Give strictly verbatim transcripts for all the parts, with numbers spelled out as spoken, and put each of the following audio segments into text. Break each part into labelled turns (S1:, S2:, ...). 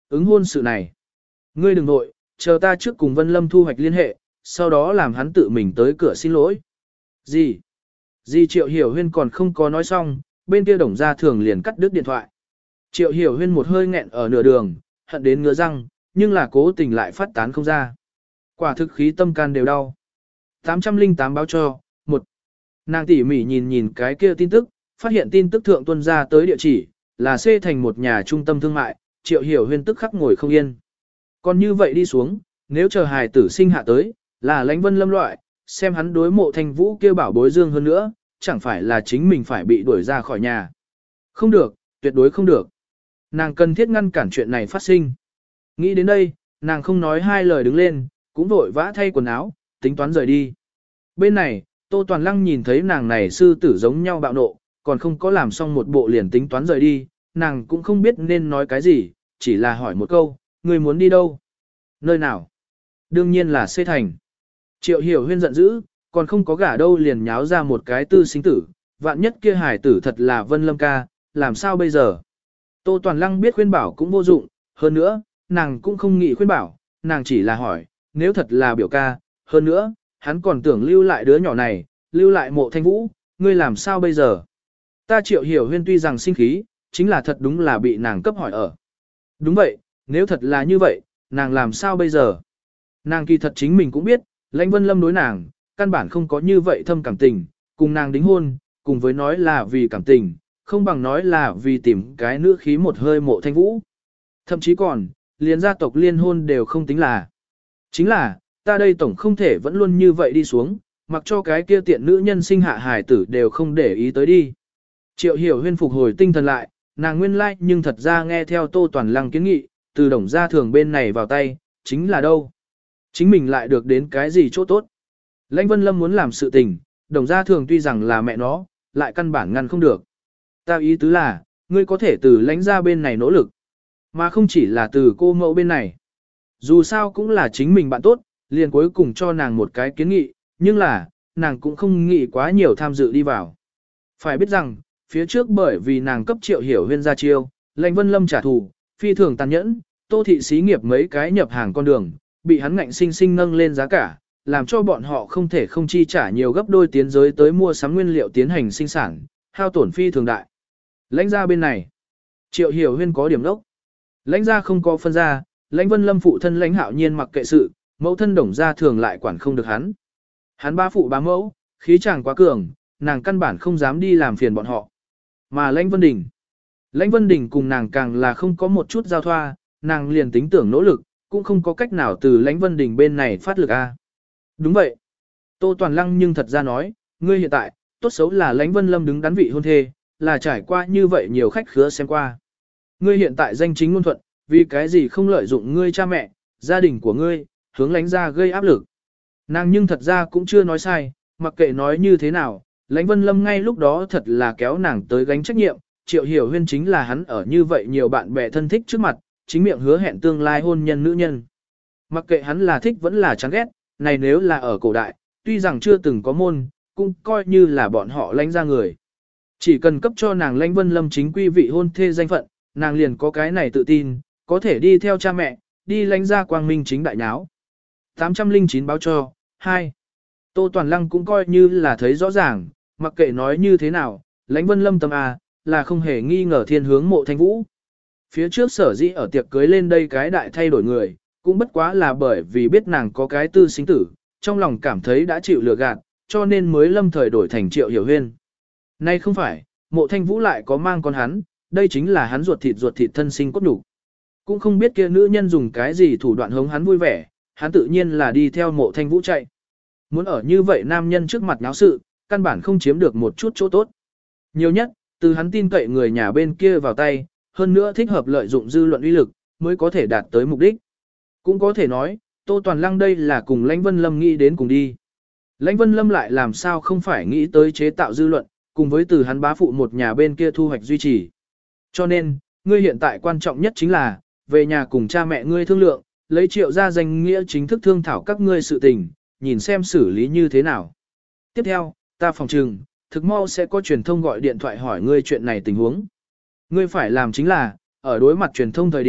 S1: ứng hôn sự này. Ngươi đừng nội, chờ ta trước cùng Vân Lâm thu hoạch liên hệ, sau đó làm hắn tự mình tới cửa xin lỗi. Gì? Gì Triệu Hiểu Huyên còn không có nói xong, bên kia Đồng Gia Thường liền cắt đứt điện thoại. Triệu Hiểu Huyên một hơi nghẹn ở nửa đường, hận đến ngứa răng, nhưng là cố tình lại phát tán không ra. Quả thực khí tâm can đều đau. tám không tám báo cho, một. Nàng tỉ mỉ nhìn nhìn cái kia tin tức, phát hiện tin tức thượng tuân ra tới địa chỉ, là C thành một nhà trung tâm thương mại, Triệu Hiểu Huyên tức khắc ngồi không yên. Còn như vậy đi xuống, nếu chờ hài tử sinh hạ tới, là Lãnh Vân Lâm loại, xem hắn đối Mộ Thanh Vũ kêu bảo bối dương hơn nữa, chẳng phải là chính mình phải bị đuổi ra khỏi nhà. Không được, tuyệt đối không được. Nàng cần thiết ngăn cản chuyện này phát sinh. Nghĩ đến đây, nàng không nói hai lời đứng lên, cũng vội vã thay quần áo, tính toán rời đi. Bên này, Tô Toàn Lăng nhìn thấy nàng này sư tử giống nhau bạo nộ, còn không có làm xong một bộ liền tính toán rời đi, nàng cũng không biết nên nói cái gì, chỉ là hỏi một câu, người muốn đi đâu? Nơi nào? Đương nhiên là xê thành. Triệu Hiểu Huyên giận dữ, còn không có gả đâu liền nháo ra một cái tư sinh tử, vạn nhất kia hải tử thật là Vân Lâm ca, làm sao bây giờ? Tô Toàn Lăng biết khuyên bảo cũng vô dụng, hơn nữa, nàng cũng không nghĩ khuyên bảo, nàng chỉ là hỏi, nếu thật là biểu ca, hơn nữa, hắn còn tưởng lưu lại đứa nhỏ này, lưu lại Mộ Thanh Vũ, ngươi làm sao bây giờ? Ta Triệu Hiểu Huyên tuy rằng sinh khí, chính là thật đúng là bị nàng cấp hỏi ở. Đúng vậy, nếu thật là như vậy, nàng làm sao bây giờ? Nàng kỳ thật chính mình cũng biết, Lãnh Vân Lâm đối nàng, căn bản không có như vậy thâm cảm tình, cùng nàng đính hôn, cùng với nói là vì cảm tình, không bằng nói là vì tìm cái nữ khí một hơi Mộ Thanh Vũ. Thậm chí còn, liền gia tộc liên hôn đều không tính là. Chính là, ta đây tổng không thể vẫn luôn như vậy đi xuống, mặc cho cái kia tiện nữ nhân sinh hạ hài tử đều không để ý tới đi. Triệu Hiểu Huyên phục hồi tinh thần lại, nàng nguyên lai like nhưng thật ra nghe theo Tô Toàn Lăng kiến nghị, từ Đồng Gia Thường bên này vào tay, chính là đâu? Chính mình lại được đến cái gì chỗ tốt? Lãnh Vân Lâm muốn làm sự tình, Đồng Gia Thường tuy rằng là mẹ nó, lại căn bản ngăn không được. Ta ý tứ là, ngươi có thể từ lãnh gia bên này nỗ lực, mà không chỉ là từ cô mẫu bên này. Dù sao cũng là chính mình bạn tốt, liền cuối cùng cho nàng một cái kiến nghị, nhưng là, nàng cũng không nghĩ quá nhiều tham dự đi vào. Phải biết rằng, phía trước bởi vì nàng cấp Triệu Hiểu Huyên ra chiêu, Lãnh Vân Lâm trả thù, phi thường tàn nhẫn, Tô thị xí nghiệp mấy cái nhập hàng con đường, bị hắn ngạnh sinh sinh nâng lên giá cả, làm cho bọn họ không thể không chi trả nhiều gấp đôi tiến giới tới mua sắm nguyên liệu tiến hành sinh sản, hao tổn phi thường đại. Lãnh gia bên này, Triệu Hiểu Huyên có điểm đốc. Lãnh gia không có phân gia, Lãnh Vân Lâm phụ thân Lãnh Hạo Nhiên mặc kệ sự, mẫu thân Đồng Gia Thường lại quản không được hắn. Hắn ba phụ bá mẫu, khí chàng quá cường, nàng căn bản không dám đi làm phiền bọn họ. Mà Lãnh Vân Đình, Lãnh Vân Đình cùng nàng càng là không có một chút giao thoa, nàng liền tính tưởng nỗ lực, cũng không có cách nào từ Lãnh Vân Đình bên này phát lực a. Đúng vậy. Tô Toàn Lăng nhưng thật ra nói, ngươi hiện tại, tốt xấu là Lãnh Vân Lâm đứng đắn vị hôn thê, là trải qua như vậy nhiều khách khứa xem qua. Ngươi hiện tại danh chính ngôn thuận, vì cái gì không lợi dụng ngươi cha mẹ, gia đình của ngươi, hướng Lãnh gia gây áp lực. Nàng nhưng thật ra cũng chưa nói sai, mặc kệ nói như thế nào, Lãnh Vân Lâm ngay lúc đó thật là kéo nàng tới gánh trách nhiệm, Triệu Hiểu Huyên chính là hắn ở như vậy nhiều bạn bè thân thích trước mặt, chính miệng hứa hẹn tương lai hôn nhân nữ nhân. Mặc kệ hắn là thích vẫn là chán ghét, này nếu là ở cổ đại, tuy rằng chưa từng có môn, cũng coi như là bọn họ Lãnh gia người. Chỉ cần cấp cho nàng Lãnh Vân Lâm chính quy vị hôn thê danh phận, nàng liền có cái này tự tin, có thể đi theo cha mẹ, đi Lãnh gia quang minh chính đại nháo. tám không chín báo cho, hai. Tô Toàn Lăng cũng coi như là thấy rõ ràng, mặc kệ nói như thế nào, Lãnh Vân Lâm tâm à, là không hề nghi ngờ thiên hướng Mộ Thanh Vũ. Phía trước sở dĩ ở tiệc cưới lên đây cái đại thay đổi người, cũng bất quá là bởi vì biết nàng có cái tư sinh tử, trong lòng cảm thấy đã chịu lừa gạt, cho nên mới lâm thời đổi thành Triệu Hiểu Huyên. Nay không phải, Mộ Thanh Vũ lại có mang con hắn, đây chính là hắn ruột thịt ruột thịt thân sinh cốt đủ. Cũng không biết kia nữ nhân dùng cái gì thủ đoạn hống hắn vui vẻ, hắn tự nhiên là đi theo Mộ Thanh Vũ chạy. Muốn ở như vậy nam nhân trước mặt náo sự, căn bản không chiếm được một chút chỗ tốt. Nhiều nhất, từ hắn tin cậy người nhà bên kia vào tay, hơn nữa thích hợp lợi dụng dư luận uy lực, mới có thể đạt tới mục đích. Cũng có thể nói, Tô Toàn Lăng đây là cùng Lãnh Vân Lâm nghĩ đến cùng đi. Lãnh Vân Lâm lại làm sao không phải nghĩ tới chế tạo dư luận, cùng với từ hắn bá phụ một nhà bên kia thu hoạch duy trì. Cho nên, ngươi hiện tại quan trọng nhất chính là, về nhà cùng cha mẹ ngươi thương lượng, lấy Triệu ra danh nghĩa chính thức thương thảo các ngươi sự tình, nhìn xem xử lý như thế nào. Tiếp theo, ta phòng trừng, thực mau sẽ có truyền thông gọi điện thoại hỏi ngươi chuyện này tình huống. Ngươi phải làm chính là, ở đối mặt truyền thông thời điểm,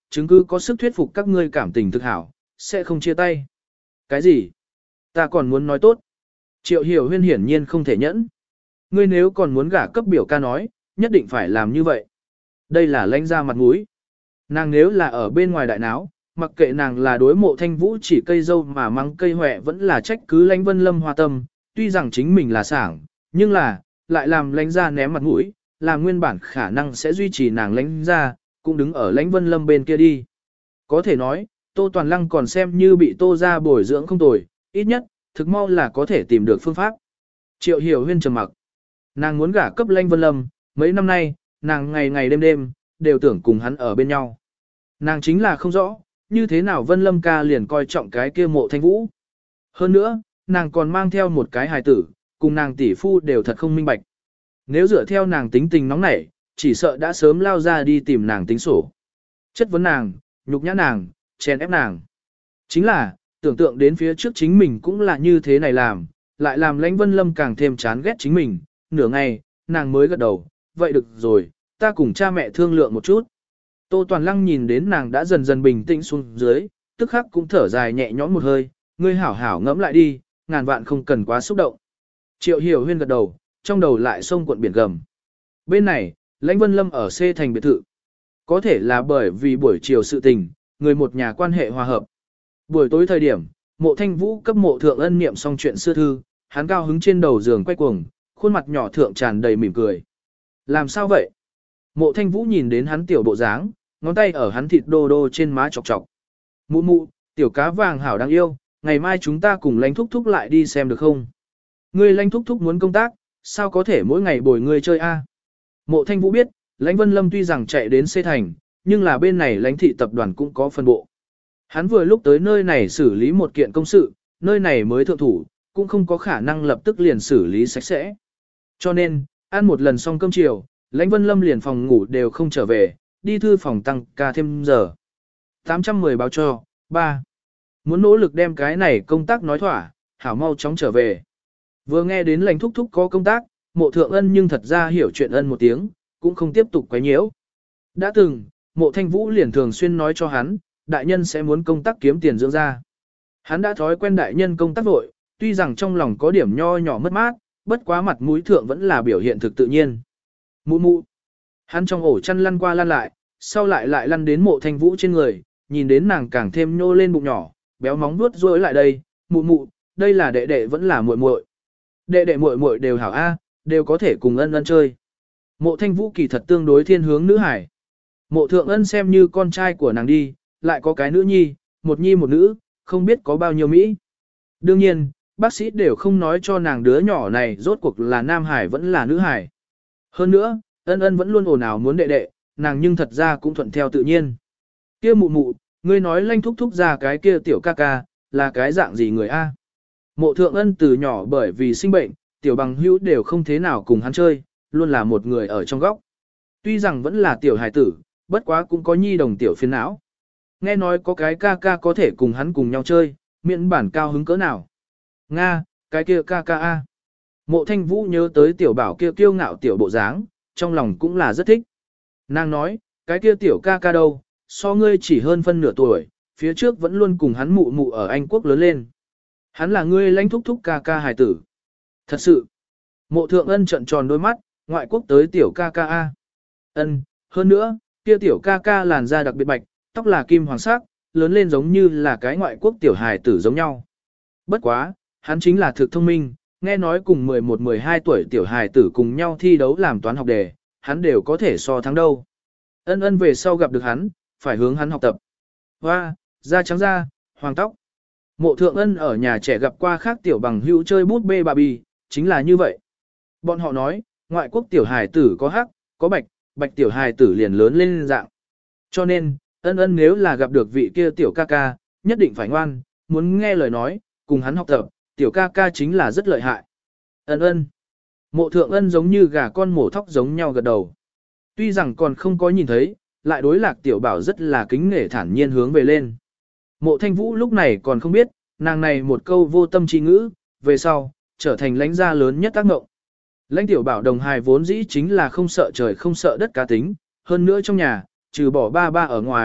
S1: chứng cứ có sức thuyết phục các ngươi cảm tình thực hảo, sẽ không chia tay. Cái gì? Ta còn muốn nói tốt. Triệu Hiểu Huyên hiển nhiên không thể nhẫn. Ngươi nếu còn muốn gả cấp biểu ca nói, nhất định phải làm như vậy. Đây là lãnh ra mặt mũi. Nàng nếu là ở bên ngoài đại náo, mặc kệ nàng là đối Mộ Thanh Vũ chỉ cây dâu mà mắng cây hoẹ vẫn là trách cứ lãnh Vân Lâm hoa tâm, tuy rằng chính mình là sảng, nhưng là, lại làm lãnh ra ném mặt mũi, làm nguyên bản khả năng sẽ duy trì nàng lãnh ra, cũng đứng ở lãnh Vân Lâm bên kia đi. Có thể nói, Tô Toàn Lăng còn xem như bị Tô ra bồi dưỡng không tồi, ít nhất, thực mau là có thể tìm được phương pháp. Triệu Hiểu Huyên trầm mặc. Nàng muốn gả cấp lãnh Vân Lâm, mấy năm nay, nàng ngày ngày đêm đêm, đều tưởng cùng hắn ở bên nhau. Nàng chính là không rõ, như thế nào Vân Lâm ca liền coi trọng cái kia Mộ Thanh Vũ. Hơn nữa, nàng còn mang theo một cái hài tử, cùng nàng tỷ phu đều thật không minh bạch. Nếu dựa theo nàng tính tình nóng nảy, chỉ sợ đã sớm lao ra đi tìm nàng tính sổ. Chất vấn nàng, nhục nhã nàng, chèn ép nàng. Chính là, tưởng tượng đến phía trước chính mình cũng là như thế này làm, lại làm lãnh Vân Lâm càng thêm chán ghét chính mình. Nửa ngày, nàng mới gật đầu, vậy được rồi, ta cùng cha mẹ thương lượng một chút. Tô Toàn Lăng nhìn đến nàng đã dần dần bình tĩnh xuống dưới, tức khắc cũng thở dài nhẹ nhõm một hơi, ngươi hảo hảo ngẫm lại đi, ngàn vạn không cần quá xúc động. Triệu Hiểu Huyên gật đầu, trong đầu lại sông cuộn biển gầm. Bên này, lãnh Vân Lâm ở C thành biệt thự. Có thể là bởi vì buổi chiều sự tình, người một nhà quan hệ hòa hợp. Buổi tối thời điểm, Mộ Thanh Vũ cấp Mộ Thượng Ân niệm xong chuyện xưa thư, hắn cao hứng trên đầu giường quay cuồng, khuôn mặt nhỏ thượng tràn đầy mỉm cười. Làm sao vậy? Mộ Thanh Vũ nhìn đến hắn tiểu bộ dáng, ngón tay ở hắn thịt đô đô trên má chọc chọc. Mụ mụ, tiểu cá vàng hảo đáng yêu, ngày mai chúng ta cùng lãnh thúc thúc lại đi xem được không? Ngươi lãnh thúc thúc muốn công tác, sao có thể mỗi ngày bồi ngươi chơi a? Mộ Thanh Vũ biết, lãnh Vân Lâm tuy rằng chạy đến C thành, nhưng là bên này lãnh thị tập đoàn cũng có phân bộ. Hắn vừa lúc tới nơi này xử lý một kiện công sự, nơi này mới thượng thủ, cũng không có khả năng lập tức liền xử lý sạch sẽ. Cho nên, ăn một lần xong cơm chiều, lãnh Vân Lâm liền phòng ngủ đều không trở về, đi thư phòng tăng ca thêm giờ. tám trăm mười báo cho, ba. Muốn nỗ lực đem cái này công tác nói thỏa, hảo mau chóng trở về. Vừa nghe đến lãnh thúc thúc có công tác, Mộ Thượng Ân nhưng thật ra hiểu chuyện ân một tiếng, cũng không tiếp tục quấy nhiễu. Đã từng, Mộ Thanh Vũ liền thường xuyên nói cho hắn, đại nhân sẽ muốn công tác kiếm tiền dưỡng ra. Hắn đã thói quen đại nhân công tác vội, tuy rằng trong lòng có điểm nho nhỏ mất mát, bất quá mặt mũi thượng vẫn là biểu hiện thực tự nhiên. Mụ mụ. Hắn trong ổ chăn lăn qua lăn lại, sau lại lại lăn đến Mộ Thanh Vũ trên người, nhìn đến nàng càng thêm nhô lên bụng nhỏ, béo móng vuốt rối lại đây, mụ mụ, đây là đệ đệ vẫn là muội muội. Đệ đệ muội muội đều hảo a, đều có thể cùng Ân Ân chơi. Mộ Thanh Vũ kỳ thật tương đối thiên hướng nữ hải. Mộ Thượng Ân xem như con trai của nàng đi, lại có cái nữ nhi, một nhi một nữ, không biết có bao nhiêu Mỹ. Đương nhiên, bác sĩ đều không nói cho nàng đứa nhỏ này rốt cuộc là nam hải vẫn là nữ hải. Hơn nữa, Ân Ân vẫn luôn ồn ào muốn đệ đệ, nàng nhưng thật ra cũng thuận theo tự nhiên. Kia mụ mụ, ngươi nói lanh thúc thúc ra cái kia tiểu ca ca, là cái dạng gì người a? Mộ Thượng Ân từ nhỏ bởi vì sinh bệnh, tiểu bằng hữu đều không thế nào cùng hắn chơi, luôn là một người ở trong góc. Tuy rằng vẫn là tiểu hài tử, bất quá cũng có nhi đồng tiểu phiền não. Nghe nói có cái ca ca có thể cùng hắn cùng nhau chơi, miễn bản cao hứng cỡ nào. Nga, cái kia ca ca a. Mộ Thanh Vũ nhớ tới tiểu bảo kia kiêu ngạo tiểu bộ dáng, trong lòng cũng là rất thích. Nàng nói, cái kia tiểu ca ca đâu, so ngươi chỉ hơn phân nửa tuổi, phía trước vẫn luôn cùng hắn mụ mụ ở Anh Quốc lớn lên. Hắn là ngươi lãnh thúc thúc ca ca hài tử. Thật sự. Mộ Thượng Ân trợn tròn đôi mắt, ngoại quốc tới tiểu ca ca a. Ân, hơn nữa, kia tiểu ca ca làn da đặc biệt bạch, tóc là kim hoàng sắc, lớn lên giống như là cái ngoại quốc tiểu hài tử giống nhau. Bất quá, hắn chính là thực thông minh, nghe nói cùng mười một mười hai tuổi tiểu hài tử cùng nhau thi đấu làm toán học đề, hắn đều có thể so thắng đâu. Ân Ân về sau gặp được hắn, phải hướng hắn học tập. Hoa, da trắng da, hoàng tóc. Mộ Thượng Ân ở nhà trẻ gặp qua khác tiểu bằng hữu chơi bút bê bà bì, chính là như vậy. Bọn họ nói, ngoại quốc tiểu hài tử có hắc, có bạch, bạch tiểu hài tử liền lớn lên dạng. Cho nên, Ân Ân nếu là gặp được vị kia tiểu ca ca, nhất định phải ngoan, muốn nghe lời nói, cùng hắn học tập, tiểu ca ca chính là rất lợi hại. Ân Ân. Mộ Thượng Ân giống như gà con mổ thóc giống nhau gật đầu. Tuy rằng còn không có nhìn thấy, lại đối lạc tiểu bảo rất là kính nể thản nhiên hướng về lên. Mộ Thanh Vũ lúc này còn không biết, nàng này một câu vô tâm trí ngữ, về sau, trở thành lãnh gia lớn nhất tác ngộng. Lãnh tiểu bảo đồng hài vốn dĩ chính là không sợ trời không sợ đất cá tính, hơn nữa trong nhà, trừ bỏ ba ba ở ngoài,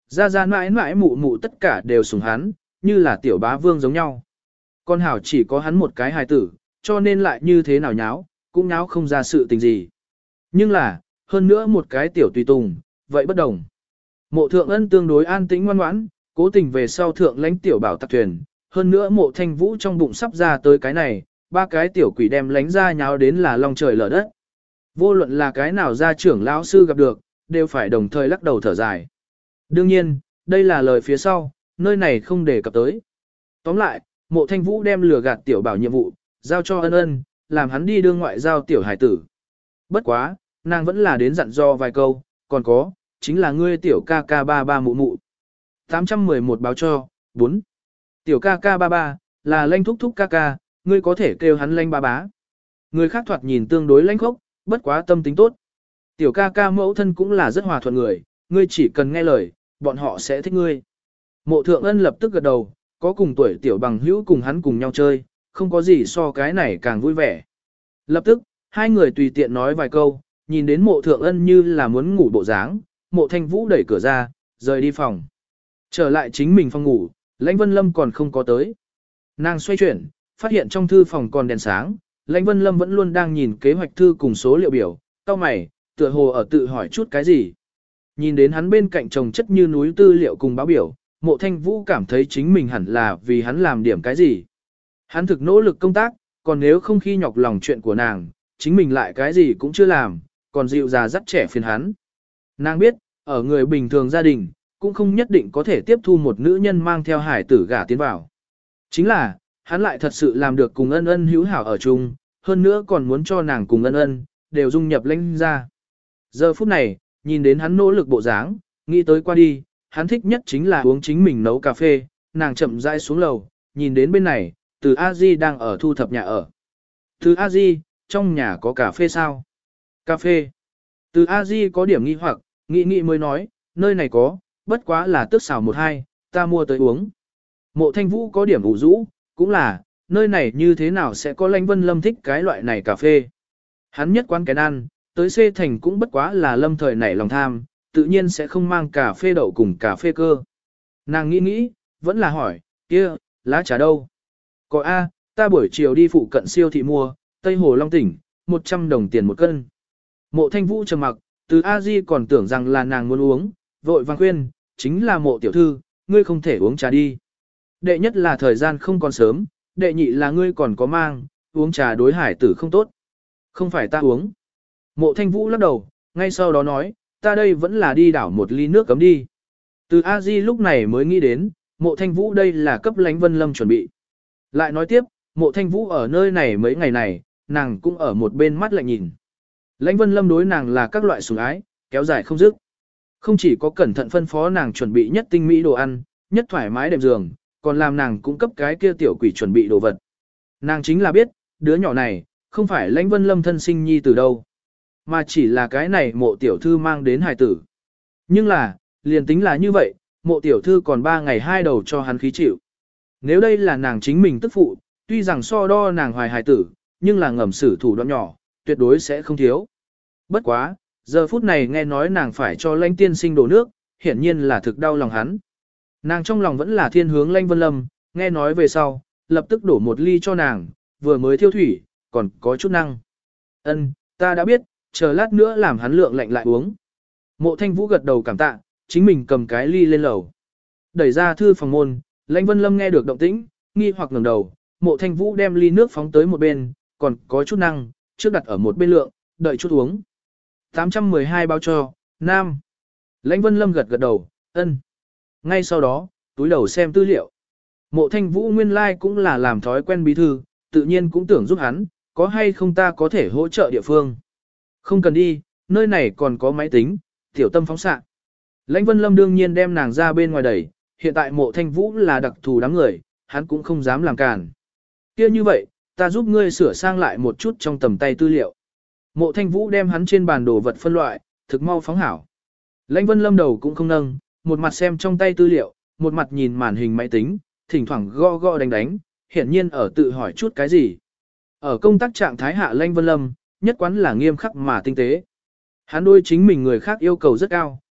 S1: ra ra mãi mãi mụ mụ tất cả đều sủng hắn, như là tiểu bá vương giống nhau. Con hảo chỉ có hắn một cái hài tử, cho nên lại như thế nào nháo, cũng nháo không ra sự tình gì. Nhưng là, hơn nữa một cái tiểu tùy tùng, vậy bất đồng. Mộ thượng ân tương đối an tĩnh ngoan ngoãn, cố tình về sau thượng lãnh tiểu bảo tặc thuyền, hơn nữa mộ thanh vũ trong bụng sắp ra tới cái này, ba cái tiểu quỷ đem lánh ra nháo đến là long trời lở đất. Vô luận là cái nào gia trưởng lão sư gặp được, đều phải đồng thời lắc đầu thở dài. Đương nhiên, đây là lời phía sau, nơi này không đề cập tới. Tóm lại, mộ thanh vũ đem lừa gạt tiểu bảo nhiệm vụ, giao cho ân ân, làm hắn đi đương ngoại giao tiểu hải tử. Bất quá, nàng vẫn là đến dặn do vài câu, còn có, chính là ngươi tiểu ca ca ba ba mụ mụ. tám trăm mười một báo cho, bốn. Tiểu ca ca ba ba, là lanh thúc thúc ca ca, ngươi có thể kêu hắn lanh ba bá. Người khác thoạt nhìn tương đối lanh khốc, bất quá tâm tính tốt. Tiểu ca ca mẫu thân cũng là rất hòa thuận người, ngươi chỉ cần nghe lời, bọn họ sẽ thích ngươi. Mộ thượng ân lập tức gật đầu, có cùng tuổi tiểu bằng hữu cùng hắn cùng nhau chơi, không có gì so cái này càng vui vẻ. Lập tức, hai người tùy tiện nói vài câu, nhìn đến mộ thượng ân như là muốn ngủ bộ dáng, mộ thanh vũ đẩy cửa ra, rời đi phòng. Trở lại chính mình phòng ngủ, Lãnh Vân Lâm còn không có tới. Nàng xoay chuyển, phát hiện trong thư phòng còn đèn sáng, Lãnh Vân Lâm vẫn luôn đang nhìn kế hoạch thư cùng số liệu biểu, cau mày, tựa hồ ở tự hỏi chút cái gì. Nhìn đến hắn bên cạnh chồng chất như núi tư liệu cùng báo biểu, mộ thanh vũ cảm thấy chính mình hẳn là vì hắn làm điểm cái gì. Hắn thực nỗ lực công tác, còn nếu không khi nhọc lòng chuyện của nàng, chính mình lại cái gì cũng chưa làm, còn dịu già dắt trẻ phiền hắn. Nàng biết, ở người bình thường gia đình, cũng không nhất định có thể tiếp thu một nữ nhân mang theo hải tử gả tiến vào. Chính là, hắn lại thật sự làm được cùng ân ân hữu hảo ở chung, hơn nữa còn muốn cho nàng cùng ân ân, đều dung nhập Lãnh ra. Giờ phút này, nhìn đến hắn nỗ lực bộ dáng, nghĩ tới qua đi, hắn thích nhất chính là uống chính mình nấu cà phê, nàng chậm rãi xuống lầu, nhìn đến bên này, từ A Di đang ở thu thập nhà ở. Từ A Di, trong nhà có cà phê sao? Cà phê. Từ A Di có điểm nghi hoặc, nghĩ nghĩ mới nói, nơi này có, bất quá là tước xào một hai, ta mua tới uống. Mộ Thanh Vũ có điểm ủ rũ, cũng là, nơi này như thế nào sẽ có Lãnh Vân Lâm thích cái loại này cà phê. Hắn nhất quán cái ăn, tới xê thành cũng bất quá là lâm thời nảy lòng tham, tự nhiên sẽ không mang cà phê đậu cùng cà phê cơ. Nàng nghĩ nghĩ, vẫn là hỏi, kia, lá trà đâu? Có A, ta buổi chiều đi phụ cận siêu thị mua, Tây Hồ Long Tỉnh, một trăm đồng tiền một cân. Mộ Thanh Vũ trầm mặc, từ A Di còn tưởng rằng là nàng muốn uống, vội vàng khuyên, chính là mộ tiểu thư, ngươi không thể uống trà đi. Đệ nhất là thời gian không còn sớm, đệ nhị là ngươi còn có mang, uống trà đối hải tử không tốt. Không phải ta uống. Mộ Thanh Vũ lắc đầu, ngay sau đó nói, ta đây vẫn là đi đảo một ly nước cấm đi. Từ A Di lúc này mới nghĩ đến, mộ Thanh Vũ đây là cấp Lãnh Vân Lâm chuẩn bị. Lại nói tiếp, mộ Thanh Vũ ở nơi này mấy ngày này, nàng cũng ở một bên mắt lạnh nhìn. Lãnh Vân Lâm đối nàng là các loại sủng ái, kéo dài không dứt. Không chỉ có cẩn thận phân phó nàng chuẩn bị nhất tinh mỹ đồ ăn, nhất thoải mái đệm giường, còn làm nàng cung cấp cái kia tiểu quỷ chuẩn bị đồ vật. Nàng chính là biết, đứa nhỏ này, không phải Lãnh Vân Lâm thân sinh nhi từ đâu, mà chỉ là cái này mộ tiểu thư mang đến hài tử. Nhưng là, liền tính là như vậy, mộ tiểu thư còn ba ngày hai đầu cho hắn khí chịu. Nếu đây là nàng chính mình tức phụ, tuy rằng so đo nàng hoài hài tử, nhưng là ngầm xử thủ đoạn nhỏ, tuyệt đối sẽ không thiếu. Bất quá, giờ phút này nghe nói nàng phải cho Lãnh tiên sinh đổ nước, hiển nhiên là thực đau lòng hắn. Nàng trong lòng vẫn là thiên hướng Lãnh Vân Lâm, nghe nói về sau, lập tức đổ một ly cho nàng, vừa mới thiêu thủy, còn có chút năng. Ân, ta đã biết, chờ lát nữa làm hắn lượng lạnh lại uống. Mộ Thanh Vũ gật đầu cảm tạ, chính mình cầm cái ly lên lầu. Đẩy ra thư phòng môn, Lãnh Vân Lâm nghe được động tĩnh, nghi hoặc ngẩng đầu, Mộ Thanh Vũ đem ly nước phóng tới một bên, còn có chút năng, trước đặt ở một bên lượng, đợi chút uống. tám trăm mười hai bao cho, nam. Lãnh Vân Lâm gật gật đầu, ân. Ngay sau đó, túi đầu xem tư liệu. Mộ Thanh Vũ nguyên lai like cũng là làm thói quen bí thư, tự nhiên cũng tưởng giúp hắn, có hay không ta có thể hỗ trợ địa phương. Không cần đi, nơi này còn có máy tính, tiểu tâm phóng xạ. Lãnh Vân Lâm đương nhiên đem nàng ra bên ngoài đẩy, hiện tại Mộ Thanh Vũ là đặc thù đám người, hắn cũng không dám làm cản. Kia như vậy, ta giúp ngươi sửa sang lại một chút trong tầm tay tư liệu. Mộ Thanh Vũ đem hắn trên bàn đồ vật phân loại, thực mau phóng hảo. Lãnh Vân Lâm đầu cũng không nâng, một mặt xem trong tay tư liệu, một mặt nhìn màn hình máy tính, thỉnh thoảng gõ gõ đánh đánh, hiển nhiên ở tự hỏi chút cái gì. Ở công tác trạng thái hạ Lãnh Vân Lâm, nhất quán là nghiêm khắc mà tinh tế. Hắn đối chính mình người khác yêu cầu rất cao,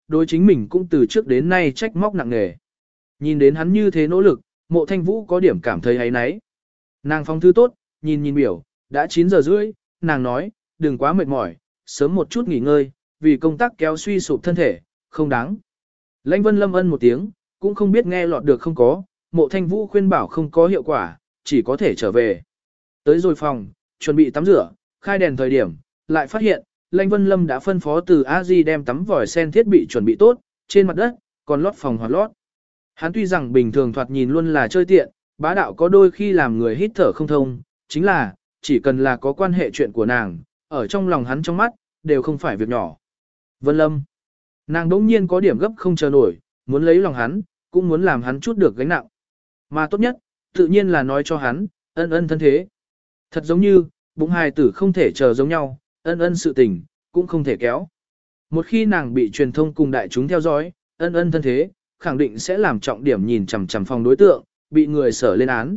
S1: đối chính mình cũng từ trước đến nay trách móc nặng nề. Nhìn đến hắn như thế nỗ lực, Mộ Thanh Vũ có điểm cảm thấy ấy náy. Nàng phong thư tốt, nhìn nhìn biểu, đã chín giờ rưỡi, nàng nói, đừng quá mệt mỏi, sớm một chút nghỉ ngơi, vì công tác kéo suy sụp thân thể, không đáng. Lãnh Vân Lâm ân một tiếng, cũng không biết nghe lọt được không có, Mộ Thanh Vũ khuyên bảo không có hiệu quả, chỉ có thể trở về. Tới rồi phòng, chuẩn bị tắm rửa, khai đèn thời điểm, lại phát hiện, Lãnh Vân Lâm đã phân phó từ A Di đem tắm vòi sen thiết bị chuẩn bị tốt, trên mặt đất, còn lót phòng hoạt lót. Hắn tuy rằng bình thường thoạt nhìn luôn là chơi tiện, bá đạo có đôi khi làm người hít thở không thông, chính là, chỉ cần là có quan hệ chuyện của nàng, ở trong lòng hắn trong mắt, đều không phải việc nhỏ. Vân Lâm, nàng đỗng nhiên có điểm gấp không chờ nổi, muốn lấy lòng hắn, cũng muốn làm hắn chút được gánh nặng. Mà tốt nhất, tự nhiên là nói cho hắn, ân ân thân thế. Thật giống như, bụng hài tử không thể chờ giống nhau, ân ân sự tình, cũng không thể kéo. Một khi nàng bị truyền thông cùng đại chúng theo dõi, ân ân thân thế, khẳng định sẽ làm trọng điểm nhìn chằm chằm phòng đối tượng, bị người sở lên án.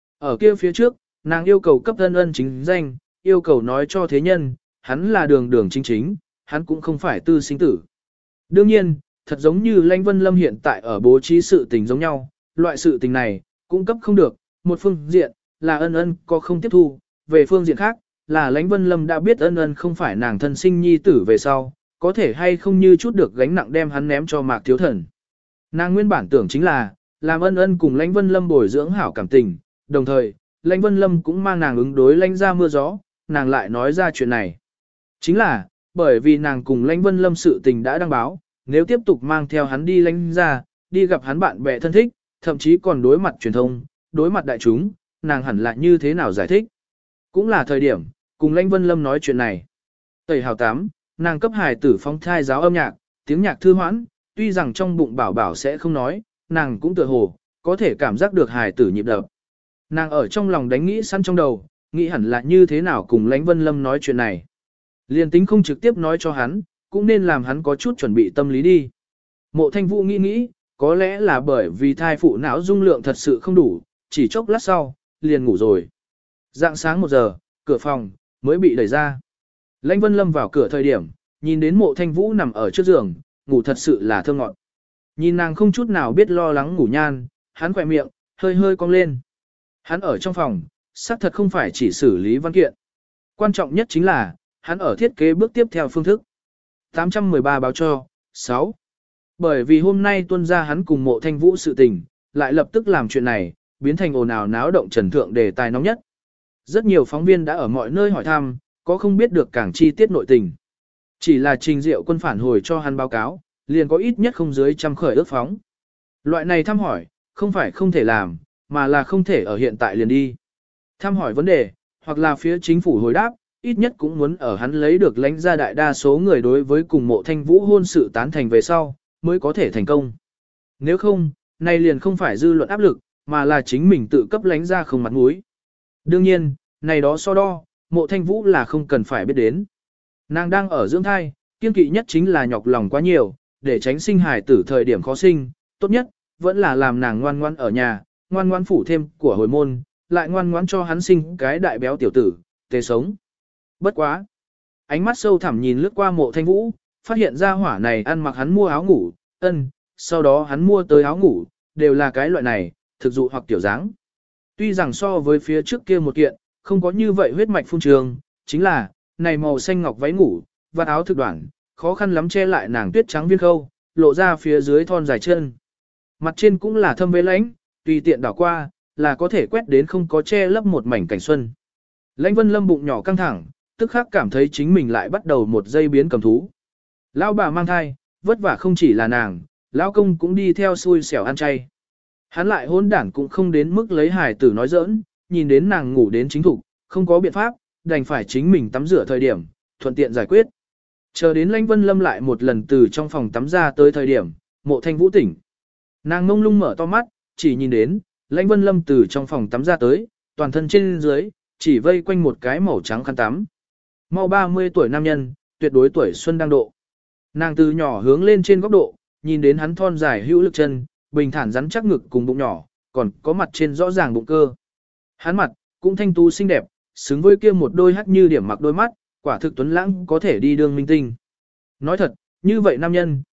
S1: Ở kia phía trước, nàng yêu cầu cấp ân ân chính danh, yêu cầu nói cho thế nhân, hắn là đường đường chính chính, hắn cũng không phải tư sinh tử. Đương nhiên, thật giống như Lãnh Vân Lâm hiện tại ở bố trí sự tình giống nhau, loại sự tình này, cũng cấp không được, một phương diện, là ân ân có không tiếp thu, về phương diện khác, là Lãnh Vân Lâm đã biết ân ân không phải nàng thân sinh nhi tử về sau, có thể hay không như chút được gánh nặng đem hắn ném cho Mạc Thiếu Thần. Nàng nguyên bản tưởng chính là, làm ân ân cùng Lãnh Vân Lâm bồi dưỡng hảo cảm tình, đồng thời, Lãnh Vân Lâm cũng mang nàng ứng đối lãnh ra mưa gió, nàng lại nói ra chuyện này. Chính là, bởi vì nàng cùng Lãnh Vân Lâm sự tình đã đăng báo, nếu tiếp tục mang theo hắn đi lãnh ra, đi gặp hắn bạn bè thân thích, thậm chí còn đối mặt truyền thông, đối mặt đại chúng, nàng hẳn là như thế nào giải thích. Cũng là thời điểm, cùng Lãnh Vân Lâm nói chuyện này. Tẩy hào tám, nàng cấp hài tử phong thai giáo âm nhạc, tiếng nhạc thư hoãn, tuy rằng trong bụng bảo bảo sẽ không nói, nàng cũng tựa hồ, có thể cảm giác được hài tử nhịp đập. Nàng ở trong lòng đánh nghĩ sẵn trong đầu, nghĩ hẳn là như thế nào cùng Lãnh Vân Lâm nói chuyện này. Liên tính không trực tiếp nói cho hắn, cũng nên làm hắn có chút chuẩn bị tâm lý đi. Mộ Thanh Vũ nghĩ nghĩ, có lẽ là bởi vì thai phụ não dung lượng thật sự không đủ, chỉ chốc lát sau, liền ngủ rồi. Dạng sáng một giờ, cửa phòng, mới bị đẩy ra. Lãnh Vân Lâm vào cửa thời điểm, nhìn đến Mộ Thanh Vũ nằm ở trước giường, ngủ thật sự là thơ ngọt. Nhìn nàng không chút nào biết lo lắng ngủ nhan, hắn khỏe miệng, hơi hơi cong lên. Hắn ở trong phòng, xác thật không phải chỉ xử lý văn kiện. Quan trọng nhất chính là, hắn ở thiết kế bước tiếp theo phương thức. tám trăm mười ba báo cho, sáu. Bởi vì hôm nay tuân ra hắn cùng Mộ Thanh Vũ sự tình, lại lập tức làm chuyện này, biến thành ồn ào náo động trần thượng đề tài nóng nhất. Rất nhiều phóng viên đã ở mọi nơi hỏi thăm, có không biết được càng chi tiết nội tình. Chỉ là Trình Diệu Quân phản hồi cho hắn báo cáo, liền có ít nhất không dưới trăm khởi ước phóng. Loại này thăm hỏi, không phải không thể làm, mà là không thể ở hiện tại liền đi. Thăm hỏi vấn đề, hoặc là phía chính phủ hồi đáp, ít nhất cũng muốn ở hắn lấy được lãnh ra đại đa số người đối với cùng Mộ Thanh Vũ hôn sự tán thành về sau, mới có thể thành công. Nếu không, này liền không phải dư luận áp lực, mà là chính mình tự cấp lãnh ra không mặt mũi. Đương nhiên, này đó so đo, Mộ Thanh Vũ là không cần phải biết đến. Nàng đang ở dưỡng thai, kiên kỵ nhất chính là nhọc lòng quá nhiều, để tránh sinh hài tử thời điểm khó sinh, tốt nhất, vẫn là làm nàng ngoan ngoan ở nhà, ngoan ngoan phủ thêm của hồi môn, lại ngoan ngoan cho hắn sinh cái đại béo tiểu tử, tê sống. Bất quá. Ánh mắt sâu thẳm nhìn lướt qua Mộ Thanh Vũ, phát hiện ra hỏa này ăn mặc hắn mua áo ngủ, ân, sau đó hắn mua tới áo ngủ, đều là cái loại này, thực dụ hoặc tiểu dáng. Tuy rằng so với phía trước kia một kiện, không có như vậy huyết mạch phun trường, chính là, này màu xanh ngọc váy ngủ, vạt áo thực đoạn, khó khăn lắm che lại nàng tuyết trắng viên khâu, lộ ra phía dưới thon dài chân. Mặt trên cũng là thâm vế lãnh, tùy tiện đảo qua, là có thể quét đến không có che lấp một mảnh cảnh xuân. Lãnh Vân Lâm bụng nhỏ căng thẳng, tức khắc cảm thấy chính mình lại bắt đầu một giây biến cầm thú. Lão bà mang thai, vất vả không chỉ là nàng, lão công cũng đi theo xui xẻo ăn chay. Hắn lại hôn đản cũng không đến mức lấy hài tử nói giỡn, nhìn đến nàng ngủ đến chính thục, không có biện pháp, đành phải chính mình tắm rửa thời điểm, thuận tiện giải quyết. Chờ đến Lãnh Vân Lâm lại một lần từ trong phòng tắm ra tới thời điểm, Mộ Thanh Vũ tỉnh. Nàng ngông lung mở to mắt, chỉ nhìn đến, Lãnh Vân Lâm từ trong phòng tắm ra tới, toàn thân trên dưới, chỉ vây quanh một cái màu trắng khăn tắm. Mau ba mươi tuổi nam nhân, tuyệt đối tuổi xuân đang độ. Nàng từ nhỏ hướng lên trên góc độ, nhìn đến hắn thon dài hữu lực chân, bình thản rắn chắc ngực cùng bụng nhỏ, còn có mặt trên rõ ràng bụng cơ. Hắn mặt, cũng thanh tú xinh đẹp, xứng với kia một đôi hắt như điểm mặc đôi mắt, quả thực tuấn lãng có thể đi đương minh tinh. Nói thật, như vậy nam nhân,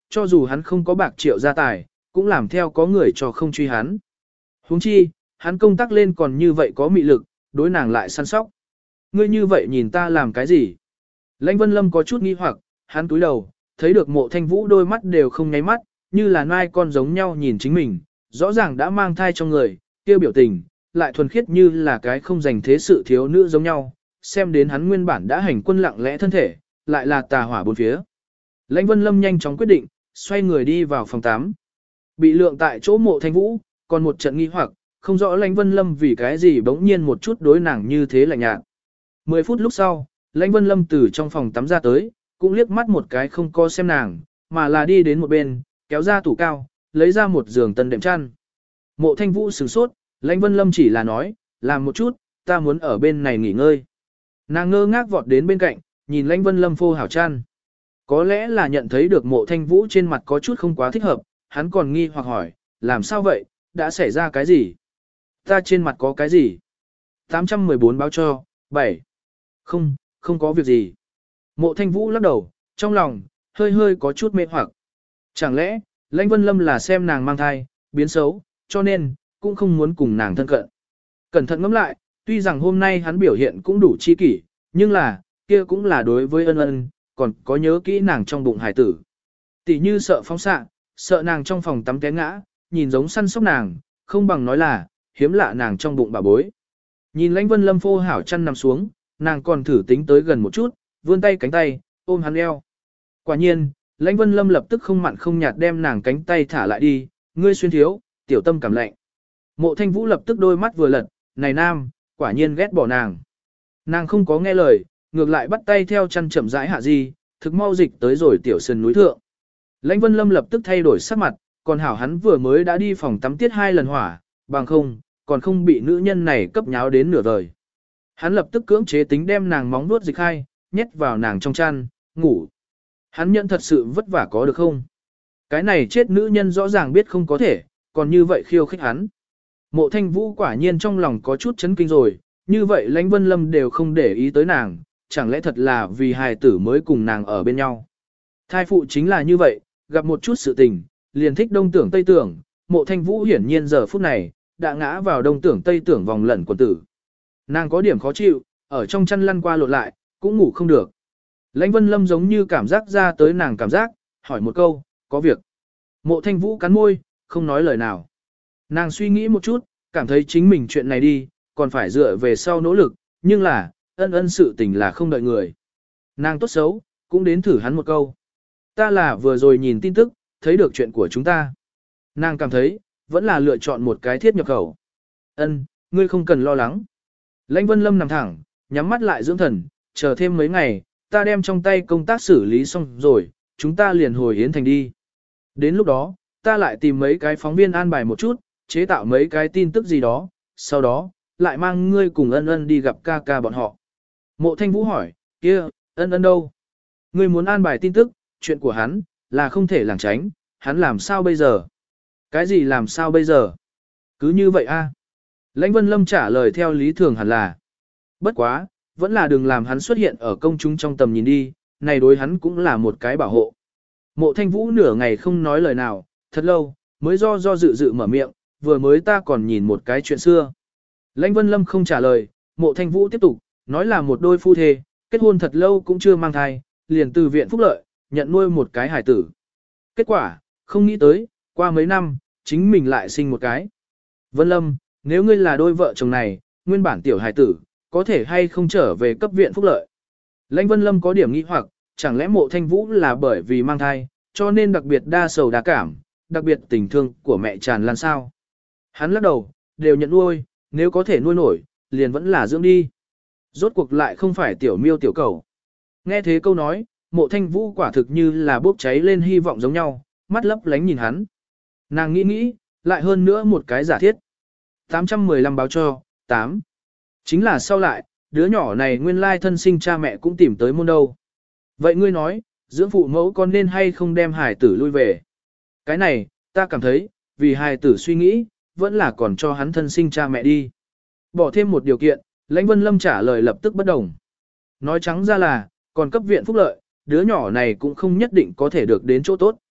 S1: Cho dù hắn không có bạc triệu gia tài, cũng làm theo có người cho không truy hắn. Huống chi, hắn công tác lên còn như vậy có mị lực, đối nàng lại săn sóc. Ngươi như vậy nhìn ta làm cái gì? Lãnh Vân Lâm có chút nghi hoặc, hắn túi đầu, thấy được Mộ Thanh Vũ đôi mắt đều không nháy mắt, như là nai con giống nhau nhìn chính mình, rõ ràng đã mang thai trong người, kêu biểu tình, lại thuần khiết như là cái không dành thế sự thiếu nữ giống nhau, xem đến hắn nguyên bản đã hành quân lặng lẽ thân thể, lại là tà hỏa bốn phía. Lãnh Vân Lâm nhanh chóng quyết định, xoay người đi vào phòng tắm. Bị lượng tại chỗ Mộ Thanh Vũ, còn một trận nghi hoặc, không rõ Lãnh Vân Lâm vì cái gì bỗng nhiên một chút đối nàng như thế lạnh nhạt. Mười phút lúc sau, Lãnh Vân Lâm từ trong phòng tắm ra tới, cũng liếc mắt một cái không có xem nàng, mà là đi đến một bên, kéo ra tủ cao, lấy ra một giường tân đệm chăn. Mộ Thanh Vũ sửng sốt, Lãnh Vân Lâm chỉ là nói, làm một chút, ta muốn ở bên này nghỉ ngơi. Nàng ngơ ngác vọt đến bên cạnh, nhìn Lãnh Vân Lâm phô hảo chăn. Có lẽ là nhận thấy được Mộ Thanh Vũ trên mặt có chút không quá thích hợp, hắn còn nghi hoặc hỏi, làm sao vậy, đã xảy ra cái gì? Ta trên mặt có cái gì? tám trăm mười bốn báo cho, bảy. Không, không có việc gì. Mộ Thanh Vũ lắc đầu, trong lòng, hơi hơi có chút mê hoặc. Chẳng lẽ, Lãnh Vân Lâm là xem nàng mang thai, biến xấu, cho nên, cũng không muốn cùng nàng thân cận. Cẩn thận ngẫm lại, tuy rằng hôm nay hắn biểu hiện cũng đủ chi kỷ, nhưng là, kia cũng là đối với ân ân, còn có nhớ kỹ nàng trong bụng hải tử. Tỷ như sợ phóng xạ, sợ nàng trong phòng tắm té ngã, nhìn giống săn sóc nàng, không bằng nói là, hiếm lạ nàng trong bụng bà bối. Nhìn Lãnh Vân Lâm phô hảo chăn nằm xuống, nàng còn thử tính tới gần một chút, vươn tay cánh tay, ôm hắn eo. Quả nhiên, Lãnh Vân Lâm lập tức không mặn không nhạt đem nàng cánh tay thả lại đi, ngươi xuyên thiếu, tiểu tâm cảm lạnh. Mộ Thanh Vũ lập tức đôi mắt vừa lật, này nam, quả nhiên ghét bỏ nàng. Nàng không có nghe lời, ngược lại bắt tay theo chăn chậm rãi hạ di, thực mau dịch tới rồi tiểu sườn núi thượng. Lãnh Vân Lâm lập tức thay đổi sắc mặt, còn hảo hắn vừa mới đã đi phòng tắm tiết hai lần hỏa, bằng không, còn không bị nữ nhân này cấp nháo đến nửa đời. Hắn lập tức cưỡng chế tính đem nàng móng nuốt dịch hai, nhét vào nàng trong chăn, ngủ. Hắn nhận thật sự vất vả có được không? Cái này chết nữ nhân rõ ràng biết không có thể, còn như vậy khiêu khích hắn. Mộ Thanh Vũ quả nhiên trong lòng có chút chấn kinh rồi, như vậy Lãnh Vân Lâm đều không để ý tới nàng, chẳng lẽ thật là vì hài tử mới cùng nàng ở bên nhau. Thai phụ chính là như vậy, gặp một chút sự tình, liền thích đông tưởng tây tưởng, Mộ Thanh Vũ hiển nhiên giờ phút này, đã ngã vào đông tưởng tây tưởng vòng lẩn quần tử. Nàng có điểm khó chịu, ở trong chăn lăn qua lộn lại, cũng ngủ không được. Lãnh Vân Lâm giống như cảm giác ra tới nàng cảm giác, hỏi một câu, có việc. Mộ Thanh Vũ cắn môi, không nói lời nào. Nàng suy nghĩ một chút, cảm thấy chính mình chuyện này đi, còn phải dựa về sau nỗ lực, nhưng là, ân ân sự tình là không đợi người. Nàng tốt xấu, cũng đến thử hắn một câu. Ta là vừa rồi nhìn tin tức, thấy được chuyện của chúng ta. Nàng cảm thấy, vẫn là lựa chọn một cái thiết nhập khẩu. Ân, ngươi không cần lo lắng. Lãnh Vân Lâm nằm thẳng, nhắm mắt lại dưỡng thần, chờ thêm mấy ngày, ta đem trong tay công tác xử lý xong rồi, chúng ta liền hồi Yến Thành đi. Đến lúc đó, ta lại tìm mấy cái phóng viên an bài một chút, chế tạo mấy cái tin tức gì đó, sau đó, lại mang ngươi cùng ân ân đi gặp ca ca bọn họ. Mộ Thanh Vũ hỏi, kia, ân ân đâu? Ngươi muốn an bài tin tức, chuyện của hắn, là không thể lảng tránh, hắn làm sao bây giờ? Cái gì làm sao bây giờ? Cứ như vậy a. Lãnh Vân Lâm trả lời theo lý thường hẳn là. Bất quá, vẫn là đừng làm hắn xuất hiện ở công chúng trong tầm nhìn đi, này đối hắn cũng là một cái bảo hộ. Mộ Thanh Vũ nửa ngày không nói lời nào, thật lâu, mới do do dự dự mở miệng, vừa mới ta còn nhìn một cái chuyện xưa. Lãnh Vân Lâm không trả lời, Mộ Thanh Vũ tiếp tục, nói là một đôi phu thê, kết hôn thật lâu cũng chưa mang thai, liền từ viện phúc lợi, nhận nuôi một cái hải tử. Kết quả, không nghĩ tới, qua mấy năm, chính mình lại sinh một cái. Vân Lâm, nếu ngươi là đôi vợ chồng này, nguyên bản tiểu hải tử, có thể hay không trở về cấp viện phúc lợi. Lãnh Vân Lâm có điểm nghi hoặc, chẳng lẽ Mộ Thanh Vũ là bởi vì mang thai, cho nên đặc biệt đa sầu đa cảm, đặc biệt tình thương của mẹ tràn lan sao. Hắn lắc đầu, đều nhận nuôi, nếu có thể nuôi nổi, liền vẫn là dưỡng đi. Rốt cuộc lại không phải tiểu miêu tiểu cầu. Nghe thế câu nói, Mộ Thanh Vũ quả thực như là bốc cháy lên hy vọng giống nhau, mắt lấp lánh nhìn hắn. Nàng nghĩ nghĩ, lại hơn nữa một cái giả thiết. tám trăm mười lăm báo cho, tám. Chính là sau lại, đứa nhỏ này nguyên lai thân sinh cha mẹ cũng tìm tới môn đâu. Vậy ngươi nói, dưỡng phụ mẫu con nên hay không đem hài tử lui về? Cái này, ta cảm thấy, vì hài tử suy nghĩ, vẫn là còn cho hắn thân sinh cha mẹ đi. Bỏ thêm một điều kiện, Lãnh Vân Lâm trả lời lập tức bất đồng. Nói trắng ra là, còn cấp viện phúc lợi, đứa nhỏ này cũng không nhất định có thể được đến chỗ tốt.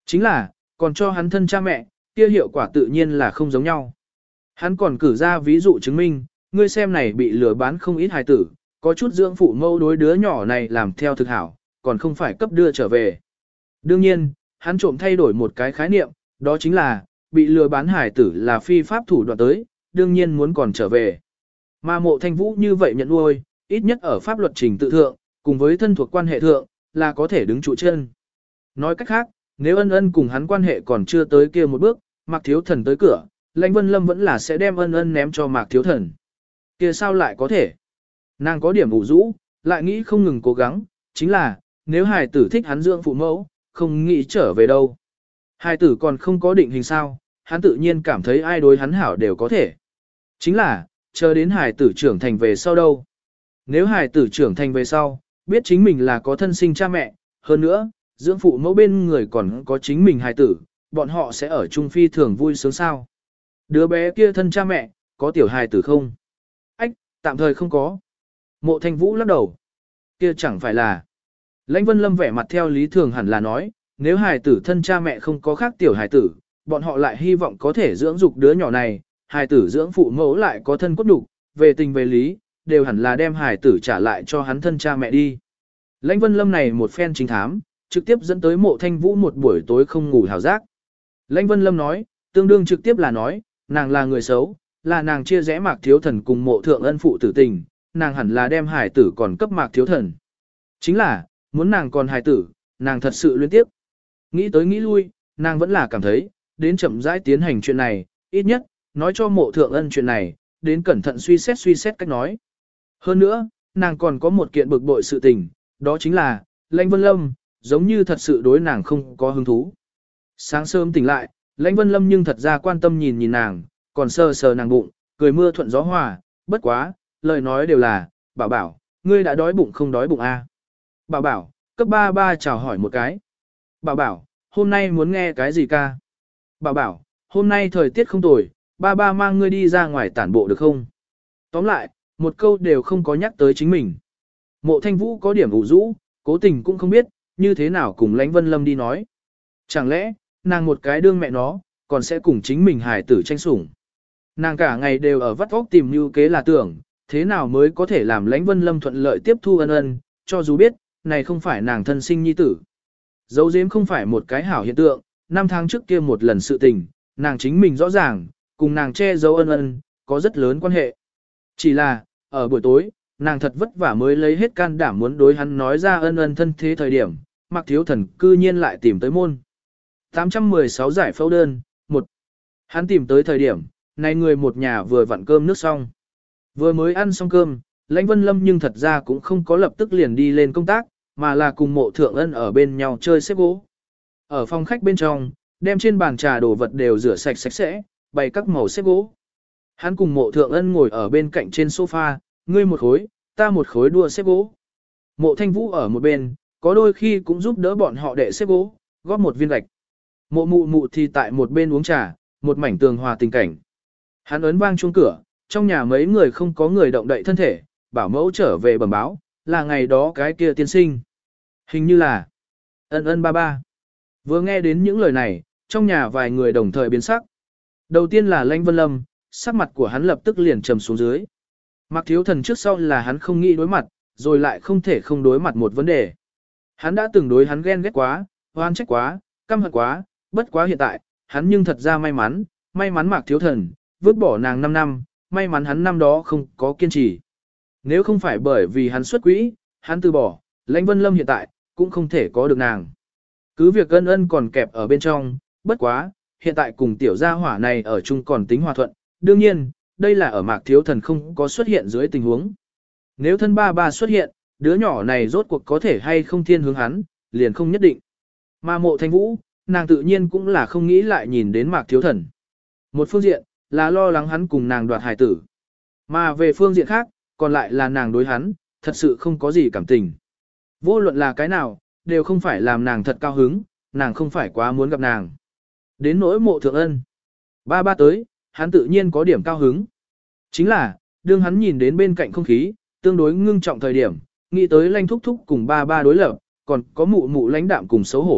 S1: Chính là, còn cho hắn thân cha mẹ, kia hiệu quả tự nhiên là không giống nhau. Hắn còn cử ra ví dụ chứng minh, ngươi xem này bị lừa bán không ít hài tử, có chút dưỡng phụ mâu đối đứa nhỏ này làm theo thực hảo, còn không phải cấp đưa trở về. Đương nhiên, hắn trộm thay đổi một cái khái niệm, đó chính là, bị lừa bán hài tử là phi pháp thủ đoạn tới, đương nhiên muốn còn trở về. Mà Mộ Thanh Vũ như vậy nhận nuôi, ít nhất ở pháp luật trình tự thượng, cùng với thân thuộc quan hệ thượng, là có thể đứng trụ chân. Nói cách khác, nếu ân ân cùng hắn quan hệ còn chưa tới kia một bước, Mạc Thiếu Thần tới cửa, Lãnh Vân Lâm vẫn là sẽ đem ân ân ném cho Mạc Thiếu Thần. Kia sao lại có thể? Nàng có điểm ủ rũ, lại nghĩ không ngừng cố gắng, chính là, nếu hài tử thích hắn dưỡng phụ mẫu, không nghĩ trở về đâu. Hài tử còn không có định hình sao, hắn tự nhiên cảm thấy ai đối hắn hảo đều có thể. Chính là, chờ đến hài tử trưởng thành về sau đâu. Nếu hài tử trưởng thành về sau, biết chính mình là có thân sinh cha mẹ, hơn nữa, dưỡng phụ mẫu bên người còn có chính mình hài tử, bọn họ sẽ ở chung phi thường vui sướng sao. Đứa bé kia thân cha mẹ, có tiểu hài tử không? Ách, tạm thời không có. Mộ Thanh Vũ lắc đầu. Kia chẳng phải là. Lãnh Vân Lâm vẻ mặt theo lý thường hẳn là nói, nếu hài tử thân cha mẹ không có khác tiểu hài tử, bọn họ lại hy vọng có thể dưỡng dục đứa nhỏ này, hài tử dưỡng phụ mẫu lại có thân cốt đủ, về tình về lý, đều hẳn là đem hài tử trả lại cho hắn thân cha mẹ đi. Lãnh Vân Lâm này một phen chính thám, trực tiếp dẫn tới Mộ Thanh Vũ một buổi tối không ngủ hào giác. Lãnh Vân Lâm nói, tương đương trực tiếp là nói, nàng là người xấu, là nàng chia rẽ Mạc Thiếu Thần cùng Mộ Thượng Ân phụ tử tình, nàng hẳn là đem hài tử còn cấp Mạc Thiếu Thần. Chính là, muốn nàng còn hài tử, nàng thật sự liên tiếp. Nghĩ tới nghĩ lui, nàng vẫn là cảm thấy, đến chậm rãi tiến hành chuyện này, ít nhất, nói cho Mộ Thượng Ân chuyện này, đến cẩn thận suy xét suy xét cách nói. Hơn nữa, nàng còn có một kiện bực bội sự tình, đó chính là, Lãnh Vân Lâm, giống như thật sự đối nàng không có hứng thú. Sáng sớm tỉnh lại, Lãnh Vân Lâm nhưng thật ra quan tâm nhìn nhìn nàng, còn sờ sờ nàng bụng, cười mưa thuận gió hòa, bất quá, lời nói đều là, bảo bảo, ngươi đã đói bụng không đói bụng a? À? Bảo bảo, cấp ba ba chào hỏi một cái. Bảo bảo, hôm nay muốn nghe cái gì ca? Bảo bảo, hôm nay thời tiết không tồi, ba ba mang ngươi đi ra ngoài tản bộ được không? Tóm lại, một câu đều không có nhắc tới chính mình. Mộ Thanh Vũ có điểm ủ rũ, cố tình cũng không biết, như thế nào cùng Lãnh Vân Lâm đi nói. Chẳng lẽ, nàng một cái đương mẹ nó, còn sẽ cùng chính mình hài tử tranh sủng. Nàng cả ngày đều ở vắt óc tìm mưu kế là tưởng, thế nào mới có thể làm Lãnh Vân Lâm thuận lợi tiếp thu ân ân, cho dù biết, này không phải nàng thân sinh nhi tử. Dấu diếm không phải một cái hảo hiện tượng, năm tháng trước kia một lần sự tình, nàng chính mình rõ ràng, cùng nàng che giấu ân ân, có rất lớn quan hệ. Chỉ là, ở buổi tối, nàng thật vất vả mới lấy hết can đảm muốn đối hắn nói ra ân ân thân thế thời điểm, Mạc Thiếu Thần cư nhiên lại tìm tới môn. tám trăm mười sáu giải phẫu đơn, một. Hắn tìm tới thời điểm, này người một nhà vừa vặn cơm nước xong. Vừa mới ăn xong cơm, Lãnh Vân Lâm nhưng thật ra cũng không có lập tức liền đi lên công tác, mà là cùng Mộ Thượng Ân ở bên nhau chơi xếp gỗ. Ở phòng khách bên trong, đem trên bàn trà đồ vật đều rửa sạch sạch sẽ, bày các màu xếp gỗ. Hắn cùng Mộ Thượng Ân ngồi ở bên cạnh trên sofa, ngươi một khối, ta một khối đua xếp gỗ. Mộ Thanh Vũ ở một bên, có đôi khi cũng giúp đỡ bọn họ đệ xếp gỗ, góp một viên gạch. Mộ Mụ Mụ thì tại một bên uống trà, một mảnh tường hòa tình cảnh. Hắn ấn vang chuông cửa, trong nhà mấy người không có người động đậy thân thể, bảo mẫu trở về bẩm báo, là ngày đó cái kia tiên sinh. Hình như là Ân Ân ba ba. Vừa nghe đến những lời này, trong nhà vài người đồng thời biến sắc. Đầu tiên là Lãnh Vân Lâm, sắc mặt của hắn lập tức liền trầm xuống dưới. Mạc Thiếu Thần trước sau là hắn không nghĩ đối mặt, rồi lại không thể không đối mặt một vấn đề. Hắn đã từng đối hắn ghen ghét quá, oan trách quá, căm hận quá, bất quá hiện tại, hắn nhưng thật ra may mắn, may mắn Mạc Thiếu Thần, vứt bỏ nàng năm năm, may mắn hắn năm đó không có kiên trì. Nếu không phải bởi vì hắn xuất quỹ, hắn từ bỏ, Lãnh Vân Lâm hiện tại, cũng không thể có được nàng. Cứ việc Ân Ân còn kẹp ở bên trong, bất quá, hiện tại cùng tiểu gia hỏa này ở chung còn tính hòa thuận, đương nhiên, đây là ở Mạc Thiếu Thần không có xuất hiện dưới tình huống. Nếu thân ba ba xuất hiện, đứa nhỏ này rốt cuộc có thể hay không thiên hướng hắn, liền không nhất định. Mà Mộ Thanh Vũ, nàng tự nhiên cũng là không nghĩ lại nhìn đến Mạc Thiếu Thần. Một phương diện, là lo lắng hắn cùng nàng đoạt hài tử. Mà về phương diện khác, còn lại là nàng đối hắn, thật sự không có gì cảm tình. Vô luận là cái nào, đều không phải làm nàng thật cao hứng, nàng không phải quá muốn gặp nàng. Đến nỗi Mộ Thượng Ân. Ba ba tới, hắn tự nhiên có điểm cao hứng. Chính là, đương hắn nhìn đến bên cạnh không khí, tương đối ngưng trọng thời điểm, nghĩ tới Lãnh thúc thúc cùng ba ba đối lập, còn có mụ mụ lãnh đạm cùng xấu hổ,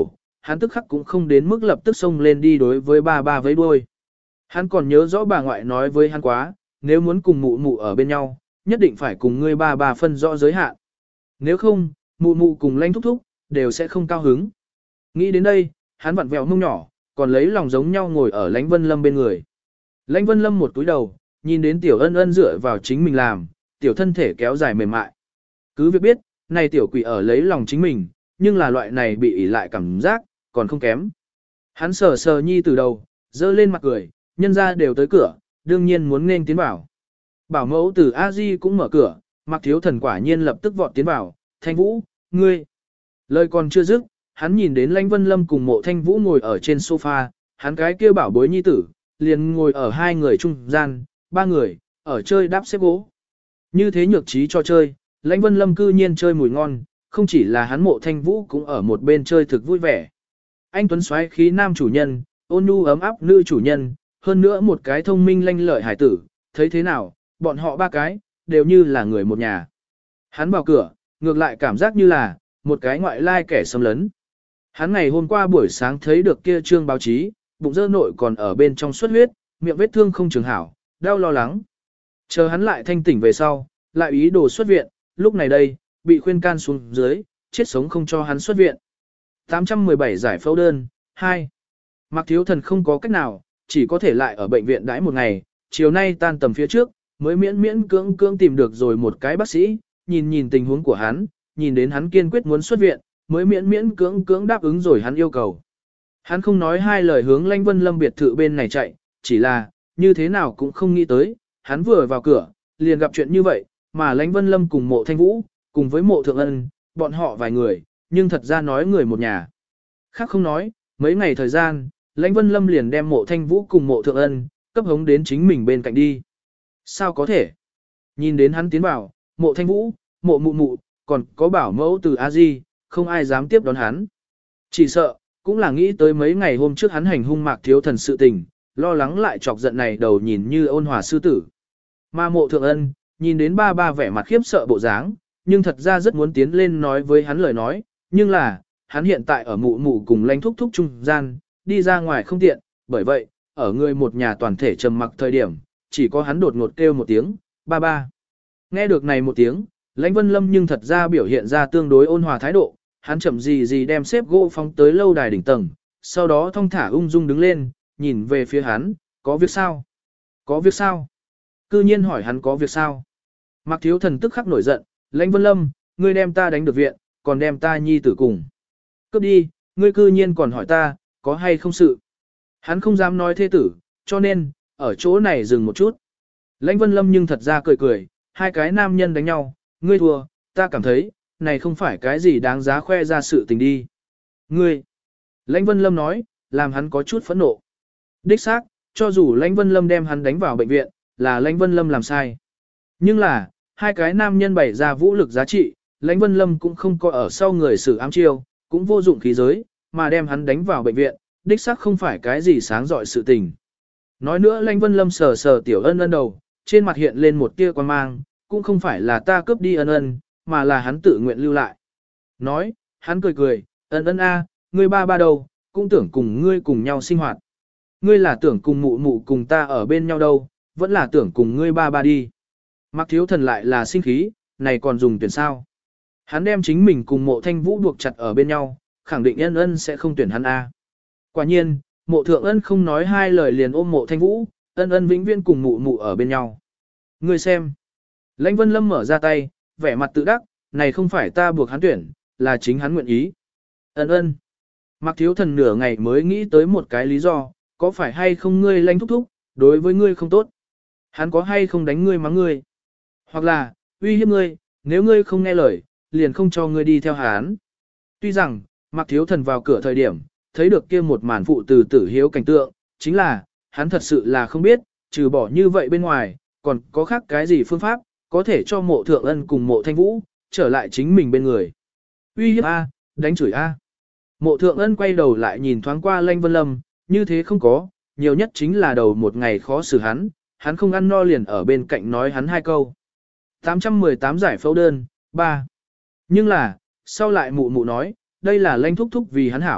S1: hắn tức khắc cũng không đến mức lập tức xông lên đi đối với ba ba vẫy đuôi. Hắn còn nhớ rõ bà ngoại nói với hắn quá, nếu muốn cùng mụ mụ ở bên nhau, nhất định phải cùng ngươi ba ba phân rõ giới hạn. Nếu không, mụ mụ cùng Lanh thúc thúc, đều sẽ không cao hứng. Nghĩ đến đây, hắn vặn vẹo mông nhỏ, còn lấy lòng giống nhau ngồi ở Lãnh Vân Lâm bên người. Lãnh Vân Lâm một túi đầu, nhìn đến tiểu ân ân dựa vào chính mình làm, tiểu thân thể kéo dài mềm mại. Cứ việc biết, này tiểu quỷ ở lấy lòng chính mình, nhưng là loại này bị ỉ lại cảm giác, còn không kém. Hắn sờ sờ nhi từ đầu, dơ lên mặt cười, nhân ra đều tới cửa, đương nhiên muốn nên tiến vào. Bảo mẫu từ A-di cũng mở cửa, Mạc Thiếu Thần quả nhiên lập tức vọt tiến vào, Thanh Vũ, ngươi. Lời còn chưa dứt, hắn nhìn đến Lãnh Vân Lâm cùng Mộ Thanh Vũ ngồi ở trên sofa, hắn cái kia bảo bối nhi tử, liền ngồi ở hai người trung gian, ba người, ở chơi đáp xếp gỗ. Như thế nhược trí cho chơi, Lãnh Vân Lâm cư nhiên chơi mùi ngon, không chỉ là hắn Mộ Thanh Vũ cũng ở một bên chơi thực vui vẻ. Anh Tuấn xoáy khí nam chủ nhân, ôn nhu ấm áp nữ chủ nhân, hơn nữa một cái thông minh lanh lợi hải tử, thấy thế nào, bọn họ ba cái, đều như là người một nhà. Hắn vào cửa, ngược lại cảm giác như là, một cái ngoại lai kẻ xâm lấn. Hắn ngày hôm qua buổi sáng thấy được kia trương báo chí, bụng dơ nội còn ở bên trong xuất huyết, miệng vết thương không trường hảo, đau lo lắng. Chờ hắn lại thanh tỉnh về sau, lại ý đồ xuất viện, lúc này đây, bị khuyên can xuống dưới, chết sống không cho hắn xuất viện. tám trăm mười bảy giải phẫu đơn, hai. Mạc Thiếu Thần không có cách nào, chỉ có thể lại ở bệnh viện đãi một ngày, chiều nay tan tầm phía trước, mới miễn miễn cưỡng cưỡng tìm được rồi một cái bác sĩ, nhìn nhìn tình huống của hắn, nhìn đến hắn kiên quyết muốn xuất viện, mới miễn miễn cưỡng cưỡng đáp ứng rồi hắn yêu cầu. Hắn không nói hai lời hướng Lãnh Vân Lâm biệt thự bên này chạy, chỉ là, như thế nào cũng không nghĩ tới, hắn vừa vào cửa, liền gặp chuyện như vậy, mà Lãnh Vân Lâm cùng Mộ Thanh Vũ, cùng với Mộ Thượng Ân, bọn họ vài người, nhưng thật ra nói người một nhà. Khác không nói, mấy ngày thời gian, Lãnh Vân Lâm liền đem Mộ Thanh Vũ cùng Mộ Thượng Ân, cấp hống đến chính mình bên cạnh đi. Sao có thể? Nhìn đến hắn tiến vào, Mộ Thanh Vũ, Mộ Mụ Mụ, còn có bảo mẫu từ A-di, không ai dám tiếp đón hắn. Chỉ sợ, cũng là nghĩ tới mấy ngày hôm trước hắn hành hung Mạc Thiếu Thần sự tình, lo lắng lại chọc giận này đầu nhìn như ôn hòa sư tử. Mà Mộ Thượng Ân, nhìn đến ba ba vẻ mặt khiếp sợ bộ dáng, nhưng thật ra rất muốn tiến lên nói với hắn lời nói, nhưng là, hắn hiện tại ở Mụ Mụ cùng Lãnh thúc thúc trung gian, đi ra ngoài không tiện, bởi vậy, ở người một nhà toàn thể trầm mặc thời điểm, chỉ có hắn đột ngột kêu một tiếng, ba ba. Nghe được này một tiếng, Lãnh Vân Lâm nhưng thật ra biểu hiện ra tương đối ôn hòa thái độ, hắn chậm gì gì đem xếp gỗ phóng tới lâu đài đỉnh tầng, sau đó thong thả ung dung đứng lên, nhìn về phía hắn, có việc sao? Có việc sao? Cư nhiên hỏi hắn có việc sao? Mạc Thiếu Thần tức khắc nổi giận, Lãnh Vân Lâm, ngươi đem ta đánh được viện, còn đem ta nhi tử cùng. Cướp đi, ngươi cư nhiên còn hỏi ta, có hay không sự? Hắn không dám nói thê tử, cho nên, ở chỗ này dừng một chút. Lãnh Vân Lâm nhưng thật ra cười cười, hai cái nam nhân đánh nhau, ngươi thua, ta cảm thấy, này không phải cái gì đáng giá khoe ra sự tình đi. Ngươi, Lãnh Vân Lâm nói, làm hắn có chút phẫn nộ. Đích xác, cho dù Lãnh Vân Lâm đem hắn đánh vào bệnh viện, là Lãnh Vân Lâm làm sai. Nhưng là, hai cái nam nhân bày ra vũ lực giá trị, Lãnh Vân Lâm cũng không có ở sau người xử ám chiêu, cũng vô dụng khí giới, mà đem hắn đánh vào bệnh viện, đích xác không phải cái gì sáng dọi sự tình. Nói nữa Lãnh Vân Lâm sờ sờ tiểu ân ân đầu, trên mặt hiện lên một tia quan mang, cũng không phải là ta cướp đi ân ân, mà là hắn tự nguyện lưu lại. Nói, hắn cười cười, ân ân a, ngươi ba ba đâu, cũng tưởng cùng ngươi cùng nhau sinh hoạt. Ngươi là tưởng cùng mụ mụ cùng ta ở bên nhau đâu, vẫn là tưởng cùng ngươi ba ba đi. Mạc Thiếu Thần lại là sinh khí, này còn dùng tuyển sao. Hắn đem chính mình cùng Mộ Thanh Vũ buộc chặt ở bên nhau, khẳng định ân ân sẽ không tuyển hắn a. Quả nhiên, Mộ Thượng Ân không nói hai lời liền ôm Mộ Thanh Vũ, ân ân vĩnh viễn cùng mụ mụ ở bên nhau. Ngươi xem. Lãnh Vân Lâm mở ra tay, vẻ mặt tự đắc, này không phải ta buộc hắn tuyển, là chính hắn nguyện ý. Ân ân. Mạc Thiếu Thần nửa ngày mới nghĩ tới một cái lý do, có phải hay không ngươi Lãnh thúc thúc, đối với ngươi không tốt. Hắn có hay không đánh ngươi mắng ngươi. Hoặc là, uy hiếp ngươi, nếu ngươi không nghe lời, liền không cho ngươi đi theo hắn. Tuy rằng, Mạc Thiếu Thần vào cửa thời điểm, thấy được kia một màn phụ từ tử hiếu cảnh tượng, chính là, hắn thật sự là không biết, trừ bỏ như vậy bên ngoài, còn có khác cái gì phương pháp, có thể cho Mộ Thượng Ân cùng Mộ Thanh Vũ, trở lại chính mình bên người. Uy hiếp A, đánh chửi A. Mộ Thượng Ân quay đầu lại nhìn thoáng qua Lãnh Vân Lâm, như thế không có, nhiều nhất chính là đầu một ngày khó xử hắn, hắn không ăn no liền ở bên cạnh nói hắn hai câu. tám trăm mười tám giải phẫu đơn, ba. Nhưng là, sau lại mụ mụ nói, đây là Lãnh thúc thúc vì hắn hảo,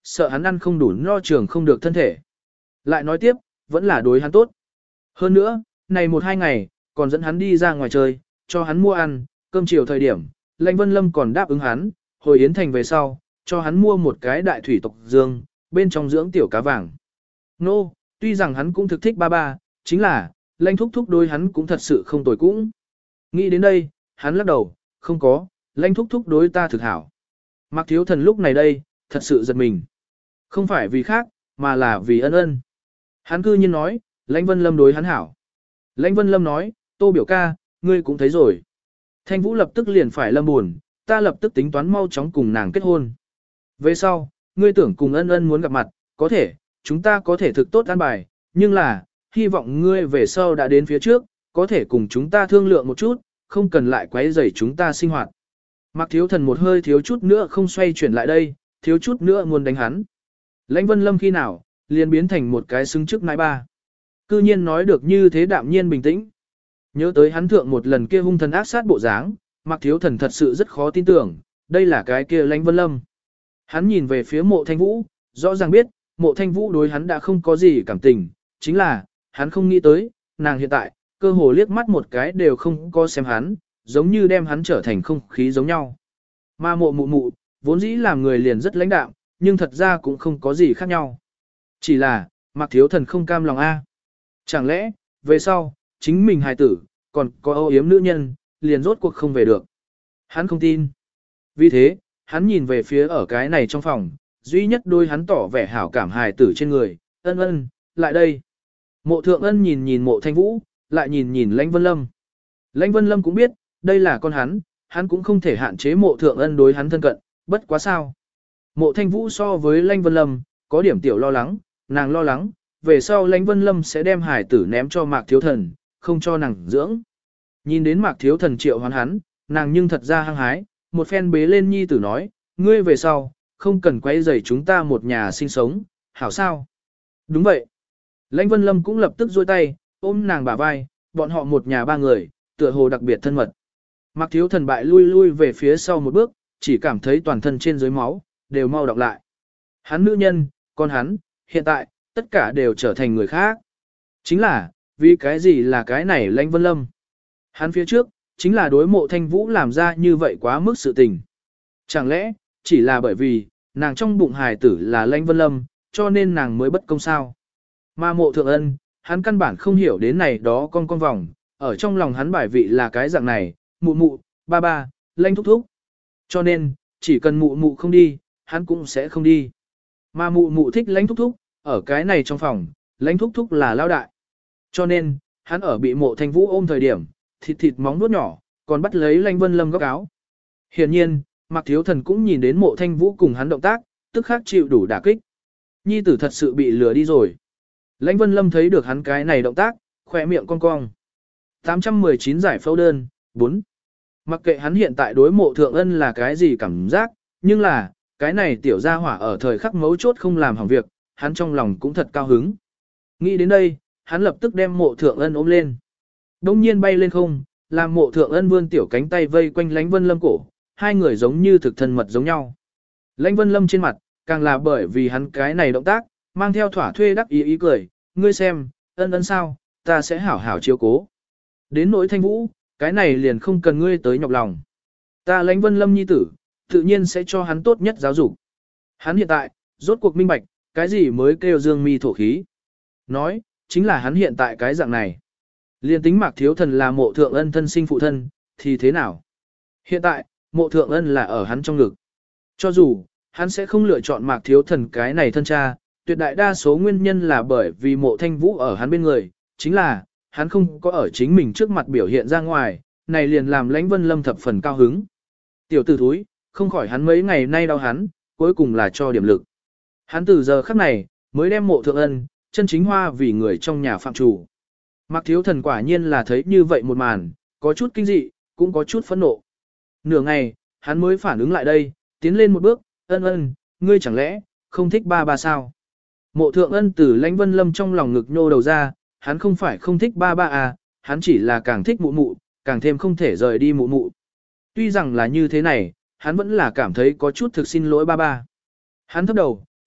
S1: sợ hắn ăn không đủ no trường không được thân thể. Lại nói tiếp, vẫn là đối hắn tốt. Hơn nữa, này một hai ngày, còn dẫn hắn đi ra ngoài chơi, cho hắn mua ăn, cơm chiều thời điểm, Lãnh Vân Lâm còn đáp ứng hắn, hồi Yến Thành về sau, cho hắn mua một cái đại thủy tộc dương, bên trong dưỡng tiểu cá vàng. Nô, no, tuy rằng hắn cũng thực thích ba ba, chính là, Lãnh thúc thúc đối hắn cũng thật sự không tồi cũng. Nghĩ đến đây, hắn lắc đầu, không có, Lãnh thúc thúc đối ta thực hảo. Mạc Thiếu Thần lúc này đây, thật sự giật mình. Không phải vì khác, mà là vì ân ân. Hắn cư nhiên nói, Lãnh Vân Lâm đối hắn hảo. Lãnh Vân Lâm nói, Tô biểu ca, ngươi cũng thấy rồi. Thanh Vũ lập tức liền phải lâm buồn, ta lập tức tính toán mau chóng cùng nàng kết hôn. Về sau, ngươi tưởng cùng ân ân muốn gặp mặt, có thể, chúng ta có thể thực tốt an bài, nhưng là, hy vọng ngươi về sau đã đến phía trước, có thể cùng chúng ta thương lượng một chút, không cần lại quấy rầy chúng ta sinh hoạt. Mạc Thiếu Thần một hơi thiếu chút nữa không xoay chuyển lại đây, thiếu chút nữa muốn đánh hắn. Lãnh Vân Lâm khi nào, liền biến thành một cái xứng trước nãi ba. Cư nhiên nói được như thế đạm nhiên bình tĩnh. Nhớ tới hắn thượng một lần kia hung thần ác sát bộ dáng, Mạc Thiếu Thần thật sự rất khó tin tưởng, đây là cái kia Lãnh Vân Lâm. Hắn nhìn về phía Mộ Thanh Vũ, rõ ràng biết, Mộ Thanh Vũ đối hắn đã không có gì cảm tình, chính là, hắn không nghĩ tới, nàng hiện tại, cơ hồ liếc mắt một cái đều không có xem hắn, giống như đem hắn trở thành không khí giống nhau. Mà Mộ Mụ Mụ, vốn dĩ làm người liền rất lãnh đạm, nhưng thật ra cũng không có gì khác nhau. Chỉ là, Mạc Thiếu Thần không cam lòng a. Chẳng lẽ, về sau, chính mình hài tử, còn có âu yếm nữ nhân, liền rốt cuộc không về được. Hắn không tin. Vì thế, hắn nhìn về phía ở cái này trong phòng, duy nhất đôi hắn tỏ vẻ hảo cảm hài tử trên người, ân ân, lại đây. Mộ Thượng Ân nhìn nhìn Mộ Thanh Vũ, lại nhìn nhìn Lãnh Vân Lâm. Lãnh Vân Lâm cũng biết, đây là con hắn, hắn cũng không thể hạn chế Mộ Thượng Ân đối hắn thân cận, bất quá sao. Mộ Thanh Vũ so với Lãnh Vân Lâm, có điểm tiểu lo lắng, nàng lo lắng, về sau Lãnh Vân Lâm sẽ đem hải tử ném cho Mạc Thiếu Thần, không cho nàng dưỡng. Nhìn đến Mạc Thiếu Thần triệu hoán hắn, nàng nhưng thật ra hăng hái, một phen bế lên nhi tử nói, ngươi về sau, không cần quấy rầy chúng ta một nhà sinh sống, hảo sao? Đúng vậy. Lãnh Vân Lâm cũng lập tức duỗi tay, ôm nàng bả vai, bọn họ một nhà ba người, tựa hồ đặc biệt thân mật. Mạc Thiếu Thần bại lui lui về phía sau một bước, chỉ cảm thấy toàn thân trên dưới máu, đều mau đọc lại. Hắn nữ nhân, con hắn, hiện tại, tất cả đều trở thành người khác. Chính là, vì cái gì là cái này Lãnh Vân Lâm? Hắn phía trước, chính là đối Mộ Thanh Vũ làm ra như vậy quá mức sự tình. Chẳng lẽ, chỉ là bởi vì, nàng trong bụng hài tử là Lãnh Vân Lâm, cho nên nàng mới bất công sao? Mà Mộ Thượng Ân, hắn căn bản không hiểu đến này đó con con vòng, ở trong lòng hắn bài vị là cái dạng này, mụ mụ, ba ba, Lãnh thúc thúc. Cho nên, chỉ cần mụ mụ không đi, hắn cũng sẽ không đi. Mà mụ mụ thích Lãnh thúc thúc, ở cái này trong phòng, Lãnh thúc thúc là lao đại. Cho nên, hắn ở bị Mộ Thanh Vũ ôm thời điểm, thịt thịt móng nuốt nhỏ, còn bắt lấy Lãnh Vân Lâm góc áo. Hiển nhiên, Mạc Thiếu Thần cũng nhìn đến Mộ Thanh Vũ cùng hắn động tác, tức khắc chịu đủ đả kích. Nhi tử thật sự bị lừa đi rồi. Lãnh Vân Lâm thấy được hắn cái này động tác, khỏe miệng cong cong. tám trăm mười chín giải phẫu đơn, bốn. Mặc kệ hắn hiện tại đối Mộ Thượng Ân là cái gì cảm giác, nhưng là, cái này tiểu gia hỏa ở thời khắc mấu chốt không làm hỏng việc, hắn trong lòng cũng thật cao hứng. Nghĩ đến đây, hắn lập tức đem Mộ Thượng Ân ôm lên. Đông nhiên bay lên không, làm Mộ Thượng Ân vươn tiểu cánh tay vây quanh Lãnh Vân Lâm cổ, hai người giống như thực thân mật giống nhau. Lãnh Vân Lâm trên mặt, càng là bởi vì hắn cái này động tác, mang theo thỏa thuê đắc ý ý cười, ngươi xem, Ân Ân sao, ta sẽ hảo hảo chiếu cố. Đến nỗi Thanh Vũ, cái này liền không cần ngươi tới nhọc lòng. Ta Lãnh Vân Lâm nhi tử, tự nhiên sẽ cho hắn tốt nhất giáo dục. Hắn hiện tại, rốt cuộc minh bạch, cái gì mới kêu dương mi thổ khí. Nói, chính là hắn hiện tại cái dạng này. Liên tính Mạc Thiếu Thần là Mộ Thượng Ân thân sinh phụ thân, thì thế nào? Hiện tại, Mộ Thượng Ân là ở hắn trong ngực. Cho dù, hắn sẽ không lựa chọn Mạc Thiếu Thần cái này thân cha, tuyệt đại đa số nguyên nhân là bởi vì Mộ Thanh Vũ ở hắn bên người, chính là, hắn không có ở chính mình trước mặt biểu hiện ra ngoài, này liền làm Lãnh Vân Lâm thập phần cao hứng. Tiểu tử thúi, không khỏi hắn mấy ngày nay đau hắn, cuối cùng là cho điểm lực. Hắn từ giờ khắc này, mới đem Mộ Thượng Ân, chân chính hoa vì người trong nhà phạm chủ. Mạc Thiếu Thần quả nhiên là thấy như vậy một màn, có chút kinh dị, cũng có chút phẫn nộ. Nửa ngày, hắn mới phản ứng lại đây, tiến lên một bước, Ân Ân, ngươi chẳng lẽ, không thích ba ba sao? Mộ Thượng Ân từ Lãnh Vân Lâm trong lòng ngực nhô đầu ra, hắn không phải không thích ba ba à, hắn chỉ là càng thích mụ mụ, càng thêm không thể rời đi mụ mụ. Tuy rằng là như thế này, hắn vẫn là cảm thấy có chút thực xin lỗi ba ba. Hắn thấp đầu,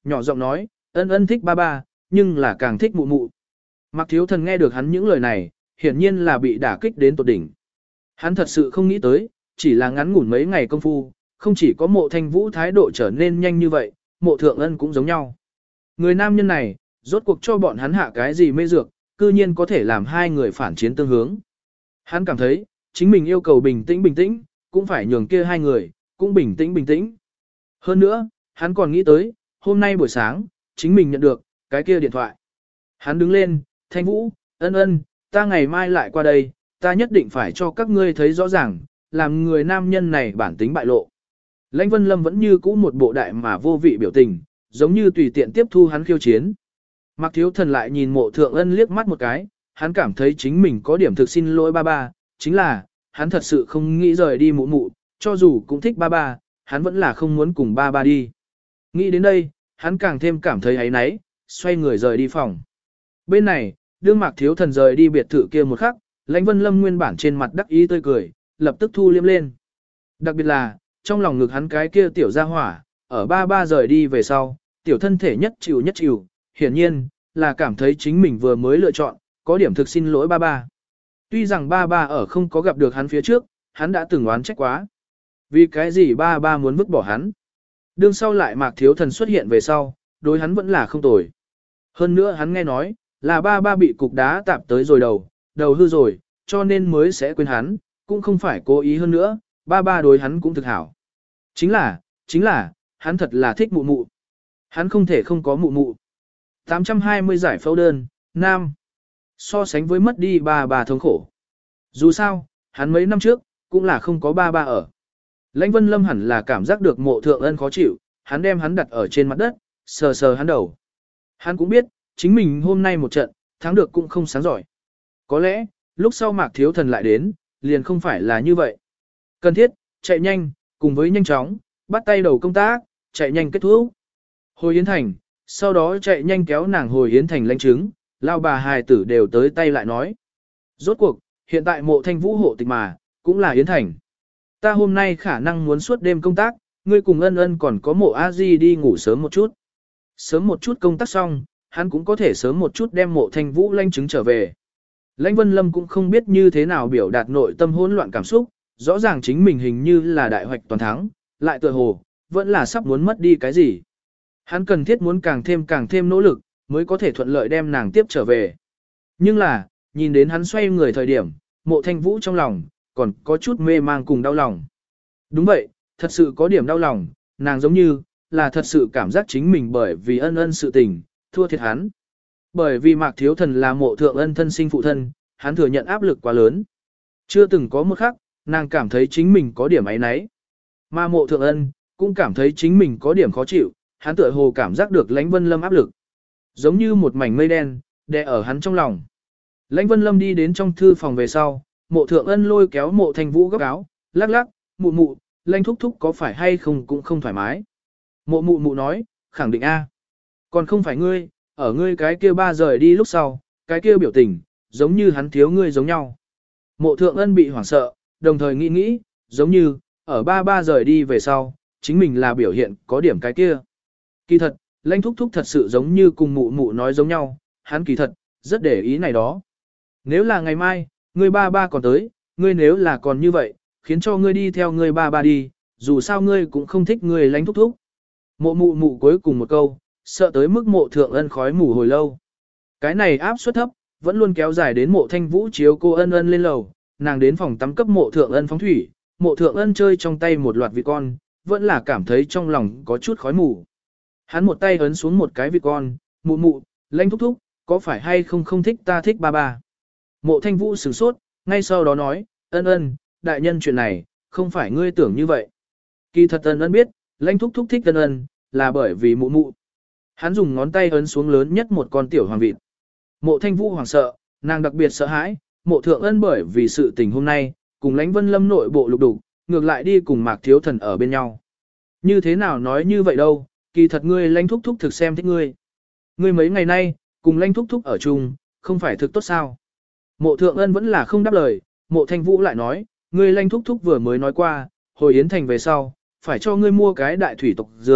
S1: nhỏ giọng nói, ân ân thích ba ba, nhưng là càng thích mụ mụ. Mạc Thiếu Thần nghe được hắn những lời này, hiển nhiên là bị đả kích đến tột đỉnh. Hắn thật sự không nghĩ tới, chỉ là ngắn ngủn mấy ngày công phu, không chỉ có mộ thanh vũ thái độ trở nên nhanh như vậy, mộ thượng ân cũng giống nhau. Người nam nhân này, rốt cuộc cho bọn hắn hạ cái gì mê dược, cư nhiên có thể làm hai người phản chiến tương hướng. Hắn cảm thấy, chính mình yêu cầu bình tĩnh bình tĩnh, cũng phải nhường kia hai người, cũng bình tĩnh bình tĩnh. Hơn nữa, hắn còn nghĩ tới, hôm nay buổi sáng, chính mình nhận được, cái kia điện thoại. Hắn đứng lên, Thanh Vũ, ân ân, ta ngày mai lại qua đây, ta nhất định phải cho các ngươi thấy rõ ràng, làm người nam nhân này bản tính bại lộ. Lãnh Vân Lâm vẫn như cũ một bộ đại mà vô vị biểu tình, giống như tùy tiện tiếp thu hắn khiêu chiến. Mạc Thiếu Thần lại nhìn mộ thượng ân liếc mắt một cái, hắn cảm thấy chính mình có điểm thực xin lỗi ba ba, chính là, hắn thật sự không nghĩ rời đi mụ mụ, cho dù cũng thích ba ba, hắn vẫn là không muốn cùng ba ba đi. Nghĩ đến đây, hắn càng thêm cảm thấy áy náy, xoay người rời đi phòng. Bên này, đương Mạc Thiếu Thần rời đi biệt thự kia một khắc, Lãnh Vân Lâm nguyên bản trên mặt đắc ý tươi cười, lập tức thu liêm lên. Đặc biệt là, trong lòng ngực hắn cái kia tiểu gia hỏa, ở ba ba rời đi về sau, tiểu thân thể nhất chịu nhất chịu, hiển nhiên, là cảm thấy chính mình vừa mới lựa chọn, có điểm thực xin lỗi ba ba. Tuy rằng ba ba ở không có gặp được hắn phía trước, hắn đã từng oán trách quá. Vì cái gì ba ba muốn vứt bỏ hắn? Đương sau lại Mạc Thiếu Thần xuất hiện về sau, đối hắn vẫn là không tồi. Hơn nữa hắn nghe nói, là ba ba bị cục đá tạp tới rồi đầu, đầu hư rồi, cho nên mới sẽ quên hắn, cũng không phải cố ý hơn nữa, ba ba đối hắn cũng thực hảo. Chính là, chính là, hắn thật là thích mụ mụ. Hắn không thể không có mụ mụ. tám trăm hai mươi giải phẫu đơn, nam. So sánh với mất đi ba ba thống khổ. Dù sao, hắn mấy năm trước, cũng là không có ba ba ở. Lãnh Vân Lâm hẳn là cảm giác được mộ thượng ân khó chịu, hắn đem hắn đặt ở trên mặt đất, sờ sờ hắn đầu. Hắn cũng biết, chính mình hôm nay một trận, thắng được cũng không sáng giỏi. Có lẽ, lúc sau Mạc Thiếu Thần lại đến, liền không phải là như vậy. Cần thiết, chạy nhanh, cùng với nhanh chóng, bắt tay đầu công tác, chạy nhanh kết thúc. Hồi Yến Thành, sau đó chạy nhanh kéo nàng hồi Yến Thành lãnh chứng, lao bà hài tử đều tới tay lại nói. Rốt cuộc, hiện tại mộ thanh vũ hộ tịch mà, cũng là Yến Thành. Ta hôm nay khả năng muốn suốt đêm công tác, ngươi cùng ân ân còn có mộ a di đi ngủ sớm một chút. Sớm một chút công tác xong, hắn cũng có thể sớm một chút đem mộ thanh vũ lãnh chứng trở về. Lãnh Vân Lâm cũng không biết như thế nào biểu đạt nội tâm hỗn loạn cảm xúc, rõ ràng chính mình hình như là đại hoạch toàn thắng, lại tựa hồ, vẫn là sắp muốn mất đi cái gì. Hắn cần thiết muốn càng thêm càng thêm nỗ lực, mới có thể thuận lợi đem nàng tiếp trở về. Nhưng là, nhìn đến hắn xoay người thời điểm, mộ thanh vũ trong lòng, còn có chút mê mang cùng đau lòng. Đúng vậy, thật sự có điểm đau lòng, nàng giống như, là thật sự cảm giác chính mình bởi vì ân ân sự tình, thua thiệt hắn. Bởi vì Mạc Thiếu Thần là mộ thượng ân thân sinh phụ thân, hắn thừa nhận áp lực quá lớn. Chưa từng có một khắc, nàng cảm thấy chính mình có điểm áy náy. Mà mộ thượng ân, cũng cảm thấy chính mình có điểm khó chịu, hắn tựa hồ cảm giác được Lãnh Vân Lâm áp lực. Giống như một mảnh mây đen, đè ở hắn trong lòng. Lãnh Vân Lâm đi đến trong thư phòng về sau, mộ thượng ân lôi kéo mộ thanh vũ góc áo, lắc lắc, mụ mụ, Lãnh thúc thúc có phải hay không cũng không thoải mái. Mộ mụ mụ nói, khẳng định a. Còn không phải ngươi, ở ngươi cái kia ba rời đi lúc sau, cái kia biểu tình, giống như hắn thiếu ngươi giống nhau. Mộ thượng ân bị hoảng sợ, đồng thời nghĩ nghĩ, giống như, ở ba ba rời đi về sau, chính mình là biểu hiện có điểm cái kia. Kỳ thật, Lãnh thúc thúc thật sự giống như cùng mụ mụ nói giống nhau, hắn kỳ thật, rất để ý này đó. Nếu là ngày mai, ngươi ba ba còn tới, ngươi nếu là còn như vậy, khiến cho ngươi đi theo ngươi ba ba đi, dù sao ngươi cũng không thích ngươi Lãnh thúc thúc. Mộ mụ mụ cuối cùng một câu, sợ tới mức mộ thượng ân khói mù hồi lâu. Cái này áp suất thấp, vẫn luôn kéo dài đến mộ thanh vũ chiếu cô ân ân lên lầu, nàng đến phòng tắm cấp mộ thượng ân phóng thủy, mộ thượng ân chơi trong tay một loạt vịt con, vẫn là cảm thấy trong lòng có chút khói mù. Hắn một tay ấn xuống một cái vịt con, mụ mụ, Lãnh thúc thúc, có phải hay không không thích ta thích ba ba. Mộ thanh vũ sửng sốt, ngay sau đó nói, ân ân, đại nhân chuyện này, không phải ngươi tưởng như vậy. Kỳ thật ân ân biết, Lãnh thúc thúc thích ân ân, là bởi vì mụ mụ. Hắn dùng ngón tay ấn xuống lớn nhất một con tiểu hoàng vịt. Mộ thanh vũ hoảng sợ, nàng đặc biệt sợ hãi, mộ thượng ân bởi vì sự tình hôm nay, cùng Lãnh Vân Lâm nội bộ lục đục, ngược lại đi cùng Mạc Thiếu Thần ở bên nhau. Như thế nào nói như vậy đâu, kỳ thật ngươi Lãnh thúc thúc thực xem thích ngươi. Ngươi mấy ngày nay, cùng Lãnh thúc thúc ở chung, không phải thực tốt sao. Mộ thượng ân vẫn là không đáp lời, mộ thanh vũ lại nói, ngươi Lãnh thúc thúc vừa mới nói qua, hồi Yến Thành về sau, phải cho ngươi mua cái đại thủy tộc dương,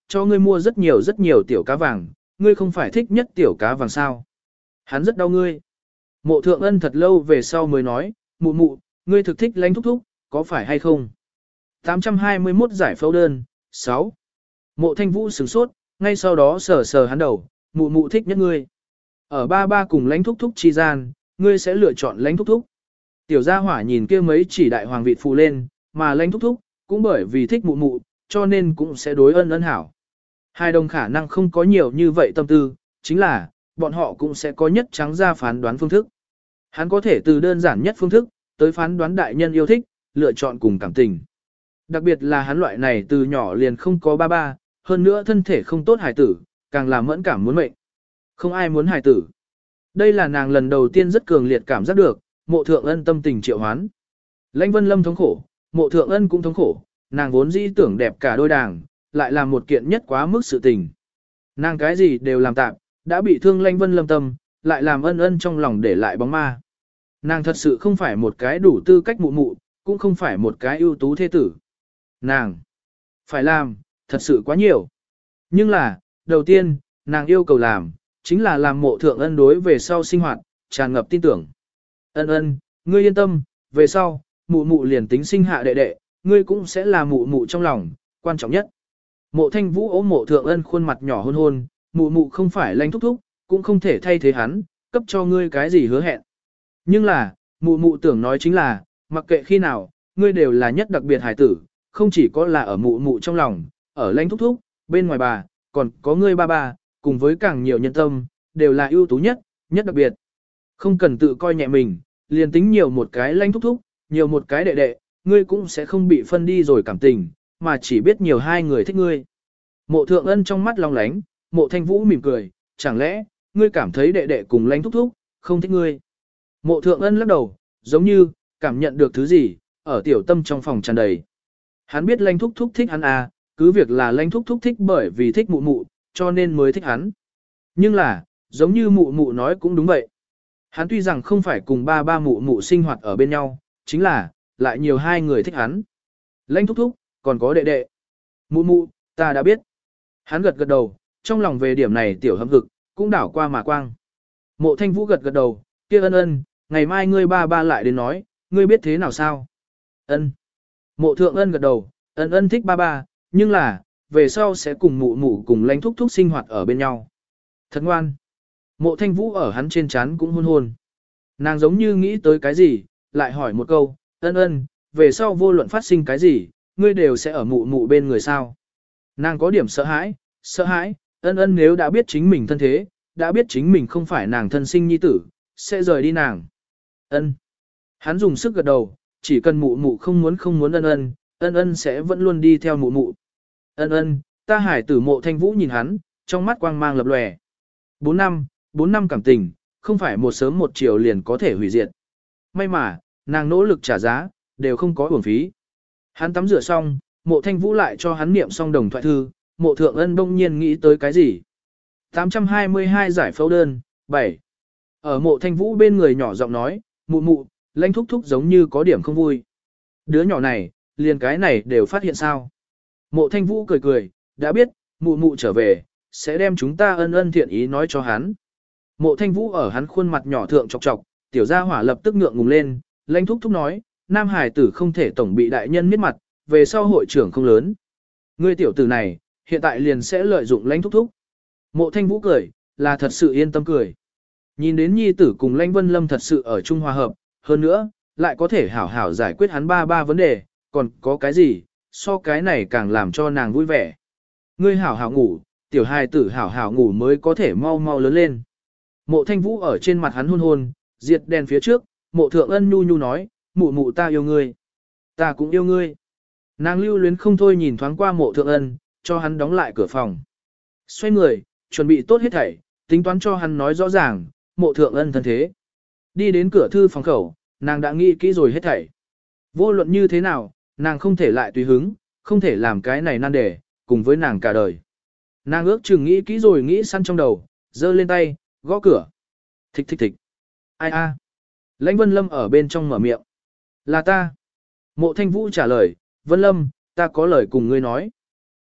S1: cho ngươi mua rất nhiều rất nhiều tiểu cá vàng, ngươi không phải thích nhất tiểu cá vàng sao. Hắn rất đau ngươi. Mộ thượng ân thật lâu về sau mới nói, mụ mụ, ngươi thực thích lãnh thúc thúc, có phải hay không? tám trăm hai mươi mốt giải phẫu đơn, sáu. Mộ thanh vũ sửng sốt, ngay sau đó sờ sờ hắn đầu, mụ mụ thích nhất ngươi. Ở ba ba cùng lãnh thúc thúc chi gian, ngươi sẽ lựa chọn lãnh thúc thúc. Tiểu gia hỏa nhìn kia mấy chỉ đại hoàng vịt phù lên, mà lãnh thúc thúc, cũng bởi vì thích mụ mụ, cho nên cũng sẽ đối ân ân hảo. Hai đồng khả năng không có nhiều như vậy tâm tư, chính là, bọn họ cũng sẽ có nhất trắng ra phán đoán phương thức. Hắn có thể từ đơn giản nhất phương thức, tới phán đoán đại nhân yêu thích, lựa chọn cùng cảm tình. Đặc biệt là hắn loại này từ nhỏ liền không có ba ba, hơn nữa thân thể không tốt hài tử, càng làm mẫn cảm muốn mệnh. Không ai muốn hài tử. Đây là nàng lần đầu tiên rất cường liệt cảm giác được, mộ thượng ân tâm tình triệu hoán. Lãnh Vân Lâm thống khổ, mộ thượng ân cũng thống khổ, nàng vốn dĩ tưởng đẹp cả đôi đảng, lại làm một kiện nhất quá mức sự tình. Nàng cái gì đều làm tạm, đã bị thương Lãnh Vân Lâm tâm, lại làm ân ân trong lòng để lại bóng ma. Nàng thật sự không phải một cái đủ tư cách mụ mụ, cũng không phải một cái ưu tú thế tử. Nàng phải làm, thật sự quá nhiều. Nhưng là, đầu tiên, nàng yêu cầu làm, chính là làm mộ thượng ân đối về sau sinh hoạt, tràn ngập tin tưởng. Ân ân, ngươi yên tâm, về sau, mụ mụ liền tính sinh hạ đệ đệ, ngươi cũng sẽ là mụ mụ trong lòng, quan trọng nhất. Mộ thanh vũ ôm mộ thượng ân khuôn mặt nhỏ hôn hôn, mụ mụ không phải lãnh thúc thúc, cũng không thể thay thế hắn, cấp cho ngươi cái gì hứa hẹn. Nhưng là, mụ mụ tưởng nói chính là, mặc kệ khi nào, ngươi đều là nhất đặc biệt hải tử, không chỉ có là ở mụ mụ trong lòng, ở lãnh thúc thúc, bên ngoài bà, còn có ngươi ba ba, cùng với càng nhiều nhân tâm, đều là ưu tú nhất, nhất đặc biệt. Không cần tự coi nhẹ mình, liền tính nhiều một cái lãnh thúc thúc, nhiều một cái đệ đệ, ngươi cũng sẽ không bị phân đi rồi cảm tình, mà chỉ biết nhiều hai người thích ngươi. Mộ thượng ân trong mắt long lánh, mộ thanh vũ mỉm cười, chẳng lẽ, ngươi cảm thấy đệ đệ cùng lãnh thúc thúc, không thích ngươi. Mộ thượng ân lắc đầu, giống như, cảm nhận được thứ gì, ở tiểu tâm trong phòng tràn đầy. Hắn biết lãnh thúc thúc thích hắn à, cứ việc là lãnh thúc thúc thích bởi vì thích mụ mụ, cho nên mới thích hắn. Nhưng là, giống như mụ mụ nói cũng đúng vậy. Hắn tuy rằng không phải cùng ba ba mụ mụ sinh hoạt ở bên nhau, chính là, lại nhiều hai người thích hắn. Lãnh thúc thúc, còn có đệ đệ. Mụ mụ, ta đã biết. Hắn gật gật đầu, trong lòng về điểm này tiểu hâm hực, cũng đảo qua mà quang. Mộ thanh vũ gật gật đầu, kia ân ân, ngày mai ngươi ba ba lại đến nói, ngươi biết thế nào sao? Ân. Mộ thượng ân gật đầu, ân ân thích ba ba, nhưng là, về sau sẽ cùng mụ mụ cùng lãnh thúc thúc sinh hoạt ở bên nhau. Thật ngoan. Mộ thanh vũ ở hắn trên trán cũng hôn hôn. Nàng giống như nghĩ tới cái gì, lại hỏi một câu, ân ân, về sau vô luận phát sinh cái gì, ngươi đều sẽ ở mụ mụ bên người sao. Nàng có điểm sợ hãi, sợ hãi, ân ân nếu đã biết chính mình thân thế, đã biết chính mình không phải nàng thân sinh nhi tử, sẽ rời đi nàng. Ân. Hắn dùng sức gật đầu, chỉ cần mụ mụ không muốn không muốn ân ân, ân ân sẽ vẫn luôn đi theo mụ mụ. Ân ân, ta hải tử mộ thanh vũ nhìn hắn, trong mắt quang mang lập lòe. Bốn năm, bốn năm cảm tình, không phải một sớm một chiều liền có thể hủy diệt. May mà, nàng nỗ lực trả giá, đều không có uổng phí. Hắn tắm rửa xong, mộ thanh vũ lại cho hắn niệm xong đồng thoại thư, mộ thượng ân đông nhiên nghĩ tới cái gì. tám trăm hai mươi hai giải phẫu đơn, bảy. Ở mộ thanh vũ bên người nhỏ giọng nói, mụ mụ, lãnh thúc thúc giống như có điểm không vui. Đứa nhỏ này, liền cái này đều phát hiện sao. Mộ thanh vũ cười cười, đã biết, mụ mụ trở về, sẽ đem chúng ta ân ân thiện ý nói cho hắn. Mộ thanh vũ ở hắn khuôn mặt nhỏ thượng chọc chọc, tiểu gia hỏa lập tức ngượng ngùng lên, lãnh thúc thúc nói, nam hải tử không thể tổng bị đại nhân miết mặt, về sau hội trưởng không lớn. Ngươi tiểu tử này, hiện tại liền sẽ lợi dụng lãnh thúc thúc. Mộ thanh vũ cười, là thật sự yên tâm cười. Nhìn đến nhi tử cùng lãnh vân lâm thật sự ở chung hòa hợp, hơn nữa, lại có thể hảo hảo giải quyết hắn ba ba vấn đề, còn có cái gì, so cái này càng làm cho nàng vui vẻ. Ngươi hảo hảo ngủ, tiểu hài tử hảo hảo ngủ mới có thể mau mau lớn lên. Mộ thanh vũ ở trên mặt hắn hôn hôn, diệt đèn phía trước, mộ thượng ân nhu nhu nói, mụ mụ ta yêu ngươi. Ta cũng yêu ngươi. Nàng lưu luyến không thôi nhìn thoáng qua mộ thượng ân, cho hắn đóng lại cửa phòng. Xoay người, chuẩn bị tốt hết thảy, tính toán cho hắn nói rõ ràng, mộ thượng ân thân thế. Đi đến cửa thư phòng khẩu, nàng đã nghĩ kỹ rồi hết thảy. Vô luận như thế nào, nàng không thể lại tùy hứng, không thể làm cái này nan đề, cùng với nàng cả đời. Nàng ước chừng nghĩ kỹ rồi nghĩ săn trong đầu, giơ lên tay, gõ cửa. Thịch thịch thịch. Ai a? Lãnh Vân Lâm ở bên trong mở miệng. Là ta. Mộ Thanh Vũ trả lời, Vân Lâm, ta có lời cùng ngươi nói.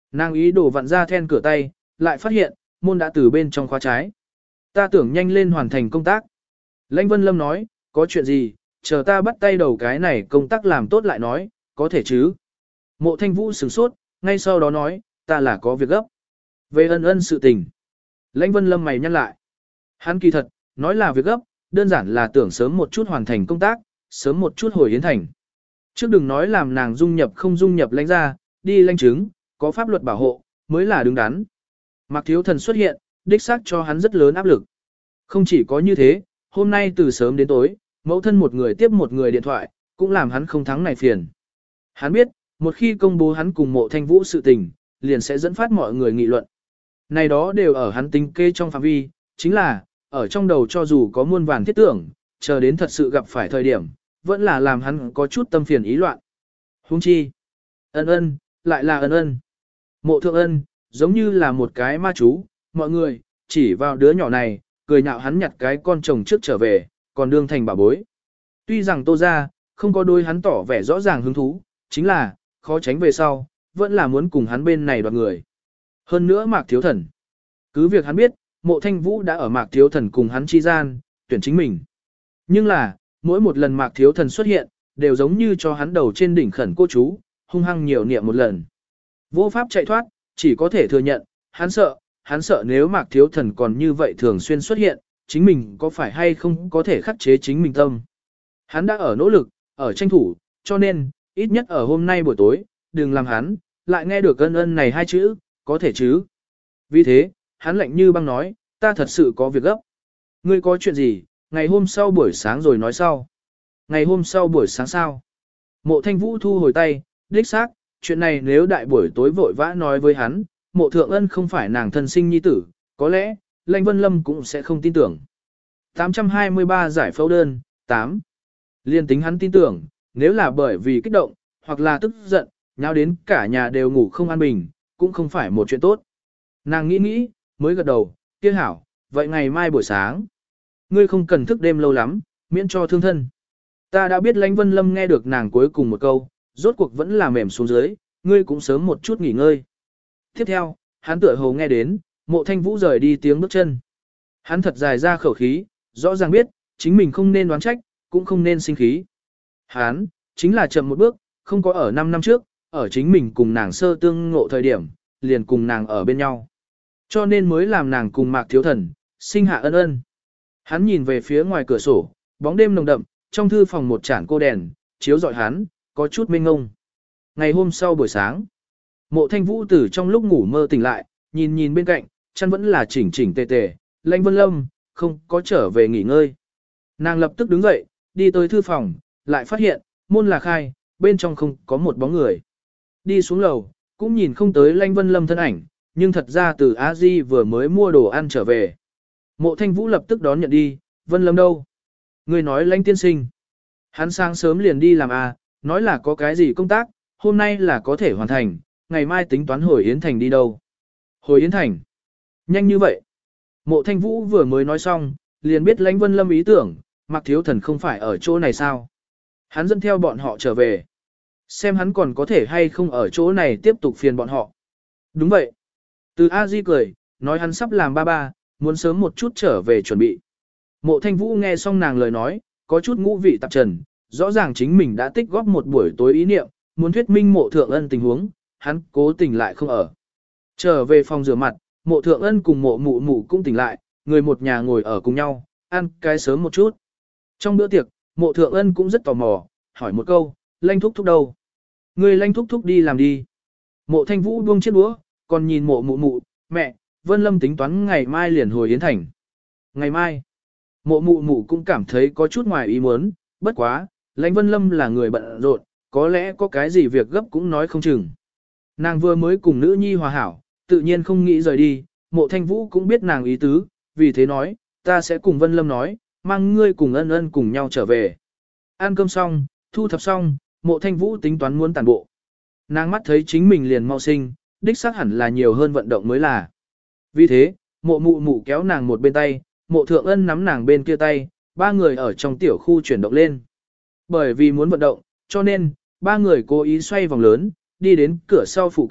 S1: Nàng ý đồ vặn ra then cửa tay, lại phát hiện, môn đã từ bên trong khóa trái. Ta tưởng nhanh lên hoàn thành công tác. Lãnh Vân Lâm nói, có chuyện gì, chờ ta bắt tay đầu cái này công tác làm tốt lại nói, có thể chứ. Mộ Thanh Vũ sửng sốt, ngay sau đó nói, ta là có việc gấp. Về ân ân sự tình. Lãnh Vân Lâm mày nhăn lại. Hắn kỳ thật, nói là việc gấp, đơn giản là tưởng sớm một chút hoàn thành công tác, sớm một chút hồi yến thành. Trước đừng nói làm nàng dung nhập không dung nhập lãnh ra, đi lãnh chứng, có pháp luật bảo hộ, mới là đứng đắn. Mạc Thiếu Thần xuất hiện, đích xác cho hắn rất lớn áp lực. Không chỉ có như thế, hôm nay từ sớm đến tối, mẫu thân một người tiếp một người điện thoại, cũng làm hắn không thắng này phiền. Hắn biết, một khi công bố hắn cùng Mộ Thanh Vũ sự tình, liền sẽ dẫn phát mọi người nghị luận. Này đó đều ở hắn tính kê trong phạm vi, chính là, ở trong đầu cho dù có muôn vàn thiết tưởng, chờ đến thật sự gặp phải thời điểm, vẫn là làm hắn có chút tâm phiền ý loạn. Huống chi, ân ân, lại là ân ân. Mộ Thượng Ân, giống như là một cái ma chú, mọi người, chỉ vào đứa nhỏ này, cười nhạo hắn nhặt cái con chồng trước trở về, còn đương thành bà bối. Tuy rằng Tô gia không có đôi hắn tỏ vẻ rõ ràng hứng thú, chính là, khó tránh về sau, vẫn là muốn cùng hắn bên này đoạt người. Hơn nữa Mạc Thiếu Thần. Cứ việc hắn biết, Mộ Thanh Vũ đã ở Mạc Thiếu Thần cùng hắn chi gian, tuyển chính mình. Nhưng là, mỗi một lần Mạc Thiếu Thần xuất hiện, đều giống như cho hắn đầu trên đỉnh khẩn cô chú, hung hăng nhiều niệm một lần. Vô pháp chạy thoát, chỉ có thể thừa nhận, hắn sợ, hắn sợ nếu Mạc Thiếu Thần còn như vậy thường xuyên xuất hiện, chính mình có phải hay không có thể khắc chế chính mình tâm. Hắn đã ở nỗ lực, ở tranh thủ, cho nên, ít nhất ở hôm nay buổi tối, đừng làm hắn, lại nghe được ân ân này hai chữ, có thể chứ. Vì thế, hắn lạnh như băng nói, ta thật sự có việc gấp. Ngươi có chuyện gì, ngày hôm sau buổi sáng rồi nói sau. Ngày hôm sau buổi sáng sao? Mộ Thanh Vũ thu hồi tay, đích xác, chuyện này nếu đại buổi tối vội vã nói với hắn, Mộ Thượng Ân không phải nàng thân sinh nhi tử, có lẽ, Lãnh Vân Lâm cũng sẽ không tin tưởng. tám trăm hai mươi ba giải phẫu đơn, tám. Liên tính hắn tin tưởng, nếu là bởi vì kích động, hoặc là tức giận, nháo đến cả nhà đều ngủ không an bình, cũng không phải một chuyện tốt. Nàng nghĩ nghĩ, mới gật đầu, kia hảo, vậy ngày mai buổi sáng. Ngươi không cần thức đêm lâu lắm, miễn cho thương thân. Ta đã biết Lãnh Vân Lâm nghe được nàng cuối cùng một câu, rốt cuộc vẫn là mềm xuống dưới, ngươi cũng sớm một chút nghỉ ngơi. Tiếp theo, hắn tựa hồ nghe đến, Mộ Thanh Vũ rời đi tiếng bước chân. Hắn thật dài ra khẩu khí, rõ ràng biết, chính mình không nên đoán trách, cũng không nên sinh khí. Hắn, chính là chậm một bước, không có ở năm năm trước, ở chính mình cùng nàng sơ tương ngộ thời điểm, liền cùng nàng ở bên nhau. Cho nên mới làm nàng cùng Mạc Thiếu Thần, sinh hạ ân ân. Hắn nhìn về phía ngoài cửa sổ, bóng đêm nồng đậm, trong thư phòng một chản cô đèn, chiếu rọi hắn, có chút mênh ngông. Ngày hôm sau buổi sáng, Mộ Thanh Vũ từ trong lúc ngủ mơ tỉnh lại, nhìn nhìn bên cạnh, chăn vẫn là chỉnh chỉnh tề tề, Lãnh Vân Lâm, không có trở về nghỉ ngơi. Nàng lập tức đứng dậy, đi tới thư phòng, lại phát hiện, môn là khai, bên trong không có một bóng người. Đi xuống lầu, cũng nhìn không tới Lãnh Vân Lâm thân ảnh, nhưng thật ra từ A Di vừa mới mua đồ ăn trở về. Mộ Thanh Vũ lập tức đón nhận đi, Vân Lâm đâu? Người nói Lãnh tiên sinh. Hắn sáng sớm liền đi làm à, nói là có cái gì công tác, hôm nay là có thể hoàn thành, ngày mai tính toán hồi Yến Thành đi đâu. Hồi Yến Thành. Nhanh như vậy. Mộ Thanh Vũ vừa mới nói xong, liền biết Lãnh Vân Lâm ý tưởng, Mạc Thiếu Thần không phải ở chỗ này sao. Hắn dẫn theo bọn họ trở về. Xem hắn còn có thể hay không ở chỗ này tiếp tục phiền bọn họ. Đúng vậy. Từ A Di cười, nói hắn sắp làm ba ba, muốn sớm một chút trở về chuẩn bị. Mộ Thanh Vũ nghe xong nàng lời nói, có chút ngũ vị tạp trần, rõ ràng chính mình đã tích góp một buổi tối ý niệm, muốn thuyết minh Mộ Thượng Ân tình huống, hắn cố tình lại không ở. Trở về phòng rửa mặt, Mộ Thượng Ân cùng Mộ Mụ Mụ cũng tỉnh lại, người một nhà ngồi ở cùng nhau, ăn cái sớm một chút. Trong bữa tiệc, Mộ Thượng Ân cũng rất tò mò, hỏi một câu, Lãnh thúc thúc đâu? Người Lãnh thúc thúc đi làm đi. Mộ Thanh Vũ buông chiếc đũa, còn nhìn Mộ Mụ Mụ, mẹ, Vân Lâm tính toán ngày mai liền hồi Yến Thành. Ngày mai, Mộ Mụ Mụ cũng cảm thấy có chút ngoài ý muốn, bất quá, Lãnh Vân Lâm là người bận rộn, có lẽ có cái gì việc gấp cũng nói không chừng. Nàng vừa mới cùng nữ nhi hòa hảo, tự nhiên không nghĩ rời đi, Mộ Thanh Vũ cũng biết nàng ý tứ, vì thế nói, ta sẽ cùng Vân Lâm nói, mang ngươi cùng ân ân cùng nhau trở về. Ăn cơm xong, thu thập xong, Mộ Thanh Vũ tính toán muốn tàn bộ. Nàng mắt thấy chính mình liền mau sinh, đích xác hẳn là nhiều hơn vận động mới là. Vì thế, Mộ Mụ Mụ kéo nàng một bên tay, Mộ Thượng Ân nắm nàng bên kia tay, ba người ở trong tiểu khu chuyển động lên. Bởi vì muốn vận động, cho nên, ba người cố ý xoay vòng lớn, đi đến cửa sau phụ cận,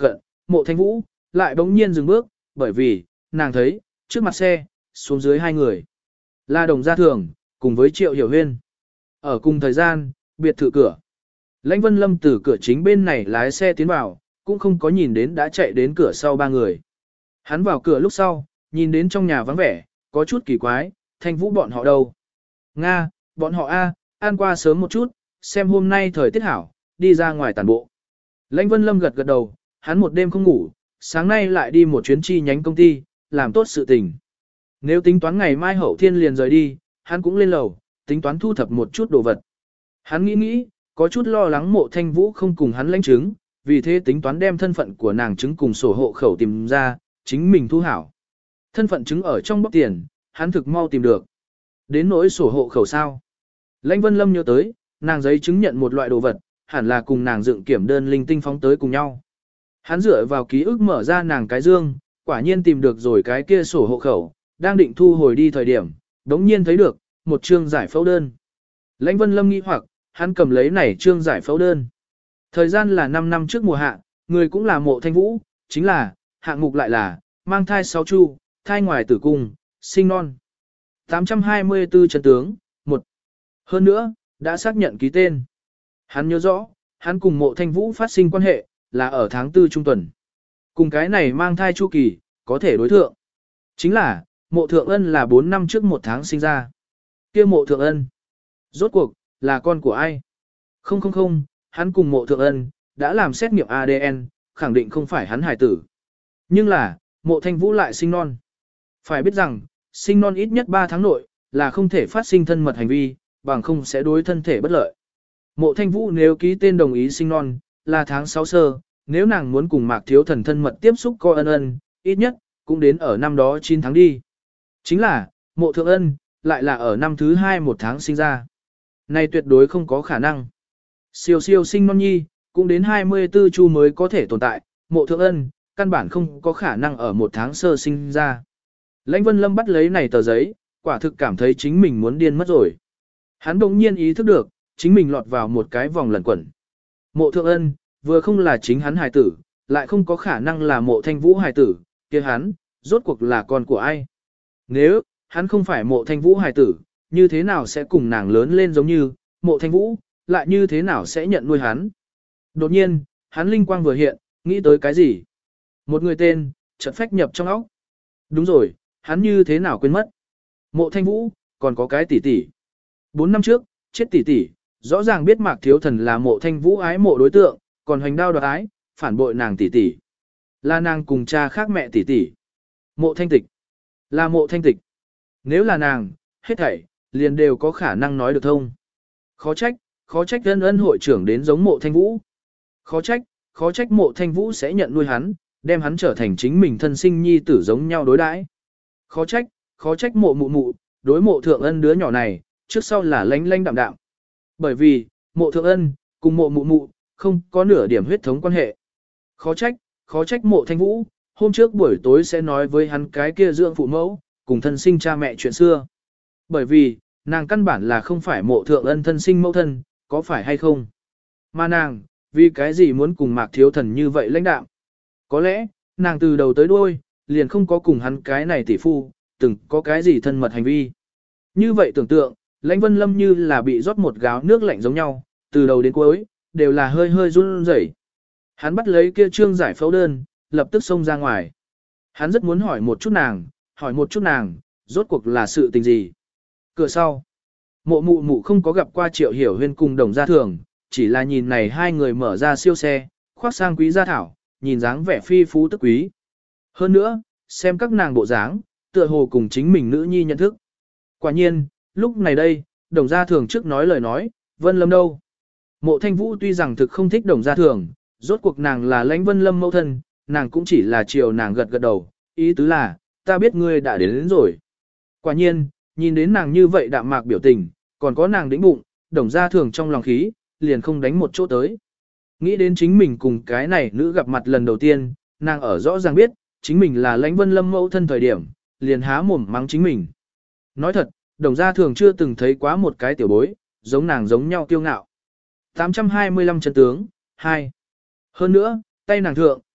S1: mộ thanh vũ, lại bỗng nhiên dừng bước, bởi vì, nàng thấy, trước mặt xe, xuống dưới hai người. Là Đồng Gia Thường, cùng với Triệu Hiểu Huyên. Ở cùng thời gian, biệt thự cửa. Lãnh Vân Lâm từ cửa chính bên này lái xe tiến vào, cũng không có nhìn đến đã chạy đến cửa sau ba người. Hắn vào cửa lúc sau, nhìn đến trong nhà vắng vẻ, có chút kỳ quái, Thanh Vũ bọn họ đâu? Nga, bọn họ A, ăn qua sớm một chút, xem hôm nay thời tiết hảo, đi ra ngoài tàn bộ. Lãnh Vân Lâm gật gật đầu, hắn một đêm không ngủ, sáng nay lại đi một chuyến chi nhánh công ty, làm tốt sự tình. Nếu tính toán ngày mai hậu thiên liền rời đi, hắn cũng lên lầu, tính toán thu thập một chút đồ vật. Hắn nghĩ nghĩ, có chút lo lắng mộ thanh vũ không cùng hắn lãnh chứng, vì thế tính toán đem thân phận của nàng chứng cùng sổ hộ khẩu tìm ra, chính mình thu hảo. Thân phận chứng ở trong bóc tiền, hắn thực mau tìm được. Đến nỗi sổ hộ khẩu sao? Lãnh Vân Lâm nhớ tới, nàng giấy chứng nhận một loại đồ vật, hẳn là cùng nàng dựng kiểm đơn linh tinh phóng tới cùng nhau. Hắn dựa vào ký ức mở ra nàng cái dương, quả nhiên tìm được rồi cái kia sổ hộ khẩu, đang định thu hồi đi thời điểm, đống nhiên thấy được, một chương giải phẫu đơn. Lãnh Vân Lâm nghi hoặc, hắn cầm lấy này chương giải phẫu đơn. Thời gian là năm năm trước mùa hạ, người cũng là mộ thanh vũ, chính là, hạng mục lại là, mang thai sáu chu, thai ngoài tử cung, sinh non. tám trăm hai mươi tư chân tướng, một. Hơn nữa, đã xác nhận ký tên. Hắn nhớ rõ, hắn cùng mộ thanh vũ phát sinh quan hệ, là ở tháng tư trung tuần. Cùng cái này mang thai chu kỳ, có thể đối thượng. Chính là, mộ thượng ân là bốn năm trước một tháng sinh ra. Kia mộ thượng ân, rốt cuộc, là con của ai? Không không không, hắn cùng mộ thượng ân, đã làm xét nghiệm a đê en, khẳng định không phải hắn hài tử. Nhưng là, mộ thanh vũ lại sinh non. Phải biết rằng, sinh non ít nhất ba tháng nội, là không thể phát sinh thân mật hành vi, bằng không sẽ đối thân thể bất lợi. Mộ thanh vũ nếu ký tên đồng ý sinh non, là tháng sáu sơ, nếu nàng muốn cùng Mạc Thiếu Thần thân mật tiếp xúc coi ân ân, ít nhất, cũng đến ở năm đó chín tháng đi. Chính là, mộ thượng ân, lại là ở năm thứ hai một tháng sinh ra. Này tuyệt đối không có khả năng. Siêu siêu sinh non nhi, cũng đến hai mươi tư chu mới có thể tồn tại, mộ thượng ân, căn bản không có khả năng ở một tháng sơ sinh ra. Lãnh Vân Lâm bắt lấy này tờ giấy, quả thực cảm thấy chính mình muốn điên mất rồi. Hắn bỗng nhiên ý thức được, chính mình lọt vào một cái vòng lẩn quẩn. Mộ thượng ân, vừa không là chính hắn hài tử, lại không có khả năng là mộ thanh vũ hài tử, kia hắn, rốt cuộc là con của ai? Nếu, hắn không phải mộ thanh vũ hài tử, như thế nào sẽ cùng nàng lớn lên giống như, mộ thanh vũ, lại như thế nào sẽ nhận nuôi hắn? Đột nhiên, hắn linh quang vừa hiện, nghĩ tới cái gì? Một người tên, chợt phách nhập trong óc. Đúng rồi, hắn như thế nào quên mất? Mộ thanh vũ, còn có cái tỷ tỷ. Bốn năm trước, chết tỷ tỷ, rõ ràng biết Mạc Thiếu Thần là mộ thanh vũ ái mộ đối tượng, còn hoành đao đoạt ái, phản bội nàng tỷ tỷ. Là nàng cùng cha khác mẹ tỷ tỷ. Mộ thanh tịch. Là mộ thanh tịch. Nếu là nàng, hết thảy, liền đều có khả năng nói được thông. Khó trách, khó trách ân ân hội trưởng đến giống mộ thanh vũ. Khó trách, khó trách mộ thanh vũ sẽ nhận nuôi hắn, đem hắn trở thành chính mình thân sinh nhi tử giống nhau đối đãi. Khó trách, khó trách mộ mụ mụ, đối mộ thượng ân đứa nhỏ này, trước sau là lánh lánh đạm đạm. Bởi vì, mộ thượng ân, cùng mộ mụ mụ, không có nửa điểm huyết thống quan hệ. Khó trách, khó trách mộ thanh vũ, hôm trước buổi tối sẽ nói với hắn cái kia dưỡng phụ mẫu, cùng thân sinh cha mẹ chuyện xưa. Bởi vì, nàng căn bản là không phải mộ thượng ân thân sinh mẫu thân, có phải hay không? Mà nàng, vì cái gì muốn cùng Mạc Thiếu Thần như vậy lãnh đạm? Có lẽ, nàng từ đầu tới đuôi, liền không có cùng hắn cái này tỷ phu, từng có cái gì thân mật hành vi. Như vậy tưởng tượng, Lãnh Vân Lâm như là bị rót một gáo nước lạnh giống nhau, từ đầu đến cuối, đều là hơi hơi run rẩy. Hắn bắt lấy kia trương giải phẫu đơn, lập tức xông ra ngoài. Hắn rất muốn hỏi một chút nàng, hỏi một chút nàng, rốt cuộc là sự tình gì. Cửa sau, mộ mụ mụ không có gặp qua Triệu Hiểu Huyên cùng Đồng Gia Thường, chỉ là nhìn này hai người mở ra siêu xe, khoác sang quý gia thảo, nhìn dáng vẻ phi phú tức quý. Hơn nữa, xem các nàng bộ dáng, tựa hồ cùng chính mình nữ nhi nhận thức. Quả nhiên, lúc này đây, Đồng Gia Thường trước nói lời nói, Vân Lâm đâu? Mộ Thanh Vũ tuy rằng thực không thích Đồng Gia Thường, rốt cuộc nàng là Lãnh Vân Lâm mẫu thân, nàng cũng chỉ là chiều nàng gật gật đầu, ý tứ là, ta biết ngươi đã đến, đến rồi. Quả nhiên, nhìn đến nàng như vậy đạm mạc biểu tình, còn có nàng đĩnh bụng, Đồng Gia Thường trong lòng khí, liền không đánh một chỗ tới. Nghĩ đến chính mình cùng cái này nữ gặp mặt lần đầu tiên, nàng ở rõ ràng biết, chính mình là Lãnh Vân Lâm mẫu thân thời điểm, liền há mồm mắng chính mình. Nói thật, Đồng Gia Thường chưa từng thấy quá một cái tiểu bối, giống nàng giống nhau kiêu ngạo. tám trăm hai mươi lăm chân tướng, hai. Hơn nữa, tay nàng thượng,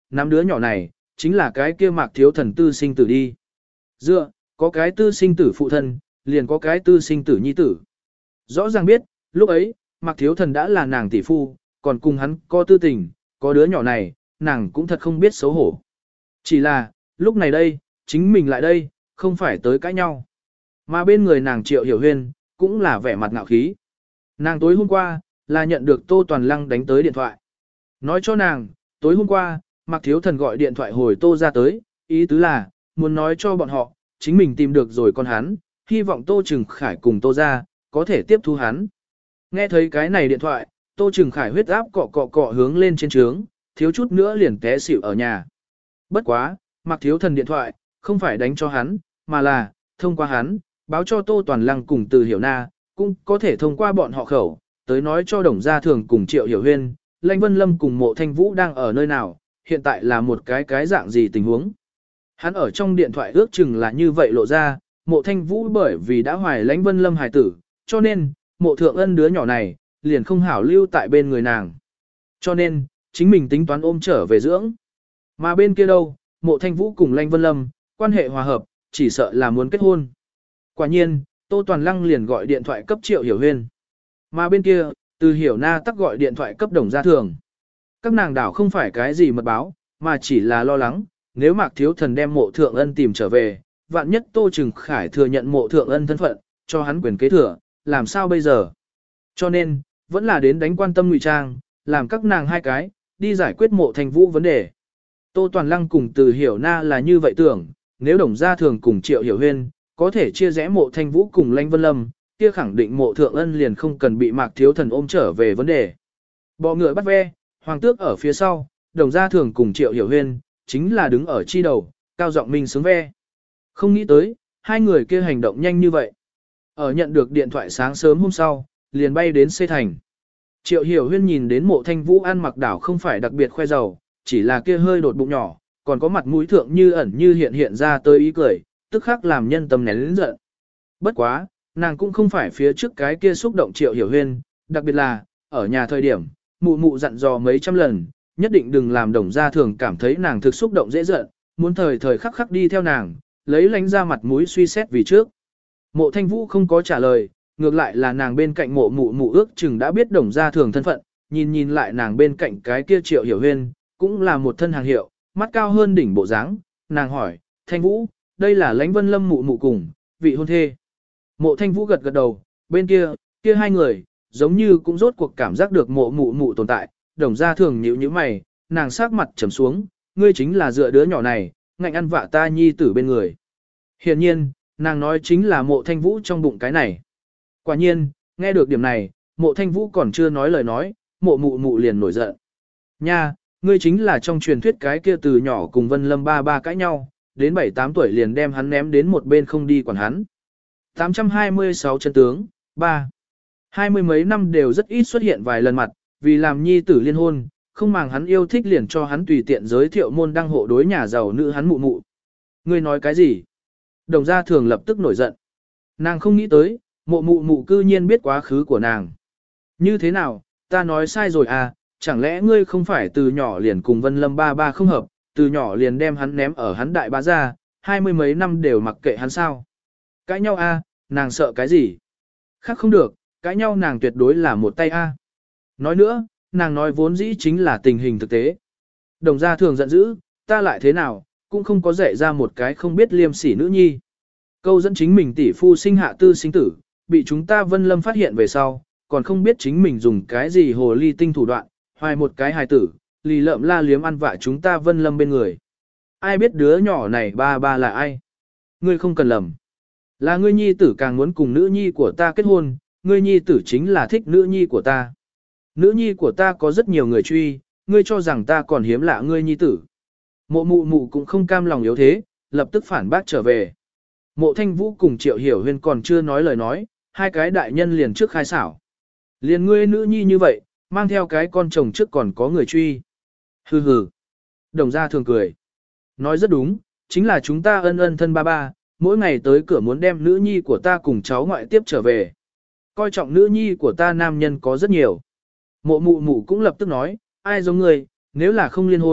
S1: nắm đứa nhỏ này, chính là cái kia Mạc Thiếu Thần tư sinh tử đi. Dựa, có cái tư sinh tử phụ thân, liền có cái tư sinh tử nhi tử. Rõ ràng biết, lúc ấy, Mạc Thiếu Thần đã là nàng tỷ phu, còn cùng hắn có tư tình, có đứa nhỏ này, nàng cũng thật không biết xấu hổ. Chỉ là, lúc này đây, chính mình lại đây, không phải tới cãi nhau. Mà bên người nàng Triệu Hiểu Huyên, cũng là vẻ mặt ngạo khí. Nàng tối hôm qua, là nhận được Tô Toàn Lăng đánh tới điện thoại. Nói cho nàng, tối hôm qua, Mạc Thiếu Thần gọi điện thoại hồi Tô ra tới, ý tứ là, muốn nói cho bọn họ, chính mình tìm được rồi con hắn, hy vọng Tô Trừng Khải cùng Tô ra, có thể tiếp thu hắn. Nghe thấy cái này điện thoại, Tô Trừng Khải huyết áp cọ cọ cọ hướng lên trên trướng, thiếu chút nữa liền té xỉu ở nhà. Bất quá, Mạc Thiếu Thần điện thoại, không phải đánh cho hắn, mà là, thông qua hắn, báo cho Tô Toàn Lăng cùng Từ Hiểu Na, cũng có thể thông qua bọn họ khẩu, tới nói cho Đồng Gia Thường cùng Triệu Hiểu Huyên, Lãnh Vân Lâm cùng Mộ Thanh Vũ đang ở nơi nào, hiện tại là một cái cái dạng gì tình huống. Hắn ở trong điện thoại ước chừng là như vậy lộ ra, Mộ Thanh Vũ bởi vì đã hoài Lãnh Vân Lâm hài tử, cho nên, Mộ Thượng Ân đứa nhỏ này, liền không hảo lưu tại bên người nàng. Cho nên, chính mình tính toán ôm trở về dưỡng. Mà bên kia đâu, Mộ Thanh Vũ cùng Lãnh Vân Lâm, quan hệ hòa hợp, chỉ sợ là muốn kết hôn. Quả nhiên, Tô Toàn Lăng liền gọi điện thoại cấp Triệu Hiểu Huyên. Mà bên kia, Từ Hiểu Na tắc gọi điện thoại cấp Đồng Gia Thường. Các nàng đảo không phải cái gì mật báo, mà chỉ là lo lắng, nếu Mạc Thiếu Thần đem Mộ Thượng Ân tìm trở về, vạn nhất Tô Trừng Khải thừa nhận Mộ Thượng Ân thân phận, cho hắn quyền kế thừa, làm sao bây giờ? Cho nên, vẫn là đến đánh quan tâm ngụy trang, làm các nàng hai cái, đi giải quyết Mộ Thanh Vũ vấn đề. Tô Toàn Lăng cùng Từ Hiểu Na là như vậy tưởng, nếu Đồng Gia Thường cùng Triệu Hiểu Huyên, có thể chia rẽ Mộ Thanh Vũ cùng Lãnh Vân Lâm, kia khẳng định Mộ Thượng Ân liền không cần bị Mạc Thiếu Thần ôm trở về vấn đề. Bọ ngựa bắt ve, hoàng tước ở phía sau, Đồng Gia Thường cùng Triệu Hiểu Huyên, chính là đứng ở chi đầu, cao giọng minh sướng ve. Không nghĩ tới, hai người kia hành động nhanh như vậy. Ở nhận được điện thoại sáng sớm hôm sau, liền bay đến Xê Thành. Triệu Hiểu Huyên nhìn đến Mộ Thanh Vũ ăn mặc đảo không phải đặc biệt khoe giàu, chỉ là kia hơi đột bụng nhỏ, còn có mặt mũi thượng như ẩn như hiện hiện ra tới ý cười, tức khắc làm nhân tâm nén lớn giận. Bất quá, nàng cũng không phải phía trước cái kia xúc động Triệu Hiểu Huyên, đặc biệt là, ở nhà thời điểm, mụ mụ dặn dò mấy trăm lần, nhất định đừng làm Đồng Gia Thường cảm thấy nàng thực xúc động dễ giận, muốn thời thời khắc khắc đi theo nàng, lấy lánh ra mặt mũi suy xét vì trước. Mộ Thanh Vũ không có trả lời, ngược lại là nàng bên cạnh mộ mụ mụ ước chừng đã biết Đồng Gia Thường thân phận, nhìn nhìn lại nàng bên cạnh cái kia Triệu Hiểu Huyên, cũng là một thân hàng hiệu, mắt cao hơn đỉnh bộ dáng, nàng hỏi, Thanh Vũ, đây là Lãnh Vân Lâm mụ mụ cùng, vị hôn thê. Mộ Thanh Vũ gật gật đầu, bên kia, kia hai người, giống như cũng rốt cuộc cảm giác được mộ mụ mụ tồn tại, Đồng Gia Thường nhíu nhíu mày, nàng sát mặt trầm xuống, ngươi chính là dựa đứa nhỏ này, ngạnh ăn vạ ta nhi tử bên người. Hiển nhiên, nàng nói chính là Mộ Thanh Vũ trong bụng cái này. Quả nhiên, nghe được điểm này, Mộ Thanh Vũ còn chưa nói lời nói, mộ mụ mụ liền nổi giận. Nha, ngươi chính là trong truyền thuyết cái kia từ nhỏ cùng Vân Lâm ba ba cãi nhau, đến bảy tám tuổi liền đem hắn ném đến một bên không đi quản hắn. tám trăm hai mươi sáu chân tướng, ba. Hai mươi mấy năm đều rất ít xuất hiện vài lần mặt, vì làm nhi tử liên hôn, không màng hắn yêu thích liền cho hắn tùy tiện giới thiệu môn đăng hộ đối nhà giàu nữ hắn mụ mụ. Ngươi nói cái gì? Đồng Gia Thường lập tức nổi giận. Nàng không nghĩ tới, mụ mụ mụ cư nhiên biết quá khứ của nàng. Như thế nào, ta nói sai rồi à, chẳng lẽ ngươi không phải từ nhỏ liền cùng Vân Lâm ba ba không hợp, từ nhỏ liền đem hắn ném ở hắn đại bá gia, hai mươi mấy năm đều mặc kệ hắn sao? Cãi nhau a, nàng sợ cái gì? Khác không được, cãi nhau nàng tuyệt đối là một tay a. Nói nữa, nàng nói vốn dĩ chính là tình hình thực tế. Đồng Gia Thường giận dữ, ta lại thế nào, cũng không có dạy ra một cái không biết liêm sỉ nữ nhi. Câu dẫn chính mình tỷ phu sinh hạ tư sinh tử, bị chúng ta Vân Lâm phát hiện về sau, còn không biết chính mình dùng cái gì hồ ly tinh thủ đoạn, hoài một cái hài tử, lì lợm la liếm ăn vạ chúng ta Vân Lâm bên người. Ai biết đứa nhỏ này ba ba là ai? Ngươi không cần lầm. Là ngươi nhi tử càng muốn cùng nữ nhi của ta kết hôn, ngươi nhi tử chính là thích nữ nhi của ta. Nữ nhi của ta có rất nhiều người truy, ngươi cho rằng ta còn hiếm lạ ngươi nhi tử. Mộ mụ mụ cũng không cam lòng yếu thế, lập tức phản bác trở về. Mộ Thanh Vũ cùng Triệu Hiểu Huyên còn chưa nói lời nói, hai cái đại nhân liền trước khai xảo. Liền ngươi nữ nhi như vậy, mang theo cái con chồng trước còn có người truy. Hừ hừ. Đồng Gia Thường cười. Nói rất đúng, chính là chúng ta ân ân thân ba ba, mỗi ngày tới cửa muốn đem nữ nhi của ta cùng cháu ngoại tiếp trở về. Coi trọng nữ nhi của ta nam nhân có rất nhiều. Mộ mụ mụ cũng lập tức nói, ai giống ngươi, nếu là không liên hôn,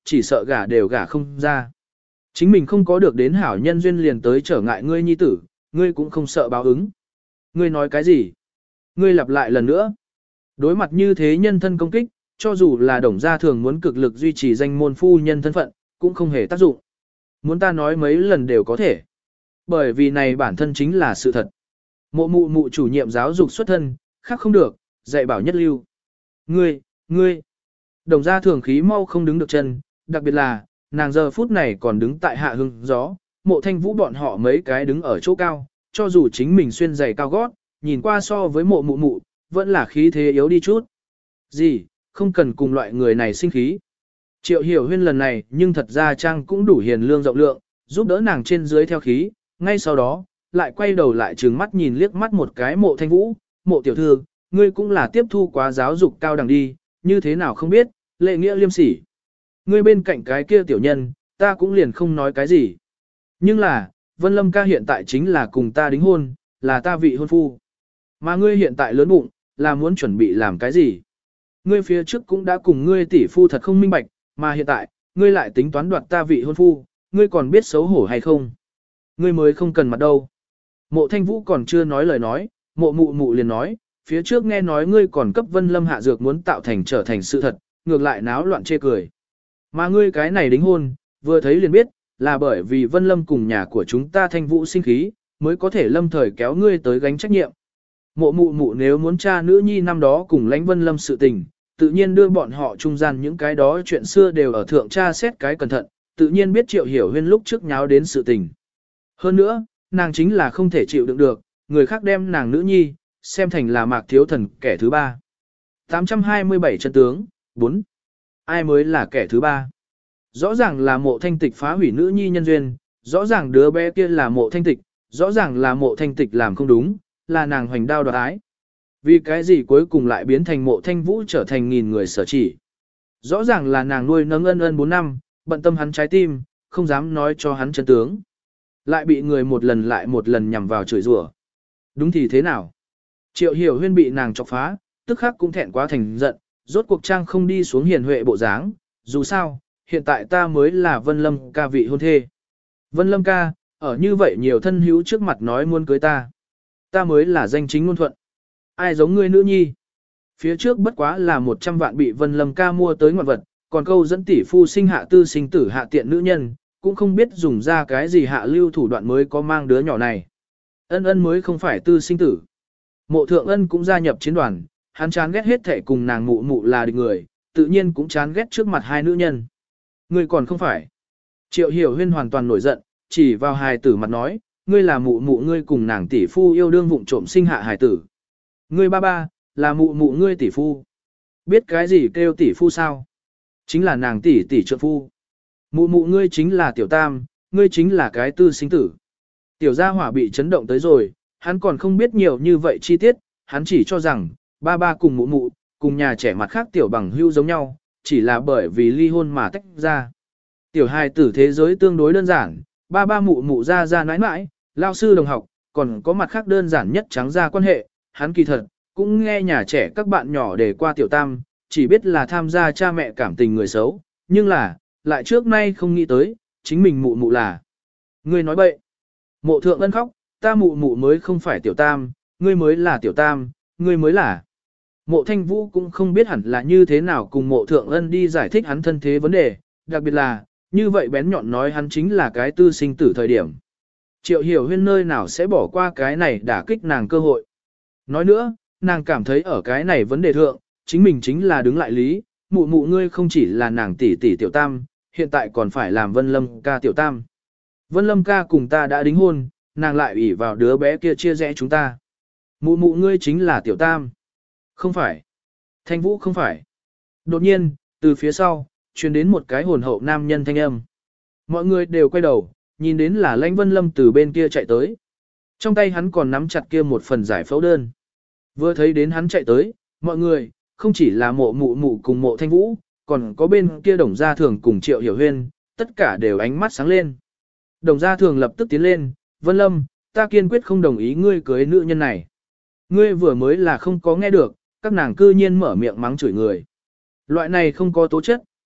S1: chỉ sợ gả đều gả không ra. Chính mình không có được đến hảo nhân duyên liền tới trở ngại ngươi nhi tử, ngươi cũng không sợ báo ứng. Ngươi nói cái gì? Ngươi lặp lại lần nữa. Đối mặt như thế nhân thân công kích, cho dù là Đồng Gia Thường muốn cực lực duy trì danh môn phu nhân thân phận, cũng không hề tác dụng. Muốn ta nói mấy lần đều có thể. Bởi vì này bản thân chính là sự thật. Mộ mụ mụ chủ nhiệm giáo dục xuất thân, khác không được, dạy bảo nhất lưu. Ngươi, ngươi. Đồng Gia Thường khí mau không đứng được chân, đặc biệt là, nàng giờ phút này còn đứng tại hạ hưng gió, Mộ Thanh Vũ bọn họ mấy cái đứng ở chỗ cao, cho dù chính mình xuyên giày cao gót, nhìn qua so với mộ mụ mụ, vẫn là khí thế yếu đi chút. Gì, không cần cùng loại người này sinh khí. Triệu Hiểu Huyên lần này nhưng thật ra Trang cũng đủ hiền lương rộng lượng, giúp đỡ nàng trên dưới theo khí, ngay sau đó, lại quay đầu lại trừng mắt nhìn liếc mắt một cái Mộ Thanh Vũ, Mộ tiểu thư, ngươi cũng là tiếp thu quá giáo dục cao đẳng đi, như thế nào không biết, lệ nghĩa liêm sỉ. Ngươi bên cạnh cái kia tiểu nhân, ta cũng liền không nói cái gì. Nhưng là, Vân Lâm ca hiện tại chính là cùng ta đính hôn, là ta vị hôn phu. Mà ngươi hiện tại lớn bụng, là muốn chuẩn bị làm cái gì? Ngươi phía trước cũng đã cùng ngươi tỷ phu thật không minh bạch, mà hiện tại, ngươi lại tính toán đoạt ta vị hôn phu, ngươi còn biết xấu hổ hay không? Ngươi mới không cần mặt đâu. Mộ Thanh Vũ còn chưa nói lời nói, mộ mụ mụ liền nói, phía trước nghe nói ngươi còn cấp Vân Lâm hạ dược muốn tạo thành trở thành sự thật, ngược lại náo loạn chê cười. Mà ngươi cái này đính hôn, vừa thấy liền biết, là bởi vì Vân Lâm cùng nhà của chúng ta Thanh Vũ sinh khí, mới có thể lâm thời kéo ngươi tới gánh trách nhiệm. Mộ mụ mụ nếu muốn cha nữ nhi năm đó cùng lãnh Vân Lâm sự tình, tự nhiên đưa bọn họ trung gian những cái đó chuyện xưa đều ở thượng tra xét cái cẩn thận, tự nhiên biết Triệu Hiểu Huyên lúc trước nháo đến sự tình. Hơn nữa, nàng chính là không thể chịu đựng được, người khác đem nàng nữ nhi, xem thành là Mạc Thiếu Thần kẻ thứ ba. tám trăm hai mươi bảy chân tướng, bốn. Ai mới là kẻ thứ ba? Rõ ràng là Mộ Thanh Tịch phá hủy nữ nhi nhân duyên, rõ ràng đứa bé kia là Mộ Thanh Tịch, rõ ràng là Mộ Thanh Tịch làm không đúng, là nàng hoành đao đoạt ái. Vì cái gì cuối cùng lại biến thành Mộ Thanh Vũ trở thành nghìn người sở chỉ? Rõ ràng là nàng nuôi nấng ân ân bốn năm, bận tâm hắn trái tim, không dám nói cho hắn chân tướng. Lại bị người một lần lại một lần nhằm vào chửi rủa. Đúng thì thế nào? Triệu Hiểu Huyên bị nàng chọc phá, tức khắc cũng thẹn quá thành giận, rốt cuộc trang không đi xuống hiền huệ bộ dáng. Dù sao, hiện tại ta mới là Vân Lâm ca vị hôn thê. Vân Lâm ca, ở như vậy nhiều thân hữu trước mặt nói muốn cưới ta. Ta mới là danh chính ngôn thuận. Ai giống ngươi nữ nhi? Phía trước bất quá là một trăm vạn bị Vân Lâm ca mua tới ngoạn vật, còn câu dẫn tỷ phu sinh hạ tư sinh tử hạ tiện nữ nhân, cũng không biết dùng ra cái gì hạ lưu thủ đoạn mới có mang đứa nhỏ này. Ân ân mới không phải tư sinh tử. Mộ Thượng Ân cũng gia nhập chiến đoàn, hắn chán ghét hết thể cùng nàng mụ mụ là địch người, tự nhiên cũng chán ghét trước mặt hai nữ nhân. Ngươi còn không phải. Triệu Hiểu Huyên hoàn toàn nổi giận, chỉ vào hài tử mặt nói, ngươi là mụ mụ ngươi cùng nàng tỷ phu yêu đương vụng trộm sinh hạ hài tử. Ngươi ba ba, là mụ mụ ngươi tỷ phu. Biết cái gì kêu tỷ phu sao? Chính là nàng tỷ tỷ trượng phu. Mụ mụ ngươi chính là tiểu tam, ngươi chính là cái tư sinh tử. Tiểu gia hỏa bị chấn động tới rồi, hắn còn không biết nhiều như vậy chi tiết, hắn chỉ cho rằng, ba ba cùng mụ mụ, cùng nhà trẻ mặt khác tiểu bằng hưu giống nhau, chỉ là bởi vì ly hôn mà tách ra. Tiểu hài tử thế giới tương đối đơn giản, ba ba mụ mụ ra ra nãi nãi, lao sư đồng học, còn có mặt khác đơn giản nhất trắng ra quan hệ, hắn kỳ thật, cũng nghe nhà trẻ các bạn nhỏ để qua tiểu tam, chỉ biết là tham gia cha mẹ cảm tình người xấu, nhưng là, lại trước nay không nghĩ tới, chính mình mụ mụ là. Ngươi nói bậy. Mộ Thượng Ân khóc, ta mụ mụ mới không phải tiểu tam, ngươi mới là tiểu tam, ngươi mới là. Mộ Thanh Vũ cũng không biết hẳn là như thế nào cùng Mộ Thượng Ân đi giải thích hắn thân thế vấn đề, đặc biệt là, như vậy bén nhọn nói hắn chính là cái tư sinh tử thời điểm. Triệu Hiểu Huyên nơi nào sẽ bỏ qua cái này đả kích nàng cơ hội. Nói nữa, nàng cảm thấy ở cái này vấn đề thượng, chính mình chính là đứng lại lý, mụ mụ ngươi không chỉ là nàng tỷ tỷ tiểu tam, hiện tại còn phải làm Vân Lâm ca tiểu tam. Vân Lâm ca cùng ta đã đính hôn, nàng lại ủy vào đứa bé kia chia rẽ chúng ta. Mụ mụ ngươi chính là tiểu tam. Không phải. Thanh Vũ không phải. Đột nhiên, từ phía sau, truyền đến một cái hồn hậu nam nhân thanh âm. Mọi người đều quay đầu, nhìn đến là Lãnh Vân Lâm từ bên kia chạy tới. Trong tay hắn còn nắm chặt kia một phần giải phẫu đơn. Vừa thấy đến hắn chạy tới, mọi người, không chỉ là mộ mụ mụ cùng mộ Thanh Vũ, còn có bên kia Đồng Gia Thường cùng Triệu Hiểu Huyên, tất cả đều ánh mắt sáng lên. Đồng Gia Thường lập tức tiến lên, Vân Lâm, ta kiên quyết không đồng ý ngươi cưới nữ nhân này. Ngươi vừa mới là không có nghe được, các nàng cư nhiên mở miệng mắng chửi người. Loại này không có tố chất,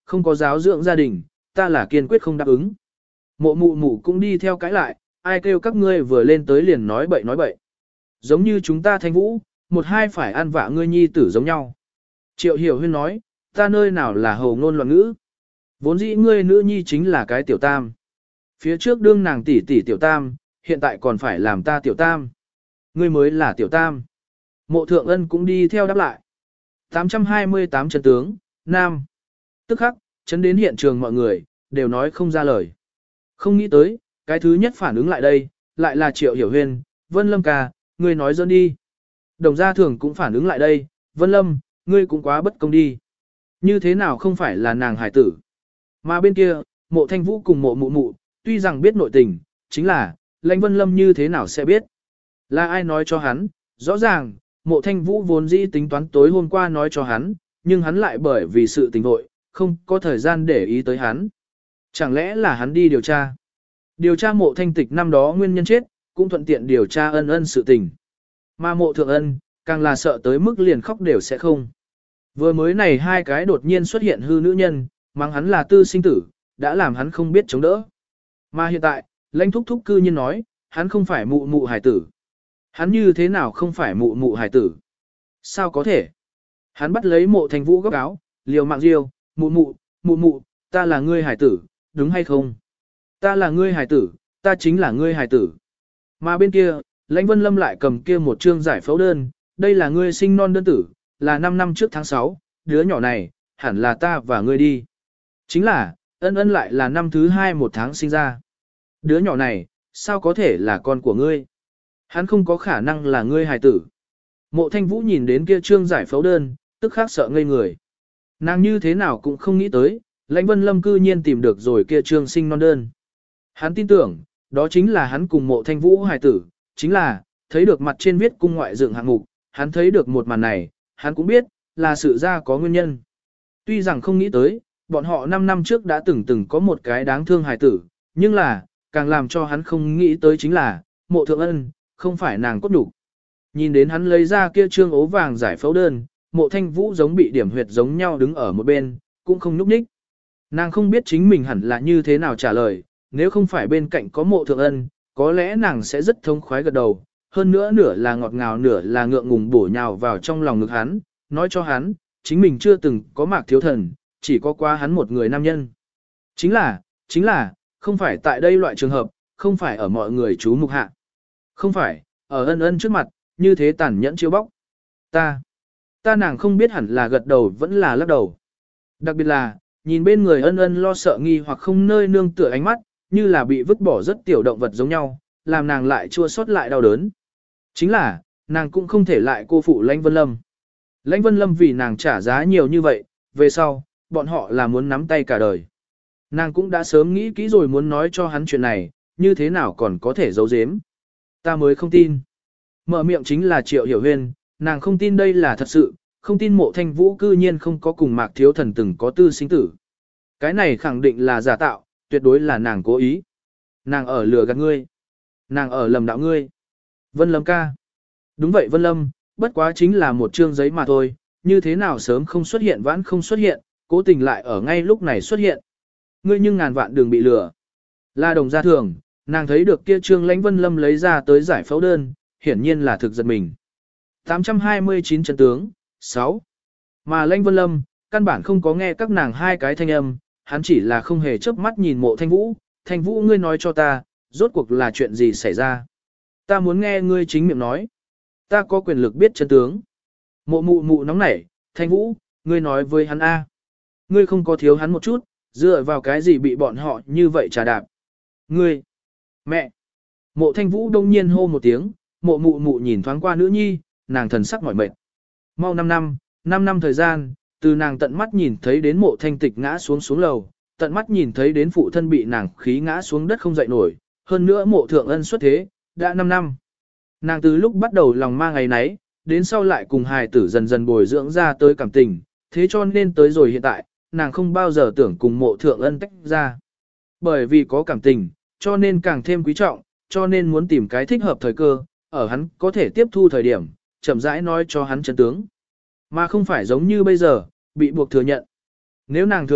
S1: không có giáo dưỡng gia đình, ta là kiên quyết không đáp ứng. Mộ mụ mụ cũng đi theo cãi lại, ai kêu các ngươi vừa lên tới liền nói bậy nói bậy. Giống như chúng ta Thanh Vũ, một hai phải ăn vạ ngươi nhi tử giống nhau. Triệu Hiểu Huyên nói, ta nơi nào là hầu ngôn loạn ngữ. Vốn dĩ ngươi nữ nhi chính là cái tiểu tam. Phía trước đương nàng tỷ tỷ tiểu tam, hiện tại còn phải làm ta tiểu tam. Ngươi mới là tiểu tam. Mộ Thượng Ân cũng đi theo đáp lại. tám trăm hai mươi tám chân tướng, Nam. Tức khắc, chấn đến hiện trường mọi người, đều nói không ra lời. Không nghĩ tới, cái thứ nhất phản ứng lại đây, lại là Triệu Hiểu Huyên, Vân Lâm ca, ngươi nói dơn đi. Đồng gia thường cũng phản ứng lại đây, Vân Lâm, ngươi cũng quá bất công đi. Như thế nào không phải là nàng hải tử. Mà bên kia, mộ thanh vũ cùng mộ mụ mụ, tuy rằng biết nội tình, chính là, lãnh Vân Lâm như thế nào sẽ biết. Là ai nói cho hắn, rõ ràng, mộ thanh vũ vốn dĩ tính toán tối hôm qua nói cho hắn, nhưng hắn lại bởi vì sự tình vội, không có thời gian để ý tới hắn. Chẳng lẽ là hắn đi điều tra? Điều tra mộ thanh tịch năm đó nguyên nhân chết, cũng thuận tiện điều tra ân ân sự tình. Mà mộ thượng ân, càng là sợ tới mức liền khóc đều sẽ không. Vừa mới này hai cái đột nhiên xuất hiện hư nữ nhân, mang hắn là tư sinh tử, đã làm hắn không biết chống đỡ. Mà hiện tại, lãnh thúc thúc cư nhiên nói, hắn không phải mụ mụ hải tử. Hắn như thế nào không phải mụ mụ hải tử? Sao có thể? Hắn bắt lấy mộ thành vũ góc áo, liều mạng riêu, mụ mụ, mụ mụ, ta là ngươi hải tử, đúng hay không? Ta là ngươi hải tử, ta chính là ngươi hải tử. Mà bên kia, lãnh Vân Lâm lại cầm kia một chương giải phẫu đơn, đây là ngươi sinh non đơn tử, là năm năm trước tháng sáu, đứa nhỏ này, hẳn là ta và ngươi đi. Chính là, ân ân lại là năm thứ hai một tháng sinh ra. Đứa nhỏ này, sao có thể là con của ngươi? Hắn không có khả năng là ngươi hài tử. Mộ Thanh Vũ nhìn đến kia trương giải phẫu đơn, tức khắc sợ ngây người. Nàng như thế nào cũng không nghĩ tới, lãnh Vân Lâm cư nhiên tìm được rồi kia trương sinh non đơn. Hắn tin tưởng, đó chính là hắn cùng mộ Thanh Vũ hài tử, chính là, thấy được mặt trên viết cung ngoại dựng hạng mục, hắn thấy được một màn này, hắn cũng biết, là sự ra có nguyên nhân. Tuy rằng không nghĩ tới, bọn họ năm năm trước đã từng từng có một cái đáng thương hài tử, nhưng là, càng làm cho hắn không nghĩ tới chính là, mộ thượng ân, không phải nàng cốt đủ. Nhìn đến hắn lấy ra kia trương ố vàng giải phẫu đơn, mộ Thanh Vũ giống bị điểm huyệt giống nhau đứng ở một bên, cũng không núp ních. Nàng không biết chính mình hẳn là như thế nào trả lời, nếu không phải bên cạnh có mộ thượng ân, có lẽ nàng sẽ rất thông khoái gật đầu, hơn nữa nửa là ngọt ngào nửa là ngượng ngùng bổ nhào vào trong lòng ngực hắn, nói cho hắn, chính mình chưa từng có mạc thiếu thần, chỉ có qua hắn một người nam nhân. Chính là, chính là, không phải tại đây loại trường hợp, không phải ở mọi người chú mục hạ. Không phải, ở ân ân trước mặt, như thế tàn nhẫn chiêu bóc. Ta, ta nàng không biết hẳn là gật đầu vẫn là lắc đầu. Đặc biệt là, nhìn bên người ân ân lo sợ nghi hoặc không nơi nương tựa ánh mắt, như là bị vứt bỏ rất tiểu động vật giống nhau, làm nàng lại chua xót lại đau đớn. Chính là, nàng cũng không thể lại cô phụ Lãnh Vân Lâm. Lãnh Vân Lâm vì nàng trả giá nhiều như vậy, về sau, bọn họ là muốn nắm tay cả đời. Nàng cũng đã sớm nghĩ kỹ rồi muốn nói cho hắn chuyện này, như thế nào còn có thể giấu giếm. Ta mới không tin. Mở miệng chính là Triệu Hiểu Huyên, nàng không tin đây là thật sự, không tin mộ Thanh Vũ cư nhiên không có cùng Mạc Thiếu Thần từng có tư sinh tử. Cái này khẳng định là giả tạo, tuyệt đối là nàng cố ý. Nàng ở lừa gạt ngươi. Nàng ở lầm đạo ngươi. Vân Lâm ca. Đúng vậy Vân Lâm, bất quá chính là một chương giấy mà thôi, như thế nào sớm không xuất hiện vãn không xuất hiện, cố tình lại ở ngay lúc này xuất hiện. Ngươi nhưng ngàn vạn đường bị lừa. La Đồng gia thường, nàng thấy được kia trương Lãnh Vân Lâm lấy ra tới giải phẫu đơn, hiển nhiên là thực giật mình. tám trăm hai mươi chín chân tướng, sáu. Mà Lãnh Vân Lâm, căn bản không có nghe các nàng hai cái thanh âm, hắn chỉ là không hề chớp mắt nhìn mộ Thanh Vũ, Thanh Vũ ngươi nói cho ta, rốt cuộc là chuyện gì xảy ra. Ta muốn nghe ngươi chính miệng nói. Ta có quyền lực biết chân tướng. Mộ mụ mụ nóng nảy, Thanh Vũ, ngươi nói với hắn A. Ngươi không có thiếu hắn một chút, dựa vào cái gì bị bọn họ như vậy trà đạp. Ngươi, mẹ. Mộ Thanh Vũ đông nhiên hô một tiếng, mộ mụ mụ nhìn thoáng qua nữ nhi, nàng thần sắc mỏi mệt. Mau năm năm, năm năm thời gian, từ nàng tận mắt nhìn thấy đến mộ thanh tịch ngã xuống xuống lầu, tận mắt nhìn thấy đến phụ thân bị nàng khí ngã xuống đất không dậy nổi, hơn nữa mộ thượng ân xuất thế, đã năm năm. Nàng từ lúc bắt đầu lòng mang ngày nấy, đến sau lại cùng hài tử dần dần bồi dưỡng ra tới cảm tình, thế cho nên tới rồi hiện tại, nàng không bao giờ tưởng cùng mộ thượng ân tách ra. Bởi vì có cảm tình, cho nên càng thêm quý trọng, cho nên muốn tìm cái thích hợp thời cơ, ở hắn có thể tiếp thu thời điểm, chậm rãi nói cho hắn chân tướng. Mà không phải giống như bây giờ, bị buộc thừa nhận. Nếu nàng thừa nhận,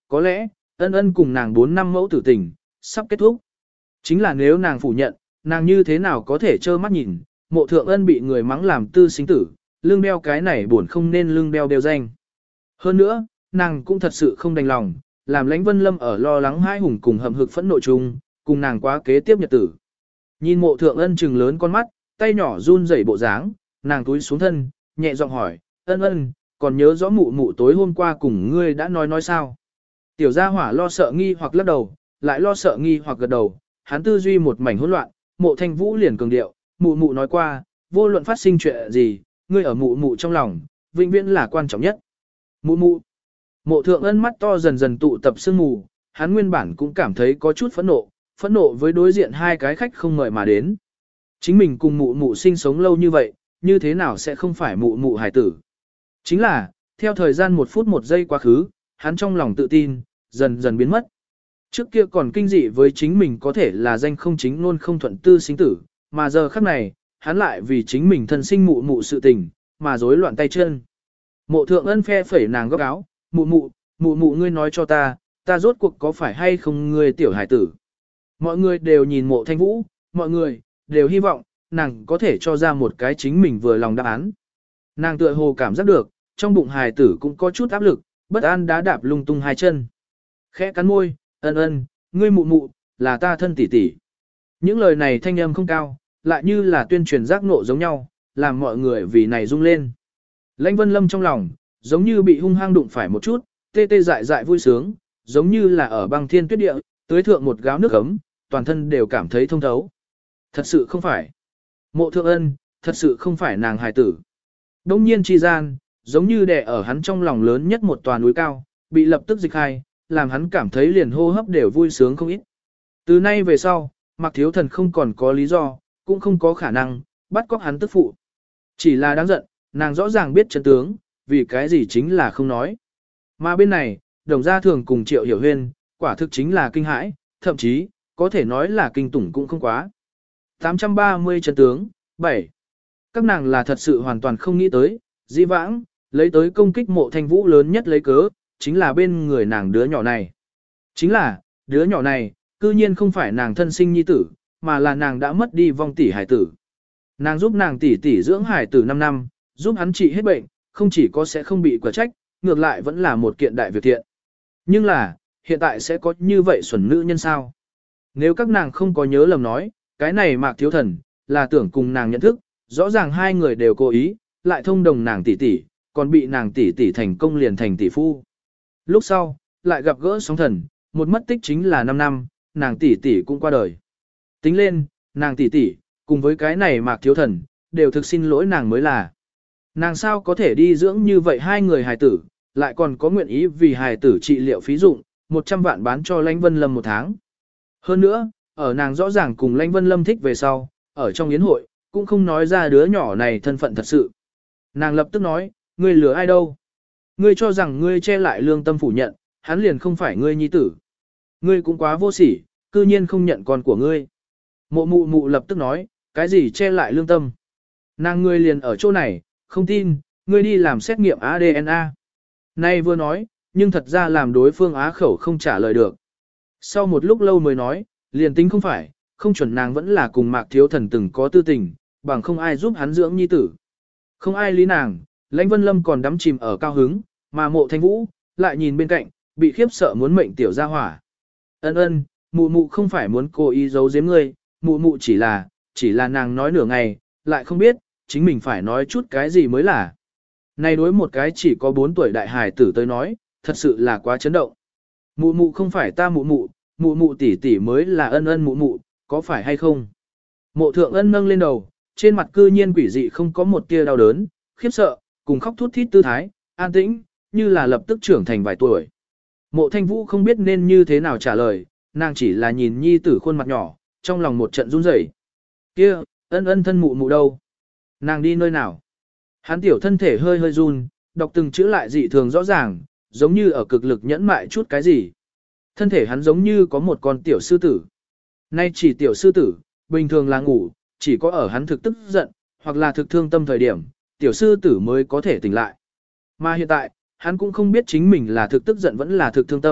S1: có lẽ, ân ân cùng nàng bốn năm mẫu tử tình, sắp kết thúc. Chính là nếu nàng phủ nhận, nàng như thế nào có thể trơ mắt nhìn, mộ thượng ân bị người mắng làm tư sinh tử, lương đeo cái này buồn không nên lương đeo đeo danh. Hơn nữa, nàng cũng thật sự không đành lòng, làm lãnh Vân Lâm ở lo lắng hai hùng cùng hầm hực phẫn nộ chung, cùng nàng quá kế tiếp nhật tử. Nhìn mộ thượng ân trừng lớn con mắt, tay nhỏ run rẩy bộ dáng, nàng túi xuống thân, nhẹ giọng hỏi, ân ân, còn nhớ rõ mụ mụ tối hôm qua cùng ngươi đã nói nói sao? Tiểu gia hỏa lo sợ nghi hoặc lắc đầu, lại lo sợ nghi hoặc gật đầu, hắn tư duy một mảnh hỗn loạn, mộ thanh vũ liền cường điệu, mụ mụ nói qua, vô luận phát sinh chuyện gì, ngươi ở mụ mụ trong lòng, vĩnh viễn là quan trọng nhất. Mụ mụ, mộ thượng ân mắt to dần dần tụ tập sương mù, hắn nguyên bản cũng cảm thấy có chút phẫn nộ, phẫn nộ với đối diện hai cái khách không mời mà đến. Chính mình cùng mụ mụ sinh sống lâu như vậy, như thế nào sẽ không phải mụ mụ hài tử. Chính là, theo thời gian một phút một giây quá khứ, hắn trong lòng tự tin, dần dần biến mất. Trước kia còn kinh dị với chính mình có thể là danh không chính luôn không thuận tư sinh tử, mà giờ khắc này, hắn lại vì chính mình thân sinh mụ mụ sự tình, mà rối loạn tay chân. Mộ thượng ân phe phẩy nàng góc áo, mụ mụ, mụ mụ ngươi nói cho ta, ta rốt cuộc có phải hay không ngươi tiểu hải tử. Mọi người đều nhìn mộ thanh vũ, mọi người, đều hy vọng, nàng có thể cho ra một cái chính mình vừa lòng đáp án. Nàng tựa hồ cảm giác được, trong bụng hài tử cũng có chút áp lực, bất an đá đạp lung tung hai chân. Khẽ cắn môi, ân ân, ngươi mụ mụ, là ta thân tỷ tỷ. Những lời này thanh âm không cao, lại như là tuyên truyền giác ngộ giống nhau, làm mọi người vì này rung lên. Lãnh Vân Lâm trong lòng, giống như bị hung hăng đụng phải một chút, tê tê dại dại vui sướng, giống như là ở băng thiên tuyết địa, tưới thượng một gáo nước ấm, toàn thân đều cảm thấy thông thấu. Thật sự không phải. Mộ thượng ân, thật sự không phải nàng hài tử. Đông nhiên chi gian, giống như đè ở hắn trong lòng lớn nhất một tòa núi cao, bị lập tức dịch khai, làm hắn cảm thấy liền hô hấp đều vui sướng không ít. Từ nay về sau, Mạc Thiếu Thần không còn có lý do, cũng không có khả năng, bắt cóc hắn tức phụ. Chỉ là đáng giận, nàng rõ ràng biết chân tướng, vì cái gì chính là không nói. Mà bên này, Đồng Gia Thường cùng Triệu Hiểu Huyên, quả thực chính là kinh hãi, thậm chí, có thể nói là kinh tủng cũng không quá. tám trăm ba mươi chân tướng, bảy. Các nàng là thật sự hoàn toàn không nghĩ tới, Di vãng, lấy tới công kích mộ thanh vũ lớn nhất lấy cớ, chính là bên người nàng đứa nhỏ này. Chính là, đứa nhỏ này, cư nhiên không phải nàng thân sinh nhi tử, mà là nàng đã mất đi vong tỷ hải tử. Nàng giúp nàng tỷ tỷ dưỡng hải tử năm năm, giúp hắn trị hết bệnh, không chỉ có sẽ không bị quả trách, ngược lại vẫn là một kiện đại việc thiện. Nhưng là, hiện tại sẽ có như vậy xuẩn nữ nhân sao? Nếu các nàng không có nhớ lầm nói, cái này Mạc Thiếu Thần, là tưởng cùng nàng nhận thức, rõ ràng hai người đều cố ý, lại thông đồng nàng tỷ tỷ, còn bị nàng tỷ tỷ thành công liền thành tỷ phu. Lúc sau, lại gặp gỡ sóng thần, một mất tích chính là năm năm, nàng tỷ tỷ cũng qua đời. Tính lên, nàng tỷ tỷ, cùng với cái này Mạc Thiếu Thần, đều thực xin lỗi nàng mới là. Nàng sao có thể đi dưỡng như vậy hai người hài tử, lại còn có nguyện ý vì hài tử trị liệu phí dụng, một trăm vạn bán cho Lãnh Vân Lâm một tháng. Hơn nữa, ở nàng rõ ràng cùng Lãnh Vân Lâm thích về sau, ở trong yến hội, cũng không nói ra đứa nhỏ này thân phận thật sự. Nàng lập tức nói, ngươi lừa ai đâu? Ngươi cho rằng ngươi che lại lương tâm phủ nhận, hắn liền không phải ngươi nhi tử. Ngươi cũng quá vô sỉ, cư nhiên không nhận con của ngươi. Mộ mụ mụ lập tức nói, cái gì che lại lương tâm? Nàng ngươi liền ở chỗ này, không tin, ngươi đi làm xét nghiệm a đê en a. Nay vừa nói, nhưng thật ra làm đối phương á khẩu không trả lời được. Sau một lúc lâu mới nói, liền tính không phải, không chuẩn nàng vẫn là cùng Mạc Thiếu Thần từng có tư tình, bằng không ai giúp hắn dưỡng nhi tử. Không ai lý nàng, Lãnh Vân Lâm còn đắm chìm ở cao hứng, mà Mộ Thanh Vũ lại nhìn bên cạnh, bị khiếp sợ muốn mệnh tiểu ra hỏa. Ân ân, mụ mụ không phải muốn cố ý giấu giếm ngươi, mụ mụ chỉ là, chỉ là nàng nói nửa ngày, lại không biết, chính mình phải nói chút cái gì mới là. Này đối một cái chỉ có bốn tuổi đại hài tử tới nói, thật sự là quá chấn động. Mụ mụ không phải ta mụ mụ, mụ mụ tỷ tỷ mới là ân ân mụ mụ, có phải hay không? Mộ thượng ân nâng lên đầu, trên mặt cư nhiên quỷ dị không có một tia đau đớn, khiếp sợ, cùng khóc thút thít tư thái, an tĩnh, như là lập tức trưởng thành vài tuổi. Mộ thanh vũ không biết nên như thế nào trả lời, nàng chỉ là nhìn nhi tử khuôn mặt nhỏ, trong lòng một trận run rẩy. Kia, ân ân thân mụ mụ đâu? Nàng đi nơi nào? Hắn tiểu thân thể hơi hơi run, đọc từng chữ lại dị thường rõ ràng, giống như ở cực lực nhẫn mại chút cái gì. Thân thể hắn giống như có một con tiểu sư tử. Nay chỉ tiểu sư tử, bình thường là ngủ, chỉ có ở hắn thực tức giận, hoặc là thực thương tâm thời điểm, tiểu sư tử mới có thể tỉnh lại. Mà hiện tại, hắn cũng không biết chính mình là thực tức giận vẫn là thực thương tâm,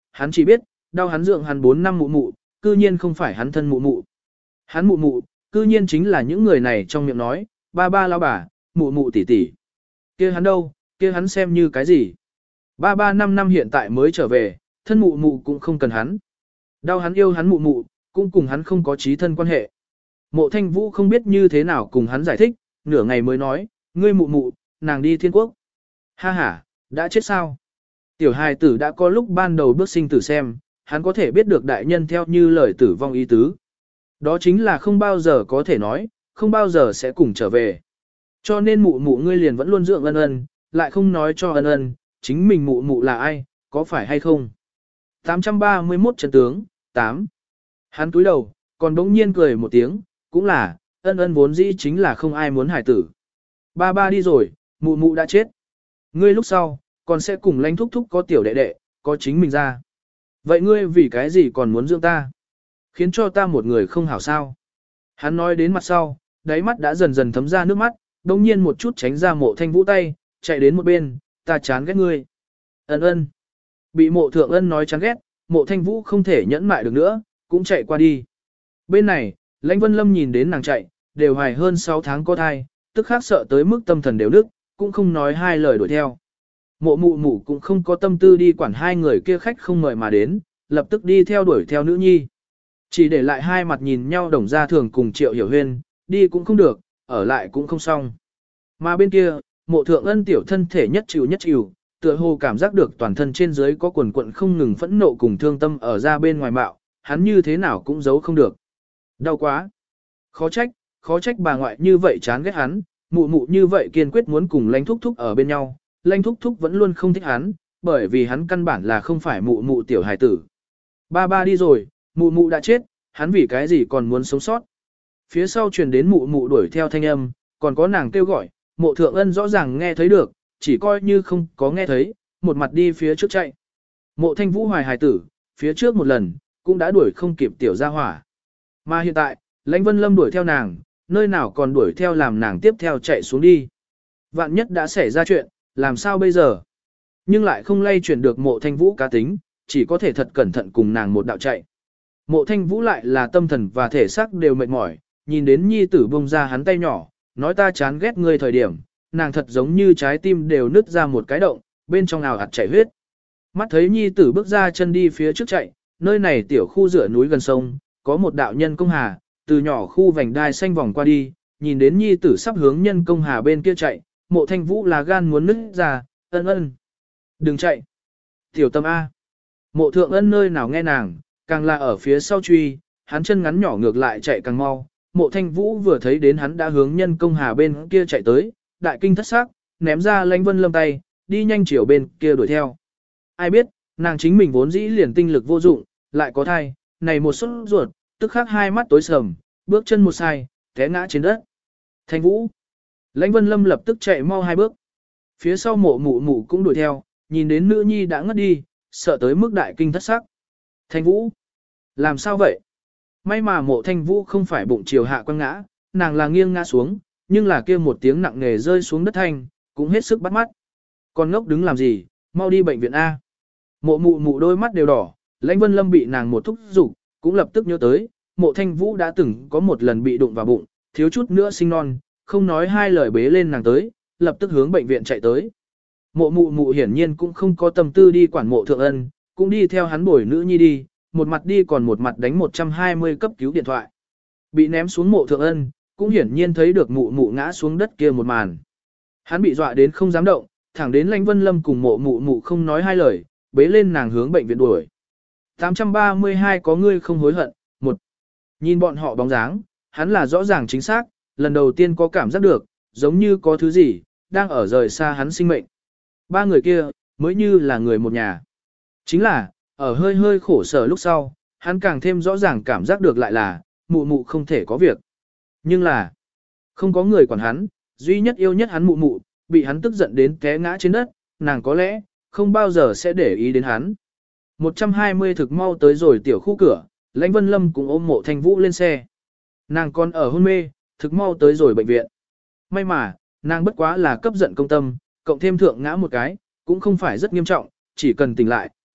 S1: hắn chỉ biết, đau hắn dưỡng hắn bốn năm mụ mụ, cư nhiên không phải hắn thân mụ mụ. Hắn mụ mụ, cư nhiên chính là những người này trong miệng nói, ba ba lão bà, mụ mụ tỷ tỷ. Kia hắn đâu, kia hắn xem như cái gì? Ba ba năm năm hiện tại mới trở về, thân mụ mụ cũng không cần hắn. Đau hắn yêu hắn mụ mụ, cũng cùng hắn không có chí thân quan hệ. Mộ Thanh Vũ không biết như thế nào cùng hắn giải thích, nửa ngày mới nói, ngươi mụ mụ, nàng đi thiên quốc. Ha ha, đã chết sao? Tiểu hài tử đã có lúc ban đầu bước sinh tử xem, hắn có thể biết được đại nhân theo như lời tử vong ý tứ. Đó chính là không bao giờ có thể nói, không bao giờ sẽ cùng trở về. Cho nên mụ mụ ngươi liền vẫn luôn dưỡng ân ân, lại không nói cho ân ân, chính mình mụ mụ là ai, có phải hay không? tám trăm ba mươi mốt trận tướng, tám. Hắn túi đầu, còn bỗng nhiên cười một tiếng, cũng là, ân ân vốn dĩ chính là không ai muốn hải tử. Ba ba đi rồi, mụ mụ đã chết. Ngươi lúc sau, còn sẽ cùng lãnh thúc thúc có tiểu đệ đệ, có chính mình ra. Vậy ngươi vì cái gì còn muốn dưỡng ta? Khiến cho ta một người không hảo sao? Hắn nói đến mặt sau, đáy mắt đã dần dần thấm ra nước mắt, đồng nhiên một chút tránh ra Mộ Thanh Vũ tay, chạy đến một bên, ta chán ghét ngươi. Ân ân. Bị Mộ Thượng Ân nói chán ghét, Mộ Thanh Vũ không thể nhẫn mại được nữa, cũng chạy qua đi. Bên này, Lãnh Vân Lâm nhìn đến nàng chạy, đều hoài hơn sáu tháng có thai, tức khắc sợ tới mức tâm thần đều nức, cũng không nói hai lời đuổi theo. Mộ mụ mụ cũng không có tâm tư đi quản hai người kia khách không mời mà đến, lập tức đi theo đuổi theo nữ nhi. Chỉ để lại hai mặt nhìn nhau Đồng Gia Thường cùng Triệu Hiểu Huyên, đi cũng không được, ở lại cũng không xong. Mà bên kia, Mộ Thượng Ân tiểu thân thể nhất chịu nhất chịu, tựa hồ cảm giác được toàn thân trên dưới có quần quận không ngừng phẫn nộ cùng thương tâm ở ra bên ngoài bạo, hắn như thế nào cũng giấu không được. Đau quá. Khó trách, khó trách bà ngoại như vậy chán ghét hắn, mụ mụ như vậy kiên quyết muốn cùng Lãnh Thúc Thúc ở bên nhau, Lãnh Thúc Thúc vẫn luôn không thích hắn, bởi vì hắn căn bản là không phải mụ mụ tiểu hài tử. Ba ba đi rồi, mụ mụ đã chết, hắn vì cái gì còn muốn sống sót. Phía sau truyền đến mụ mụ đuổi theo thanh âm, còn có nàng kêu gọi, Mộ Thượng Ân rõ ràng nghe thấy được, chỉ coi như không có nghe thấy, một mặt đi phía trước chạy. Mộ Thanh Vũ hoài hài tử, phía trước một lần, cũng đã đuổi không kịp tiểu gia hỏa. Mà hiện tại, Lãnh Vân Lâm đuổi theo nàng, nơi nào còn đuổi theo làm nàng tiếp theo chạy xuống đi. Vạn nhất đã xảy ra chuyện, làm sao bây giờ? Nhưng lại không lay chuyển được Mộ Thanh Vũ cá tính, chỉ có thể thật cẩn thận cùng nàng một đạo chạy. Mộ Thanh Vũ lại là tâm thần và thể xác đều mệt mỏi, nhìn đến nhi tử bông ra hắn tay nhỏ, nói ta chán ghét ngươi thời điểm, nàng thật giống như trái tim đều nứt ra một cái động, bên trong ào ạt chảy huyết. Mắt thấy nhi tử bước ra chân đi phía trước chạy, nơi này tiểu khu dựa núi gần sông, có một đạo nhân công hà, từ nhỏ khu vành đai xanh vòng qua đi, nhìn đến nhi tử sắp hướng nhân công hà bên kia chạy, Mộ Thanh Vũ là gan muốn nứt ra, ân ân. Đừng chạy. Tiểu tâm A. Mộ Thượng Ân nơi nào nghe nàng, càng là ở phía sau truy, hắn chân ngắn nhỏ ngược lại chạy càng mau. Mộ Thanh Vũ vừa thấy đến hắn đã hướng nhân công hà bên kia chạy tới, đại kinh thất xác, ném ra Lãnh Vân Lâm tay, đi nhanh chiều bên kia đuổi theo. Ai biết, nàng chính mình vốn dĩ liền tinh lực vô dụng, lại có thai, này một suất ruột, tức khắc hai mắt tối sầm, bước chân một sai, té ngã trên đất. Thanh Vũ. Lãnh Vân Lâm lập tức chạy mau hai bước. Phía sau Mộ mụ mụ cũng đuổi theo, nhìn đến nữ nhi đã ngất đi, sợ tới mức đại kinh thất sắc. Thanh Vũ. Làm sao vậy? May mà Mộ Thanh Vũ không phải bụng chiều hạ quăng ngã, nàng là nghiêng ngã xuống, nhưng là kia một tiếng nặng nề rơi xuống đất thanh, cũng hết sức bắt mắt. Con ngốc đứng làm gì, mau đi bệnh viện A. Mộ mụ mụ đôi mắt đều đỏ, Lãnh Vân Lâm bị nàng một thúc giục, cũng lập tức nhớ tới, Mộ Thanh Vũ đã từng có một lần bị đụng vào bụng, thiếu chút nữa sinh non, không nói hai lời bế lên nàng tới, lập tức hướng bệnh viện chạy tới. Mộ mụ mụ hiển nhiên cũng không có tâm tư đi quản Mộ Thượng Ân, cũng đi theo hắn bồi nữ nhi đi, một mặt đi còn một mặt đánh một trăm hai mươi cấp cứu điện thoại. Bị ném xuống Mộ Thượng Ân, cũng hiển nhiên thấy được mụ mụ ngã xuống đất kia một màn. Hắn bị dọa đến không dám động, thẳng đến Lãnh Vân Lâm cùng mộ mụ mụ không nói hai lời, bế lên nàng hướng bệnh viện đuổi. tám trăm ba mươi hai có ngươi không hối hận, một. Nhìn bọn họ bóng dáng, hắn là rõ ràng chính xác, lần đầu tiên có cảm giác được, giống như có thứ gì, đang ở rời xa hắn sinh mệnh. Ba người kia, mới như là người một nhà. Chính là, ở hơi hơi khổ sở lúc sau, hắn càng thêm rõ ràng cảm giác được lại là, mụ mụ không thể có việc. Nhưng là, không có người quản hắn, duy nhất yêu nhất hắn mụ mụ, bị hắn tức giận đến té ngã trên đất, nàng có lẽ, không bao giờ sẽ để ý đến hắn. một trăm hai mươi thực mau tới rồi tiểu khu cửa, Lãnh Vân Lâm cũng ôm Mộ Thanh Vũ lên xe. Nàng còn ở hôn mê, thực mau tới rồi bệnh viện. May mà, nàng bất quá là cấp giận công tâm, cộng thêm thượng ngã một cái, cũng không phải rất nghiêm trọng, chỉ cần tỉnh lại,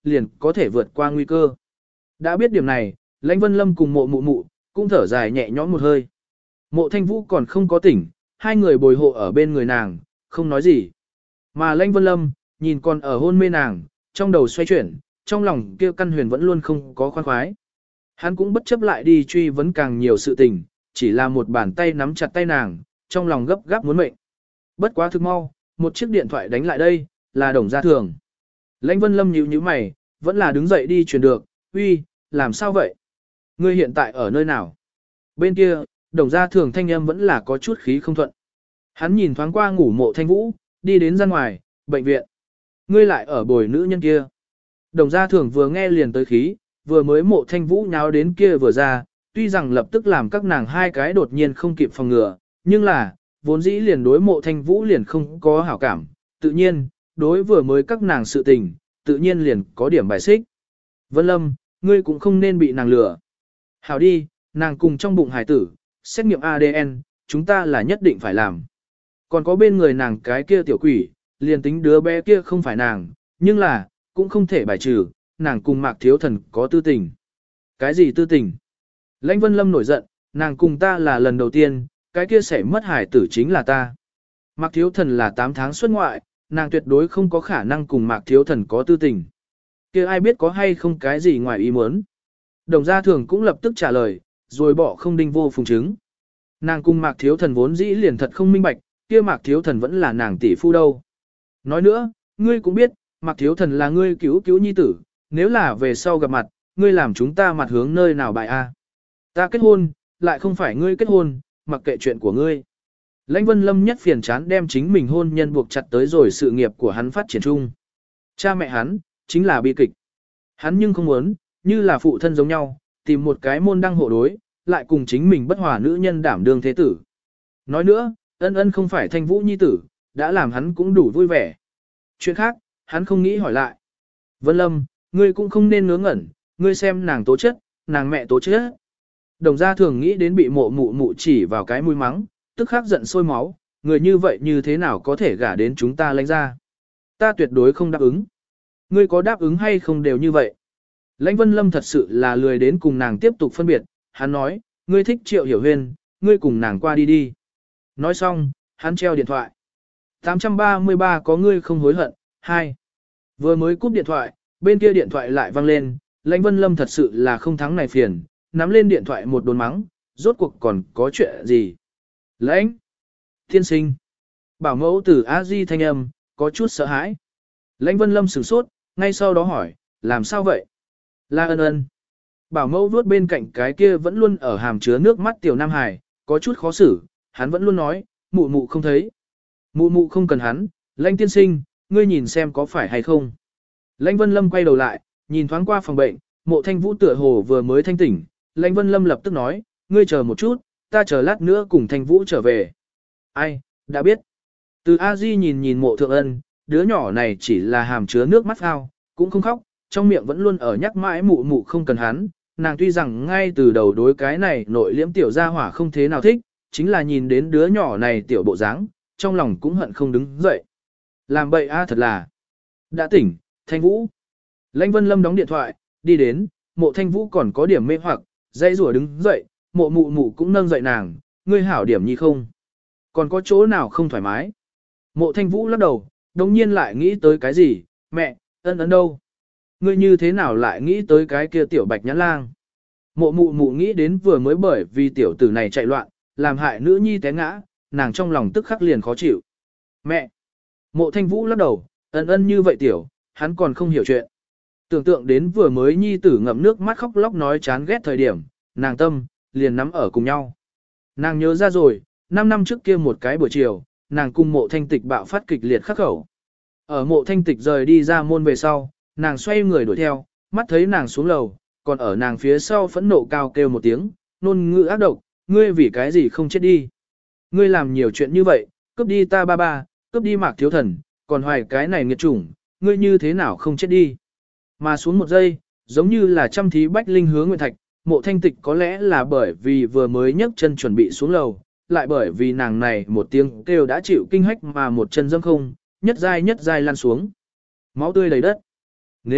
S1: liền có thể vượt qua nguy cơ. Đã biết điểm này, Lãnh Vân Lâm cùng mộ mụ mụ, cũng thở dài nhẹ nhõm một hơi. Mộ Thanh Vũ còn không có tỉnh, hai người bồi hộ ở bên người nàng, không nói gì. Mà Lãnh Vân Lâm, nhìn còn ở hôn mê nàng, trong đầu xoay chuyển, trong lòng kia căn huyền vẫn luôn không có khoan khoái. Hắn cũng bất chấp lại đi truy vấn càng nhiều sự tình, chỉ là một bàn tay nắm chặt tay nàng, trong lòng gấp gáp muốn mệnh. Bất quá thực mau, một chiếc điện thoại đánh lại đây, là Đồng Gia Thường. Lãnh Vân Lâm nhíu nhíu mày, vẫn là đứng dậy đi truyền được, uy, làm sao vậy? Ngươi hiện tại ở nơi nào? Bên kia, Đồng Gia Thường thanh âm vẫn là có chút khí không thuận. Hắn nhìn thoáng qua ngủ Mộ Thanh Vũ, đi đến ra ngoài, bệnh viện. Ngươi lại ở bồi nữ nhân kia. Đồng Gia Thường vừa nghe liền tới khí, vừa mới Mộ Thanh Vũ nháo đến kia vừa ra, tuy rằng lập tức làm các nàng hai cái đột nhiên không kịp phòng ngừa, nhưng là, vốn dĩ liền đối Mộ Thanh Vũ liền không có hảo cảm, tự nhiên, đối vừa mới các nàng sự tình, tự nhiên liền có điểm bài xích. Vân Lâm, ngươi cũng không nên bị nàng lừa. Hảo đi, nàng cùng trong bụng hải tử, xét nghiệm a đê en, chúng ta là nhất định phải làm. Còn có bên người nàng cái kia tiểu quỷ, liền tính đứa bé kia không phải nàng, nhưng là, cũng không thể bài trừ, nàng cùng Mạc Thiếu Thần có tư tình. Cái gì tư tình? Lãnh Vân Lâm nổi giận, nàng cùng ta là lần đầu tiên, cái kia sẽ mất hải tử chính là ta. Mạc Thiếu Thần là tám tháng xuất ngoại, nàng tuyệt đối không có khả năng cùng Mạc Thiếu Thần có tư tình. Kia ai biết có hay không cái gì ngoài ý muốn. Đồng Gia Thường cũng lập tức trả lời, rồi bỏ không đinh vô phùng chứng. Nàng cùng Mạc Thiếu Thần vốn dĩ liền thật không minh bạch, kia Mạc Thiếu Thần vẫn là nàng tỷ phu đâu. Nói nữa, ngươi cũng biết, Mạc Thiếu Thần là ngươi cứu cứu nhi tử, nếu là về sau gặp mặt, ngươi làm chúng ta mặt hướng nơi nào bại a? Ta kết hôn, lại không phải ngươi kết hôn, mặc kệ chuyện của ngươi. Lãnh Vân Lâm nhất phiền chán đem chính mình hôn nhân buộc chặt tới rồi sự nghiệp của hắn phát triển chung. Cha mẹ hắn, chính là bi kịch. Hắn nhưng không muốn, như là phụ thân giống nhau, tìm một cái môn đăng hộ đối, lại cùng chính mình bất hòa nữ nhân đảm đương thế tử. Nói nữa, ân ân không phải Thanh Vũ nhi tử, đã làm hắn cũng đủ vui vẻ. Chuyện khác, hắn không nghĩ hỏi lại. Vân Lâm, ngươi cũng không nên ngớ ngẩn, ngươi xem nàng tố chất, nàng mẹ tố chất. Đồng Gia Thường nghĩ đến bị mộ mụ mụ chỉ vào cái mũi mắng, tức khắc giận sôi máu, người như vậy như thế nào có thể gả đến chúng ta Lãnh gia? Ta tuyệt đối không đáp ứng. Ngươi có đáp ứng hay không đều như vậy. Lãnh Vân Lâm thật sự là lười đến cùng nàng tiếp tục phân biệt, hắn nói, ngươi thích Triệu Hiểu Huyên, ngươi cùng nàng qua đi đi. Nói xong, hắn treo điện thoại. tám trăm ba mươi ba có ngươi không hối hận, hai. Vừa mới cúp điện thoại, bên kia điện thoại lại vang lên, Lãnh Vân Lâm thật sự là không thắng này phiền, nắm lên điện thoại một đồn mắng, rốt cuộc còn có chuyện gì. Lãnh! Thiên sinh! Bảo mẫu từ A-di thanh âm, có chút sợ hãi. Lãnh Vân Lâm sửng sốt, ngay sau đó hỏi, làm sao vậy? La ân ân. Bảo mẫu vuốt bên cạnh cái kia vẫn luôn ở hàm chứa nước mắt tiểu Nam Hải, có chút khó xử, hắn vẫn luôn nói, mụ mụ không thấy. Mụ mụ không cần hắn, Lãnh tiên sinh, ngươi nhìn xem có phải hay không. Lãnh Vân Lâm quay đầu lại, nhìn thoáng qua phòng bệnh, Mộ Thanh Vũ tựa hồ vừa mới thanh tỉnh. Lãnh Vân Lâm lập tức nói, ngươi chờ một chút, ta chờ lát nữa cùng Thanh Vũ trở về. Ai, đã biết. Từ A-di nhìn nhìn Mộ Thượng Ân, đứa nhỏ này chỉ là hàm chứa nước mắt ao, cũng không khóc, trong miệng vẫn luôn ở nhắc mãi mụ mụ không cần hắn. Nàng tuy rằng ngay từ đầu đối cái này nội liễm tiểu gia hỏa không thế nào thích, chính là nhìn đến đứa nhỏ này tiểu bộ dáng, trong lòng cũng hận không đứng dậy. Làm bậy a thật là. Đã tỉnh, Thanh Vũ. Lãnh Vân Lâm đóng điện thoại, đi đến, Mộ Thanh Vũ còn có điểm mê hoặc, dây rùa đứng dậy, mộ mụ mụ cũng nâng dậy nàng, ngươi hảo điểm nhi không? Còn có chỗ nào không thoải mái? Mộ Thanh Vũ lắc đầu, đồng nhiên lại nghĩ tới cái gì, mẹ, ân ân đâu? Ngươi như thế nào lại nghĩ tới cái kia tiểu bạch nhãn lang? Mộ mụ mụ nghĩ đến vừa mới bởi vì tiểu tử này chạy loạn, làm hại nữ nhi té ngã, nàng trong lòng tức khắc liền khó chịu. Mẹ! Mộ Thanh Vũ lắc đầu, ân ân như vậy tiểu, hắn còn không hiểu chuyện. Tưởng tượng đến vừa mới nhi tử ngậm nước mắt khóc lóc nói chán ghét thời điểm, nàng tâm, liền nắm ở cùng nhau. Nàng nhớ ra rồi, năm năm trước kia một cái buổi chiều, nàng cùng Mộ Thanh Tịch bạo phát kịch liệt khắc khẩu. Ở Mộ Thanh Tịch rời đi ra môn về sau, nàng xoay người đuổi theo, mắt thấy nàng xuống lầu, còn ở nàng phía sau phẫn nộ cao kêu một tiếng, nôn ngữ ác độc, ngươi vì cái gì không chết đi. Ngươi làm nhiều chuyện như vậy, cướp đi ta ba ba, cướp đi Mạc Thiếu Thần, còn hoài cái này nghiệt chủng, ngươi như thế nào không chết đi. Mà xuống một giây, giống như là trăm thí bách linh hướng nguyện thạch, Mộ Thanh Tịch có lẽ là bởi vì vừa mới nhấc chân chuẩn bị xuống lầu, lại bởi vì nàng này một tiếng kêu đã chịu kinh hách mà một chân dâm không, nhất dai nhất dai lăn xuống. Máu tươi đầy đất. Nếu,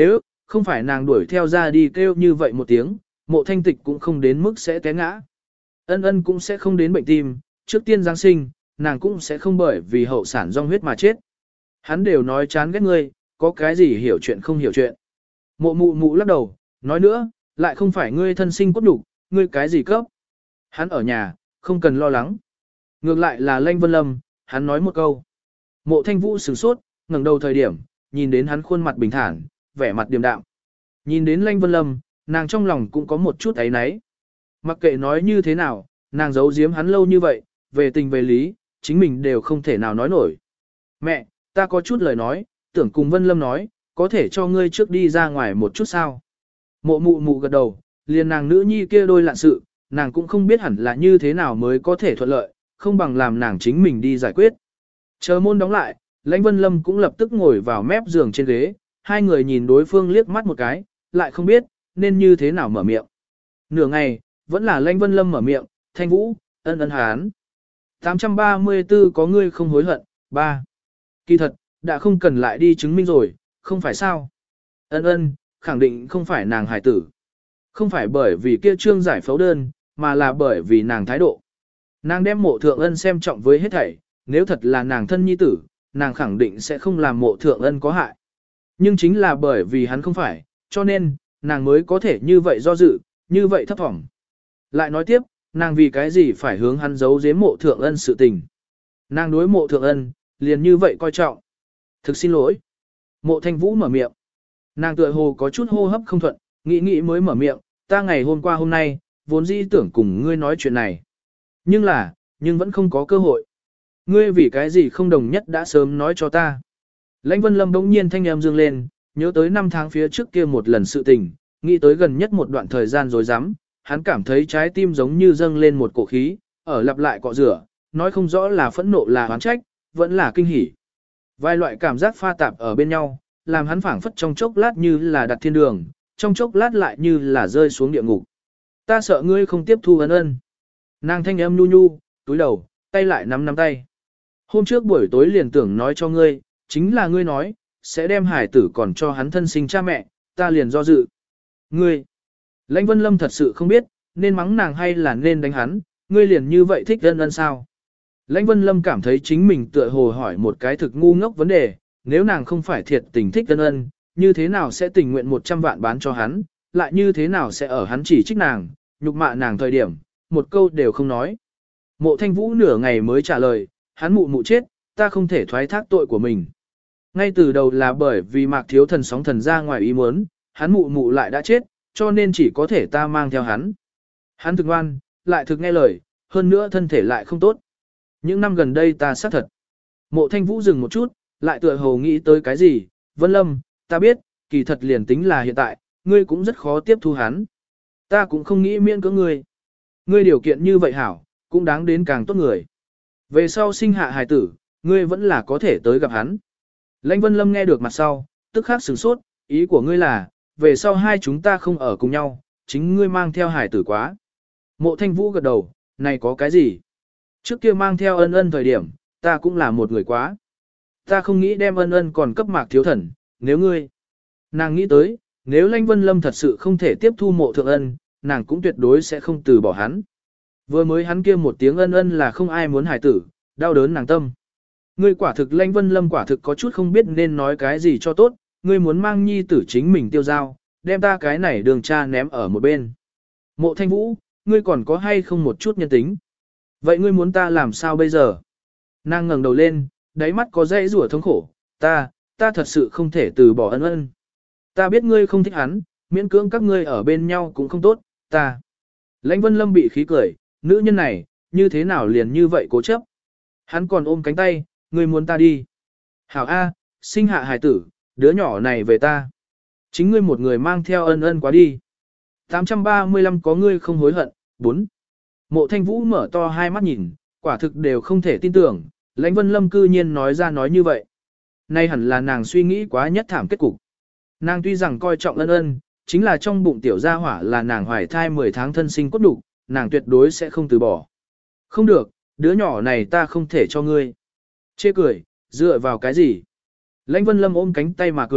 S1: không phải nàng đuổi theo ra đi kêu như vậy một tiếng, mộ thanh tịch cũng không đến mức sẽ té ngã. Ân ân cũng sẽ không đến bệnh tim, trước tiên Giáng sinh, nàng cũng sẽ không bởi vì hậu sản rong huyết mà chết. Hắn đều nói chán ghét ngươi, có cái gì hiểu chuyện không hiểu chuyện. Mộ mụ mụ lắc đầu, nói nữa, lại không phải ngươi thân sinh cốt đủ, ngươi cái gì cấp. Hắn ở nhà, không cần lo lắng. Ngược lại là Lanh Vân Lâm, hắn nói một câu. Mộ thanh vũ sửng sốt, ngẩng đầu thời điểm, nhìn đến hắn khuôn mặt bình thản, vẻ mặt điềm đạm. Nhìn đến Lanh Vân Lâm, nàng trong lòng cũng có một chút áy náy. Mặc kệ nói như thế nào, nàng giấu giếm hắn lâu như vậy, về tình về lý, chính mình đều không thể nào nói nổi. Mẹ, ta có chút lời nói, tưởng cùng Vân Lâm nói, có thể cho ngươi trước đi ra ngoài một chút sao. Mộ mụ mụ gật đầu, liền nàng nữ nhi kia đôi lạn sự, nàng cũng không biết hẳn là như thế nào mới có thể thuận lợi, không bằng làm nàng chính mình đi giải quyết. Chờ môn đóng lại, Lãnh Vân Lâm cũng lập tức ngồi vào mép giường trên ghế, hai người nhìn đối phương liếc mắt một cái, lại không biết, nên như thế nào mở miệng. Nửa ngày, vẫn là Lãnh Vân Lâm mở miệng, Thanh Vũ, ân ân hán. tám trăm ba mươi tư có ngươi không hối hận, ba. Kỳ thật, đã không cần lại đi chứng minh rồi, không phải sao. Ân ân, khẳng định không phải nàng hải tử. Không phải bởi vì kia trương giải phẫu đơn, mà là bởi vì nàng thái độ. Nàng đem mộ thượng ân xem trọng với hết thảy, nếu thật là nàng thân nhi tử, nàng khẳng định sẽ không làm mộ thượng ân có hại. Nhưng chính là bởi vì hắn không phải, cho nên, nàng mới có thể như vậy do dự, như vậy thấp thỏm. Lại nói tiếp, nàng vì cái gì phải hướng hắn giấu giếm mộ thượng ân sự tình. Nàng đối mộ thượng ân, liền như vậy coi trọng. Thực xin lỗi. Mộ thanh vũ mở miệng. Nàng tựa hồ có chút hô hấp không thuận, nghĩ nghĩ mới mở miệng, ta ngày hôm qua hôm nay, vốn dĩ tưởng cùng ngươi nói chuyện này. Nhưng là, nhưng vẫn không có cơ hội. Ngươi vì cái gì không đồng nhất đã sớm nói cho ta. Lãnh Vân Lâm bỗng nhiên thanh em dương lên, nhớ tới năm tháng phía trước kia một lần sự tình, nghĩ tới gần nhất một đoạn thời gian rồi dám, hắn cảm thấy trái tim giống như dâng lên một cổ khí, ở lặp lại cọ rửa, nói không rõ là phẫn nộ là oán trách, vẫn là kinh hỉ. Vài loại cảm giác pha tạp ở bên nhau, làm hắn phảng phất trong chốc lát như là đặt thiên đường, trong chốc lát lại như là rơi xuống địa ngục. Ta sợ ngươi không tiếp thu ân ân. Nàng thanh âm nhu nhu, túi đầu, tay lại nắm nắm tay. Hôm trước buổi tối liền tưởng nói cho ngươi, chính là ngươi nói, sẽ đem hải tử còn cho hắn thân sinh cha mẹ, ta liền do dự. Ngươi, Lãnh Vân Lâm thật sự không biết, nên mắng nàng hay là nên đánh hắn, ngươi liền như vậy thích ân ân sao. Lãnh Vân Lâm cảm thấy chính mình tựa hồ hỏi một cái thực ngu ngốc vấn đề, nếu nàng không phải thiệt tình thích ân ân, như thế nào sẽ tình nguyện một trăm vạn bán cho hắn, lại như thế nào sẽ ở hắn chỉ trích nàng, nhục mạ nàng thời điểm, một câu đều không nói. Mộ Thanh Vũ nửa ngày mới trả lời, hắn mụ mụ chết, ta không thể thoái thác tội của mình. Ngay từ đầu là bởi vì Mạc Thiếu Thần sóng thần ra ngoài ý muốn, hắn mụ mụ lại đã chết, cho nên chỉ có thể ta mang theo hắn. Hắn thực ngoan, lại thực nghe lời, hơn nữa thân thể lại không tốt. Những năm gần đây ta xác thật. Mộ Thanh Vũ dừng một chút, lại tựa hồ nghĩ tới cái gì, Vân Lâm, ta biết, kỳ thật liền tính là hiện tại, ngươi cũng rất khó tiếp thu hắn. Ta cũng không nghĩ miễn cưỡng ngươi. Ngươi điều kiện như vậy hảo, cũng đáng đến càng tốt người. Về sau sinh hạ hài tử, ngươi vẫn là có thể tới gặp hắn. Lãnh Vân Lâm nghe được mặt sau, tức khắc sửng sốt, ý của ngươi là, về sau hai chúng ta không ở cùng nhau, chính ngươi mang theo hài tử quá. Mộ Thanh Vũ gật đầu, này có cái gì? Trước kia mang theo ân ân thời điểm, ta cũng là một người quá. Ta không nghĩ đem ân ân còn cấp Mạc Thiếu Thần, nếu ngươi. Nàng nghĩ tới, nếu Lãnh Vân Lâm thật sự không thể tiếp thu mộ thượng ân, nàng cũng tuyệt đối sẽ không từ bỏ hắn. Vừa mới hắn kia một tiếng ân ân là không ai muốn hài tử, đau đớn nàng tâm. Ngươi quả thực Lãnh Vân Lâm quả thực có chút không biết nên nói cái gì cho tốt, ngươi muốn mang nhi tử chính mình tiêu giao, đem ta cái này đường cha ném ở một bên. Mộ Thanh Vũ, ngươi còn có hay không một chút nhân tính? Vậy ngươi muốn ta làm sao bây giờ? Nàng ngẩng đầu lên, đáy mắt có dây rủa thống khổ, ta, ta thật sự không thể từ bỏ ân ân. Ta biết ngươi không thích hắn, miễn cưỡng các ngươi ở bên nhau cũng không tốt, ta. Lãnh Vân Lâm bị khí cười, nữ nhân này, như thế nào liền như vậy cố chấp. Hắn còn ôm cánh tay, ngươi muốn ta đi. Hảo A, sinh hạ hài tử, đứa nhỏ này về ta. Chính ngươi một người mang theo ân ân quá đi. tám trăm ba mươi lăm có ngươi không hối hận, bốn. Mộ Thanh Vũ mở to hai mắt nhìn, quả thực đều không thể tin tưởng, Lãnh Vân Lâm cư nhiên nói ra nói như vậy. Nay hẳn là nàng suy nghĩ quá nhất thảm kết cục. Nàng tuy rằng coi trọng ân ân, chính là trong bụng tiểu gia hỏa là nàng hoài thai mười tháng thân sinh cốt đủ, nàng tuyệt đối sẽ không từ bỏ. Không được, đứa nhỏ này ta không thể cho ngươi. Chê cười, dựa vào cái gì? Lãnh Vân Lâm ôm cánh tay mà cười,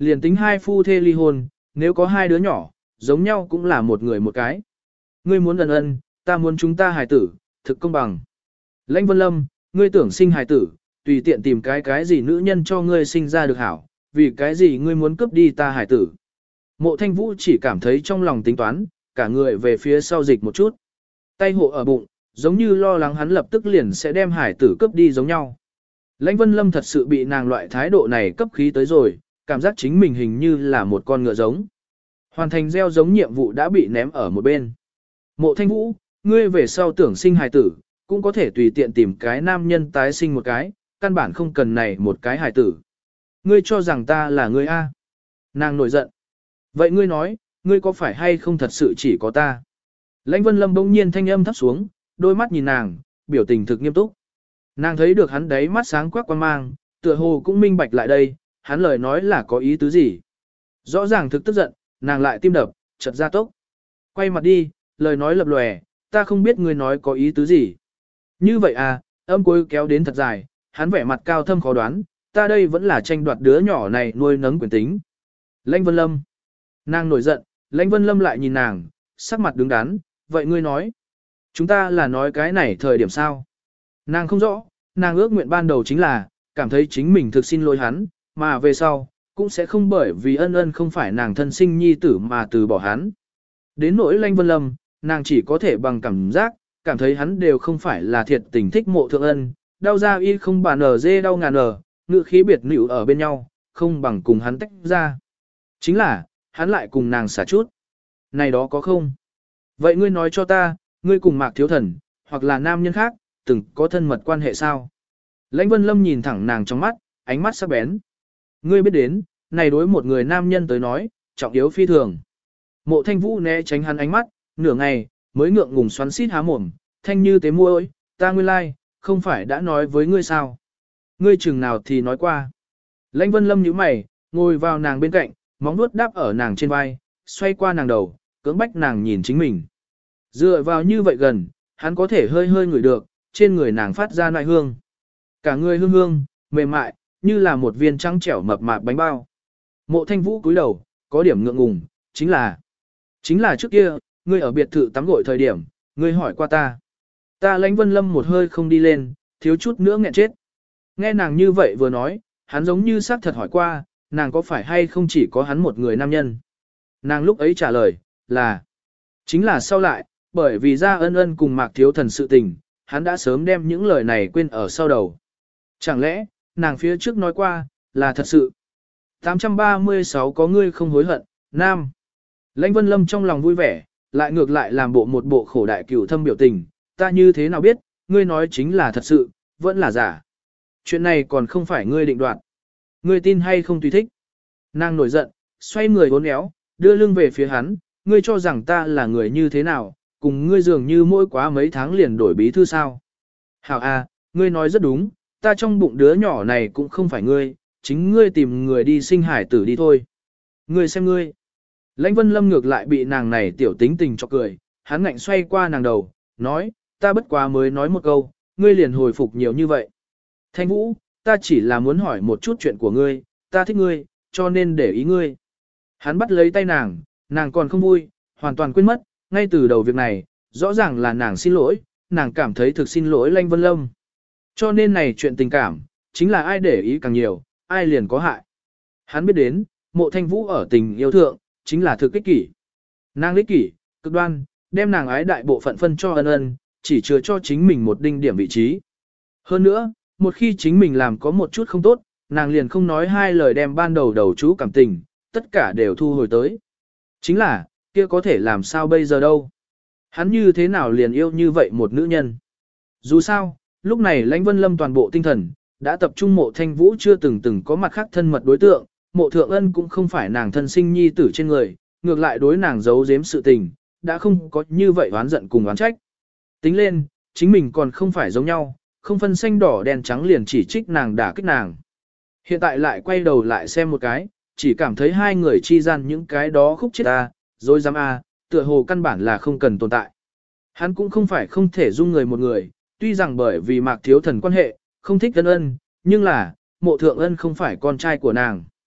S1: liền tính hai phu thê ly hôn, nếu có hai đứa nhỏ, giống nhau cũng là một người một cái. Ngươi muốn ân ân, ta muốn chúng ta hài tử, thực công bằng. Lãnh Vân Lâm, ngươi tưởng sinh hài tử, tùy tiện tìm cái cái gì nữ nhân cho ngươi sinh ra được hảo, vì cái gì ngươi muốn cướp đi ta hài tử. Mộ Thanh Vũ chỉ cảm thấy trong lòng tính toán, cả người về phía sau dịch một chút. Tay hộ ở bụng, giống như lo lắng hắn lập tức liền sẽ đem hải tử cướp đi giống nhau. Lãnh Vân Lâm thật sự bị nàng loại thái độ này cấp khí tới rồi, cảm giác chính mình hình như là một con ngựa giống. Hoàn thành gieo giống nhiệm vụ đã bị ném ở một bên. Mộ Thanh Vũ, ngươi về sau tưởng sinh hài tử, cũng có thể tùy tiện tìm cái nam nhân tái sinh một cái, căn bản không cần này một cái hài tử. Ngươi cho rằng ta là ngươi A. Nàng nổi giận. Vậy ngươi nói, ngươi có phải hay không thật sự chỉ có ta? Lãnh Vân Lâm bỗng nhiên thanh âm thấp xuống, đôi mắt nhìn nàng, biểu tình thực nghiêm túc. Nàng thấy được hắn đấy mắt sáng quắc quan mang, tựa hồ cũng minh bạch lại đây, hắn lời nói là có ý tứ gì. Rõ ràng thực tức giận, nàng lại tim đập, chợt ra tốc. Quay mặt đi, lời nói lập lòe, ta không biết ngươi nói có ý tứ gì. Như vậy à, âm cuối kéo đến thật dài, hắn vẻ mặt cao thâm khó đoán, ta đây vẫn là tranh đoạt đứa nhỏ này nuôi nấng quyền tính. Lãnh Vân Lâm. Nàng nổi giận, Lãnh Vân Lâm lại nhìn nàng, sắc mặt đứng đắn, vậy ngươi nói. Chúng ta là nói cái này thời điểm sao? Nàng không rõ, nàng ước nguyện ban đầu chính là, cảm thấy chính mình thực xin lỗi hắn, mà về sau, cũng sẽ không bởi vì ân ân không phải nàng thân sinh nhi tử mà từ bỏ hắn. Đến nỗi Lãnh Vân Lâm, nàng chỉ có thể bằng cảm giác, cảm thấy hắn đều không phải là thiệt tình thích mộ thượng ân, đau ra y không bàn ở dê đau ngàn ở, ngự khí biệt nữ ở bên nhau, không bằng cùng hắn tách ra. Chính là, hắn lại cùng nàng xả chút. Này đó có không? Vậy ngươi nói cho ta, ngươi cùng Mạc Thiếu Thần, hoặc là nam nhân khác, từng có thân mật quan hệ sao? Lãnh Vân Lâm nhìn thẳng nàng trong mắt, ánh mắt sắc bén. Ngươi biết đến, này đối một người nam nhân tới nói, trọng yếu phi thường. Mộ Thanh Vũ né tránh hắn ánh mắt, nửa ngày, mới ngượng ngùng xoắn xít há mồm, thanh như tế môi, ta nguyên lai, like, không phải đã nói với ngươi sao? Ngươi chừng nào thì nói qua. Lãnh Vân Lâm nhíu mày, ngồi vào nàng bên cạnh, móng vuốt đáp ở nàng trên vai, xoay qua nàng đầu, cưỡng bách nàng nhìn chính mình. Dựa vào như vậy gần, hắn có thể hơi hơi ngửi được, trên người nàng phát ra nại hương. Cả người hương hương, mềm mại, như là một viên trắng trẻo mập mạp bánh bao. Mộ Thanh Vũ cúi đầu, có điểm ngượng ngùng, chính là... Chính là trước kia, ngươi ở biệt thự tắm gội thời điểm, ngươi hỏi qua ta. Ta Lãnh Vân Lâm một hơi không đi lên, thiếu chút nữa nghẹn chết. Nghe nàng như vậy vừa nói, hắn giống như xác thật hỏi qua, nàng có phải hay không chỉ có hắn một người nam nhân. Nàng lúc ấy trả lời, là... Chính là sau lại, bởi vì ra ân ân cùng Mạc Thiếu Thần sự tình, hắn đã sớm đem những lời này quên ở sau đầu. Chẳng lẽ, nàng phía trước nói qua, là thật sự. tám trăm ba mươi sáu có ngươi không hối hận, nam. Lãnh Vân Lâm trong lòng vui vẻ, lại ngược lại làm bộ một bộ khổ đại cửu thâm biểu tình, ta như thế nào biết, ngươi nói chính là thật sự, vẫn là giả. Chuyện này còn không phải ngươi định đoạt. Ngươi tin hay không tùy thích. Nàng nổi giận, xoay người uốn éo, đưa lưng về phía hắn, ngươi cho rằng ta là người như thế nào, cùng ngươi dường như mỗi quá mấy tháng liền đổi bí thư sao. Hảo à, ngươi nói rất đúng, ta trong bụng đứa nhỏ này cũng không phải ngươi, chính ngươi tìm người đi sinh hải tử đi thôi. Ngươi xem ngươi. Lãnh Vân Lâm ngược lại bị nàng này tiểu tính tình cho cười, hắn ngạnh xoay qua nàng đầu, nói, ta bất quá mới nói một câu, ngươi liền hồi phục nhiều như vậy. Thanh Vũ, ta chỉ là muốn hỏi một chút chuyện của ngươi, ta thích ngươi, cho nên để ý ngươi. Hắn bắt lấy tay nàng, nàng còn không vui, hoàn toàn quên mất, ngay từ đầu việc này, rõ ràng là nàng xin lỗi, nàng cảm thấy thực xin lỗi Lãnh Vân Lâm. Cho nên này chuyện tình cảm, chính là ai để ý càng nhiều, ai liền có hại. Hắn biết đến, Mộ Thanh Vũ ở tình yêu thượng, chính là thực ích kỷ. Nàng ích kỷ, cực đoan, đem nàng ái đại bộ phận phân cho ân ân, chỉ chừa cho chính mình một đinh điểm vị trí. Hơn nữa, một khi chính mình làm có một chút không tốt, nàng liền không nói hai lời đem ban đầu đầu chú cảm tình, tất cả đều thu hồi tới. Chính là, kia có thể làm sao bây giờ đâu. Hắn như thế nào liền yêu như vậy một nữ nhân. Dù sao, lúc này Lãnh Vân Lâm toàn bộ tinh thần, đã tập trung Mộ Thanh Vũ chưa từng từng có mặt khác thân mật đối tượng, Mộ Thượng Ân cũng không phải nàng thân sinh nhi tử trên người, ngược lại đối nàng giấu giếm sự tình, đã không có như vậy oán giận cùng oán trách. Tính lên, chính mình còn không phải giống nhau, không phân xanh đỏ đen trắng liền chỉ trích nàng đả kích nàng. Hiện tại lại quay đầu lại xem một cái, chỉ cảm thấy hai người chi gian những cái đó khúc chết ta, rồi dám a, tựa hồ căn bản là không cần tồn tại. Hắn cũng không phải không thể dung người một người, tuy rằng bởi vì Mạc Thiếu Thần quan hệ, không thích ân ân, nhưng là, Mộ Thượng Ân không phải con trai của nàng.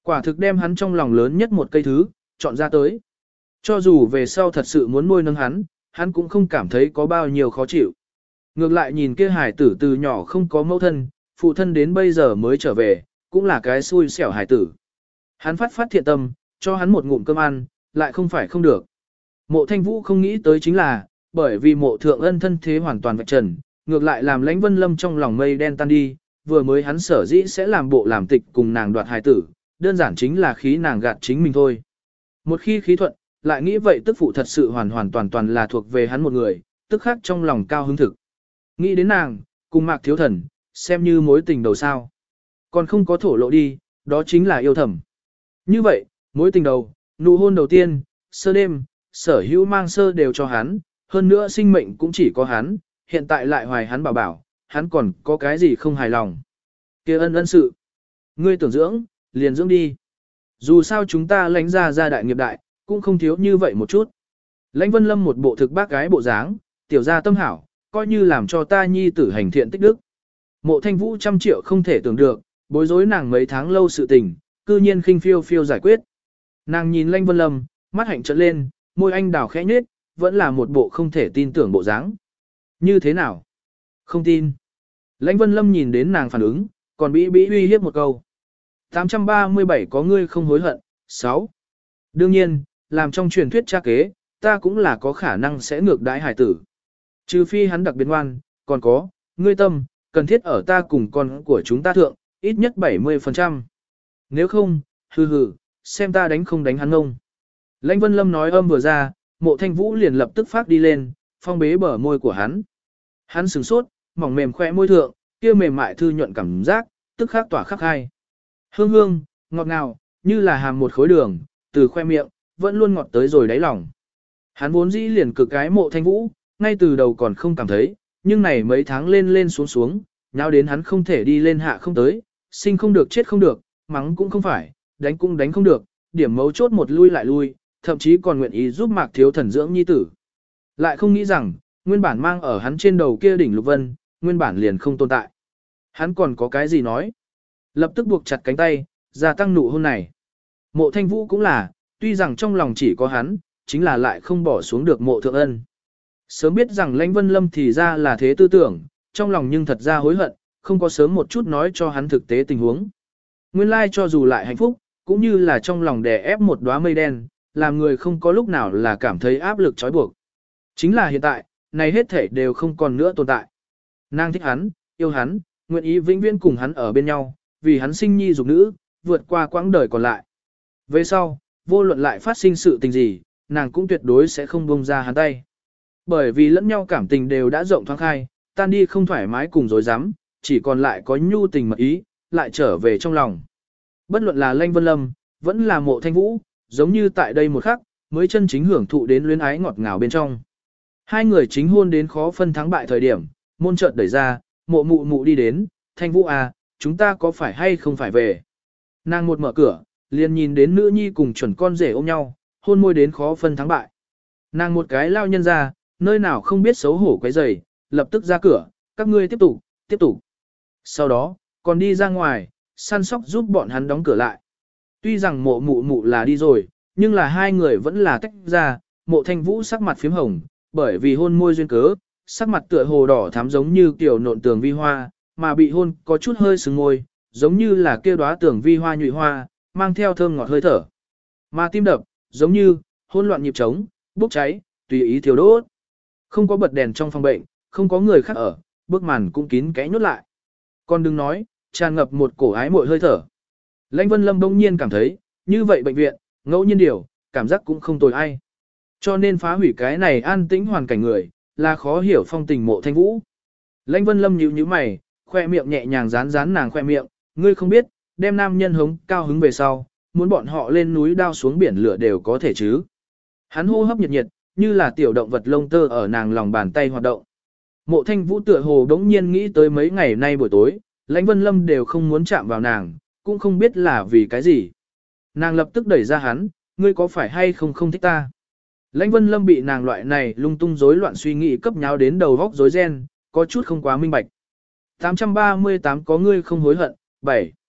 S1: Quả thực đem hắn trong lòng lớn nhất một cây thứ, chọn ra tới. Cho dù về sau thật sự muốn nuôi nấng hắn, hắn cũng không cảm thấy có bao nhiêu khó chịu. Ngược lại nhìn kia hải tử từ nhỏ không có mẫu thân, phụ thân đến bây giờ mới trở về, cũng là cái xui xẻo hải tử. Hắn phát phát thiện tâm, cho hắn một ngụm cơm ăn, lại không phải không được. Mộ Thanh Vũ không nghĩ tới chính là, bởi vì mộ thượng ân thân thế hoàn toàn vạch trần, ngược lại làm Lãnh Vân Lâm trong lòng mây đen tan đi, vừa mới hắn sở dĩ sẽ làm bộ làm tịch cùng nàng đoạt hài tử, đơn giản chính là khí nàng gạt chính mình thôi. Một khi khí thuận, lại nghĩ vậy tức phụ thật sự hoàn hoàn toàn toàn là thuộc về hắn một người, tức khác trong lòng cao hứng thực. Nghĩ đến nàng, cùng Mạc Thiếu Thần, xem như mối tình đầu sao. Còn không có thổ lộ đi, đó chính là yêu thầm. Như vậy, mối tình đầu, nụ hôn đầu tiên, sơ đêm, sở hữu mang sơ đều cho hắn, hơn nữa sinh mệnh cũng chỉ có hắn, hiện tại lại hoài hắn bảo bảo, hắn còn có cái gì không hài lòng. Kia ân ân sự. Ngươi tưởng dưỡng, liền dưỡng đi. Dù sao chúng ta lãnh ra gia đại nghiệp đại, cũng không thiếu như vậy một chút. Lãnh Vân Lâm một bộ thực bác gái bộ dáng, tiểu gia tâm hảo, coi như làm cho ta nhi tử hành thiện tích đức. Mộ Thanh Vũ trăm triệu không thể tưởng được, bối rối nàng mấy tháng lâu sự tình, cư nhiên khinh phiêu phiêu giải quyết. Nàng nhìn Lãnh Vân Lâm, mắt hạnh trợn lên, môi anh đào khẽ nhếch, vẫn là một bộ không thể tin tưởng bộ dáng. Như thế nào? Không tin. Lãnh Vân Lâm nhìn đến nàng phản ứng, còn bĩ bĩ uy hiếp một câu. tám trăm ba mươi bảy có ngươi không hối hận. sáu. Đương nhiên, làm trong truyền thuyết cha kế, ta cũng là có khả năng sẽ ngược đãi hải tử. Trừ phi hắn đặc biệt ngoan, còn có, ngươi tâm, cần thiết ở ta cùng con của chúng ta thượng, ít nhất bảy mươi phần trăm. Nếu không, hừ hừ, xem ta đánh không đánh hắn ngông. Lãnh Vân Lâm nói âm vừa ra, Mộ Thanh Vũ liền lập tức phát đi lên, phong bế bờ môi của hắn. Hắn sửng sốt, mỏng mềm khoe môi thượng, kia mềm mại thư nhuận cảm giác, tức khắc tỏa khắc hai. Hương hương, ngọt ngào, như là hàm một khối đường, từ khoe miệng, vẫn luôn ngọt tới rồi đáy lòng. Hắn vốn dĩ liền cực cái Mộ Thanh Vũ, ngay từ đầu còn không cảm thấy, nhưng này mấy tháng lên lên xuống xuống, nháo đến hắn không thể đi lên hạ không tới, sinh không được chết không được, mắng cũng không phải, đánh cũng đánh không được, điểm mấu chốt một lui lại lui, thậm chí còn nguyện ý giúp Mạc Thiếu Thần dưỡng nhi tử. Lại không nghĩ rằng, nguyên bản mang ở hắn trên đầu kia đỉnh lục vân, nguyên bản liền không tồn tại. Hắn còn có cái gì nói? Lập tức buộc chặt cánh tay, gia tăng nụ hôn này. Mộ Thanh Vũ cũng là, tuy rằng trong lòng chỉ có hắn, chính là lại không bỏ xuống được Mộ Thượng Ân. Sớm biết rằng Lãnh Vân Lâm thì ra là thế tư tưởng, trong lòng nhưng thật ra hối hận, không có sớm một chút nói cho hắn thực tế tình huống. Nguyên lai cho dù lại hạnh phúc, cũng như là trong lòng đè ép một đóa mây đen, làm người không có lúc nào là cảm thấy áp lực trói buộc. Chính là hiện tại, này hết thể đều không còn nữa tồn tại. Nàng thích hắn, yêu hắn, nguyện ý vĩnh viễn cùng hắn ở bên nhau, vì hắn sinh nhi dục nữ, vượt qua quãng đời còn lại. Về sau, vô luận lại phát sinh sự tình gì, nàng cũng tuyệt đối sẽ không buông ra hắn tay. Bởi vì lẫn nhau cảm tình đều đã rộng thoáng khai, tan đi không thoải mái cùng dối rắm, chỉ còn lại có nhu tình mật ý, lại trở về trong lòng. Bất luận là Lãnh Vân Lâm, vẫn là Mộ Thanh Vũ, giống như tại đây một khắc, mới chân chính hưởng thụ đến luyến ái ngọt ngào bên trong. Hai người chính hôn đến khó phân thắng bại thời điểm, môn chợt đẩy ra, Mộ Mụ Mụ đi đến, Thanh Vũ à, chúng ta có phải hay không phải về? Nàng một mở cửa, liền nhìn đến nữ nhi cùng chuẩn con rể ôm nhau, hôn môi đến khó phân thắng bại. Nàng một cái lao nhân ra, nơi nào không biết xấu hổ quấy rầy, lập tức ra cửa, các ngươi tiếp tục, tiếp tục. Sau đó, còn đi ra ngoài, săn sóc giúp bọn hắn đóng cửa lại. Tuy rằng Mộ Mụ Mụ là đi rồi, nhưng là hai người vẫn là tách ra, Mộ Thanh Vũ sắc mặt phím hồng, bởi vì hôn môi duyên cớ, sắc mặt tựa hồ đỏ thắm giống như kiểu nộn tường vi hoa, mà bị hôn có chút hơi sưng môi, giống như là kia đóa tường vi hoa nhụy hoa, mang theo thơm ngọt hơi thở. Mà tim đập, giống như, hôn loạn nhịp trống, bốc cháy, tùy ý thiêu đốt. Không có bật đèn trong phòng bệnh, không có người khác ở, bức màn cũng kín kẽ nhốt lại. Còn đừng nói, tràn ngập một cổ ái muội hơi thở. Lãnh Vân Lâm bỗng nhiên cảm thấy, như vậy bệnh viện, ngẫu nhiên điều, cảm giác cũng không tồi ai. Cho nên phá hủy cái này an tĩnh hoàn cảnh người, là khó hiểu phong tình Mộ Thanh Vũ. Lãnh Vân Lâm nhíu nhíu mày, khoe miệng nhẹ nhàng dán dán nàng khoe miệng, ngươi không biết, đem nam nhân hống cao hứng về sau, muốn bọn họ lên núi đao xuống biển lửa đều có thể chứ. Hắn hô hấp nhiệt nhiệt, như là tiểu động vật lông tơ ở nàng lòng bàn tay hoạt động. Mộ Thanh Vũ tựa hồ đống nhiên nghĩ tới mấy ngày nay buổi tối, Lãnh Vân Lâm đều không muốn chạm vào nàng, cũng không biết là vì cái gì. Nàng lập tức đẩy ra hắn, ngươi có phải hay không không thích ta? Lãnh Vân Lâm bị nàng loại này lung tung rối loạn suy nghĩ cấp nháo đến đầu vóc rối ren, có chút không quá minh bạch. tám trăm ba mươi tám có ngươi không hối hận, bảy.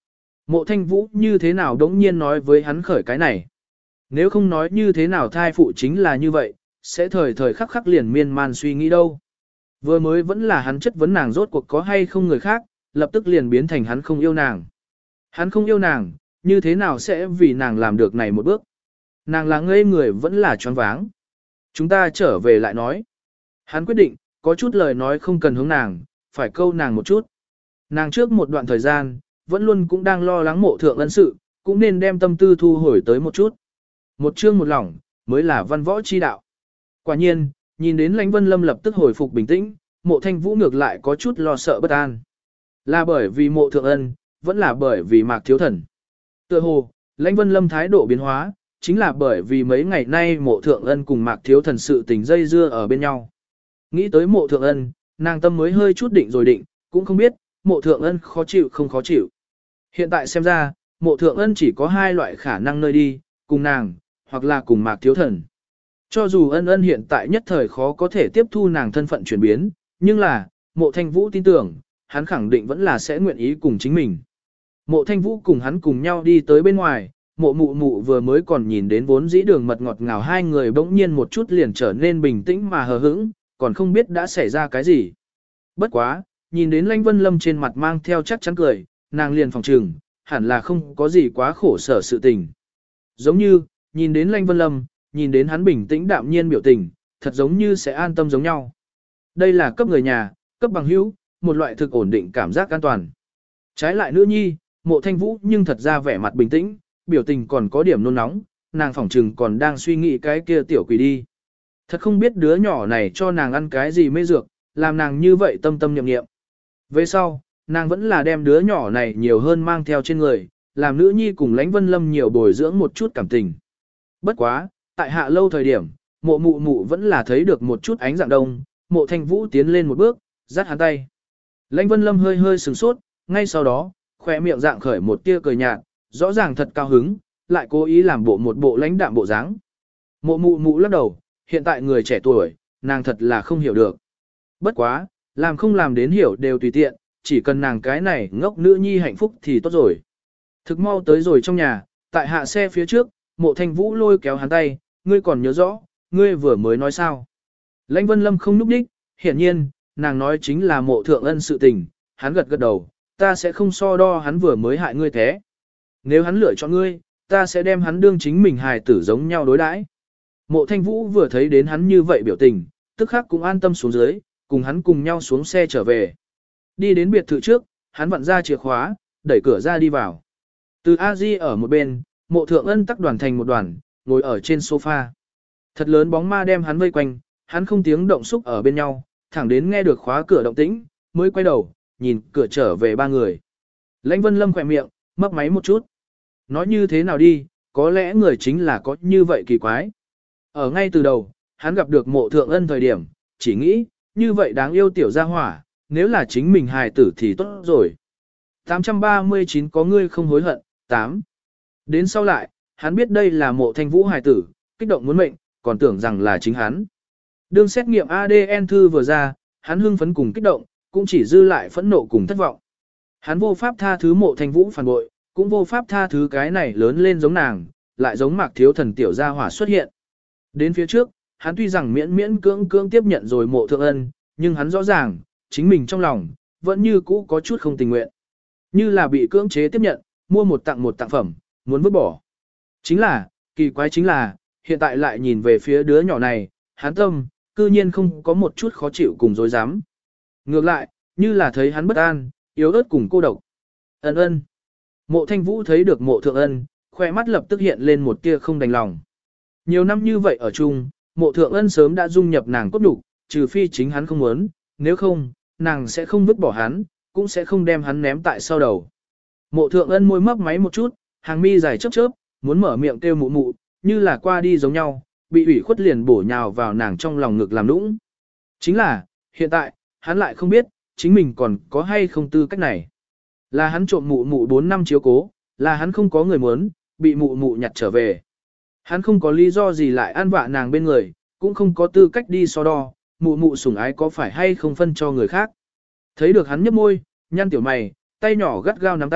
S1: Mộ Thanh Vũ như thế nào đống nhiên nói với hắn khởi cái này. Nếu không nói như thế nào thai phụ chính là như vậy, sẽ thời thời khắc khắc liền miên man suy nghĩ đâu. Vừa mới vẫn là hắn chất vấn nàng rốt cuộc có hay không người khác, lập tức liền biến thành hắn không yêu nàng. Hắn không yêu nàng, như thế nào sẽ vì nàng làm được này một bước. Nàng là ngây người vẫn là choáng váng. Chúng ta trở về lại nói. Hắn quyết định, có chút lời nói không cần hướng nàng, phải câu nàng một chút. Nàng trước một đoạn thời gian, vẫn luôn cũng đang lo lắng mộ thượng ân sự, cũng nên đem tâm tư thu hồi tới một chút. Một chương một lỏng, mới là văn võ chi đạo. Quả nhiên, nhìn đến Lãnh Vân Lâm lập tức hồi phục bình tĩnh, mộ thanh vũ ngược lại có chút lo sợ bất an. Là bởi vì mộ thượng ân, vẫn là bởi vì mạc thiếu thần. Tựa hồ, Lãnh Vân Lâm thái độ biến hóa, chính là bởi vì mấy ngày nay mộ thượng ân cùng mạc thiếu thần sự tình dây dưa ở bên nhau. Nghĩ tới mộ thượng ân, nàng tâm mới hơi chút định rồi định, cũng không biết, mộ thượng ân khó chịu không khó chịu. Hiện tại xem ra, mộ thượng ân chỉ có hai loại khả năng nơi đi, cùng nàng, hoặc là cùng mạc thiếu thần. Cho dù ân ân hiện tại nhất thời khó có thể tiếp thu nàng thân phận chuyển biến, nhưng là, mộ thanh vũ tin tưởng, hắn khẳng định vẫn là sẽ nguyện ý cùng chính mình. Mộ thanh vũ cùng hắn cùng nhau đi tới bên ngoài, mộ mụ mụ vừa mới còn nhìn đến vốn dĩ đường mật ngọt ngào hai người bỗng nhiên một chút liền trở nên bình tĩnh mà hờ hững, còn không biết đã xảy ra cái gì. Bất quá, nhìn đến Lãnh Vân Lâm trên mặt mang theo chắc chắn cười, nàng liền phòng trừng, hẳn là không có gì quá khổ sở sự tình. Giống như, nhìn đến Lãnh Vân Lâm, nhìn đến hắn bình tĩnh đạm nhiên biểu tình, thật giống như sẽ an tâm giống nhau. Đây là cấp người nhà, cấp bằng hữu, một loại thực ổn định cảm giác an toàn. Trái lại nữ nhi, mộ thanh vũ nhưng thật ra vẻ mặt bình tĩnh, biểu tình còn có điểm nôn nóng, nàng phỏng trừng còn đang suy nghĩ cái kia tiểu quỷ đi. Thật không biết đứa nhỏ này cho nàng ăn cái gì mê dược, làm nàng như vậy tâm tâm nhậm nghiệm. Về sau, nàng vẫn là đem đứa nhỏ này nhiều hơn mang theo trên người, làm nữ nhi cùng Lãnh Vân Lâm nhiều bồi dưỡng một chút cảm tình. Bất quá, tại hạ lâu thời điểm, mộ mụ mụ vẫn là thấy được một chút ánh dạng đông, mộ thanh vũ tiến lên một bước, dắt hắn tay. Lãnh Vân Lâm hơi hơi sửng sốt, ngay sau đó, khỏe miệng dạng khởi một tia cười nhạt, rõ ràng thật cao hứng, lại cố ý làm bộ một bộ lãnh đạm bộ dáng. Mộ mụ mụ lắc đầu, hiện tại người trẻ tuổi, nàng thật là không hiểu được. Bất quá, làm không làm đến hiểu đều tùy tiện, chỉ cần nàng cái này ngốc nữ nhi hạnh phúc thì tốt rồi. Thực mau tới rồi trong nhà, tại hạ xe phía trước, mộ thanh vũ lôi kéo hắn tay, ngươi còn nhớ rõ, ngươi vừa mới nói sao. Lãnh Vân Lâm không núp đích, hiển nhiên, nàng nói chính là mộ thượng ân sự tình, hắn gật gật đầu, ta sẽ không so đo hắn vừa mới hại ngươi thế. Nếu hắn lựa chọn ngươi, ta sẽ đem hắn đương chính mình hài tử giống nhau đối đãi. Mộ thanh vũ vừa thấy đến hắn như vậy biểu tình, tức khắc cũng an tâm xuống dưới, cùng hắn cùng nhau xuống xe trở về. Đi đến biệt thự trước, hắn vặn ra chìa khóa, đẩy cửa ra đi vào. Từ A-di ở một bên, mộ thượng ân tắc đoàn thành một đoàn, ngồi ở trên sofa. Thật lớn bóng ma đem hắn vây quanh, hắn không tiếng động xúc ở bên nhau, thẳng đến nghe được khóa cửa động tĩnh, mới quay đầu, nhìn cửa trở về ba người. Lãnh Vân Lâm khỏe miệng, mấp máy một chút. Nói như thế nào đi, có lẽ người chính là có như vậy kỳ quái. Ở ngay từ đầu, hắn gặp được mộ thượng ân thời điểm, chỉ nghĩ, như vậy đáng yêu tiểu gia hỏa, nếu là chính mình hài tử thì tốt rồi. tám trăm ba mươi chín có ngươi không hối hận, tám. Đến sau lại, hắn biết đây là mộ thanh vũ hài tử, kích động muốn mệnh, còn tưởng rằng là chính hắn. Đương xét nghiệm a đê en thư vừa ra, hắn hưng phấn cùng kích động, cũng chỉ dư lại phẫn nộ cùng thất vọng. Hắn vô pháp tha thứ mộ thanh vũ phản bội, cũng vô pháp tha thứ cái này lớn lên giống nàng, lại giống mạc thiếu thần tiểu gia hỏa xuất hiện. Đến phía trước, hắn tuy rằng miễn miễn cưỡng cưỡng tiếp nhận rồi mộ thượng ân, nhưng hắn rõ ràng, chính mình trong lòng, vẫn như cũ có chút không tình nguyện. Như là bị cưỡng chế tiếp nhận, mua một tặng một tặng phẩm, muốn vứt bỏ. Chính là, kỳ quái chính là, hiện tại lại nhìn về phía đứa nhỏ này, hắn tâm, cư nhiên không có một chút khó chịu cùng dối dám. Ngược lại, như là thấy hắn bất an, yếu ớt cùng cô độc. Ân ân. Mộ thanh vũ thấy được mộ thượng ân, khoe mắt lập tức hiện lên một tia không đành lòng. Nhiều năm như vậy ở chung, mộ thượng ân sớm đã dung nhập nàng cốt đủ, trừ phi chính hắn không muốn, nếu không, nàng sẽ không vứt bỏ hắn, cũng sẽ không đem hắn ném tại sau đầu. Mộ thượng ân môi mấp máy một chút, hàng mi dài chớp chớp, muốn mở miệng kêu mụ mụ, như là qua đi giống nhau, bị ủy khuất liền bổ nhào vào nàng trong lòng ngực làm nũng. Chính là, hiện tại, hắn lại không biết, chính mình còn có hay không tư cách này. Là hắn trộm mụ mụ bốn năm chiếu cố, là hắn không có người muốn, bị mụ mụ nhặt trở về. Hắn không có lý do gì lại ăn vạ nàng bên người, cũng không có tư cách đi so đo, mụ mụ sủng ái có phải hay không phân cho người khác. Thấy được hắn nhấp môi, nhăn tiểu mày, tay nhỏ gắt gao nắm tay,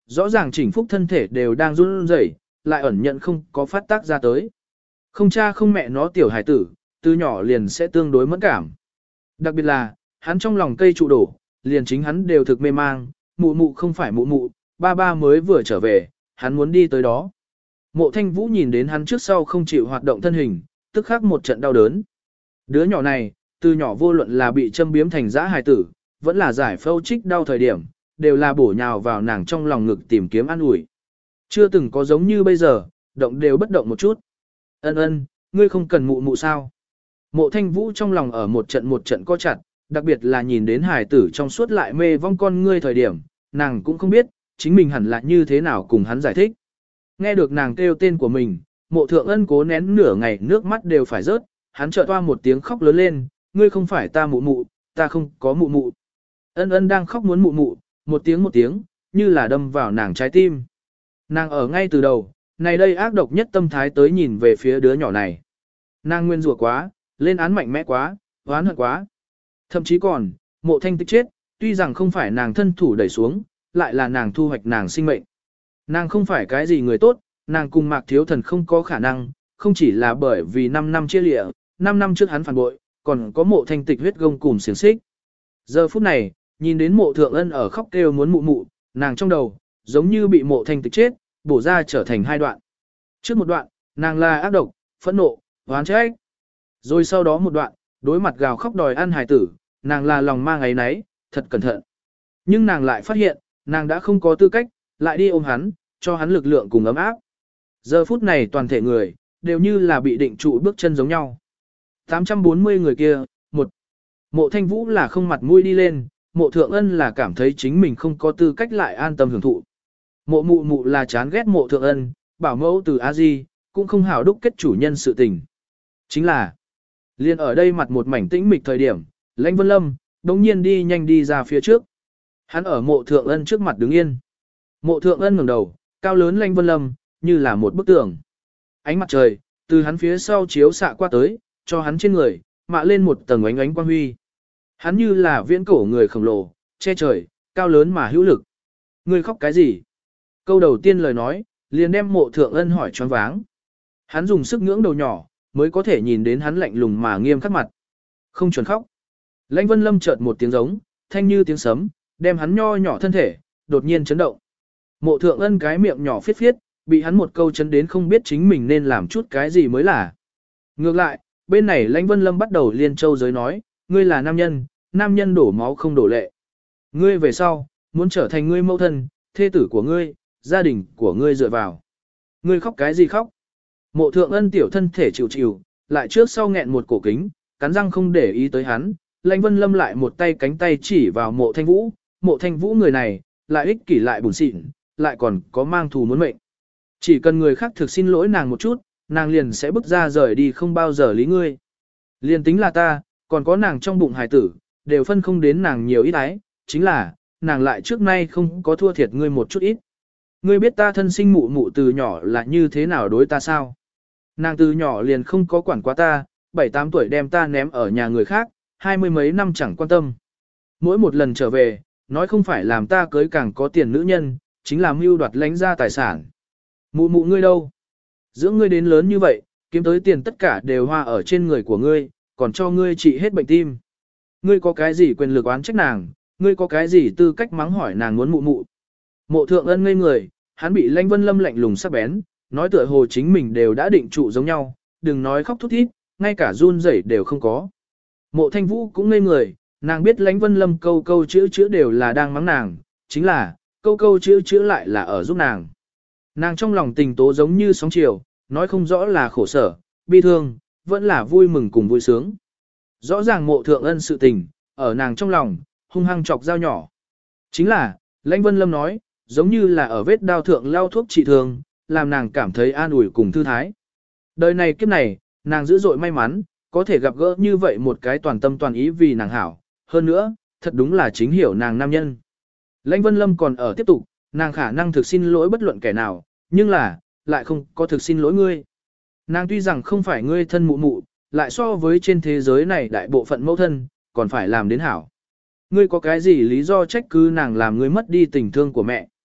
S1: rõ ràng Chỉnh Phúc thân thể đều đang run rẩy, lại ẩn nhận không có phát tác ra tới. Không cha không mẹ nó tiểu hải tử, từ nhỏ liền sẽ tương đối mẫn cảm. Đặc biệt là, hắn trong lòng cây trụ đổ, liền chính hắn đều thực mê mang, mụ mụ không phải mụ mụ, ba ba mới vừa trở về, hắn muốn đi tới đó. Mộ Thanh Vũ nhìn đến hắn trước sau không chịu hoạt động thân hình, tức khắc một trận đau đớn. Đứa nhỏ này, từ nhỏ vô luận là bị châm biếm thành dã hài tử, vẫn là giải phẫu trích đau thời điểm, đều là bổ nhào vào nàng trong lòng ngực tìm kiếm an ủi. Chưa từng có giống như bây giờ, động đều bất động một chút. Ân ân, ngươi không cần mụ mụ sao? Mộ Thanh Vũ trong lòng ở một trận một trận co chặt, đặc biệt là nhìn đến hài tử trong suốt lại mê vong con ngươi thời điểm, nàng cũng không biết, chính mình hẳn là như thế nào cùng hắn giải thích. Nghe được nàng kêu tên của mình, Mộ Thượng Ân cố nén nửa ngày nước mắt đều phải rớt, hắn chợt toa một tiếng khóc lớn lên, ngươi không phải ta mụ mụ, ta không có mụ mụ. Ân Ân đang khóc muốn mụ mụ, một tiếng một tiếng, như là đâm vào nàng trái tim. Nàng ở ngay từ đầu, này đây ác độc nhất tâm thái tới nhìn về phía đứa nhỏ này. Nàng nguyên rủa quá, lên án mạnh mẽ quá, oán hận quá. Thậm chí còn, Mộ Thanh Tịch chết, tuy rằng không phải nàng thân thủ đẩy xuống, lại là nàng thu hoạch nàng sinh mệnh. Nàng không phải cái gì người tốt, nàng cùng Mạc Thiếu Thần không có khả năng, không chỉ là bởi vì năm năm chia lịa, năm năm trước hắn phản bội, còn có Mộ Thanh Tịch huyết gông cùng xiềng xích. Giờ phút này, nhìn đến Mộ Thượng Ân ở khóc kêu muốn mụ mụ, nàng trong đầu, giống như bị Mộ Thanh Tịch chết, bổ ra trở thành hai đoạn. Trước một đoạn, nàng là ác độc, phẫn nộ, oán trách. Rồi sau đó một đoạn, đối mặt gào khóc đòi ăn hài tử, nàng là lòng mang ấy nấy, thật cẩn thận. Nhưng nàng lại phát hiện, nàng đã không có tư cách, lại đi ôm hắn, cho hắn lực lượng cùng ấm áp. Giờ phút này toàn thể người, đều như là bị định trụ bước chân giống nhau. tám trăm bốn mươi người kia, một. Mộ Thanh Vũ là không mặt mũi đi lên, Mộ Thượng Ân là cảm thấy chính mình không có tư cách lại an tâm hưởng thụ. Mộ mụ mụ là chán ghét Mộ Thượng Ân, bảo mẫu từ A Di, cũng không hảo đúc kết chủ nhân sự tình. Chính là, liền ở đây mặt một mảnh tĩnh mịch thời điểm, Lãnh Vân Lâm, đống nhiên đi nhanh đi ra phía trước. Hắn ở Mộ Thượng Ân trước mặt đứng yên. Mộ Thượng Ân ngẩng đầu, cao lớn Lãnh Vân Lâm, như là một bức tường. Ánh mặt trời, từ hắn phía sau chiếu xạ qua tới, cho hắn trên người, mạ lên một tầng ánh ánh quang huy. Hắn như là viễn cổ người khổng lồ, che trời, cao lớn mà hữu lực. Ngươi khóc cái gì? Câu đầu tiên lời nói, liền đem Mộ Thượng Ân hỏi choáng váng. Hắn dùng sức ngưỡng đầu nhỏ, mới có thể nhìn đến hắn lạnh lùng mà nghiêm khắc mặt. Không chuẩn khóc. Lãnh Vân Lâm chợt một tiếng giống, thanh như tiếng sấm, đem hắn nho nhỏ thân thể, đột nhiên chấn động. Mộ Thượng Ân cái miệng nhỏ phiết phiết, bị hắn một câu chấn đến không biết chính mình nên làm chút cái gì mới là. Ngược lại, bên này Lãnh Vân Lâm bắt đầu liên châu giới nói, ngươi là nam nhân, nam nhân đổ máu không đổ lệ. Ngươi về sau, muốn trở thành ngươi mẫu thân, thê tử của ngươi, gia đình của ngươi dựa vào. Ngươi khóc cái gì khóc? Mộ Thượng Ân tiểu thân thể chịu chịu, lại trước sau nghẹn một cổ kính, cắn răng không để ý tới hắn. Lãnh Vân Lâm lại một tay cánh tay chỉ vào Mộ Thanh Vũ, Mộ Thanh Vũ người này, lại ích kỷ lại buồn xịn, lại còn có mang thù muốn mệnh. Chỉ cần người khác thực xin lỗi nàng một chút, nàng liền sẽ bước ra rời đi không bao giờ lý ngươi. Liền tính là ta, còn có nàng trong bụng hài tử, đều phân không đến nàng nhiều ít ái, chính là, nàng lại trước nay không có thua thiệt ngươi một chút ít. Ngươi biết ta thân sinh mụ mụ từ nhỏ là như thế nào đối ta sao? Nàng từ nhỏ liền không có quản quá ta, bảy tám tuổi đem ta ném ở nhà người khác, hai mươi mấy năm chẳng quan tâm. Mỗi một lần trở về, nói không phải làm ta cưới càng có tiền nữ nhân, chính là mưu đoạt lánh ra tài sản. Mụ mụ ngươi đâu? Dưỡng ngươi đến lớn như vậy, kiếm tới tiền tất cả đều hoa ở trên người của ngươi, còn cho ngươi trị hết bệnh tim. Ngươi có cái gì quyền lực oán trách nàng, ngươi có cái gì tư cách mắng hỏi nàng muốn mụ mụ. Mộ Thượng Ân ngây người, hắn bị Lãnh Vân Lâm lạnh lùng sắc bén, nói tựa hồ chính mình đều đã định trụ giống nhau, đừng nói khóc thút thít, ngay cả run rẩy đều không có. Mộ Thanh Vũ cũng ngây người, nàng biết Lãnh Vân Lâm câu câu chữ chữ đều là đang mắng nàng, chính là, câu câu chữ chữ lại là ở giúp nàng. Nàng trong lòng tình tố giống như sóng chiều, nói không rõ là khổ sở, bi thương, vẫn là vui mừng cùng vui sướng. Rõ ràng Mộ Thượng Ân sự tình, ở nàng trong lòng, hung hăng chọc dao nhỏ. Chính là, Lãnh Vân Lâm nói, giống như là ở vết đao thượng lao thuốc trị thương, làm nàng cảm thấy an ủi cùng thư thái. Đời này kiếp này, nàng dữ dội may mắn, có thể gặp gỡ như vậy một cái toàn tâm toàn ý vì nàng hảo. Hơn nữa, thật đúng là chính hiểu nàng nam nhân. Lãnh Vân Lâm còn ở tiếp tục, nàng khả năng thực xin lỗi bất luận kẻ nào, nhưng là, lại không có thực xin lỗi ngươi. Nàng tuy rằng không phải ngươi thân mụ mụ, lại so với trên thế giới này đại bộ phận mẫu thân, còn phải làm đến hảo. Ngươi có cái gì lý do trách cứ nàng làm ngươi mất đi tình thương của mẹ?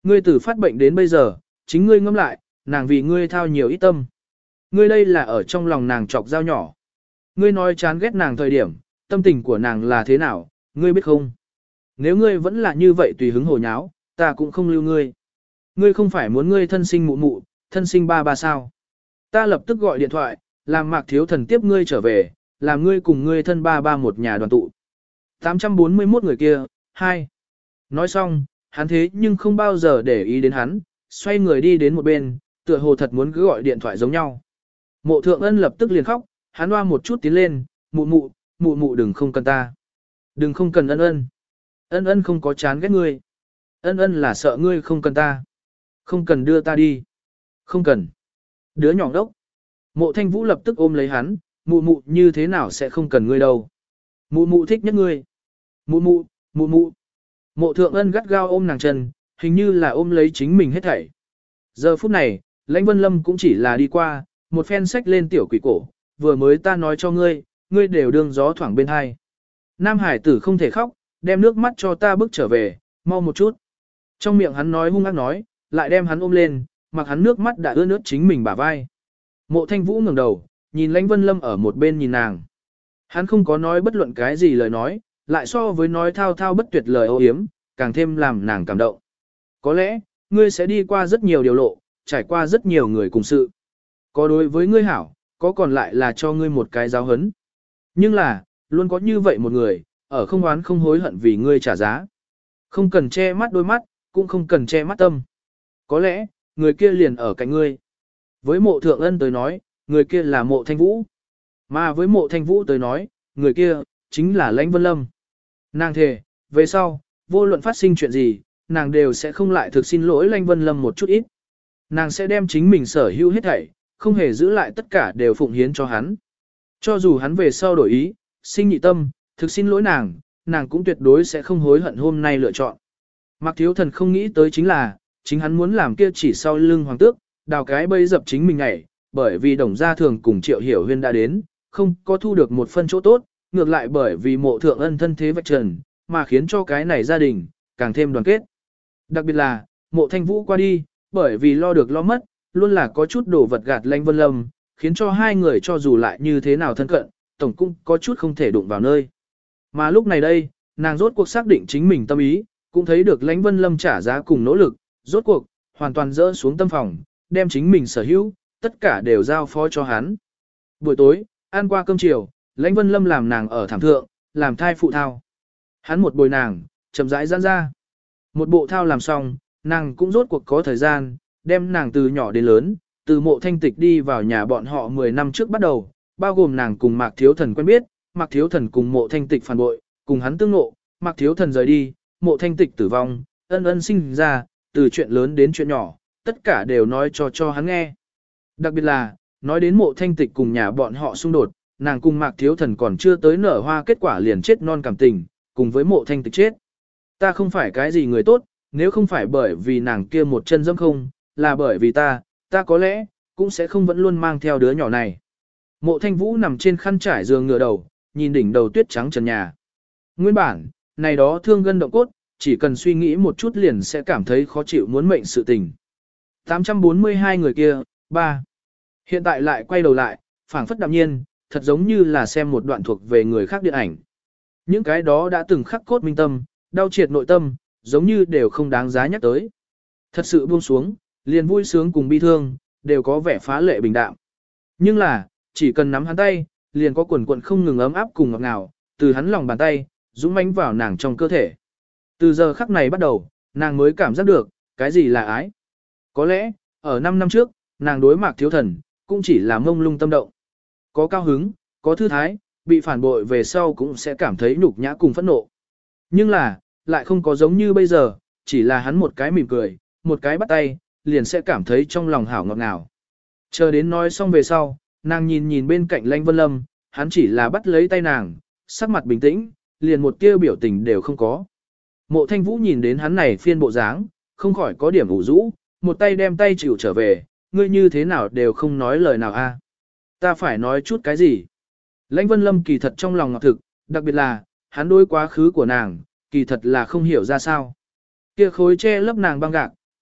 S1: Ngươi từ phát bệnh đến bây giờ, chính ngươi ngẫm lại, nàng vì ngươi thao nhiều ít tâm. Ngươi đây là ở trong lòng nàng chọc dao nhỏ. Ngươi nói chán ghét nàng thời điểm, tâm tình của nàng là thế nào, ngươi biết không? Nếu ngươi vẫn là như vậy tùy hứng hồ nháo, ta cũng không lưu ngươi. Ngươi không phải muốn ngươi thân sinh mụ mụ, thân sinh ba ba sao? Ta lập tức gọi điện thoại, làm Mạc Thiếu Thần tiếp ngươi trở về, làm ngươi cùng ngươi thân ba ba một nhà đoàn tụ. tám trăm bốn mươi mốt người kia, hai. Nói xong, hắn thế nhưng không bao giờ để ý đến hắn, xoay người đi đến một bên, tựa hồ thật muốn cứ gọi điện thoại giống nhau. Mộ Thượng Ân lập tức liền khóc, hắn hoa một chút tiến lên, mụ mụ, mụ mụ đừng không cần ta. Đừng không cần Ân Ân. Ân Ân không có chán ghét ngươi. Ân Ân là sợ ngươi không cần ta. Không cần đưa ta đi. Không cần. Đứa nhỏ đốc. Mộ Thanh Vũ lập tức ôm lấy hắn, mụ mụ như thế nào sẽ không cần ngươi đâu. Mụ mụ thích nhất ngươi. Mụ mụ, mụ mụ. Mộ Thượng Ân gắt gao ôm nàng chân, hình như là ôm lấy chính mình hết thảy. Giờ phút này, Lãnh Vân Lâm cũng chỉ là đi qua, một phen sách lên tiểu quỷ cổ, vừa mới ta nói cho ngươi, ngươi đều đương gió thoảng bên hai. Nam Hải tử không thể khóc, đem nước mắt cho ta bước trở về, mau một chút. Trong miệng hắn nói hung ác nói, lại đem hắn ôm lên, mặc hắn nước mắt đã ướt nước chính mình bả vai. Mộ Thanh Vũ ngẩng đầu, nhìn Lãnh Vân Lâm ở một bên nhìn nàng. Hắn không có nói bất luận cái gì lời nói, lại so với nói thao thao bất tuyệt lời ô hiếm, càng thêm làm nàng cảm động. Có lẽ, ngươi sẽ đi qua rất nhiều điều lộ, trải qua rất nhiều người cùng sự. Có đối với ngươi hảo, có còn lại là cho ngươi một cái giáo hấn. Nhưng là, luôn có như vậy một người, ở không oán không hối hận vì ngươi trả giá. Không cần che mắt đôi mắt, cũng không cần che mắt tâm. Có lẽ, người kia liền ở cạnh ngươi. Với Mộ Thượng Ân tới nói, người kia là Mộ Thanh Vũ. Mà với Mộ Thanh Vũ tới nói, người kia, chính là Lãnh Vân Lâm. Nàng thề, về sau, vô luận phát sinh chuyện gì, nàng đều sẽ không lại thực xin lỗi Lãnh Vân Lâm một chút ít. Nàng sẽ đem chính mình sở hữu hết thảy, không hề giữ lại tất cả đều phụng hiến cho hắn. Cho dù hắn về sau đổi ý, sinh nhị tâm, thực xin lỗi nàng, nàng cũng tuyệt đối sẽ không hối hận hôm nay lựa chọn. Mạc Thiếu Thần không nghĩ tới chính là, chính hắn muốn làm kia chỉ sau lưng hoàng tước, đào cái bẫy dập chính mình ngày, bởi vì Đồng Gia Thường cùng Triệu Hiểu Huyên đã đến, không có thu được một phân chỗ tốt, ngược lại bởi vì Mộ Thượng Ân thân thế vạch trần, mà khiến cho cái này gia đình, càng thêm đoàn kết. Đặc biệt là, Mộ Thanh Vũ qua đi, bởi vì lo được lo mất, luôn là có chút đổ vật gạt Lãnh Vân Lâm, khiến cho hai người cho dù lại như thế nào thân cận, tổng cũng có chút không thể đụng vào nơi. Mà lúc này đây, nàng rốt cuộc xác định chính mình tâm ý, cũng thấy được Lãnh Vân Lâm trả giá cùng nỗ lực, rốt cuộc, hoàn toàn dỡ xuống tâm phòng, đem chính mình sở hữu, tất cả đều giao phó cho hắn. Buổi tối, ăn qua cơm chiều, Lãnh Vân Lâm làm nàng ở thảm thượng, làm thai phụ thao. Hắn một bồi nàng, chậm rãi giãn ra. Một bộ thao làm xong, nàng cũng rốt cuộc có thời gian, đem nàng từ nhỏ đến lớn, từ Mộ Thanh Tịch đi vào nhà bọn họ mười năm trước bắt đầu, bao gồm nàng cùng Mạc Thiếu Thần quen biết, Mạc Thiếu Thần cùng Mộ Thanh Tịch phản bội, cùng hắn tương ngộ, Mạc Thiếu Thần rời đi, Mộ Thanh Tịch tử vong, ân ân sinh ra, từ chuyện lớn đến chuyện nhỏ, tất cả đều nói cho cho hắn nghe. Đặc biệt là, nói đến Mộ Thanh Tịch cùng nhà bọn họ xung đột, nàng cùng Mạc Thiếu Thần còn chưa tới nở hoa kết quả liền chết non cảm tình, cùng với Mộ Thanh Tịch chết. Ta không phải cái gì người tốt, nếu không phải bởi vì nàng kia một chân dâm không, là bởi vì ta, ta có lẽ, cũng sẽ không vẫn luôn mang theo đứa nhỏ này. Mộ Thanh Vũ nằm trên khăn trải giường ngửa đầu, nhìn đỉnh đầu tuyết trắng trần nhà. Nguyên bản, này đó thương gân động cốt, chỉ cần suy nghĩ một chút liền sẽ cảm thấy khó chịu muốn mệnh sự tình. tám trăm bốn mươi hai người kia, ba. Hiện tại lại quay đầu lại, phảng phất đạm nhiên, thật giống như là xem một đoạn thuộc về người khác điện ảnh. Những cái đó đã từng khắc cốt minh tâm, đau triệt nội tâm, giống như đều không đáng giá nhắc tới. Thật sự buông xuống, liền vui sướng cùng bi thương, đều có vẻ phá lệ bình đạm. Nhưng là, chỉ cần nắm hắn tay, liền có quần quần không ngừng ấm áp cùng ngọt ngào, từ hắn lòng bàn tay, dũng mãnh vào nàng trong cơ thể. Từ giờ khắc này bắt đầu, nàng mới cảm giác được, cái gì là ái. Có lẽ, ở năm năm trước, nàng đối Mạc Thiếu Thần, cũng chỉ là mông lung tâm động. Có cao hứng, có thư thái, bị phản bội về sau cũng sẽ cảm thấy nhục nhã cùng phẫn nộ. Nhưng là, lại không có giống như bây giờ, chỉ là hắn một cái mỉm cười, một cái bắt tay, liền sẽ cảm thấy trong lòng hảo ngọt ngào. Chờ đến nói xong về sau, nàng nhìn nhìn bên cạnh Lãnh Vân Lâm, hắn chỉ là bắt lấy tay nàng, sắc mặt bình tĩnh, liền một tia biểu tình đều không có. Mộ Thanh Vũ nhìn đến hắn này phiên bộ dáng, không khỏi có điểm ủ rũ, một tay đem tay chịu trở về, ngươi như thế nào đều không nói lời nào a? Ta phải nói chút cái gì? Lãnh Vân Lâm kỳ thật trong lòng ngọt thực, đặc biệt là, hắn đối quá khứ của nàng, kỳ thật là không hiểu ra sao. Kia khối che lấp nàng băng gạc,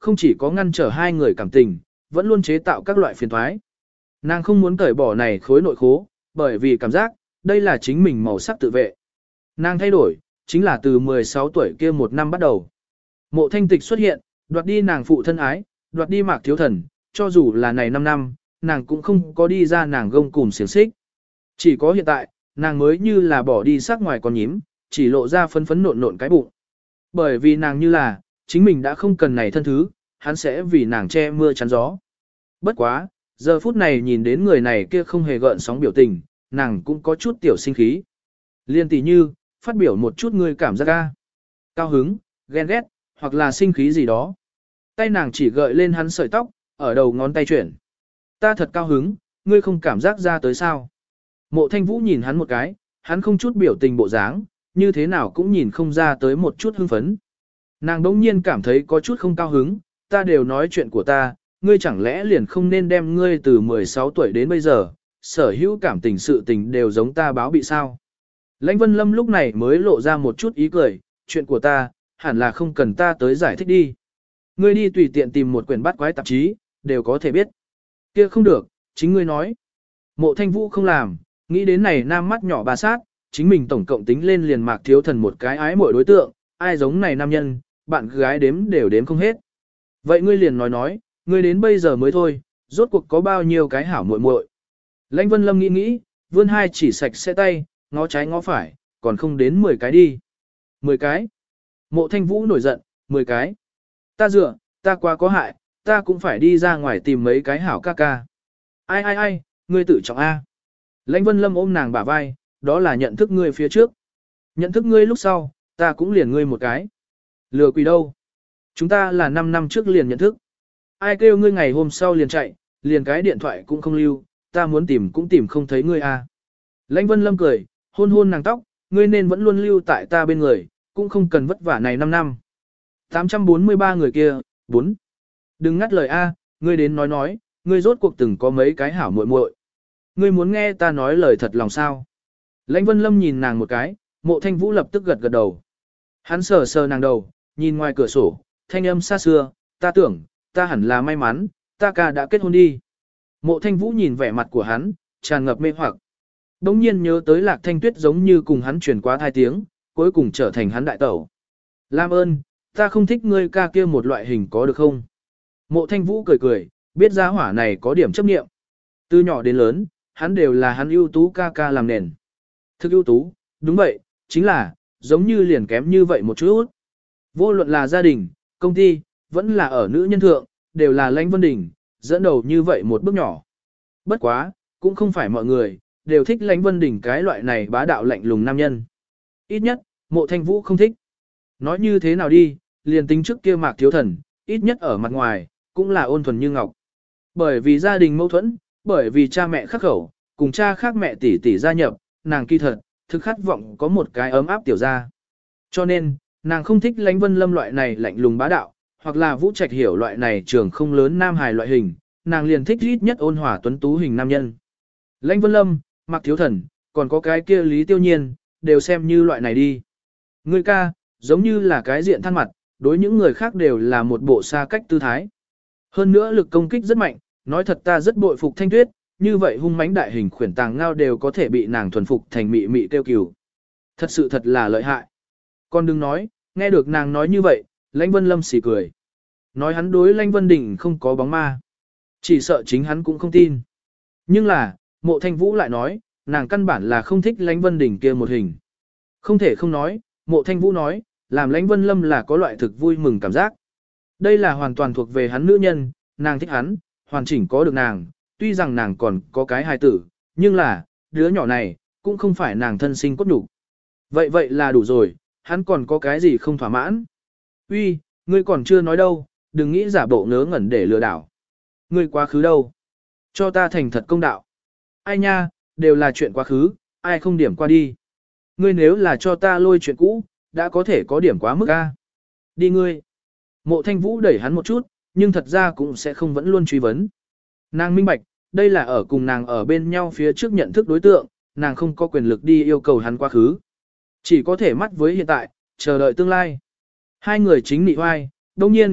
S1: không chỉ có ngăn trở hai người cảm tình, vẫn luôn chế tạo các loại phiền toái. Nàng không muốn cởi bỏ này khối nội khố, bởi vì cảm giác, đây là chính mình màu sắc tự vệ. Nàng thay đổi, chính là từ mười sáu tuổi kia một năm bắt đầu. Mộ thanh tịch xuất hiện, đoạt đi nàng phụ thân ái, đoạt đi mạc thiếu thần, cho dù là này năm năm, nàng cũng không có đi ra nàng gông cùm xiềng xích. Chỉ có hiện tại, nàng mới như là bỏ đi sắc ngoài con nhím, chỉ lộ ra phấn phấn nộn nộn cái bụng. Bởi vì nàng như là, chính mình đã không cần này thân thứ, hắn sẽ vì nàng che mưa chắn gió. Bất quá, giờ phút này nhìn đến người này kia không hề gợn sóng biểu tình, nàng cũng có chút tiểu sinh khí. Liên tỷ như, phát biểu một chút ngươi cảm giác ca. Cao hứng, ghen ghét, hoặc là sinh khí gì đó. Tay nàng chỉ gợi lên hắn sợi tóc, ở đầu ngón tay chuyển. Ta thật cao hứng, ngươi không cảm giác ra tới sao. Mộ thanh vũ nhìn hắn một cái, hắn không chút biểu tình bộ dáng, như thế nào cũng nhìn không ra tới một chút hưng phấn. Nàng đống nhiên cảm thấy có chút không cao hứng, ta đều nói chuyện của ta, ngươi chẳng lẽ liền không nên đem ngươi từ mười sáu tuổi đến bây giờ, sở hữu cảm tình sự tình đều giống ta báo bị sao. Lãnh Vân Lâm lúc này mới lộ ra một chút ý cười, chuyện của ta, hẳn là không cần ta tới giải thích đi. Ngươi đi tùy tiện tìm một quyển bát quái tạp chí, đều có thể biết. Kia không được, chính ngươi nói. Mộ thanh vũ không làm, nghĩ đến này nam mắt nhỏ bà sát, chính mình tổng cộng tính lên liền mạc thiếu thần một cái ái mỗi đối tượng, ai giống này nam nhân, bạn gái đếm đều đếm không hết. Vậy ngươi liền nói nói, ngươi đến bây giờ mới thôi, rốt cuộc có bao nhiêu cái hảo muội muội. Lãnh Vân Lâm nghĩ nghĩ, vươn hai chỉ sạch sẽ tay, ngó trái ngó phải, còn không đến mười cái đi. mười cái. Mộ thanh vũ nổi giận, mười cái. Ta dựa, ta quá có hại, ta cũng phải đi ra ngoài tìm mấy cái hảo ca ca. Ai ai ai, ngươi tự trọng A. Lãnh Vân Lâm ôm nàng bả vai, đó là nhận thức ngươi phía trước. Nhận thức ngươi lúc sau, ta cũng liền ngươi một cái. Lừa quỷ đâu? Chúng ta là năm năm trước liền nhận thức. Ai kêu ngươi ngày hôm sau liền chạy, liền cái điện thoại cũng không lưu, ta muốn tìm cũng tìm không thấy ngươi a. Lãnh Vân Lâm cười, hôn hôn nàng tóc, ngươi nên vẫn luôn lưu tại ta bên người, cũng không cần vất vả này năm năm. tám trăm bốn mươi ba người kia, bốn. Đừng ngắt lời a, ngươi đến nói nói, ngươi rốt cuộc từng có mấy cái hảo muội muội. Ngươi muốn nghe ta nói lời thật lòng sao? Lãnh Vân Lâm nhìn nàng một cái, Mộ Thanh Vũ lập tức gật gật đầu. Hắn sờ sờ nàng đầu, nhìn ngoài cửa sổ, thanh âm xa xưa, ta tưởng, ta hẳn là may mắn, ta ca đã kết hôn đi. Mộ Thanh Vũ nhìn vẻ mặt của hắn, tràn ngập mê hoặc. Đống nhiên nhớ tới Lạc Thanh Tuyết giống như cùng hắn truyền quá hai tiếng, cuối cùng trở thành hắn đại tẩu. Lam ơn, ta không thích ngươi ca kia một loại hình có được không? Mộ Thanh Vũ cười cười, biết giá hỏa này có điểm chấp nghiệm. Từ nhỏ đến lớn, hắn đều là hắn ưu tú ca ca làm nền. Thực ưu tú, đúng vậy, chính là, giống như liền kém như vậy một chút. Vô luận là gia đình, công ty, vẫn là ở nữ nhân thượng, đều là Lãnh Vân Đình, dẫn đầu như vậy một bước nhỏ. Bất quá, cũng không phải mọi người, đều thích Lãnh Vân Đình cái loại này bá đạo lạnh lùng nam nhân. Ít nhất, Mộ Thanh Vũ không thích. Nói như thế nào đi, liền tính trước kia Mạc Thiếu Thần, ít nhất ở mặt ngoài, cũng là ôn thuần như ngọc. Bởi vì gia đình mâu thuẫn, bởi vì cha mẹ khắc khẩu, cùng cha khác mẹ tỷ tỷ gia nhập, nàng kỳ thật, thực khát vọng có một cái ấm áp tiểu gia. Cho nên, nàng không thích Lãnh Vân Lâm loại này lạnh lùng bá đạo, hoặc là Vũ Trạch Hiểu loại này trường không lớn nam hài loại hình, nàng liền thích ít nhất ôn hòa tuấn tú hình nam nhân. Lãnh Vân Lâm, Mạc Thiếu Thần, còn có cái kia Lý Tiêu Nhiên, đều xem như loại này đi. Người ca, giống như là cái diện than mặt, đối những người khác đều là một bộ xa cách tư thái. Hơn nữa lực công kích rất mạnh, nói thật ta rất bội phục Thanh Tuyết, như vậy hung mãnh đại hình khuyển tàng ngao đều có thể bị nàng thuần phục thành mị mị tiêu cừu. Thật sự thật là lợi hại. Con đừng nói, nghe được nàng nói như vậy, Lãnh Vân Lâm xì cười. Nói hắn đối Lãnh Vân Đình không có bóng ma. Chỉ sợ chính hắn cũng không tin. Nhưng là, Mộ Thanh Vũ lại nói, nàng căn bản là không thích Lãnh Vân Đình kia một hình. Không thể không nói, Mộ Thanh Vũ nói, làm Lãnh Vân Lâm là có loại thực vui mừng cảm giác. Đây là hoàn toàn thuộc về hắn nữ nhân, nàng thích hắn, hoàn chỉnh có được nàng, tuy rằng nàng còn có cái hài tử, nhưng là, đứa nhỏ này, cũng không phải nàng thân sinh cốt nhục. Vậy vậy là đủ rồi, hắn còn có cái gì không thỏa mãn? Uy, ngươi còn chưa nói đâu, đừng nghĩ giả bộ ngớ ngẩn để lừa đảo. Ngươi quá khứ đâu? Cho ta thành thật công đạo. Ai nha, đều là chuyện quá khứ, ai không điểm qua đi. Ngươi nếu là cho ta lôi chuyện cũ, đã có thể có điểm quá mức a. Đi ngươi. Mộ Thanh Vũ đẩy hắn một chút, nhưng thật ra cũng sẽ không vẫn luôn truy vấn. Nàng minh bạch, đây là ở cùng nàng ở bên nhau phía trước nhận thức đối tượng, nàng không có quyền lực đi yêu cầu hắn quá khứ. Chỉ có thể mắt với hiện tại, chờ đợi tương lai. Hai người chính nị hoai, đồng nhiên,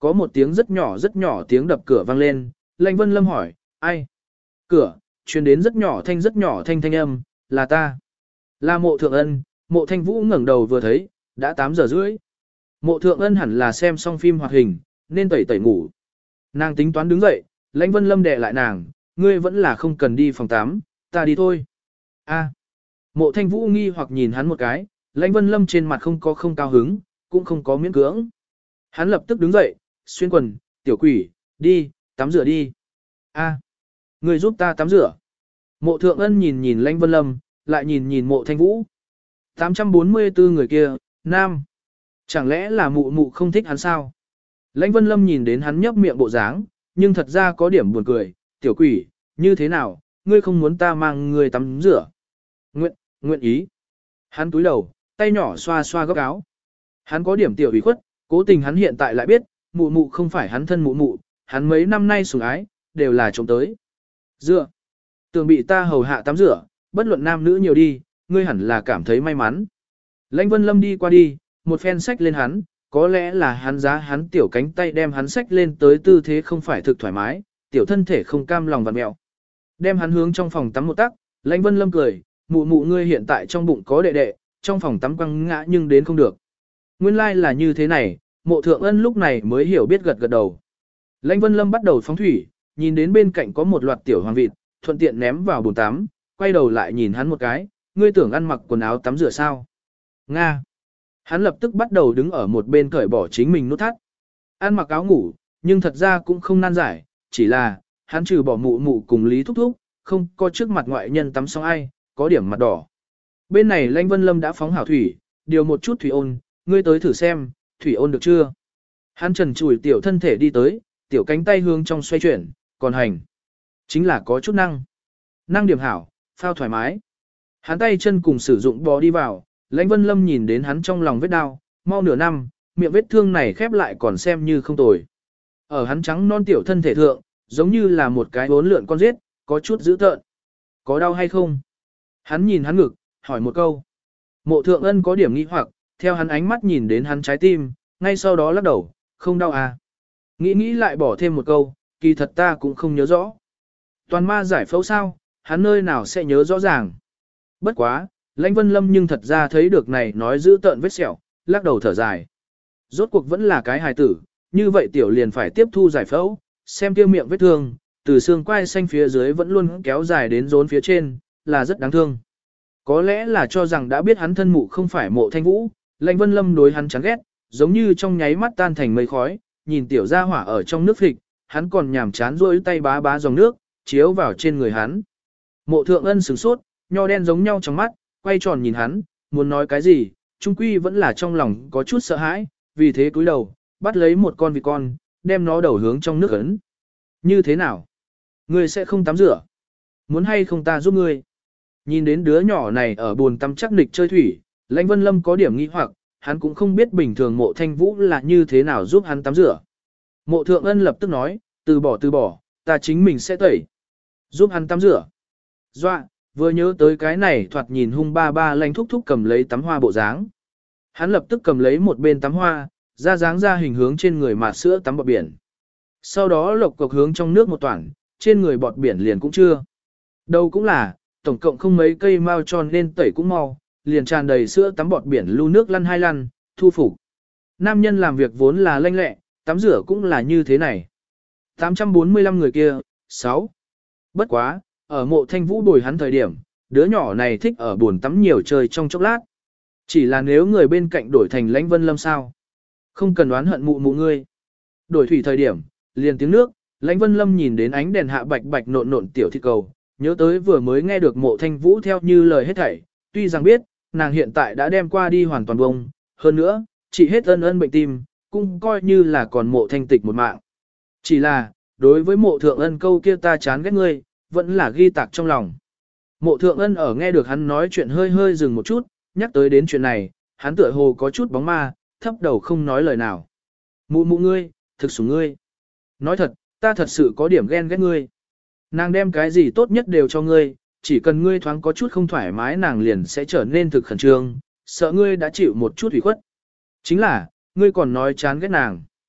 S1: có một tiếng rất nhỏ rất nhỏ tiếng đập cửa vang lên, Lãnh Vân Lâm hỏi, ai? Cửa, truyền đến rất nhỏ thanh rất nhỏ thanh thanh âm, là ta. Là Mộ Thượng Ân. Mộ Thanh Vũ ngẩng đầu vừa thấy, đã tám giờ rưỡi. Mộ Thượng Ân hẳn là xem xong phim hoạt hình, nên tẩy tẩy ngủ. Nàng tính toán đứng dậy, Lãnh Vân Lâm đè lại nàng, ngươi vẫn là không cần đi phòng tắm, ta đi thôi. A. Mộ Thanh Vũ nghi hoặc nhìn hắn một cái, Lãnh Vân Lâm trên mặt không có không cao hứng, cũng không có miễn cưỡng. Hắn lập tức đứng dậy, xuyên quần, tiểu quỷ, đi, tắm rửa đi. A. Ngươi giúp ta tắm rửa. Mộ Thượng Ân nhìn nhìn Lãnh Vân Lâm, lại nhìn nhìn Mộ Thanh Vũ. tám trăm bốn mươi tư người kia, nam. Chẳng lẽ là mụ mụ không thích hắn sao? Lãnh Vân Lâm nhìn đến hắn nhấp miệng bộ dáng, nhưng thật ra có điểm buồn cười, tiểu quỷ, như thế nào, ngươi không muốn ta mang ngươi tắm rửa? Nguyện, nguyện ý. Hắn túi đầu, tay nhỏ xoa xoa góc áo. Hắn có điểm tiểu ủy khuất, cố tình hắn hiện tại lại biết, mụ mụ không phải hắn thân mụ mụ, hắn mấy năm nay sủng ái, đều là trông tới. Dựa, tưởng bị ta hầu hạ tắm rửa, bất luận nam nữ nhiều đi, ngươi hẳn là cảm thấy may mắn. Lãnh Vân Lâm đi qua đi, một phen sách lên hắn, có lẽ là hắn giá hắn tiểu cánh tay đem hắn sách lên tới tư thế không phải thực thoải mái, tiểu thân thể không cam lòng vặn mẹo. Đem hắn hướng trong phòng tắm một tắc, Lãnh Vân Lâm cười, mụ mụ ngươi hiện tại trong bụng có đệ đệ, trong phòng tắm quăng ngã nhưng đến không được. Nguyên lai like là như thế này, Mộ Thượng Ân lúc này mới hiểu biết gật gật đầu. Lãnh Vân Lâm bắt đầu phóng thủy, nhìn đến bên cạnh có một loạt tiểu hoàng vịt, thuận tiện ném vào bồn tắm, quay đầu lại nhìn hắn một cái, ngươi tưởng ăn mặc quần áo tắm rửa sao? Nga. Hắn lập tức bắt đầu đứng ở một bên cởi bỏ chính mình nút thắt. Ăn mặc áo ngủ, nhưng thật ra cũng không nan giải, chỉ là, hắn trừ bỏ mụ mụ cùng Lý Thúc Thúc, không có trước mặt ngoại nhân tắm xong ai, có điểm mặt đỏ. Bên này Lãnh Vân Lâm đã phóng hảo thủy, điều một chút thủy ôn, ngươi tới thử xem, thủy ôn được chưa? Hắn trần chùi tiểu thân thể đi tới, tiểu cánh tay hướng trong xoay chuyển, còn hành. Chính là có chút năng. Năng điểm hảo, phao thoải mái. Hắn tay chân cùng sử dụng bò đi vào, Lãnh Vân Lâm nhìn đến hắn trong lòng vết đau, mau nửa năm, miệng vết thương này khép lại còn xem như không tồi. Ở hắn trắng non tiểu thân thể thượng, giống như là một cái bốn lượn con giết, có chút dữ tợn. Có đau hay không? Hắn nhìn hắn ngực, hỏi một câu. Mộ Thượng Ân có điểm nghi hoặc, theo hắn ánh mắt nhìn đến hắn trái tim, ngay sau đó lắc đầu, không đau à. Nghĩ nghĩ lại bỏ thêm một câu, kỳ thật ta cũng không nhớ rõ. Toàn ma giải phẫu sao, hắn nơi nào sẽ nhớ rõ ràng. Bất quá, Lãnh Vân Lâm nhưng thật ra thấy được này nói giữ tợn vết sẹo, lắc đầu thở dài. Rốt cuộc vẫn là cái hài tử, như vậy tiểu liền phải tiếp thu giải phẫu, xem kia miệng vết thương, từ xương quai xanh phía dưới vẫn luôn kéo dài đến rốn phía trên, là rất đáng thương. Có lẽ là cho rằng đã biết hắn thân mụ không phải Mộ Thanh Vũ, Lãnh Vân Lâm đối hắn chán ghét, giống như trong nháy mắt tan thành mây khói, nhìn tiểu gia hỏa ở trong nước phịch, hắn còn nhàm chán rôi tay bá bá dòng nước, chiếu vào trên người hắn. Mộ Thượng Ân sửng sốt, nho đen giống nhau trong mắt, quay tròn nhìn hắn, muốn nói cái gì, trung quy vẫn là trong lòng có chút sợ hãi, vì thế cúi đầu, bắt lấy một con vịt con, đem nó đầu hướng trong nước ấn. Như thế nào? Ngươi sẽ không tắm rửa? Muốn hay không ta giúp ngươi? Nhìn đến đứa nhỏ này ở bồn tắm chắc nịch chơi thủy, Lãnh Vân Lâm có điểm nghi hoặc, hắn cũng không biết bình thường Mộ Thanh Vũ là như thế nào giúp hắn tắm rửa. Mộ Thượng Ân lập tức nói, từ bỏ từ bỏ, ta chính mình sẽ tẩy. Giúp hắn tắm rửa. Doa, vừa nhớ tới cái này thoạt nhìn hung ba ba Lãnh thúc thúc cầm lấy tắm hoa bộ dáng. Hắn lập tức cầm lấy một bên tắm hoa, ra dáng ra hình hướng trên người mạt sữa tắm bọt biển. Sau đó lộc cộc hướng trong nước một toảng, trên người bọt biển liền cũng chưa. Đâu cũng là, tổng cộng không mấy cây mau tròn nên tẩy cũng mau, liền tràn đầy sữa tắm bọt biển lưu nước lăn hai lăn, thu phục. Nam nhân làm việc vốn là lanh lẹ, tắm rửa cũng là như thế này. tám trăm bốn mươi lăm người kia, sáu. Bất quá, ở Mộ Thanh Vũ bồi hắn thời điểm, đứa nhỏ này thích ở buồn tắm nhiều chơi trong chốc lát. Chỉ là nếu người bên cạnh đổi thành Lãnh Vân Lâm sao? Không cần đoán hận mụ mụ ngươi. Đổi thủy thời điểm, liền tiếng nước, Lãnh Vân Lâm nhìn đến ánh đèn hạ bạch bạch nộn nộn tiểu thịt cầu, nhớ tới vừa mới nghe được Mộ Thanh Vũ theo như lời hết thảy, tuy rằng biết, nàng hiện tại đã đem qua đi hoàn toàn bông, hơn nữa, chỉ hết ân ân bệnh tim, cũng coi như là còn Mộ Thanh Tịch một mạng. Chỉ là, đối với Mộ Thượng Ân câu kia ta chán ghét ngươi, vẫn là ghi tạc trong lòng. Mộ Thượng Ân ở nghe được hắn nói chuyện hơi hơi dừng một chút, nhắc tới đến chuyện này, hắn tựa hồ có chút bóng ma, thấp đầu không nói lời nào. Mụ mụ ngươi, thực sủng ngươi. Nói thật, ta thật sự có điểm ghen ghét ngươi. Nàng đem cái gì tốt nhất đều cho ngươi, chỉ cần ngươi thoáng có chút không thoải mái nàng liền sẽ trở nên thực khẩn trương, sợ ngươi đã chịu một chút ủy khuất. Chính là, ngươi còn nói chán ghét nàng.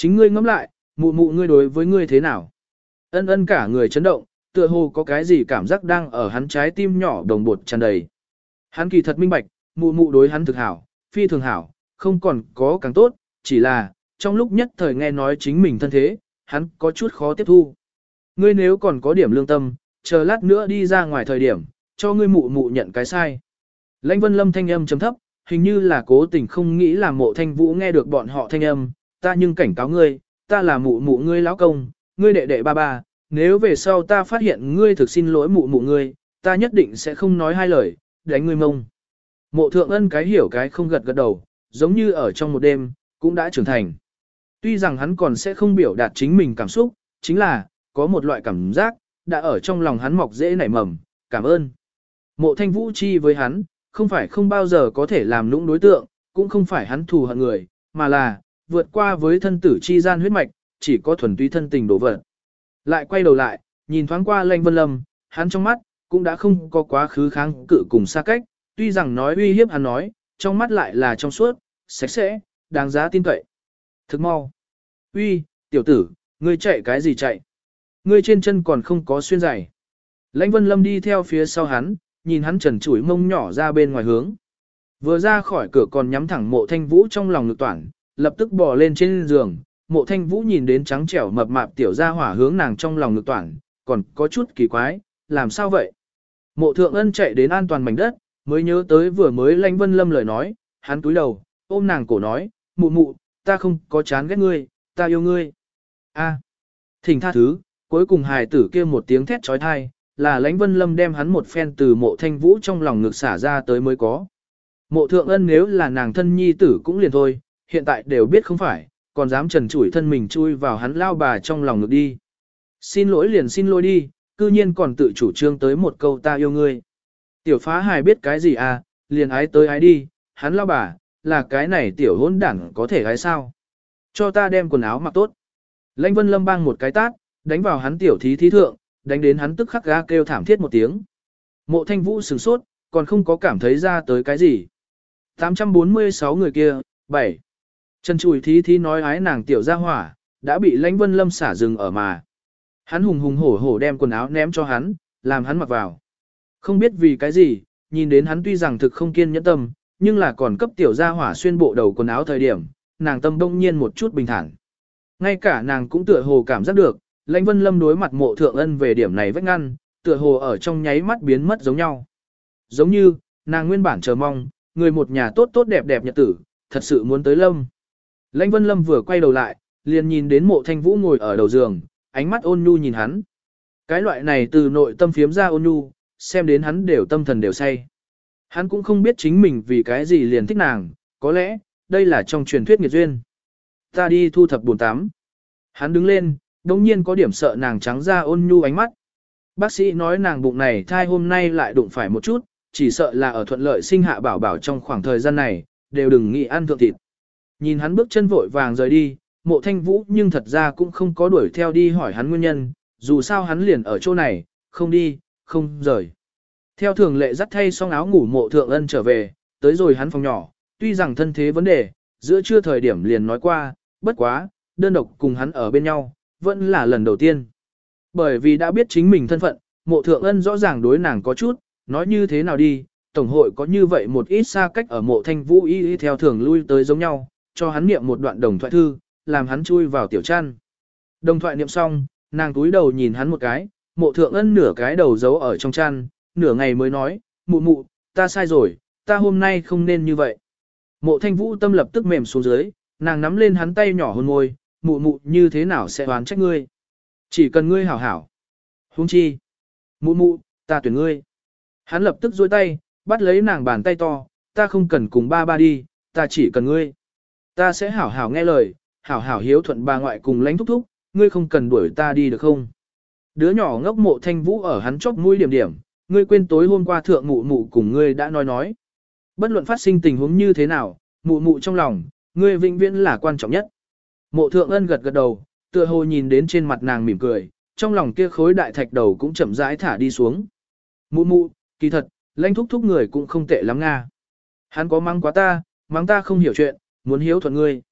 S1: Chính ngươi ngẫm lại, mụ mụ ngươi đối với ngươi thế nào? Ân ân cả người chấn động, tựa hồ có cái gì cảm giác đang ở hắn trái tim nhỏ đồng bột tràn đầy. Hắn kỳ thật minh bạch, mụ mụ đối hắn thực hảo, phi thường hảo, không còn có càng tốt, chỉ là, trong lúc nhất thời nghe nói chính mình thân thế, hắn có chút khó tiếp thu. Ngươi nếu còn có điểm lương tâm, chờ lát nữa đi ra ngoài thời điểm, cho ngươi mụ mụ nhận cái sai. Lãnh Vân Lâm thanh âm chấm thấp, hình như là cố tình không nghĩ là Mộ Thanh Vũ nghe được bọn họ thanh âm, ta nhưng cảnh cáo ngươi, ta là mụ mụ ngươi lão công, ngươi đệ đệ ba ba, nếu về sau ta phát hiện ngươi thực xin lỗi mụ mụ ngươi, ta nhất định sẽ không nói hai lời, đánh ngươi mông. Mộ Thượng Ân cái hiểu cái không gật gật đầu, giống như ở trong một đêm, cũng đã trưởng thành. Tuy rằng hắn còn sẽ không biểu đạt chính mình cảm xúc, chính là, có một loại cảm giác, đã ở trong lòng hắn mọc dễ nảy mầm, cảm ơn. Mộ Thanh Vũ chi với hắn, không phải không bao giờ có thể làm lũng đối tượng, cũng không phải hắn thù hận người, mà là, vượt qua với thân tử chi gian huyết mạch, chỉ có thuần túy thân tình đổ vật. Lại quay đầu lại, nhìn thoáng qua Lãnh Vân Lâm, hắn trong mắt, cũng đã không có quá khứ kháng cự cùng xa cách, tuy rằng nói uy hiếp hắn nói, trong mắt lại là trong suốt, sạch sẽ, đáng giá tin cậy. Thức mau. Uy, tiểu tử, ngươi chạy cái gì chạy? Ngươi trên chân còn không có xuyên giày. Lãnh Vân Lâm đi theo phía sau hắn, nhìn hắn trần trụi mông nhỏ ra bên ngoài hướng. Vừa ra khỏi cửa còn nhắm thẳng Mộ Thanh Vũ trong lòng ngực toản, lập tức bò lên trên giường. Mộ Thanh Vũ nhìn đến trắng trẻo mập mạp tiểu gia hỏa hướng nàng trong lòng ngực toản, còn có chút kỳ quái, làm sao vậy? Mộ Thượng Ân chạy đến an toàn mảnh đất, mới nhớ tới vừa mới Lãnh Vân Lâm lời nói, hắn cúi đầu, ôm nàng cổ nói, mụ mụ, ta không có chán ghét ngươi, ta yêu ngươi. A, thỉnh tha thứ, cuối cùng hài tử kia một tiếng thét trói thai, là Lãnh Vân Lâm đem hắn một phen từ Mộ Thanh Vũ trong lòng ngực xả ra tới mới có. Mộ Thượng Ân nếu là nàng thân nhi tử cũng liền thôi, hiện tại đều biết không phải, còn dám trần trụi thân mình chui vào hắn lao bà trong lòng ngực đi. Xin lỗi liền xin lỗi đi, cư nhiên còn tự chủ trương tới một câu ta yêu ngươi. Tiểu phá hài biết cái gì à, liền ái tới ái đi, hắn lao bà, là cái này tiểu hỗn đảng có thể ái sao. Cho ta đem quần áo mặc tốt. Lãnh Vân Lâm bang một cái tát, đánh vào hắn tiểu thí thí thượng, đánh đến hắn tức khắc ga kêu thảm thiết một tiếng. Mộ Thanh Vũ sửng sốt, còn không có cảm thấy ra tới cái gì. tám trăm bốn mươi sáu người kia, bảy. Trần Chùi thí thí nói ái nàng tiểu gia hỏa, đã bị Lãnh Vân Lâm xả rừng ở mà. Hắn hùng hùng hổ hổ đem quần áo ném cho hắn, làm hắn mặc vào. Không biết vì cái gì, nhìn đến hắn tuy rằng thực không kiên nhẫn tâm, nhưng là còn cấp tiểu gia hỏa xuyên bộ đầu quần áo thời điểm, nàng tâm đông nhiên một chút bình thản. Ngay cả nàng cũng tựa hồ cảm giác được, Lãnh Vân Lâm đối mặt Mộ Thượng Ân về điểm này vách ngăn, tựa hồ ở trong nháy mắt biến mất giống nhau. Giống như, nàng nguyên bản chờ mong, người một nhà tốt tốt đẹp đẹp nhật tử, thật sự muốn tới Lâm. Lãnh Vân Lâm vừa quay đầu lại, liền nhìn đến Mộ Thanh Vũ ngồi ở đầu giường, ánh mắt ôn nhu nhìn hắn. Cái loại này từ nội tâm phiếm ra ôn nhu, xem đến hắn đều tâm thần đều say. Hắn cũng không biết chính mình vì cái gì liền thích nàng, có lẽ, đây là trong truyền thuyết nghiệt duyên. Ta đi thu thập bồn tắm. Hắn đứng lên, đồng nhiên có điểm sợ nàng trắng ra ôn nhu ánh mắt. Bác sĩ nói nàng bụng này thai hôm nay lại đụng phải một chút, chỉ sợ là ở thuận lợi sinh hạ bảo bảo trong khoảng thời gian này, đều đừng nghĩ ăn thượng thịt. Nhìn hắn bước chân vội vàng rời đi, Mộ Thanh Vũ nhưng thật ra cũng không có đuổi theo đi hỏi hắn nguyên nhân, dù sao hắn liền ở chỗ này, không đi, không rời. Theo thường lệ dắt thay xong áo ngủ Mộ Thượng Ân trở về, tới rồi hắn phòng nhỏ, tuy rằng thân thế vấn đề, giữa trưa thời điểm liền nói qua, bất quá, đơn độc cùng hắn ở bên nhau, vẫn là lần đầu tiên. Bởi vì đã biết chính mình thân phận, Mộ Thượng Ân rõ ràng đối nàng có chút, nói như thế nào đi, Tổng hội có như vậy một ít xa cách ở Mộ Thanh Vũ y theo thường lui tới giống nhau, cho hắn niệm một đoạn đồng thoại thư, làm hắn chui vào tiểu chăn. Đồng thoại niệm xong, nàng túi đầu nhìn hắn một cái, Mộ Thượng Ân nửa cái đầu giấu ở trong chăn, nửa ngày mới nói, mụ mụ, ta sai rồi, ta hôm nay không nên như vậy. Mộ Thanh Vũ tâm lập tức mềm xuống dưới, nàng nắm lên hắn tay nhỏ hôn môi, mụ mụ như thế nào sẽ oán trách ngươi. Chỉ cần ngươi hảo hảo. Huống chi. Mụ mụ, ta tuyển ngươi. Hắn lập tức duỗi tay, bắt lấy nàng bàn tay to, ta không cần cùng ba ba đi, ta chỉ cần ngươi. Ta sẽ hảo hảo nghe lời, hảo hảo hiếu thuận bà ngoại cùng lãnh thúc thúc, ngươi không cần đuổi ta đi được không? Đứa nhỏ ngốc Mộ Thanh Vũ ở hắn chóp mũi điểm điểm, ngươi quên tối hôm qua thượng mụ mụ cùng ngươi đã nói nói. Bất luận phát sinh tình huống như thế nào, mụ mụ trong lòng, ngươi vĩnh viễn là quan trọng nhất. Mộ Thượng Ân gật gật đầu, tựa hồ nhìn đến trên mặt nàng mỉm cười, trong lòng kia khối đại thạch đầu cũng chậm rãi thả đi xuống. Mụ mụ, kỳ thật, lãnh thúc thúc người cũng không tệ lắm nga. Hắn có mắng quá ta, mắng ta không hiểu chuyện, muốn hiếu thuận ngươi.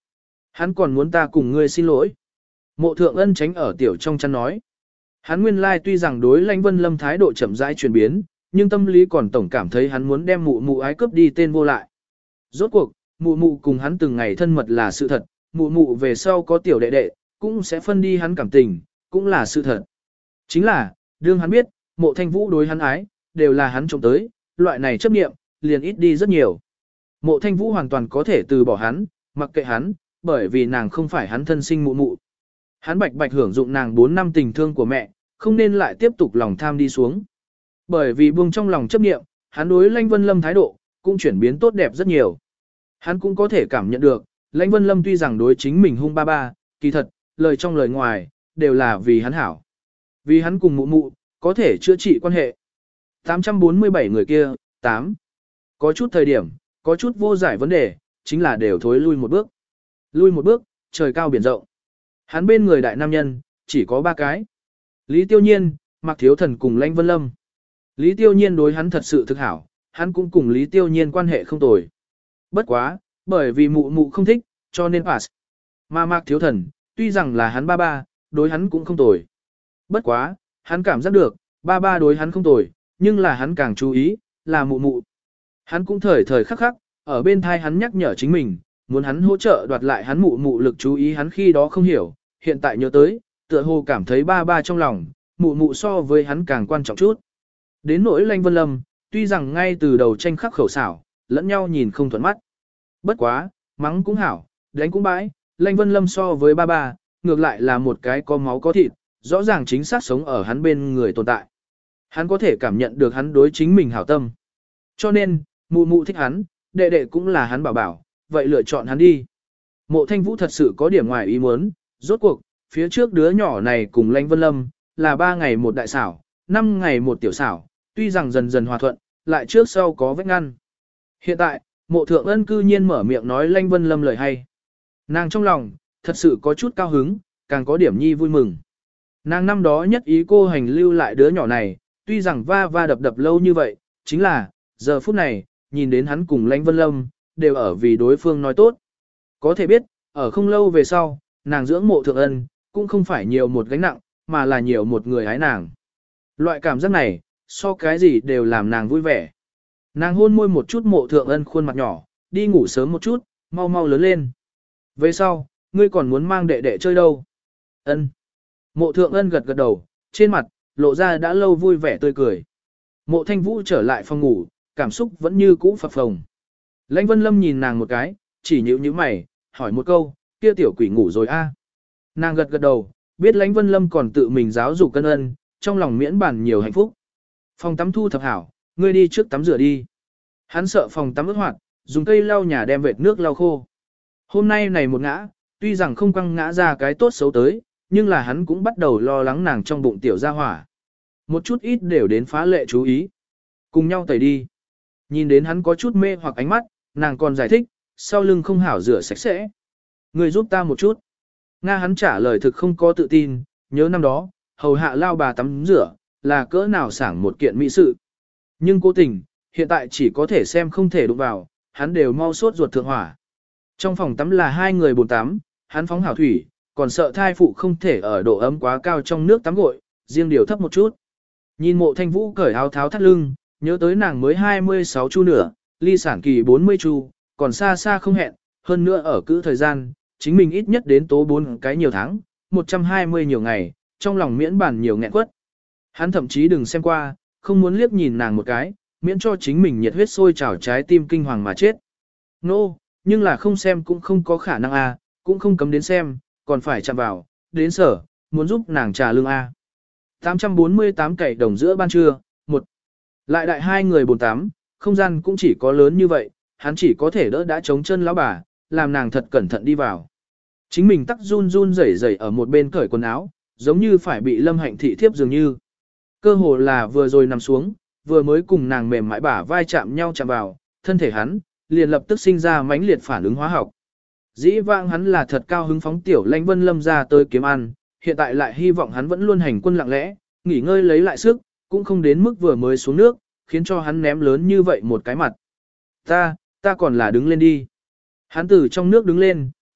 S1: Hắn còn muốn ta cùng ngươi xin lỗi. Mộ thượng ân tránh ở tiểu trong chăn nói. Hắn nguyên lai tuy rằng đối Lãnh Vân Lâm thái độ chậm rãi chuyển biến, nhưng tâm lý còn tổng cảm thấy hắn muốn đem mụ mụ ái cướp đi tên vô lại. Rốt cuộc, mụ mụ cùng hắn từng ngày thân mật là sự thật, mụ mụ về sau có tiểu đệ đệ, cũng sẽ phân đi hắn cảm tình, cũng là sự thật. Chính là, đương hắn biết, mộ thanh vũ đối hắn ái, đều là hắn trộm tới, loại này chấp nghiệm, liền ít đi rất nhiều. Mộ thanh vũ hoàn toàn có thể từ bỏ hắn, mặc kệ hắn, bởi vì nàng không phải hắn thân sinh mụ mụ. Hắn bạch bạch hưởng dụng nàng bốn năm tình thương của mẹ, không nên lại tiếp tục lòng tham đi xuống. Bởi vì buông trong lòng chấp niệm, hắn đối Lãnh Vân Lâm thái độ, cũng chuyển biến tốt đẹp rất nhiều. Hắn cũng có thể cảm nhận được, Lãnh Vân Lâm tuy rằng đối chính mình hung ba ba, kỳ thật, lời trong lời ngoài, đều là vì hắn hảo. Vì hắn cùng mụ mụ, có thể chữa trị quan hệ. tám trăm bốn mươi bảy người kia, tám. Có chút thời điểm, có chút vô giải vấn đề, chính là đều thối lui một bước. Lui một bước, trời cao biển rộng. Hắn bên người đại nam nhân, chỉ có ba cái. Lý Tiêu Nhiên, Mạc Thiếu Thần cùng Lãnh Vân Lâm. Lý Tiêu Nhiên đối hắn thật sự thực hảo, hắn cũng cùng Lý Tiêu Nhiên quan hệ không tồi. Bất quá, bởi vì mụ mụ không thích, cho nên pass. Mà Mạc Thiếu Thần, tuy rằng là hắn ba ba, đối hắn cũng không tồi. Bất quá, hắn cảm giác được, ba ba đối hắn không tồi, nhưng là hắn càng chú ý, là mụ mụ. Hắn cũng thời thời khắc khắc, ở bên thai hắn nhắc nhở chính mình, muốn hắn hỗ trợ đoạt lại hắn mụ mụ lực chú ý hắn khi đó không hiểu, hiện tại nhớ tới, tựa hồ cảm thấy ba ba trong lòng, mụ mụ so với hắn càng quan trọng chút. Đến nỗi Lãnh Vân Lâm, tuy rằng ngay từ đầu tranh khắc khẩu xảo, lẫn nhau nhìn không thuận mắt. Bất quá, mắng cũng hảo, đánh cũng bãi, Lãnh Vân Lâm so với ba ba, ngược lại là một cái có máu có thịt, rõ ràng chính xác sống ở hắn bên người tồn tại. Hắn có thể cảm nhận được hắn đối chính mình hảo tâm. Cho nên, mụ mụ thích hắn, đệ đệ cũng là hắn bảo bảo, vậy lựa chọn hắn đi. Mộ Thanh Vũ thật sự có điểm ngoài ý muốn, rốt cuộc, phía trước đứa nhỏ này cùng Lãnh Vân Lâm, là ba ngày một đại xảo, năm ngày một tiểu xảo, tuy rằng dần dần hòa thuận, lại trước sau có vết ngăn. Hiện tại, mộ thượng ân cư nhiên mở miệng nói Lãnh Vân Lâm lời hay. Nàng trong lòng, thật sự có chút cao hứng, càng có điểm nhi vui mừng. Nàng năm đó nhất ý cô hành lưu lại đứa nhỏ này, tuy rằng va va đập đập lâu như vậy, chính là, giờ phút này, nhìn đến hắn cùng Lãnh Vân Lâm, đều ở vì đối phương nói tốt. Có thể biết, ở không lâu về sau, nàng dưỡng mộ thượng ân, cũng không phải nhiều một gánh nặng, mà là nhiều một người ái nàng. Loại cảm giác này, so cái gì đều làm nàng vui vẻ. Nàng hôn môi một chút mộ thượng ân khuôn mặt nhỏ, đi ngủ sớm một chút, mau mau lớn lên. Về sau, ngươi còn muốn mang đệ đệ chơi đâu? Ân. Mộ thượng ân gật gật đầu, trên mặt, lộ ra đã lâu vui vẻ tươi cười. Mộ Thanh Vũ trở lại phòng ngủ, cảm xúc vẫn như cũ phập phồng. Lãnh Vân Lâm nhìn nàng một cái, chỉ nhíu nhíu mày, hỏi một câu, kia tiểu quỷ ngủ rồi a? À? Nàng gật gật đầu, biết Lãnh Vân Lâm còn tự mình giáo dục cân ân, trong lòng miễn bản nhiều hạnh phúc. Phòng tắm thu thập hảo, ngươi đi trước tắm rửa đi. Hắn sợ phòng tắm ướt hoạt, dùng cây lau nhà đem vệt nước lau khô. Hôm nay này một ngã, tuy rằng không quăng ngã ra cái tốt xấu tới, nhưng là hắn cũng bắt đầu lo lắng nàng trong bụng tiểu gia hỏa. Một chút ít đều đến phá lệ chú ý. Cùng nhau tẩy đi. Nhìn đến hắn có chút mê hoặc ánh mắt, nàng còn giải thích, sau lưng không hảo rửa sạch sẽ. Người giúp ta một chút. Nga hắn trả lời thực không có tự tin, nhớ năm đó, hầu hạ lao bà tắm rửa, là cỡ nào sảng một kiện mỹ sự. Nhưng cố tình, hiện tại chỉ có thể xem không thể đụng vào, hắn đều mau sốt ruột thượng hỏa. Trong phòng tắm là hai người bồn tắm, hắn phóng hảo thủy, còn sợ thai phụ không thể ở độ ấm quá cao trong nước tắm gội, riêng điều thấp một chút. Nhìn mộ Thanh Vũ cởi áo tháo thắt lưng, nhớ tới nàng mới hai mươi sáu chu nửa, ly sản kỳ bốn mươi chu, còn xa xa không hẹn, hơn nữa ở cữ thời gian, chính mình ít nhất đến tố bốn cái nhiều tháng, một trăm hai mươi nhiều ngày, trong lòng miễn bản nhiều nghẹn quất. Hắn thậm chí đừng xem qua, không muốn liếc nhìn nàng một cái, miễn cho chính mình nhiệt huyết sôi trào trái tim kinh hoàng mà chết. Nô, no, nhưng là không xem cũng không có khả năng a, cũng không cấm đến xem, còn phải chạm vào, đến sở, muốn giúp nàng trà lương a. tám trăm bốn mươi tám cậy đồng giữa ban trưa, một. Lại đại hai người bồn tắm, không gian cũng chỉ có lớn như vậy, hắn chỉ có thể đỡ đã chống chân lão bà, làm nàng thật cẩn thận đi vào. Chính mình tắc run run rẩy rẩy ở một bên cởi quần áo, giống như phải bị Lâm Hạnh thị thiếp dường như. Cơ hồ là vừa rồi nằm xuống, vừa mới cùng nàng mềm mại bả vai chạm nhau chạm vào, thân thể hắn, liền lập tức sinh ra mãnh liệt phản ứng hóa học. Dĩ vãng hắn là thật cao hứng phóng tiểu Lãnh Vân Lâm ra tới kiếm ăn, hiện tại lại hy vọng hắn vẫn luôn hành quân lặng lẽ, nghỉ ngơi lấy lại sức, cũng không đến mức vừa mới xuống nước, khiến cho hắn ném lớn như vậy một cái mặt. Ta, ta còn là đứng lên đi. Hắn từ trong nước đứng lên,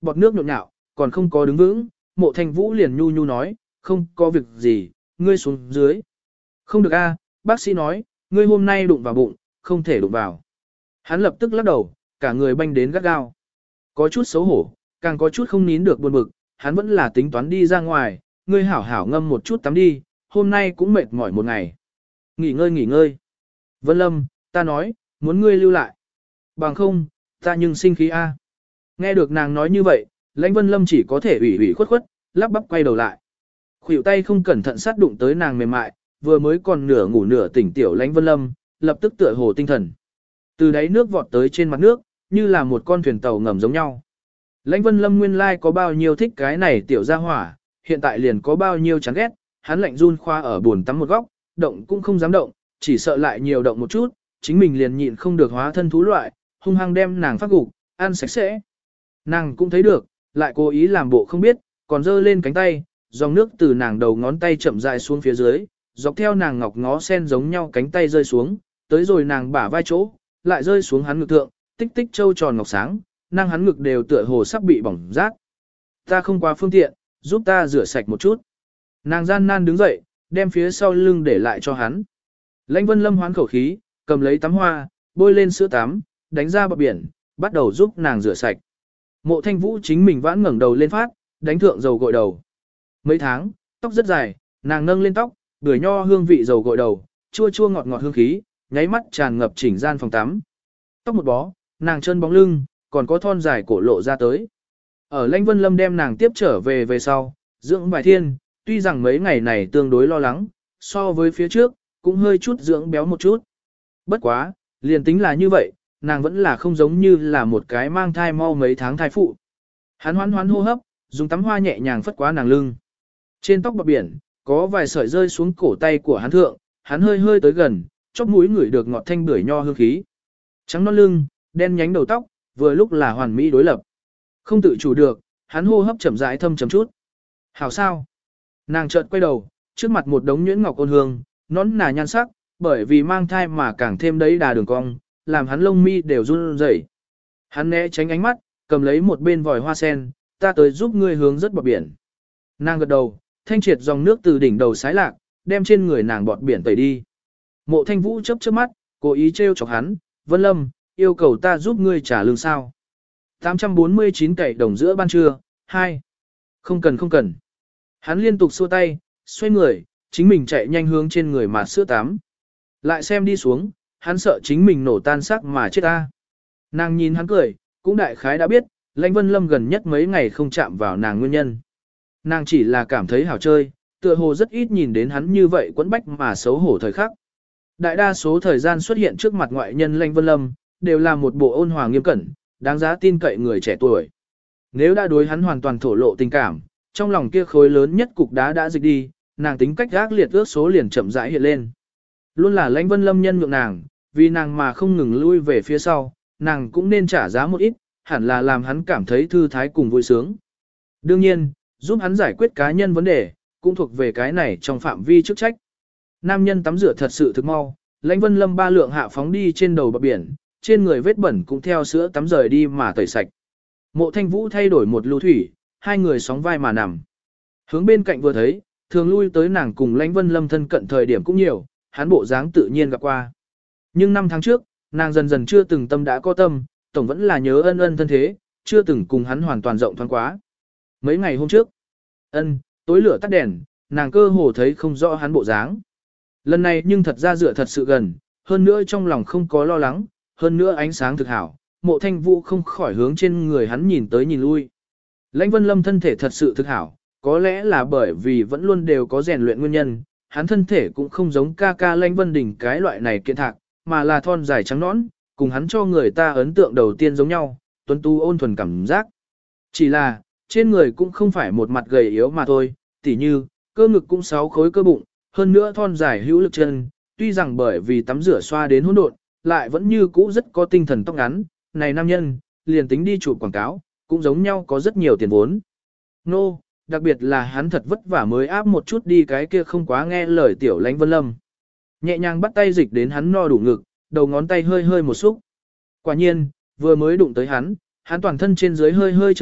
S1: Bọt nước nhộn nhạo, còn không có đứng vững, Mộ Thanh Vũ liền nhu nhu nói, không có việc gì, ngươi xuống dưới. Không được a, bác sĩ nói, ngươi hôm nay đụng vào bụng, không thể đụng vào. Hắn lập tức lắc đầu, cả người banh đến gắt gao. Có chút xấu hổ, càng có chút không nín được buồn bực, hắn vẫn là tính toán đi ra ngoài, ngươi hảo hảo ngâm một chút tắm đi, hôm nay cũng mệt mỏi một ngày. Nghỉ ngơi nghỉ ngơi. Vân Lâm, ta nói, muốn ngươi lưu lại. Bằng không, ta nhưng sinh khí a. Nghe được nàng nói như vậy, Lãnh Vân Lâm chỉ có thể ủy ủy khuất khuất, lắp bắp quay đầu lại. Khuỷu tay không cẩn thận sát đụng tới nàng mềm mại, vừa mới còn nửa ngủ nửa tỉnh tiểu Lãnh Vân Lâm, lập tức tựa hồ tinh thần. Từ đáy nước vọt tới trên mặt nước, như là một con thuyền tàu ngầm giống nhau. Lãnh Vân Lâm nguyên lai like có bao nhiêu thích cái này tiểu gia hỏa, hiện tại liền có bao nhiêu chán ghét, hắn lạnh run khoa ở buồn tắm một góc, động cũng không dám động, chỉ sợ lại nhiều động một chút, chính mình liền nhịn không được hóa thân thú loại, hung hăng đem nàng phát gục, ăn sạch sẽ. Nàng cũng thấy được, lại cố ý làm bộ không biết, còn giơ lên cánh tay, dòng nước từ nàng đầu ngón tay chậm rãi xuống phía dưới, dọc theo nàng ngọc ngó sen giống nhau cánh tay rơi xuống, tới rồi nàng bả vai chỗ, lại rơi xuống hắn ngực thượng, tích tích châu tròn ngọc sáng, năng hắn ngực đều tựa hồ sắp bị bỏng rát. Ta không quá phương tiện, giúp ta rửa sạch một chút. Nàng gian nan đứng dậy, đem phía sau lưng để lại cho hắn. Lãnh Vân Lâm hoán khẩu khí, cầm lấy tắm hoa, bôi lên sữa tắm, đánh ra bọt biển, bắt đầu giúp nàng rửa sạch. Mộ Thanh Vũ chính mình vãn ngẩng đầu lên phát, đánh thượng dầu gội đầu. Mấy tháng, tóc rất dài, nàng nâng lên tóc, bưởi nho hương vị dầu gội đầu, chua chua ngọt ngọt hương khí, nháy mắt tràn ngập chỉnh gian phòng tắm. Tóc một bó, nàng chân bóng lưng, còn có thon dài cổ lộ ra tới. Ở Lãnh Vân Lâm đem nàng tiếp trở về về sau, dưỡng vài thiên, tuy rằng mấy ngày này tương đối lo lắng, so với phía trước, cũng hơi chút dưỡng béo một chút. Bất quá, liền tính là như vậy, nàng vẫn là không giống như là một cái mang thai mau mấy tháng thai phụ. Hắn hoán hoán hô hấp, dùng tắm hoa nhẹ nhàng phất qua nàng lưng. Trên tóc bọt biển, có vài sợi rơi xuống cổ tay của hắn thượng, hắn hơi hơi tới gần, chóp mũi ngửi được ngọt thanh bưởi nho hương khí. Trắng non lưng, đen nhánh đầu tóc, vừa lúc là hoàn mỹ đối lập. Không tự chủ được, hắn hô hấp chậm rãi thâm chấm chút. Hảo sao? Nàng chợt quay đầu, trước mặt một đống nhuyễn ngọc ôn hương, nón nà nhan sắc, bởi vì mang thai mà càng thêm đấy đà đường cong, làm hắn lông mi đều run rẩy. Hắn né tránh ánh mắt, cầm lấy một bên vòi hoa sen, ta tới giúp ngươi hướng rất bọt biển. Nàng gật đầu, thanh triệt dòng nước từ đỉnh đầu sái lạc, đem trên người nàng bọt biển tẩy đi. Mộ Thanh Vũ chớp chớp mắt, cố ý trêu chọc hắn, Vân Lâm, yêu cầu ta giúp ngươi trả lương sao. tám trăm bốn mươi chín cậy đồng giữa ban trưa, hai. Không cần không cần. Hắn liên tục xua tay, xoay người, chính mình chạy nhanh hướng trên người mà sữa tắm. Lại xem đi xuống, hắn sợ chính mình nổ tan xác mà chết ta. Nàng nhìn hắn cười, cũng đại khái đã biết, Lãnh Vân Lâm gần nhất mấy ngày không chạm vào nàng nguyên nhân. Nàng chỉ là cảm thấy hảo chơi, tựa hồ rất ít nhìn đến hắn như vậy quẫn bách mà xấu hổ thời khắc. Đại đa số thời gian xuất hiện trước mặt ngoại nhân Lãnh Vân Lâm, đều là một bộ ôn hòa nghiêm cẩn, đáng giá tin cậy người trẻ tuổi. Nếu đã đối hắn hoàn toàn thổ lộ tình cảm, trong lòng kia khối lớn nhất cục đá đã dịch đi, nàng tính cách gác liệt ước số liền chậm rãi hiện lên. Luôn là Lãnh Vân Lâm nhân nhượng nàng, vì nàng mà không ngừng lui về phía sau, nàng cũng nên trả giá một ít, hẳn là làm hắn cảm thấy thư thái cùng vui sướng. Đương nhiên, giúp hắn giải quyết cá nhân vấn đề, cũng thuộc về cái này trong phạm vi chức trách. Nam nhân tắm rửa thật sự thực mau, Lãnh Vân Lâm ba lượng hạ phóng đi trên đầu bờ biển, trên người vết bẩn cũng theo sữa tắm rời đi mà tẩy sạch. Mộ Thanh Vũ thay đổi một lưu thủy, hai người sóng vai mà nằm. Hướng bên cạnh vừa thấy, thường lui tới nàng cùng Lãnh Vân Lâm thân cận thời điểm cũng nhiều, hắn bộ dáng tự nhiên gặp qua. Nhưng năm tháng trước, nàng dần dần chưa từng tâm đã có tâm, tổng vẫn là nhớ ân ân thân thế, chưa từng cùng hắn hoàn toàn rộng thoáng quá. Mấy ngày hôm trước, ân, tối lửa tắt đèn, nàng cơ hồ thấy không rõ hắn bộ dáng. Lần này nhưng thật ra dựa thật sự gần, hơn nữa trong lòng không có lo lắng, hơn nữa ánh sáng thực hảo, Mộ Thanh Vũ không khỏi hướng trên người hắn nhìn tới nhìn lui. Lãnh Vân Lâm thân thể thật sự thực hảo, có lẽ là bởi vì vẫn luôn đều có rèn luyện nguyên nhân, hắn thân thể cũng không giống ca ca Lãnh Vân Đình cái loại này kiện thạc, mà là thon dài trắng nõn, cùng hắn cho người ta ấn tượng đầu tiên giống nhau, tuấn tu ôn thuần cảm giác. Chỉ là, trên người cũng không phải một mặt gầy yếu mà thôi, tỉ như, cơ ngực cũng sáu khối cơ bụng, hơn nữa thon dài hữu lực chân, tuy rằng bởi vì tắm rửa xoa đến hỗn độn, lại vẫn như cũ rất có tinh thần tóc ngắn, này nam nhân, liền tính đi chụp quảng cáo, cũng giống nhau có rất nhiều tiền vốn. Nô, no, đặc biệt là hắn thật vất vả mới áp một chút đi cái kia không quá nghe lời tiểu Lãnh Vân Lâm. Nhẹ nhàng bắt tay dịch đến hắn no đủ ngực, đầu ngón tay hơi hơi một xúc. Quả nhiên, vừa mới đụng tới hắn, hắn toàn thân trên dưới hơi hơi chấn động,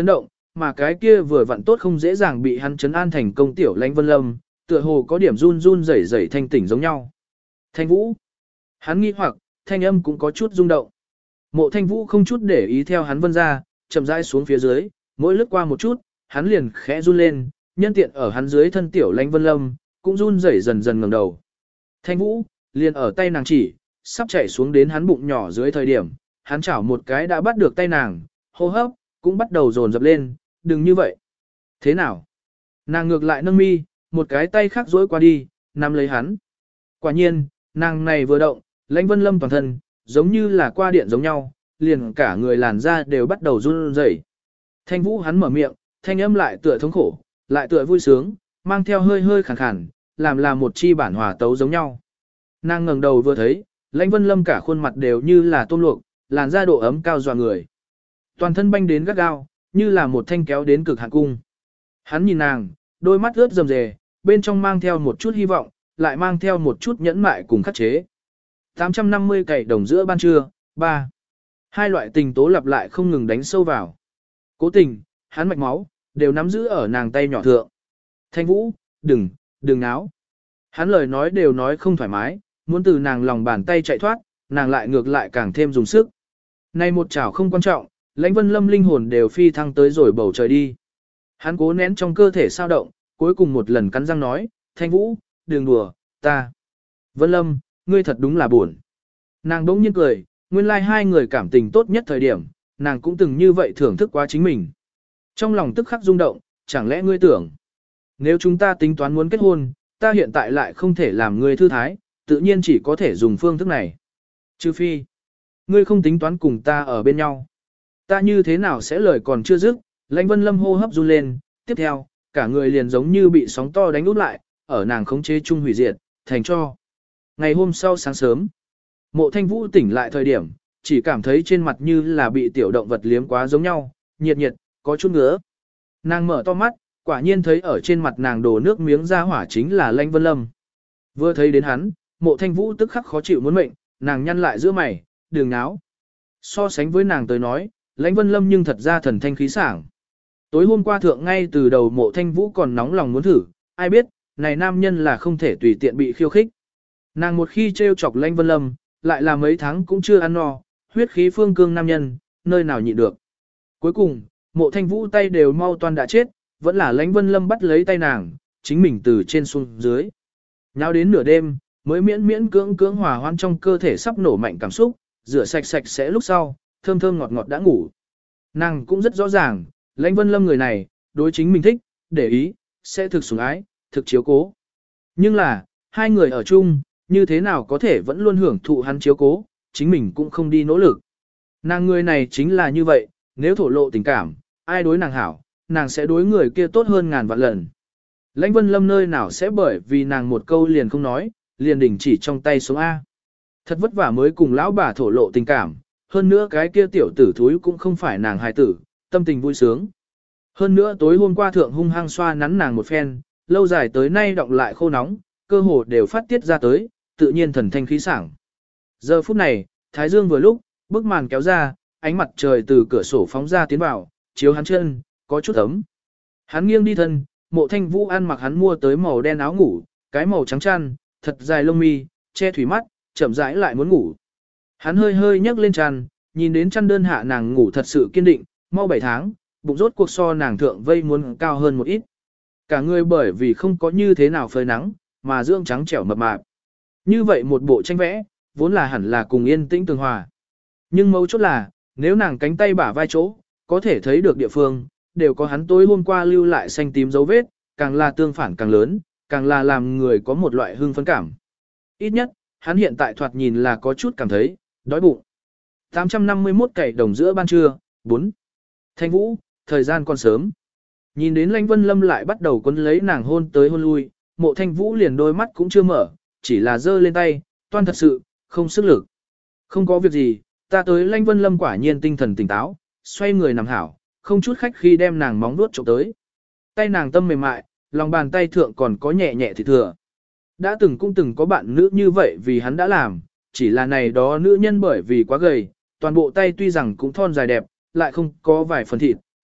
S1: mà cái kia vừa vặn tốt không dễ dàng bị hắn chấn an thành công tiểu Lãnh Vân Lâm, tựa hồ có điểm run run rẩy rẩy thanh tỉnh giống nhau. Thanh Vũ. Hắn nghi hoặc, thanh âm cũng có chút rung động. Mộ Thanh Vũ không chút để ý theo hắn vân ra, chậm rãi xuống phía dưới, mỗi lướt qua một chút, hắn liền khẽ run lên, nhân tiện ở hắn dưới thân tiểu Lãnh Vân Lâm, cũng run rẩy dần dần ngẩng đầu. Thanh Vũ, liền ở tay nàng chỉ, sắp chảy xuống đến hắn bụng nhỏ dưới thời điểm, hắn chảo một cái đã bắt được tay nàng, hô hấp, cũng bắt đầu dồn dập lên, đừng như vậy. Thế nào? Nàng ngược lại nâng mi, một cái tay khác duỗi qua đi, nắm lấy hắn. Quả nhiên, nàng này vừa động, Lãnh Vân Lâm toàn thân, giống như là qua điện giống nhau, liền cả người làn da đều bắt đầu run rẩy. Thanh Vũ hắn mở miệng, thanh âm lại tựa thống khổ, lại tựa vui sướng, mang theo hơi hơi khàn khàn, làm là một chi bản hòa tấu giống nhau. Nàng ngẩng đầu vừa thấy, Lãnh Vân Lâm cả khuôn mặt đều như là tôm luộc, làn da độ ấm cao dọa người. Toàn thân banh đến gắt gao, như là một thanh kéo đến cực hạn cung. Hắn nhìn nàng, đôi mắt ướt rầm rề, bên trong mang theo một chút hy vọng, lại mang theo một chút nhẫn mại cùng khắc chế. tám trăm năm mươi cày đồng giữa ban trưa, ba. Hai loại tình tố lặp lại không ngừng đánh sâu vào. Cố tình, hắn mạch máu, đều nắm giữ ở nàng tay nhỏ thượng. Thanh Vũ, đừng, đừng náo. Hắn lời nói đều nói không thoải mái, muốn từ nàng lòng bàn tay chạy thoát, nàng lại ngược lại càng thêm dùng sức. Này một chảo không quan trọng, Lãnh Vân Lâm linh hồn đều phi thăng tới rồi bầu trời đi. Hắn cố nén trong cơ thể sao động, cuối cùng một lần cắn răng nói, Thanh Vũ, đừng đùa, ta. Vân Lâm, ngươi thật đúng là buồn. Nàng đống nhiên cười, nguyên lai like hai người cảm tình tốt nhất thời điểm, nàng cũng từng như vậy thưởng thức quá chính mình. Trong lòng tức khắc rung động, chẳng lẽ ngươi tưởng, nếu chúng ta tính toán muốn kết hôn, ta hiện tại lại không thể làm ngươi thư thái, tự nhiên chỉ có thể dùng phương thức này. Trừ phi, ngươi không tính toán cùng ta ở bên nhau. Ta như thế nào sẽ lời còn chưa dứt, Lãnh Vân Lâm hô hấp run lên, tiếp theo, cả người liền giống như bị sóng to đánh úp lại, ở nàng khống chế chung hủy diệt, thành cho. Ngày hôm sau sáng sớm, Mộ Thanh Vũ tỉnh lại thời điểm, chỉ cảm thấy trên mặt như là bị tiểu động vật liếm quá giống nhau, nhiệt nhiệt, có chút ngứa. Nàng mở to mắt, quả nhiên thấy ở trên mặt nàng đổ nước miếng ra hỏa chính là Lãnh Vân Lâm. Vừa thấy đến hắn, Mộ Thanh Vũ tức khắc khó chịu muốn mệnh, nàng nhăn lại giữa mày, đừng náo. So sánh với nàng tới nói, Lãnh Vân Lâm nhưng thật ra thần thanh khí sảng. Tối hôm qua thượng ngay từ đầu Mộ Thanh Vũ còn nóng lòng muốn thử, ai biết, này nam nhân là không thể tùy tiện bị khiêu khích. Nàng một khi trêu chọc Lãnh Vân Lâm, lại là mấy tháng cũng chưa ăn no, huyết khí phương cương nam nhân, nơi nào nhịn được. Cuối cùng, Mộ Thanh Vũ tay đều mau toan đã chết, vẫn là Lãnh Vân Lâm bắt lấy tay nàng, chính mình từ trên xuống dưới. Nháo đến nửa đêm, mới miễn miễn cưỡng cưỡng hòa hoan trong cơ thể sắp nổ mạnh cảm xúc, rửa sạch sạch sẽ lúc sau, thơm thơm ngọt ngọt đã ngủ. Nàng cũng rất rõ ràng, Lãnh Vân Lâm người này, đối chính mình thích, để ý, sẽ thực sủng ái, thực chiếu cố. Nhưng là, hai người ở chung, như thế nào có thể vẫn luôn hưởng thụ hắn chiếu cố, chính mình cũng không đi nỗ lực. Nàng người này chính là như vậy, nếu thổ lộ tình cảm, ai đối nàng hảo, nàng sẽ đối người kia tốt hơn ngàn vạn lần. Lãnh Vân Lâm nơi nào sẽ bởi vì nàng một câu liền không nói, liền đình chỉ trong tay xuống A. Thật vất vả mới cùng lão bà thổ lộ tình cảm, hơn nữa cái kia tiểu tử thúi cũng không phải nàng hài tử, tâm tình vui sướng. Hơn nữa tối hôm qua thượng hung hăng xoa nắn nàng một phen, lâu dài tới nay động lại khô nóng, cơ hồ đều phát tiết ra tới, tự nhiên thần thanh khí sảng. Giờ phút này, thái dương vừa lúc, bức màn kéo ra, ánh mặt trời từ cửa sổ phóng ra tiến vào, chiếu hắn chân, có chút ấm. Hắn nghiêng đi thân, Mộ Thanh Vũ ăn mặc hắn mua tới màu đen áo ngủ, cái màu trắng chăn, thật dài lông mi, che thủy mắt, chậm rãi lại muốn ngủ. Hắn hơi hơi nhấc lên chăn, nhìn đến chăn đơn hạ nàng ngủ thật sự kiên định, mau bảy tháng, bụng rốt cuộc so nàng thượng vây muốn cao hơn một ít. Cả người bởi vì không có như thế nào phơi nắng, mà dưỡng trắng trẻo mập mạp. Như vậy một bộ tranh vẽ, vốn là hẳn là cùng yên tĩnh tường hòa. Nhưng mấu chốt là, nếu nàng cánh tay bả vai chỗ, có thể thấy được địa phương, đều có hắn tối hôm qua lưu lại xanh tím dấu vết, càng là tương phản càng lớn, càng là làm người có một loại hương phấn cảm. Ít nhất, hắn hiện tại thoạt nhìn là có chút cảm thấy, đói bụng. tám trăm năm mươi mốt cày đồng giữa ban trưa, bốn. Thanh Vũ, thời gian còn sớm. Nhìn đến Lãnh Vân Lâm lại bắt đầu quấn lấy nàng hôn tới hôn lui, Mộ Thanh Vũ liền đôi mắt cũng chưa mở, chỉ là giơ lên tay, toan thật sự, không sức lực. Không có việc gì, ta tới Lãnh Vân Lâm quả nhiên tinh thần tỉnh táo, xoay người nằm hảo, không chút khách khi đem nàng móng vuốt chụp tới. Tay nàng tâm mềm mại, lòng bàn tay thượng còn có nhẹ nhẹ thì thừa. Đã từng cũng từng có bạn nữ như vậy vì hắn đã làm, chỉ là này đó nữ nhân bởi vì quá gầy, toàn bộ tay tuy rằng cũng thon dài đẹp, lại không có vài phần thịt,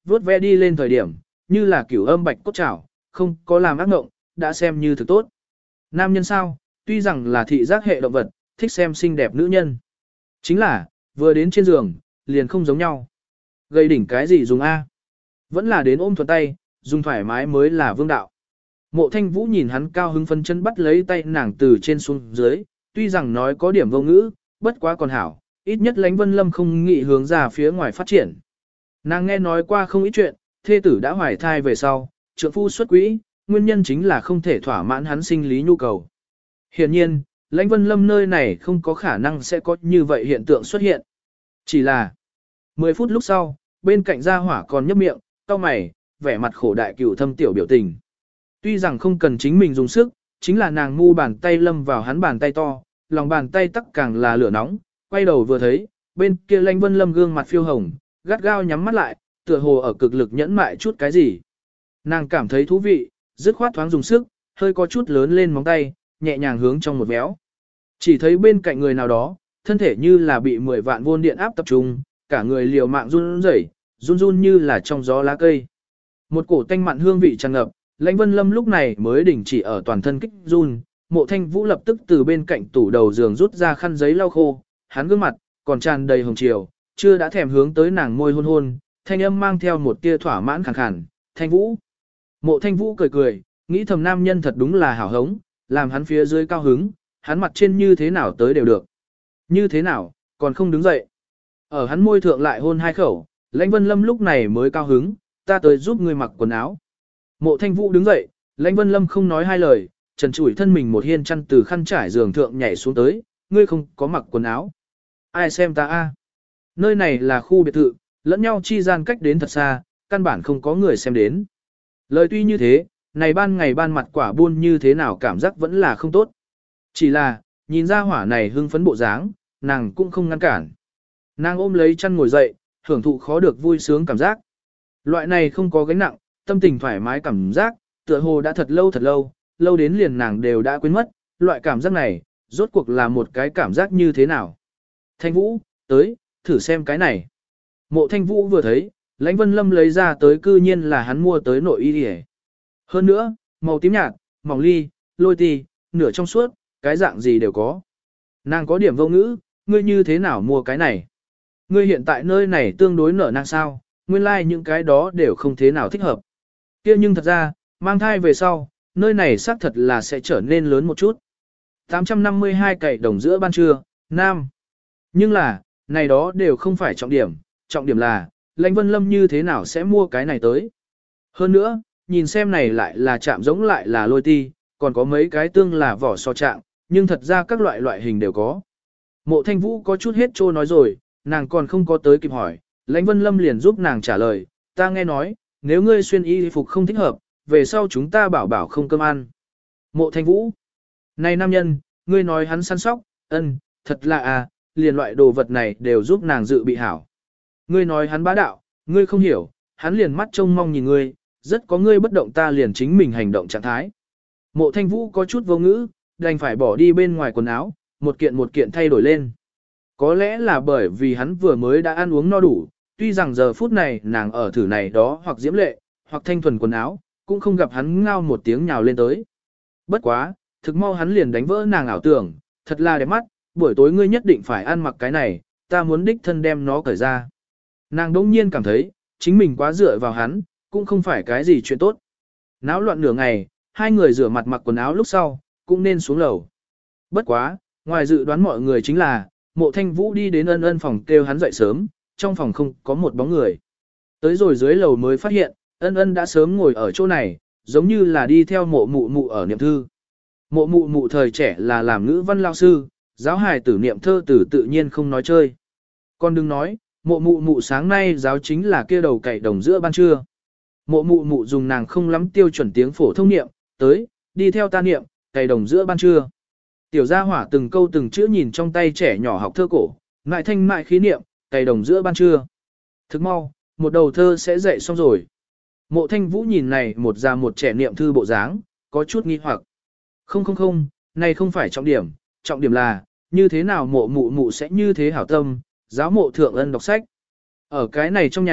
S1: vuốt ve đi lên thời điểm, như là cửu âm bạch cốt trảo, không có làm ác mộng, đã xem như thực tốt. Nam nhân sao, tuy rằng là thị giác hệ động vật, thích xem xinh đẹp nữ nhân. Chính là, vừa đến trên giường, liền không giống nhau. Gây đỉnh cái gì dùng A? Vẫn là đến ôm thuận tay, dùng thoải mái mới là vương đạo. Mộ Thanh Vũ nhìn hắn cao hứng phân chân bắt lấy tay nàng từ trên xuống dưới, tuy rằng nói có điểm vô ngữ, bất quá còn hảo, ít nhất Lánh Vân Lâm không nghĩ hướng ra phía ngoài phát triển. Nàng nghe nói qua không ít chuyện, thê tử đã hoài thai về sau, trượng phu xuất quỹ, nguyên nhân chính là không thể thỏa mãn hắn sinh lý nhu cầu. Hiển nhiên, Lãnh Vân Lâm nơi này không có khả năng sẽ có như vậy hiện tượng xuất hiện. Chỉ là, mười phút lúc sau, bên cạnh gia hỏa còn nhấp miệng, cau mày, vẻ mặt khổ đại cửu thâm tiểu biểu tình. Tuy rằng không cần chính mình dùng sức, chính là nàng ngu bàn tay lâm vào hắn bàn tay to, lòng bàn tay tắc càng là lửa nóng, quay đầu vừa thấy, bên kia Lãnh Vân Lâm gương mặt phiêu hồng, gắt gao nhắm mắt lại, tựa hồ ở cực lực nhẫn mại chút cái gì. Nàng cảm thấy thú vị, dứt khoát thoáng dùng sức, hơi có chút lớn lên móng tay, nhẹ nhàng hướng trong một véo. Chỉ thấy bên cạnh người nào đó, thân thể như là bị mười vạn vôn điện áp tập trung, cả người liều mạng run rẩy, run run như là trong gió lá cây. Một cổ tanh mặn hương vị tràn ngập, Lãnh Vân Lâm lúc này mới đình chỉ ở toàn thân kích run, Mộ Thanh Vũ lập tức từ bên cạnh tủ đầu giường rút ra khăn giấy lau khô, hắn gương mặt còn tràn đầy hồng chiều, chưa đã thèm hướng tới nàng môi hôn hôn, thanh âm mang theo một tia thỏa mãn khàn khàn, "Thanh Vũ." Mộ Thanh Vũ cười cười, nghĩ thầm nam nhân thật đúng là hảo hống, làm hắn phía dưới cao hứng, hắn mặt trên như thế nào tới đều được. Như thế nào, còn không đứng dậy. Ở hắn môi thượng lại hôn hai khẩu, Lãnh Vân Lâm lúc này mới cao hứng, "Ta tới giúp ngươi mặc quần áo." Mộ Thanh Vũ đứng dậy, Lãnh Vân Lâm không nói hai lời, trần trụi thân mình một hiên chăn từ khăn trải giường thượng nhảy xuống tới, "Ngươi không có mặc quần áo. Ai xem ta a? Nơi này là khu biệt thự, lẫn nhau chi gian cách đến thật xa, căn bản không có người xem đến." Lời tuy như thế, này ban ngày ban mặt quả buôn như thế nào cảm giác vẫn là không tốt. Chỉ là, nhìn ra hỏa này hưng phấn bộ dáng, nàng cũng không ngăn cản. Nàng ôm lấy chăn ngồi dậy, hưởng thụ khó được vui sướng cảm giác. Loại này không có gánh nặng, tâm tình thoải mái cảm giác, tựa hồ đã thật lâu thật lâu, lâu đến liền nàng đều đã quên mất, loại cảm giác này, rốt cuộc là một cái cảm giác như thế nào. Thanh Vũ, tới, thử xem cái này. Mộ Thanh Vũ vừa thấy, Lãnh Vân Lâm lấy ra tới cư nhiên là hắn mua tới nội y đi. Hơn nữa, màu tím nhạt, mỏng ly, lôi tì, nửa trong suốt, cái dạng gì đều có. Nàng có điểm vô ngữ, ngươi như thế nào mua cái này? Ngươi hiện tại nơi này tương đối nở nàng sao, nguyên lai like những cái đó đều không thế nào thích hợp. Kia nhưng thật ra, mang thai về sau, nơi này xác thật là sẽ trở nên lớn một chút. tám trăm năm mươi hai cậy đồng giữa ban trưa, Nam. Nhưng là, này đó đều không phải trọng điểm, trọng điểm là, Lãnh Vân Lâm như thế nào sẽ mua cái này tới. Hơn nữa, nhìn xem này lại là chạm giống lại là lôi ti, còn có mấy cái tương là vỏ so trạng, nhưng thật ra các loại loại hình đều có. Mộ Thanh Vũ có chút hết trô nói rồi, nàng còn không có tới kịp hỏi, Lãnh Vân Lâm liền giúp nàng trả lời, "Ta nghe nói, nếu ngươi xuyên y phục không thích hợp, về sau chúng ta bảo bảo không cơm ăn." Mộ Thanh Vũ, này nam nhân, ngươi nói hắn săn sóc, ân, thật là à, liền loại đồ vật này đều giúp nàng dự bị hảo. Ngươi nói hắn bá đạo, ngươi không hiểu, hắn liền mắt trông mong nhìn ngươi, rất có ngươi bất động ta liền chính mình hành động trạng thái. Mộ Thanh Vũ có chút vô ngữ, đành phải bỏ đi bên ngoài quần áo, một kiện một kiện thay đổi lên. Có lẽ là bởi vì hắn vừa mới đã ăn uống no đủ, tuy rằng giờ phút này nàng ở thử này đó hoặc diễm lệ, hoặc thanh thuần quần áo, cũng không gặp hắn ngao một tiếng nhào lên tới. Bất quá, thực mau hắn liền đánh vỡ nàng ảo tưởng, thật là đẹp mắt, buổi tối ngươi nhất định phải ăn mặc cái này, ta muốn đích thân đem nó cởi ra. Nàng đỗng nhiên cảm thấy, chính mình quá dựa vào hắn, cũng không phải cái gì chuyện tốt. Náo loạn nửa ngày, hai người rửa mặt mặc quần áo lúc sau, cũng nên xuống lầu. Bất quá, ngoài dự đoán mọi người chính là, Mộ Thanh Vũ đi đến ân ân phòng kêu hắn dậy sớm, trong phòng không có một bóng người. Tới rồi dưới lầu mới phát hiện, ân ân đã sớm ngồi ở chỗ này, giống như là đi theo mộ mụ mụ ở niệm thư. Mộ mụ mụ thời trẻ là làm ngữ văn lao sư, giáo hài tử niệm thơ tử tự nhiên không nói chơi. Còn đừng nói, mộ mụ mụ sáng nay giáo chính là kia đầu cậy đồng giữa ban trưa. Mộ mụ mụ dùng nàng không lắm tiêu chuẩn tiếng phổ thông niệm, tới, đi theo ta niệm, cậy đồng giữa ban trưa. Tiểu gia hỏa từng câu từng chữ nhìn trong tay trẻ nhỏ học thơ cổ, ngại thanh mại khí niệm, cậy đồng giữa ban trưa. Thức mau, một đầu thơ sẽ dậy xong rồi. Mộ Thanh Vũ nhìn này một già một trẻ niệm thư bộ dáng, có chút nghi hoặc. Không không không, này không phải trọng điểm, trọng điểm là, như thế nào mộ mụ mụ sẽ như thế hảo tâm, giáo mộ thượng ân đọc sách. Ở cái này trong nhà,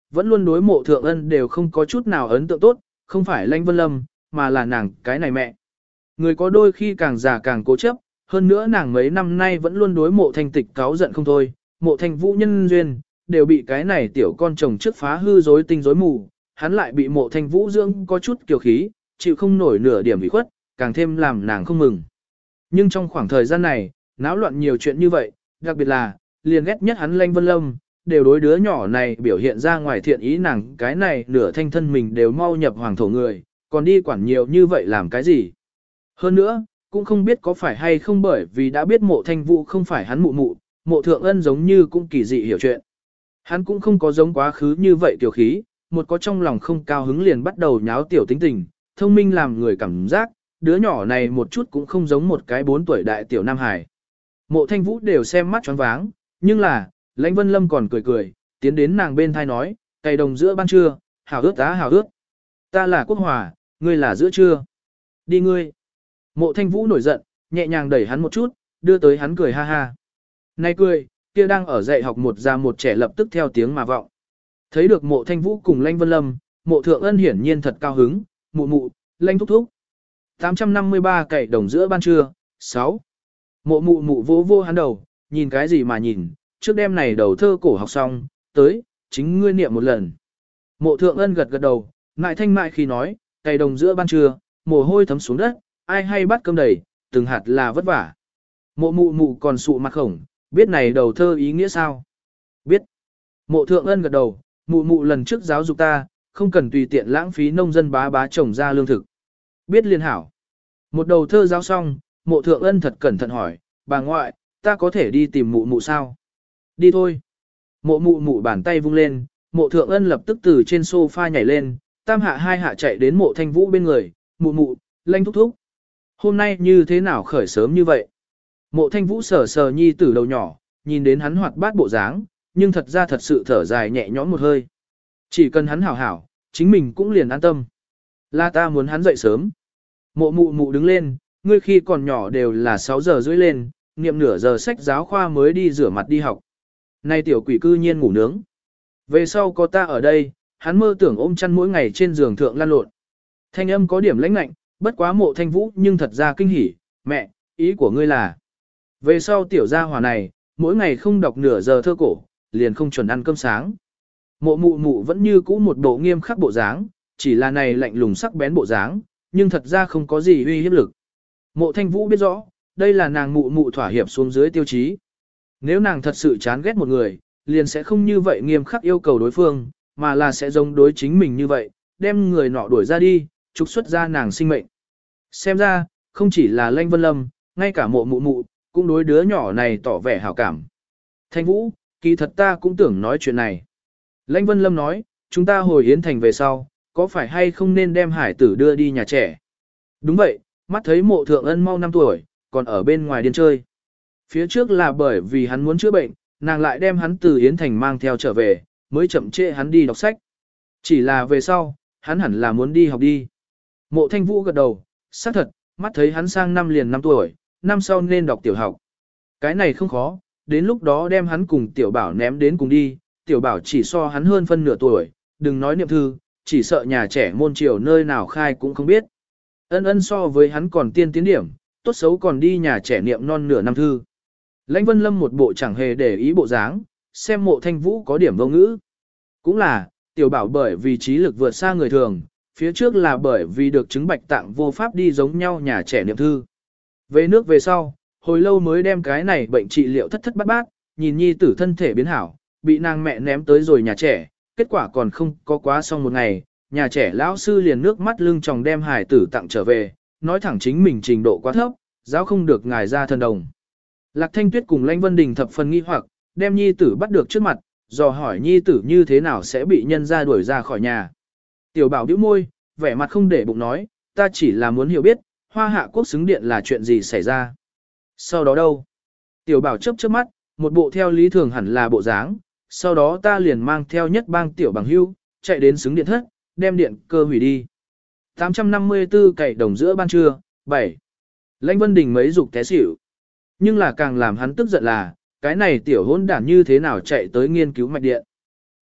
S1: vẫn luôn đối mộ thượng ân đều không có chút nào ấn tượng tốt, không phải Lãnh Vân Lâm, mà là nàng cái này mẹ. Người có đôi khi càng già càng cố chấp, hơn nữa nàng mấy năm nay vẫn luôn đối mộ thanh tịch cáu giận không thôi, mộ thanh vũ nhân duyên, đều bị cái này tiểu con chồng trước phá hư rối tinh rối mù, hắn lại bị mộ thanh vũ dưỡng có chút kiều khí, chịu không nổi nửa điểm ủy khuất, càng thêm làm nàng không mừng. Nhưng trong khoảng thời gian này, náo loạn nhiều chuyện như vậy, đặc biệt là, liền ghét nhất hắn Lãnh Vân Lâm, đều đối đứa nhỏ này biểu hiện ra ngoài thiện ý nàng cái này nửa thanh thân mình đều mau nhập hoàng thổ người, còn đi quản nhiều như vậy làm cái gì. Hơn nữa, cũng không biết có phải hay không bởi vì đã biết mộ thanh vũ không phải hắn mụ mụ, mộ thượng ân giống như cũng kỳ dị hiểu chuyện. Hắn cũng không có giống quá khứ như vậy tiểu khí, một có trong lòng không cao hứng liền bắt đầu nháo tiểu tính tình, thông minh làm người cảm giác, đứa nhỏ này một chút cũng không giống một cái bốn tuổi đại tiểu nam hài. Mộ thanh vũ đều xem mắt choáng váng, nhưng là, Lãnh Vân Lâm còn cười cười, tiến đến nàng bên thai nói, cày đồng giữa ban trưa, hảo ướt á hảo ướt. Ta là Quốc Hòa, ngươi là giữa trưa. Đi ngươi. Mộ thanh vũ nổi giận, nhẹ nhàng đẩy hắn một chút, đưa tới hắn cười ha ha. Này cười, kia đang ở dạy học một già một trẻ lập tức theo tiếng mà vọng. Thấy được mộ thanh vũ cùng Lãnh Vân Lâm, mộ thượng ân hiển nhiên thật cao hứng, mụ mụ, Lãnh thúc thúc. tám trăm năm mươi ba cày đồng giữa ban trưa, sáu. Mộ mụ mụ vô vô hắn đầu, nhìn cái gì mà nhìn, trước đêm này đầu thơ cổ học xong, tới, chính ngươi niệm một lần. Mộ thượng ân gật gật đầu, ngại thanh mại khi nói, cày đồng giữa ban trưa, mồ hôi thấm xuống đất, ai hay bắt cơm đầy, từng hạt là vất vả. Mộ mụ mụ còn sụ mặt khổng, biết này đầu thơ ý nghĩa sao? Biết. Mộ thượng ân gật đầu, mụ mụ lần trước giáo dục ta, không cần tùy tiện lãng phí nông dân bá bá trồng ra lương thực. Biết liên hảo. Một đầu thơ giáo xong, mộ thượng ân thật cẩn thận hỏi, bà ngoại, ta có thể đi tìm mụ mụ sao? Đi thôi. Mộ mụ mụ bàn tay vung lên, mộ thượng ân lập tức từ trên sofa nhảy lên, tam hạ hai hạ chạy đến mộ thanh vũ bên người, mụ mụ, Lãnh thúc thúc. Hôm nay như thế nào khởi sớm như vậy? Mộ thanh vũ sờ sờ nhi tử đầu nhỏ, nhìn đến hắn hoạt bát bộ dáng, nhưng thật ra thật sự thở dài nhẹ nhõm một hơi. Chỉ cần hắn hảo hảo, chính mình cũng liền an tâm. Là ta muốn hắn dậy sớm. Mộ mụ mụ đứng lên, ngươi khi còn nhỏ đều là sáu giờ rưỡi lên, niệm nửa giờ sách giáo khoa mới đi rửa mặt đi học. Nay tiểu quỷ cư nhiên ngủ nướng. Về sau có ta ở đây, hắn mơ tưởng ôm chăn mỗi ngày trên giường thượng lăn lộn. Thanh âm có điểm lãnh lạnh, bất quá mộ thanh vũ nhưng thật ra kinh hỉ, mẹ, ý của ngươi là. Về sau tiểu gia hỏa này, mỗi ngày không đọc nửa giờ thơ cổ, liền không chuẩn ăn cơm sáng. Mộ mụ mụ vẫn như cũ một bộ nghiêm khắc bộ dáng, chỉ là này lạnh lùng sắc bén bộ dáng, nhưng thật ra không có gì uy hiếp lực. Mộ thanh vũ biết rõ, đây là nàng mụ mụ thỏa hiệp xuống dưới tiêu chí. Nếu nàng thật sự chán ghét một người, liền sẽ không như vậy nghiêm khắc yêu cầu đối phương, mà là sẽ giống đối chính mình như vậy, đem người nọ đuổi ra đi, trục xuất ra nàng sinh mệnh. Xem ra, không chỉ là Lãnh Vân Lâm, ngay cả mộ mụ mụ, cũng đối đứa nhỏ này tỏ vẻ hảo cảm. Thanh Vũ, kỳ thật ta cũng tưởng nói chuyện này. Lãnh Vân Lâm nói, chúng ta hồi Yến Thành về sau, có phải hay không nên đem hải tử đưa đi nhà trẻ? Đúng vậy, mắt thấy mộ thượng ân mau năm tuổi, còn ở bên ngoài điên chơi. Phía trước là bởi vì hắn muốn chữa bệnh, nàng lại đem hắn từ Yến Thành mang theo trở về, mới chậm trễ hắn đi đọc sách. Chỉ là về sau, hắn hẳn là muốn đi học đi. Mộ Thanh Vũ gật đầu, xác thật, mắt thấy hắn sang năm liền năm tuổi, năm sau nên đọc tiểu học. Cái này không khó, đến lúc đó đem hắn cùng tiểu bảo ném đến cùng đi, tiểu bảo chỉ so hắn hơn phân nửa tuổi, đừng nói niệm thư, chỉ sợ nhà trẻ môn triều nơi nào khai cũng không biết. Ân ân so với hắn còn tiên tiến điểm, tốt xấu còn đi nhà trẻ niệm non nửa năm thư. Lãnh Vân Lâm một bộ chẳng hề để ý bộ dáng, xem mộ Thanh Vũ có điểm vô ngữ. Cũng là, tiểu bảo bởi vì trí lực vượt xa người thường, phía trước là bởi vì được chứng bạch tạng vô pháp đi giống nhau nhà trẻ niệm thư. Về nước về sau, hồi lâu mới đem cái này bệnh trị liệu thất thất bát bát, nhìn nhi tử thân thể biến hảo, bị nàng mẹ ném tới rồi nhà trẻ, kết quả còn không có quá xong một ngày, nhà trẻ lão sư liền nước mắt lưng tròng đem hài tử tặng trở về, nói thẳng chính mình trình độ quá thấp, giáo không được ngài ra thần đồng. Lạc Thanh Tuyết cùng Lãnh Vân Đình thập phần nghi hoặc, đem nhi tử bắt được trước mặt, dò hỏi nhi tử như thế nào sẽ bị nhân ra đuổi ra khỏi nhà. Tiểu bảo bĩu môi, vẻ mặt không để bụng nói, ta chỉ là muốn hiểu biết, Hoa Hạ Quốc xứng điện là chuyện gì xảy ra. Sau đó đâu? Tiểu bảo chớp chớp mắt, một bộ theo lý thường hẳn là bộ dáng, sau đó ta liền mang theo nhất bang tiểu bằng hưu, chạy đến xứng điện thất, đem điện cơ hủy đi. tám trăm năm mươi tư cày đồng giữa ban trưa, bảy. Lãnh Vân Đình mấy dục té xỉu. Nhưng là càng làm hắn tức giận là, cái này tiểu hỗn đản như thế nào chạy tới nghiên cứu mạch điện.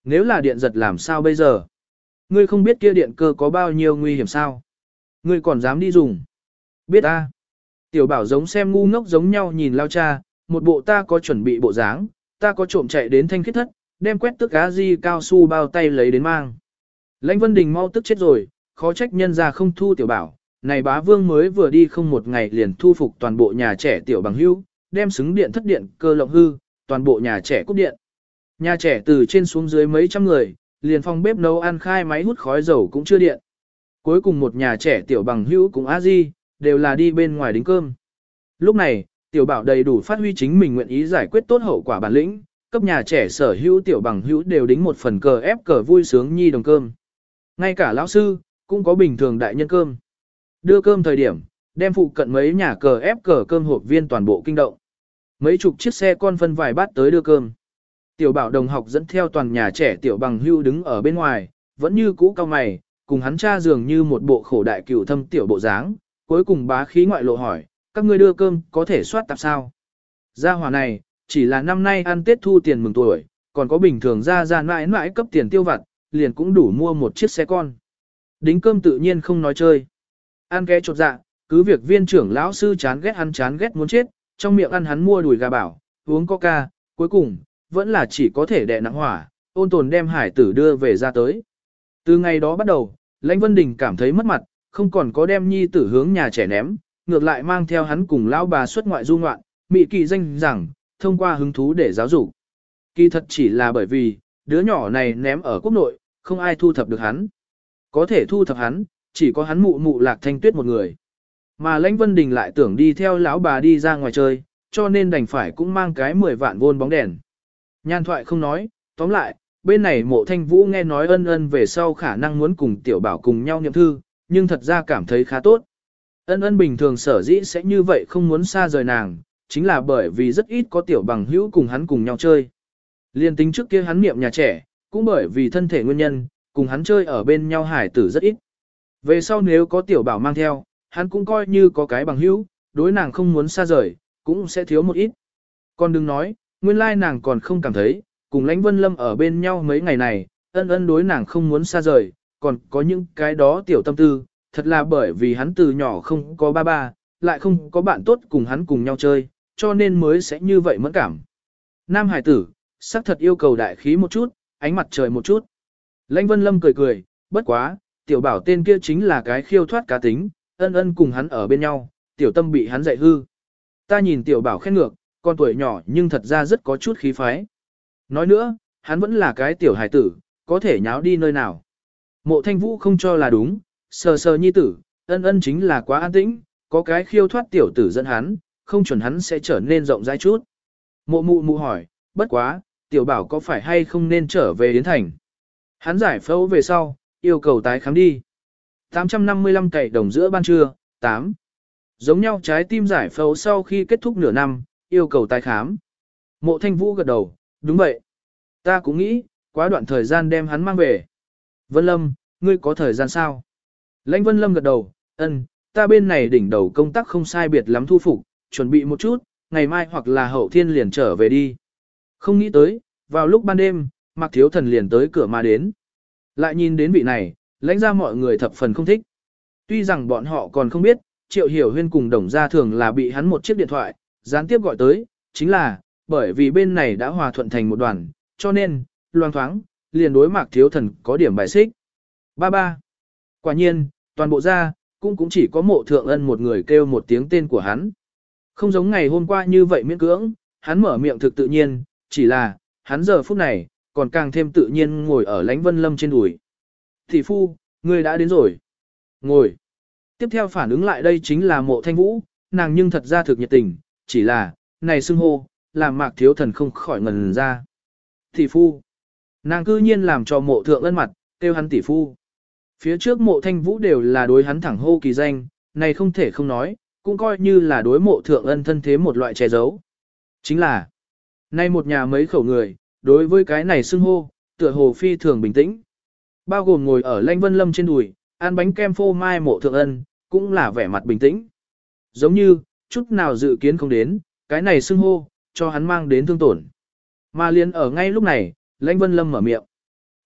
S1: Nếu là điện giật làm sao bây giờ? Ngươi không biết kia điện cơ có bao nhiêu nguy hiểm sao? Ngươi còn dám đi dùng? Biết a. Tiểu bảo giống xem ngu ngốc giống nhau nhìn lao cha, một bộ ta có chuẩn bị bộ dáng, ta có trộm chạy đến thanh khiết thất, đem quét tức cá di cao su bao tay lấy đến mang. Lãnh Vân Đình mau tức chết rồi, khó trách nhân ra không thu tiểu bảo, này bá vương mới vừa đi không một ngày liền thu phục toàn bộ nhà trẻ tiểu bằng hữu, đem xứng điện thất điện cơ lộng hư, toàn bộ nhà trẻ cúp điện. Nhà trẻ từ trên xuống dưới mấy trăm người, liền phòng bếp nấu ăn khai máy hút khói dầu cũng chưa điện. Cuối cùng một nhà trẻ tiểu bằng hữu cùng a di đều là đi bên ngoài đính cơm. Lúc này, tiểu bảo đầy đủ phát huy chính mình nguyện ý giải quyết tốt hậu quả bản lĩnh, cấp nhà trẻ sở hữu tiểu bằng hữu đều đính một phần cờ ép cờ vui sướng nhi đồng cơm. Ngay cả lão sư, cũng có bình thường đại nhân cơm. Đưa cơm thời điểm, đem phụ cận mấy nhà cờ ép cờ cơm hộp viên toàn bộ kinh động. Mấy chục chiếc xe con phân vài bát tới đưa cơm. Tiểu bảo đồng học dẫn theo toàn nhà trẻ tiểu bằng hưu đứng ở bên ngoài, vẫn như cũ cao mày, cùng hắn cha dường như một bộ khổ đại cửu thâm tiểu bộ dáng, cuối cùng bá khí ngoại lộ hỏi, các ngươi đưa cơm có thể soát tạp sao? Gia hỏa này, chỉ là năm nay ăn Tết thu tiền mừng tuổi, còn có bình thường ra ra mãi mãi cấp tiền tiêu vặt, liền cũng đủ mua một chiếc xe con. Đính cơm tự nhiên không nói chơi. Ăn ké chột dạ, cứ việc viên trưởng lão sư chán ghét hắn chán ghét muốn chết, trong miệng ăn hắn mua đùi gà bảo, uống coca, cuối cùng, vẫn là chỉ có thể đè nặng hỏa, ôn tồn đem hải tử đưa về ra tới. Từ ngày đó bắt đầu, Lãnh Vân Đình cảm thấy mất mặt, không còn có đem nhi tử hướng nhà trẻ ném, ngược lại mang theo hắn cùng lão bà xuất ngoại du ngoạn, mị kỳ danh rằng, thông qua hứng thú để giáo dục. Kỳ thật chỉ là bởi vì, đứa nhỏ này ném ở quốc nội, không ai thu thập được hắn. Có thể thu thập hắn, chỉ có hắn mụ mụ Lạc Thanh Tuyết một người. Mà Lãnh Vân Đình lại tưởng đi theo lão bà đi ra ngoài chơi, cho nên đành phải cũng mang cái mười vạn vôn bóng đèn. Nhan thoại không nói, tóm lại, bên này Mộ Thanh Vũ nghe nói ân ân về sau khả năng muốn cùng tiểu bảo cùng nhau niệm thư, nhưng thật ra cảm thấy khá tốt. Ân ân bình thường sở dĩ sẽ như vậy không muốn xa rời nàng, chính là bởi vì rất ít có tiểu bằng hữu cùng hắn cùng nhau chơi. Liên tính trước kia hắn niệm nhà trẻ, cũng bởi vì thân thể nguyên nhân, cùng hắn chơi ở bên nhau hải tử rất ít. Về sau nếu có tiểu bảo mang theo, hắn cũng coi như có cái bằng hữu, đối nàng không muốn xa rời, cũng sẽ thiếu một ít. Còn đừng nói, nguyên lai nàng còn không cảm thấy, cùng Lãnh Vân Lâm ở bên nhau mấy ngày này, ân ân đối nàng không muốn xa rời, còn có những cái đó tiểu tâm tư, thật là bởi vì hắn từ nhỏ không có ba ba, lại không có bạn tốt cùng hắn cùng nhau chơi, cho nên mới sẽ như vậy mẫn cảm. Nam hải tử, xác thật yêu cầu đại khí một chút, ánh mặt trời một chút. Lãnh Vân Lâm cười cười, bất quá, tiểu bảo tên kia chính là cái khiêu thoát cá tính, ân ân cùng hắn ở bên nhau, tiểu tâm bị hắn dạy hư. Ta nhìn tiểu bảo khen ngược, con tuổi nhỏ nhưng thật ra rất có chút khí phái. Nói nữa, hắn vẫn là cái tiểu hài tử, có thể nháo đi nơi nào. Mộ Thanh Vũ không cho là đúng, sờ sờ nhi tử, ân ân chính là quá an tĩnh, có cái khiêu thoát tiểu tử dẫn hắn, không chuẩn hắn sẽ trở nên rộng rãi chút. Mộ mụ mụ hỏi, bất quá, tiểu bảo có phải hay không nên trở về Yến Thành? Hắn giải phẫu về sau, yêu cầu tái khám đi. tám trăm năm mươi lăm cày đồng giữa ban trưa, tám. Giống nhau trái tim giải phẫu sau khi kết thúc nửa năm, yêu cầu tái khám. Mộ Thanh Vũ gật đầu, đúng vậy. Ta cũng nghĩ, quá đoạn thời gian đem hắn mang về. Vân Lâm, ngươi có thời gian sao? Lãnh Vân Lâm gật đầu, ân, ta bên này đỉnh đầu công tác không sai biệt lắm thu phục, chuẩn bị một chút, ngày mai hoặc là hậu thiên liền trở về đi. Không nghĩ tới, vào lúc ban đêm, Mạc Thiếu Thần liền tới cửa mà đến. Lại nhìn đến vị này, lãnh ra mọi người thập phần không thích. Tuy rằng bọn họ còn không biết, Triệu Hiểu Huyên cùng Đồng Gia Thường là bị hắn một chiếc điện thoại, gián tiếp gọi tới, chính là, bởi vì bên này đã hòa thuận thành một đoàn, cho nên, loang thoáng, liền đối Mạc Thiếu Thần có điểm bài xích. Ba ba. Quả nhiên, toàn bộ gia, cũng cũng chỉ có Mộ Thượng Ân một người kêu một tiếng tên của hắn. Không giống ngày hôm qua như vậy miễn cưỡng, hắn mở miệng thực tự nhiên, chỉ là, hắn giờ phút này, còn càng thêm tự nhiên ngồi ở Lãnh Vân Lâm trên đùi. Thị phu, ngươi đã đến rồi. Ngồi. Tiếp theo phản ứng lại đây chính là Mộ Thanh Vũ, nàng nhưng thật ra thực nhiệt tình, chỉ là, này xưng hô, làm Mạc Thiếu Thần không khỏi ngần ra. Thị phu. Nàng cư nhiên làm cho Mộ Thượng Ân mặt, kêu hắn tỷ phu. Phía trước Mộ Thanh Vũ đều là đối hắn thẳng hô kỳ danh, này không thể không nói, cũng coi như là đối Mộ Thượng Ân thân thế một loại che giấu. Chính là, nay một nhà mấy khẩu người, đối với cái này xưng hô, tựa hồ phi thường bình tĩnh. Bao gồm ngồi ở Lãnh Vân Lâm trên đùi, ăn bánh kem phô mai Mộ Thượng Ân, cũng là vẻ mặt bình tĩnh. Giống như, chút nào dự kiến không đến, cái này xưng hô, cho hắn mang đến thương tổn. Mà liền ở ngay lúc này, Lãnh Vân Lâm mở miệng.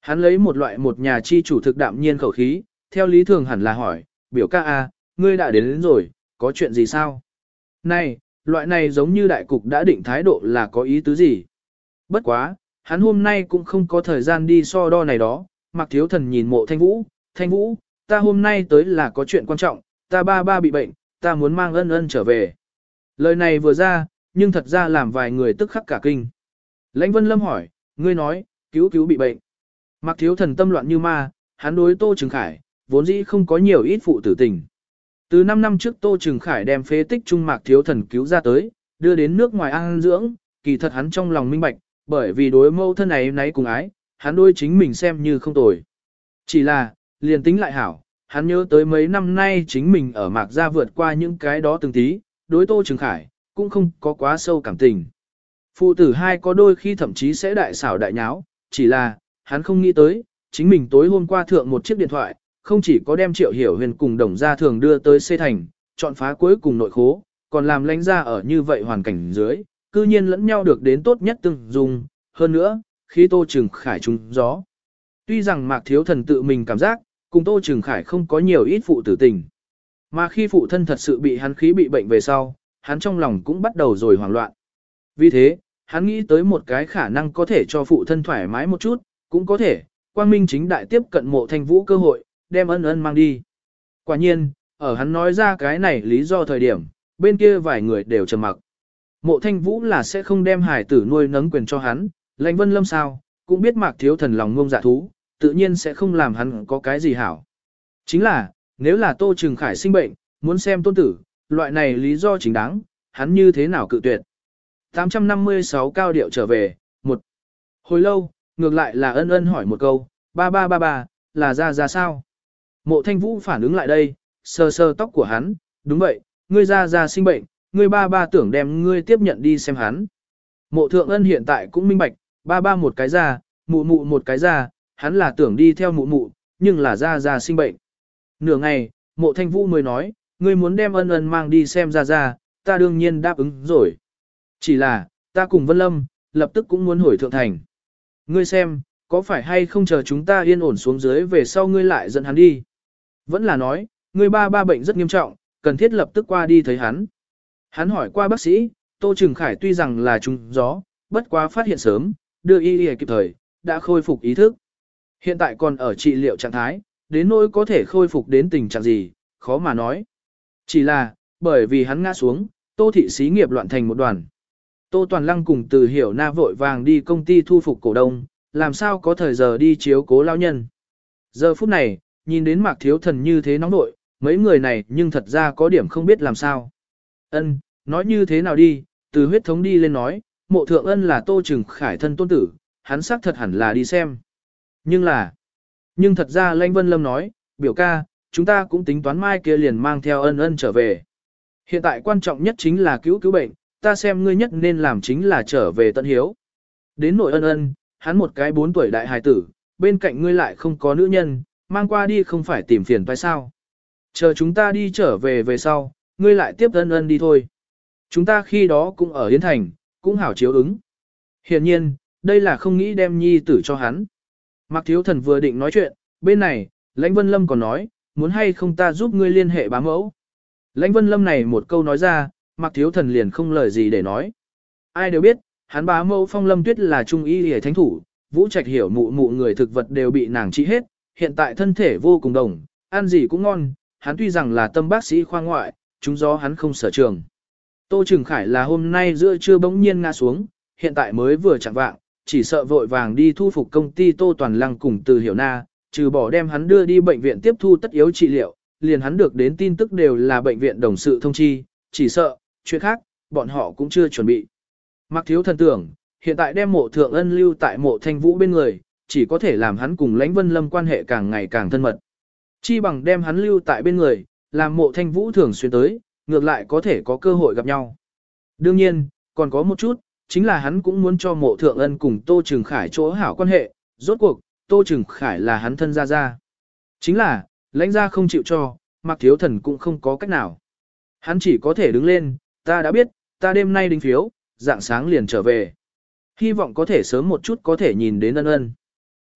S1: Hắn lấy một loại một nhà chi chủ thực đạm nhiên khẩu khí, theo lý thường hẳn là hỏi, biểu ca a, ngươi đã đến, đến rồi, có chuyện gì sao? Này, loại này giống như đại cục đã định thái độ là có ý tứ gì? Bất quá, hắn hôm nay cũng không có thời gian đi so đo này đó, Mạc Thiếu Thần nhìn Mộ Thanh Vũ, Thanh Vũ, ta hôm nay tới là có chuyện quan trọng, ta ba ba bị bệnh, ta muốn mang ân ân trở về. Lời này vừa ra, nhưng thật ra làm vài người tức khắc cả kinh. Lãnh Vân Lâm hỏi, ngươi nói, cứu cứu bị bệnh. Mạc Thiếu Thần tâm loạn như ma, hắn đối Tô Trừng Khải, vốn dĩ không có nhiều ít phụ tử tình. Từ năm năm trước Tô Trừng Khải đem phế tích trung Mạc Thiếu Thần cứu ra tới, đưa đến nước ngoài an dưỡng, kỳ thật hắn trong lòng minh bạch, bởi vì đối mâu thân ấy nấy cùng ái, hắn đôi chính mình xem như không tồi. Chỉ là, liền tính lại hảo, hắn nhớ tới mấy năm nay chính mình ở Mạc Gia vượt qua những cái đó từng tí, đối Tô Trừng Khải, cũng không có quá sâu cảm tình. Phụ tử hai có đôi khi thậm chí sẽ đại xảo đại nháo, chỉ là, hắn không nghĩ tới, chính mình tối hôm qua thượng một chiếc điện thoại, không chỉ có đem Triệu Hiểu Huyền cùng Đồng Gia Thường đưa tới xây thành, chọn phá cuối cùng nội khố, còn làm lãnh ra ở như vậy hoàn cảnh dưới, cư nhiên lẫn nhau được đến tốt nhất từng dùng, hơn nữa, khi Tô Trừng Khải trúng gió. Tuy rằng Mạc Thiếu Thần tự mình cảm giác, cùng Tô Trừng Khải không có nhiều ít phụ tử tình. Mà khi phụ thân thật sự bị hắn khí bị bệnh về sau, hắn trong lòng cũng bắt đầu rồi hoảng loạn. Vì thế, hắn nghĩ tới một cái khả năng có thể cho phụ thân thoải mái một chút, cũng có thể, quang minh chính đại tiếp cận Mộ Thanh Vũ cơ hội, đem ân ân mang đi. Quả nhiên, ở hắn nói ra cái này lý do thời điểm, bên kia vài người đều trầm mặc. Mộ Thanh Vũ là sẽ không đem hải tử nuôi nấng quyền cho hắn, Lãnh Vân Lâm sao, cũng biết Mạc Thiếu Thần lòng ngông dạ thú, tự nhiên sẽ không làm hắn có cái gì hảo. Chính là, nếu là Tô Trừng Khải sinh bệnh, muốn xem tôn tử, loại này lý do chính đáng, hắn như thế nào cự tuyệt. tám trăm năm mươi sáu cao điệu trở về, một. Hồi lâu, ngược lại là ân ân hỏi một câu, ba ba ba ba, là ra ra sao? Mộ Thanh Vũ phản ứng lại đây, sờ sờ tóc của hắn, đúng vậy, ngươi ra ra sinh bệnh, ngươi ba ba tưởng đem ngươi tiếp nhận đi xem hắn. Mộ Thượng Ân hiện tại cũng minh bạch, ba ba một cái ra, mụ mụ một cái ra, hắn là tưởng đi theo mụ mụ, nhưng là ra ra sinh bệnh. Nửa ngày, Mộ Thanh Vũ mới nói, ngươi muốn đem ân ân mang đi xem ra ra, ta đương nhiên đáp ứng rồi. Chỉ là, ta cùng Vân Lâm, lập tức cũng muốn hồi thượng thành. Ngươi xem, có phải hay không chờ chúng ta yên ổn xuống dưới về sau ngươi lại dẫn hắn đi? Vẫn là nói, ngươi ba ba bệnh rất nghiêm trọng, cần thiết lập tức qua đi thấy hắn. Hắn hỏi qua bác sĩ, Tô Trừng Khải tuy rằng là trúng gió, bất quá phát hiện sớm, đưa y y kịp thời, đã khôi phục ý thức. Hiện tại còn ở trị liệu trạng thái, đến nỗi có thể khôi phục đến tình trạng gì, khó mà nói. Chỉ là, bởi vì hắn ngã xuống, Tô thị xí nghiệp loạn thành một đoàn. Tô Toàn Lăng cùng Từ Hiểu Na vội vàng đi công ty thu phục cổ đông, làm sao có thời giờ đi chiếu cố lao nhân. Giờ phút này, nhìn đến Mạc Thiếu Thần như thế nóng nội, mấy người này nhưng thật ra có điểm không biết làm sao. Ân, nói như thế nào đi, từ huyết thống đi lên nói, Mộ Thượng Ân là Tô Trừng Khải thân tôn tử, hắn xác thật hẳn là đi xem. Nhưng là, nhưng thật ra Lãnh Vân Lâm nói, biểu ca, chúng ta cũng tính toán mai kia liền mang theo ân ân trở về. Hiện tại quan trọng nhất chính là cứu cứu bệnh, ta xem ngươi nhất nên làm chính là trở về tận hiếu. Đến nội ân ân, hắn một cái bốn tuổi đại hài tử, bên cạnh ngươi lại không có nữ nhân, mang qua đi không phải tìm phiền phải sao. Chờ chúng ta đi trở về về sau, ngươi lại tiếp ân ân đi thôi. Chúng ta khi đó cũng ở Yến Thành, cũng hảo chiếu ứng. Hiển nhiên, đây là không nghĩ đem nhi tử cho hắn. Mạc Thiếu Thần vừa định nói chuyện, bên này, Lãnh Vân Lâm còn nói, muốn hay không ta giúp ngươi liên hệ bá mẫu. Lãnh Vân Lâm này một câu nói ra, Mạc Thiếu Thần liền không lời gì để nói. Ai đều biết, hắn bá mẫu Phong Lâm Tuyết là trung y hề thánh thủ, Vũ Trạch hiểu mụ mụ người thực vật đều bị nàng trị hết, hiện tại thân thể vô cùng đồng, ăn gì cũng ngon, hắn tuy rằng là tâm bác sĩ khoa ngoại, chúng do hắn không sở trường. Tô Trừng Khải là hôm nay giữa trưa bỗng nhiên ngã xuống, hiện tại mới vừa chẳng vạng, chỉ sợ vội vàng đi thu phục công ty Tô Toàn Lăng cùng Từ Hiểu Na, trừ bỏ đem hắn đưa đi bệnh viện tiếp thu tất yếu trị liệu, liền hắn được đến tin tức đều là bệnh viện đồng sự thông chi, chỉ sợ, chuyện khác, bọn họ cũng chưa chuẩn bị. Mạc Thiếu Thần tưởng, hiện tại đem Mộ Thượng Ân lưu tại Mộ Thanh Vũ bên người, chỉ có thể làm hắn cùng Lãnh Vân Lâm quan hệ càng ngày càng thân mật. Chi bằng đem hắn lưu tại bên người, làm Mộ Thanh Vũ thường xuyên tới, ngược lại có thể có cơ hội gặp nhau. Đương nhiên, còn có một chút, chính là hắn cũng muốn cho Mộ Thượng Ân cùng Tô Trừng Khải chỗ hảo quan hệ, rốt cuộc, Tô Trừng Khải là hắn thân gia gia. Chính là, Lãnh gia không chịu cho, Mạc Thiếu Thần cũng không có cách nào. Hắn chỉ có thể đứng lên, ta đã biết, ta đêm nay đính phiếu, dạng sáng liền trở về. Hy vọng có thể sớm một chút có thể nhìn đến ân ân.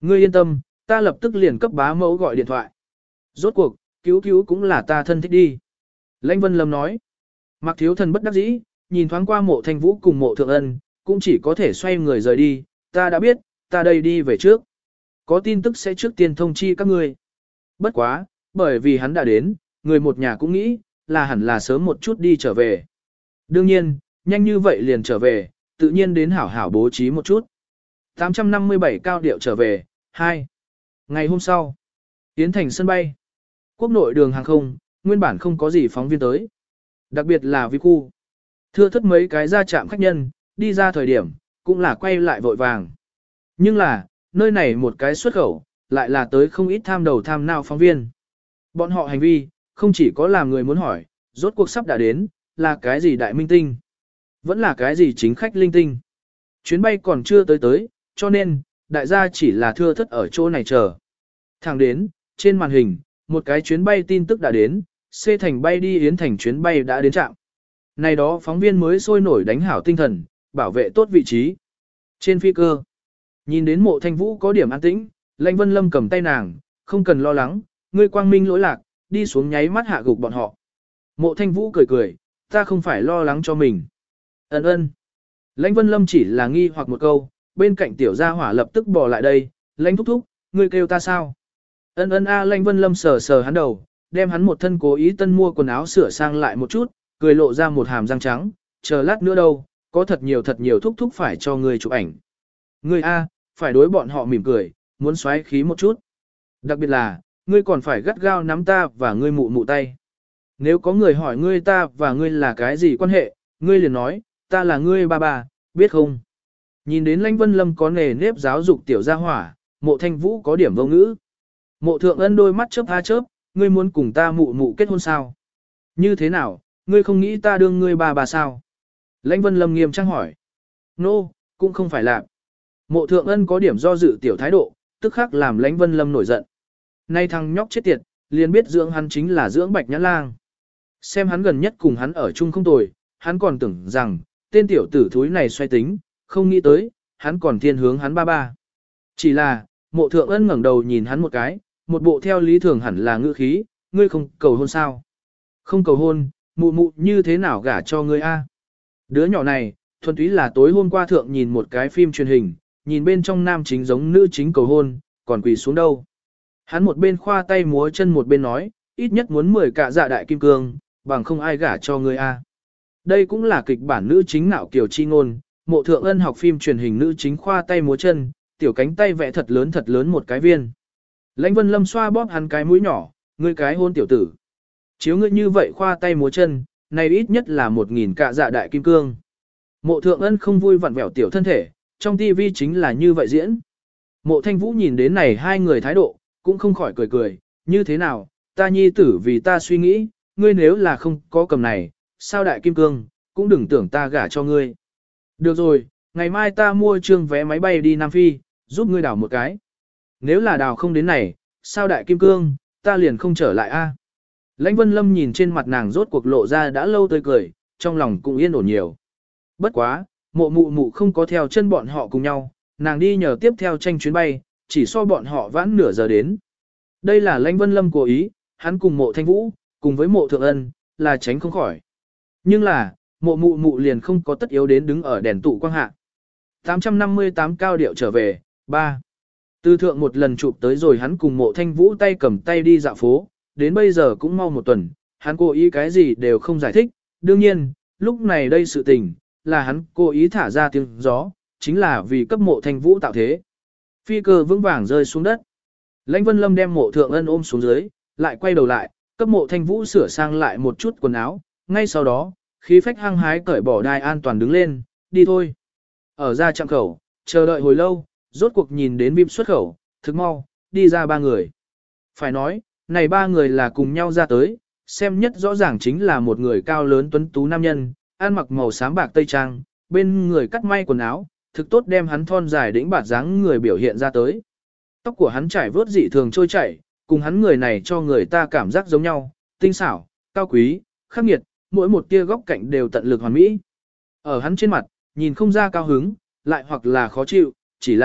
S1: Ngươi yên tâm, ta lập tức liền cấp bá mẫu gọi điện thoại. Rốt cuộc, cứu cứu cũng là ta thân thích đi. Lãnh Vân Lâm nói. Mạc Thiếu Thần bất đắc dĩ, nhìn thoáng qua mộ thanh vũ cùng mộ thượng ân, cũng chỉ có thể xoay người rời đi. Ta đã biết, ta đây đi về trước. Có tin tức sẽ trước tiên thông chi các ngươi. Bất quá, bởi vì hắn đã đến, người một nhà cũng nghĩ, là hẳn là sớm một chút đi trở về. Đương nhiên, nhanh như vậy liền trở về, tự nhiên đến hảo hảo bố trí một chút. tám trăm năm mươi bảy cao điệu trở về, hai. Ngày hôm sau, Yến Thành sân bay. Quốc nội đường hàng không, nguyên bản không có gì phóng viên tới. Đặc biệt là vi khu. Thưa thất mấy cái ra trạm khách nhân, đi ra thời điểm, cũng là quay lại vội vàng. Nhưng là, nơi này một cái xuất khẩu, lại là tới không ít tham đầu tham nào phóng viên. Bọn họ hành vi, không chỉ có làm người muốn hỏi, rốt cuộc sắp đã đến, là cái gì đại minh tinh, vẫn là cái gì chính khách linh tinh. Chuyến bay còn chưa tới tới, cho nên, đại gia chỉ là thưa thất ở chỗ này chờ. Thẳng đến, trên màn hình, một cái chuyến bay tin tức đã đến, C thành bay đi Yến Thành chuyến bay đã đến trạm. Này đó phóng viên mới sôi nổi đánh hảo tinh thần, bảo vệ tốt vị trí. Trên phi cơ, nhìn đến mộ thanh vũ có điểm an tĩnh, Lãnh Vân Lâm cầm tay nàng, không cần lo lắng, ngươi quang minh lỗi lạc, đi xuống nháy mắt hạ gục bọn họ. Mộ thanh vũ cười cười, ta không phải lo lắng cho mình. Ấn ơn. Lãnh Vân Lâm chỉ là nghi hoặc một câu, bên cạnh tiểu gia hỏa lập tức bỏ lại đây, Lãnh thúc thúc, ngươi kêu ta sao? Ân ân a Lãnh Vân Lâm sờ sờ hắn đầu, đem hắn một thân cố ý tân mua quần áo sửa sang lại một chút, cười lộ ra một hàm răng trắng, chờ lát nữa đâu, có thật nhiều thật nhiều thúc thúc phải cho ngươi chụp ảnh. Ngươi a, phải đối bọn họ mỉm cười, muốn xoáy khí một chút. Đặc biệt là, ngươi còn phải gắt gao nắm ta và ngươi mụ mụ tay. Nếu có người hỏi ngươi ta và ngươi là cái gì quan hệ, ngươi liền nói, ta là ngươi ba ba, biết không? Nhìn đến Lãnh Vân Lâm có nề nếp giáo dục tiểu gia hỏa, mộ thanh vũ có điểm vô ngữ. Mộ thượng ân đôi mắt chớp ha chớp, ngươi muốn cùng ta mụ mụ kết hôn sao? Như thế nào, ngươi không nghĩ ta đương ngươi ba ba sao? Lãnh Vân Lâm nghiêm trang hỏi. Nô, no, cũng không phải là. Mộ thượng ân có điểm do dự tiểu thái độ, tức khắc làm Lãnh Vân Lâm nổi giận. Nay thằng nhóc chết tiệt, liền biết dưỡng hắn chính là dưỡng Bạch Nhãn Lang. Xem hắn gần nhất cùng hắn ở chung không tồi, hắn còn tưởng rằng, tên tiểu tử thúi này xoay tính, không nghĩ tới, hắn còn thiên hướng hắn ba ba. Chỉ là, mộ thượng ân ngẩng đầu nhìn hắn một cái, một bộ theo lý thường hẳn là ngữ khí, ngươi không cầu hôn sao? Không cầu hôn, mụ mụ như thế nào gả cho ngươi a? Đứa nhỏ này, thuần túy là tối hôm qua thượng nhìn một cái phim truyền hình, nhìn bên trong nam chính giống nữ chính cầu hôn, còn quỳ xuống đâu. Hắn một bên khoa tay múa chân một bên nói, ít nhất muốn mười cả dạ đại kim cương, bằng không ai gả cho ngươi a. Đây cũng là kịch bản nữ chính nạo kiểu chi ngôn, mộ thượng ân học phim truyền hình nữ chính khoa tay múa chân, tiểu cánh tay vẽ thật lớn thật lớn một cái viên. Lãnh Vân Lâm xoa bóp hắn cái mũi nhỏ, ngươi cái hôn tiểu tử. Chiếu ngươi như vậy khoa tay múa chân, này ít nhất là một nghìn cạ dạ đại kim cương. Mộ thượng ân không vui vặn vẹo tiểu thân thể, trong tivi chính là như vậy diễn. Mộ thanh vũ nhìn đến này hai người thái độ, cũng không khỏi cười cười, như thế nào, ta nhi tử vì ta suy nghĩ, ngươi nếu là không có cầm này, sao đại kim cương, cũng đừng tưởng ta gả cho ngươi. Được rồi, ngày mai ta mua trương vé máy bay đi Nam Phi, giúp ngươi đào một cái. Nếu là đào không đến này, sao đại kim cương, ta liền không trở lại a. Lãnh Vân Lâm nhìn trên mặt nàng rốt cuộc lộ ra đã lâu tươi cười, trong lòng cũng yên ổn nhiều. Bất quá, mộ mụ mụ không có theo chân bọn họ cùng nhau, nàng đi nhờ tiếp theo tranh chuyến bay, chỉ so bọn họ vãn nửa giờ đến. Đây là Lãnh Vân Lâm cố ý, hắn cùng mộ thanh vũ, cùng với mộ thượng ân, là tránh không khỏi. Nhưng là, mộ mụ mụ liền không có tất yếu đến đứng ở đèn tụ quang hạ. tám trăm năm mươi tám cao điệu trở về, ba. Từ thượng một lần chụp tới rồi hắn cùng mộ thanh vũ tay cầm tay đi dạo phố, đến bây giờ cũng mau một tuần, hắn cố ý cái gì đều không giải thích. Đương nhiên, lúc này đây sự tình, là hắn cố ý thả ra tiếng gió, chính là vì cấp mộ thanh vũ tạo thế. Phi cơ vững vàng rơi xuống đất. Lãnh Vân Lâm đem mộ thượng ân ôm xuống dưới, lại quay đầu lại, cấp mộ thanh vũ sửa sang lại một chút quần áo, ngay sau đó, khí phách hăng hái cởi bỏ đai an toàn đứng lên, đi thôi. Ở ra trạm khẩu, chờ đợi hồi lâu, rốt cuộc nhìn đến bim xuất khẩu, thức mau, đi ra ba người. Phải nói, này ba người là cùng nhau ra tới, xem nhất rõ ràng chính là một người cao lớn tuấn tú nam nhân, ăn mặc màu xám bạc tây trang, bên người cắt may quần áo, thực tốt đem hắn thon dài đĩnh bạt dáng người biểu hiện ra tới. Tóc của hắn trải vớt dị thường trôi chảy, cùng hắn người này cho người ta cảm giác giống nhau, tinh xảo, cao quý, khắc nghiệt, mỗi một tia góc cạnh đều tận lực hoàn mỹ. Ở hắn trên mặt, nhìn không ra cao hứng, lại hoặc là khó chịu, chỉ là,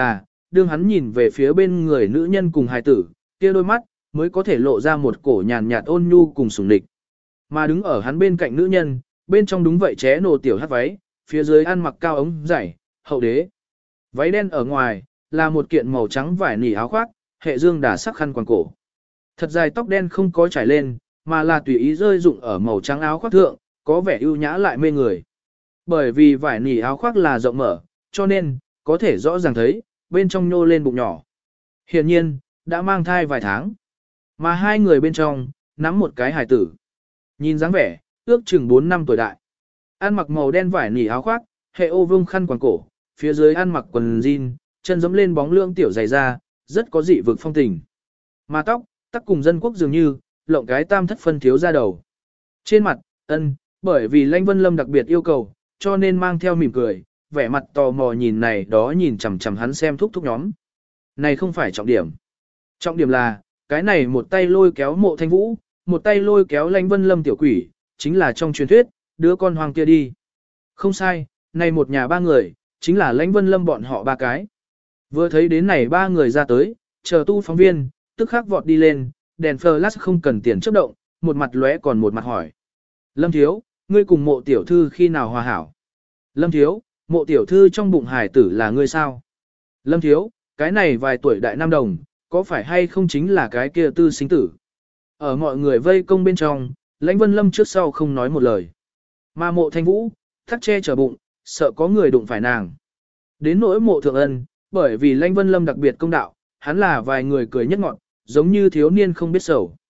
S1: đương hắn nhìn về phía bên người nữ nhân cùng hài tử, kia đôi mắt, mới có thể lộ ra một cổ nhàn nhạt ôn nhu cùng sủng địch. Mà đứng ở hắn bên cạnh nữ nhân, bên trong đúng vậy ché nổ tiểu hát váy, phía dưới ăn mặc cao ống dày, hậu đế. Váy đen ở ngoài, là một kiện màu trắng vải nỉ áo khoác, hệ dương đà sắc khăn quàng cổ. Thật dài tóc đen không có trải lên, mà là tùy ý rơi rụng ở màu trắng áo khoác thượng, có vẻ ưu nhã lại mê người. Bởi vì vải nỉ áo khoác là rộng mở, cho nên, có thể rõ ràng thấy, bên trong nhô lên bụng nhỏ. Hiển nhiên, đã mang thai vài tháng. Mà hai người bên trong, nắm một cái hài tử. Nhìn dáng vẻ, ước chừng bốn năm tuổi đại. Ăn mặc màu đen vải nỉ áo khoác, hệ ô vương khăn quàng cổ, phía dưới ăn mặc quần jean, chân giẫm lên bóng lưỡng tiểu dày da, rất có dị vực phong tình. Mà tóc, tắc cùng dân quốc dường như, lộng cái tam thất phân thiếu ra đầu. Trên mặt, ân, bởi vì Lãnh Vân Lâm đặc biệt yêu cầu, cho nên mang theo mỉm cười, vẻ mặt tò mò nhìn này đó nhìn chằm chằm hắn xem thúc thúc nhóm. Này không phải trọng điểm. Trọng điểm là, cái này một tay lôi kéo Mộ Thanh Vũ, một tay lôi kéo Lãnh Vân Lâm tiểu quỷ, chính là trong truyền thuyết, đứa con hoang kia đi. Không sai, này một nhà ba người, chính là Lãnh Vân Lâm bọn họ ba cái. Vừa thấy đến này ba người ra tới, chờ tu phóng viên, tức khắc vọt đi lên, đèn flash không cần tiền chớp động, một mặt lóe còn một mặt hỏi. Lâm thiếu, ngươi cùng Mộ tiểu thư khi nào hòa hảo? Lâm thiếu, Mộ tiểu thư trong bụng hải tử là ngươi sao? Lâm thiếu, cái này vài tuổi đại nam đồng, có phải hay không chính là cái kia tư sinh tử? Ở mọi người vây công bên trong, Lãnh Vân Lâm trước sau không nói một lời. Mà Mộ Thanh Vũ, thắt che chở bụng, sợ có người đụng phải nàng. Đến nỗi Mộ Thượng Ân, bởi vì Lãnh Vân Lâm đặc biệt công đạo, hắn là vài người cười nhất ngọn, giống như thiếu niên không biết sầu.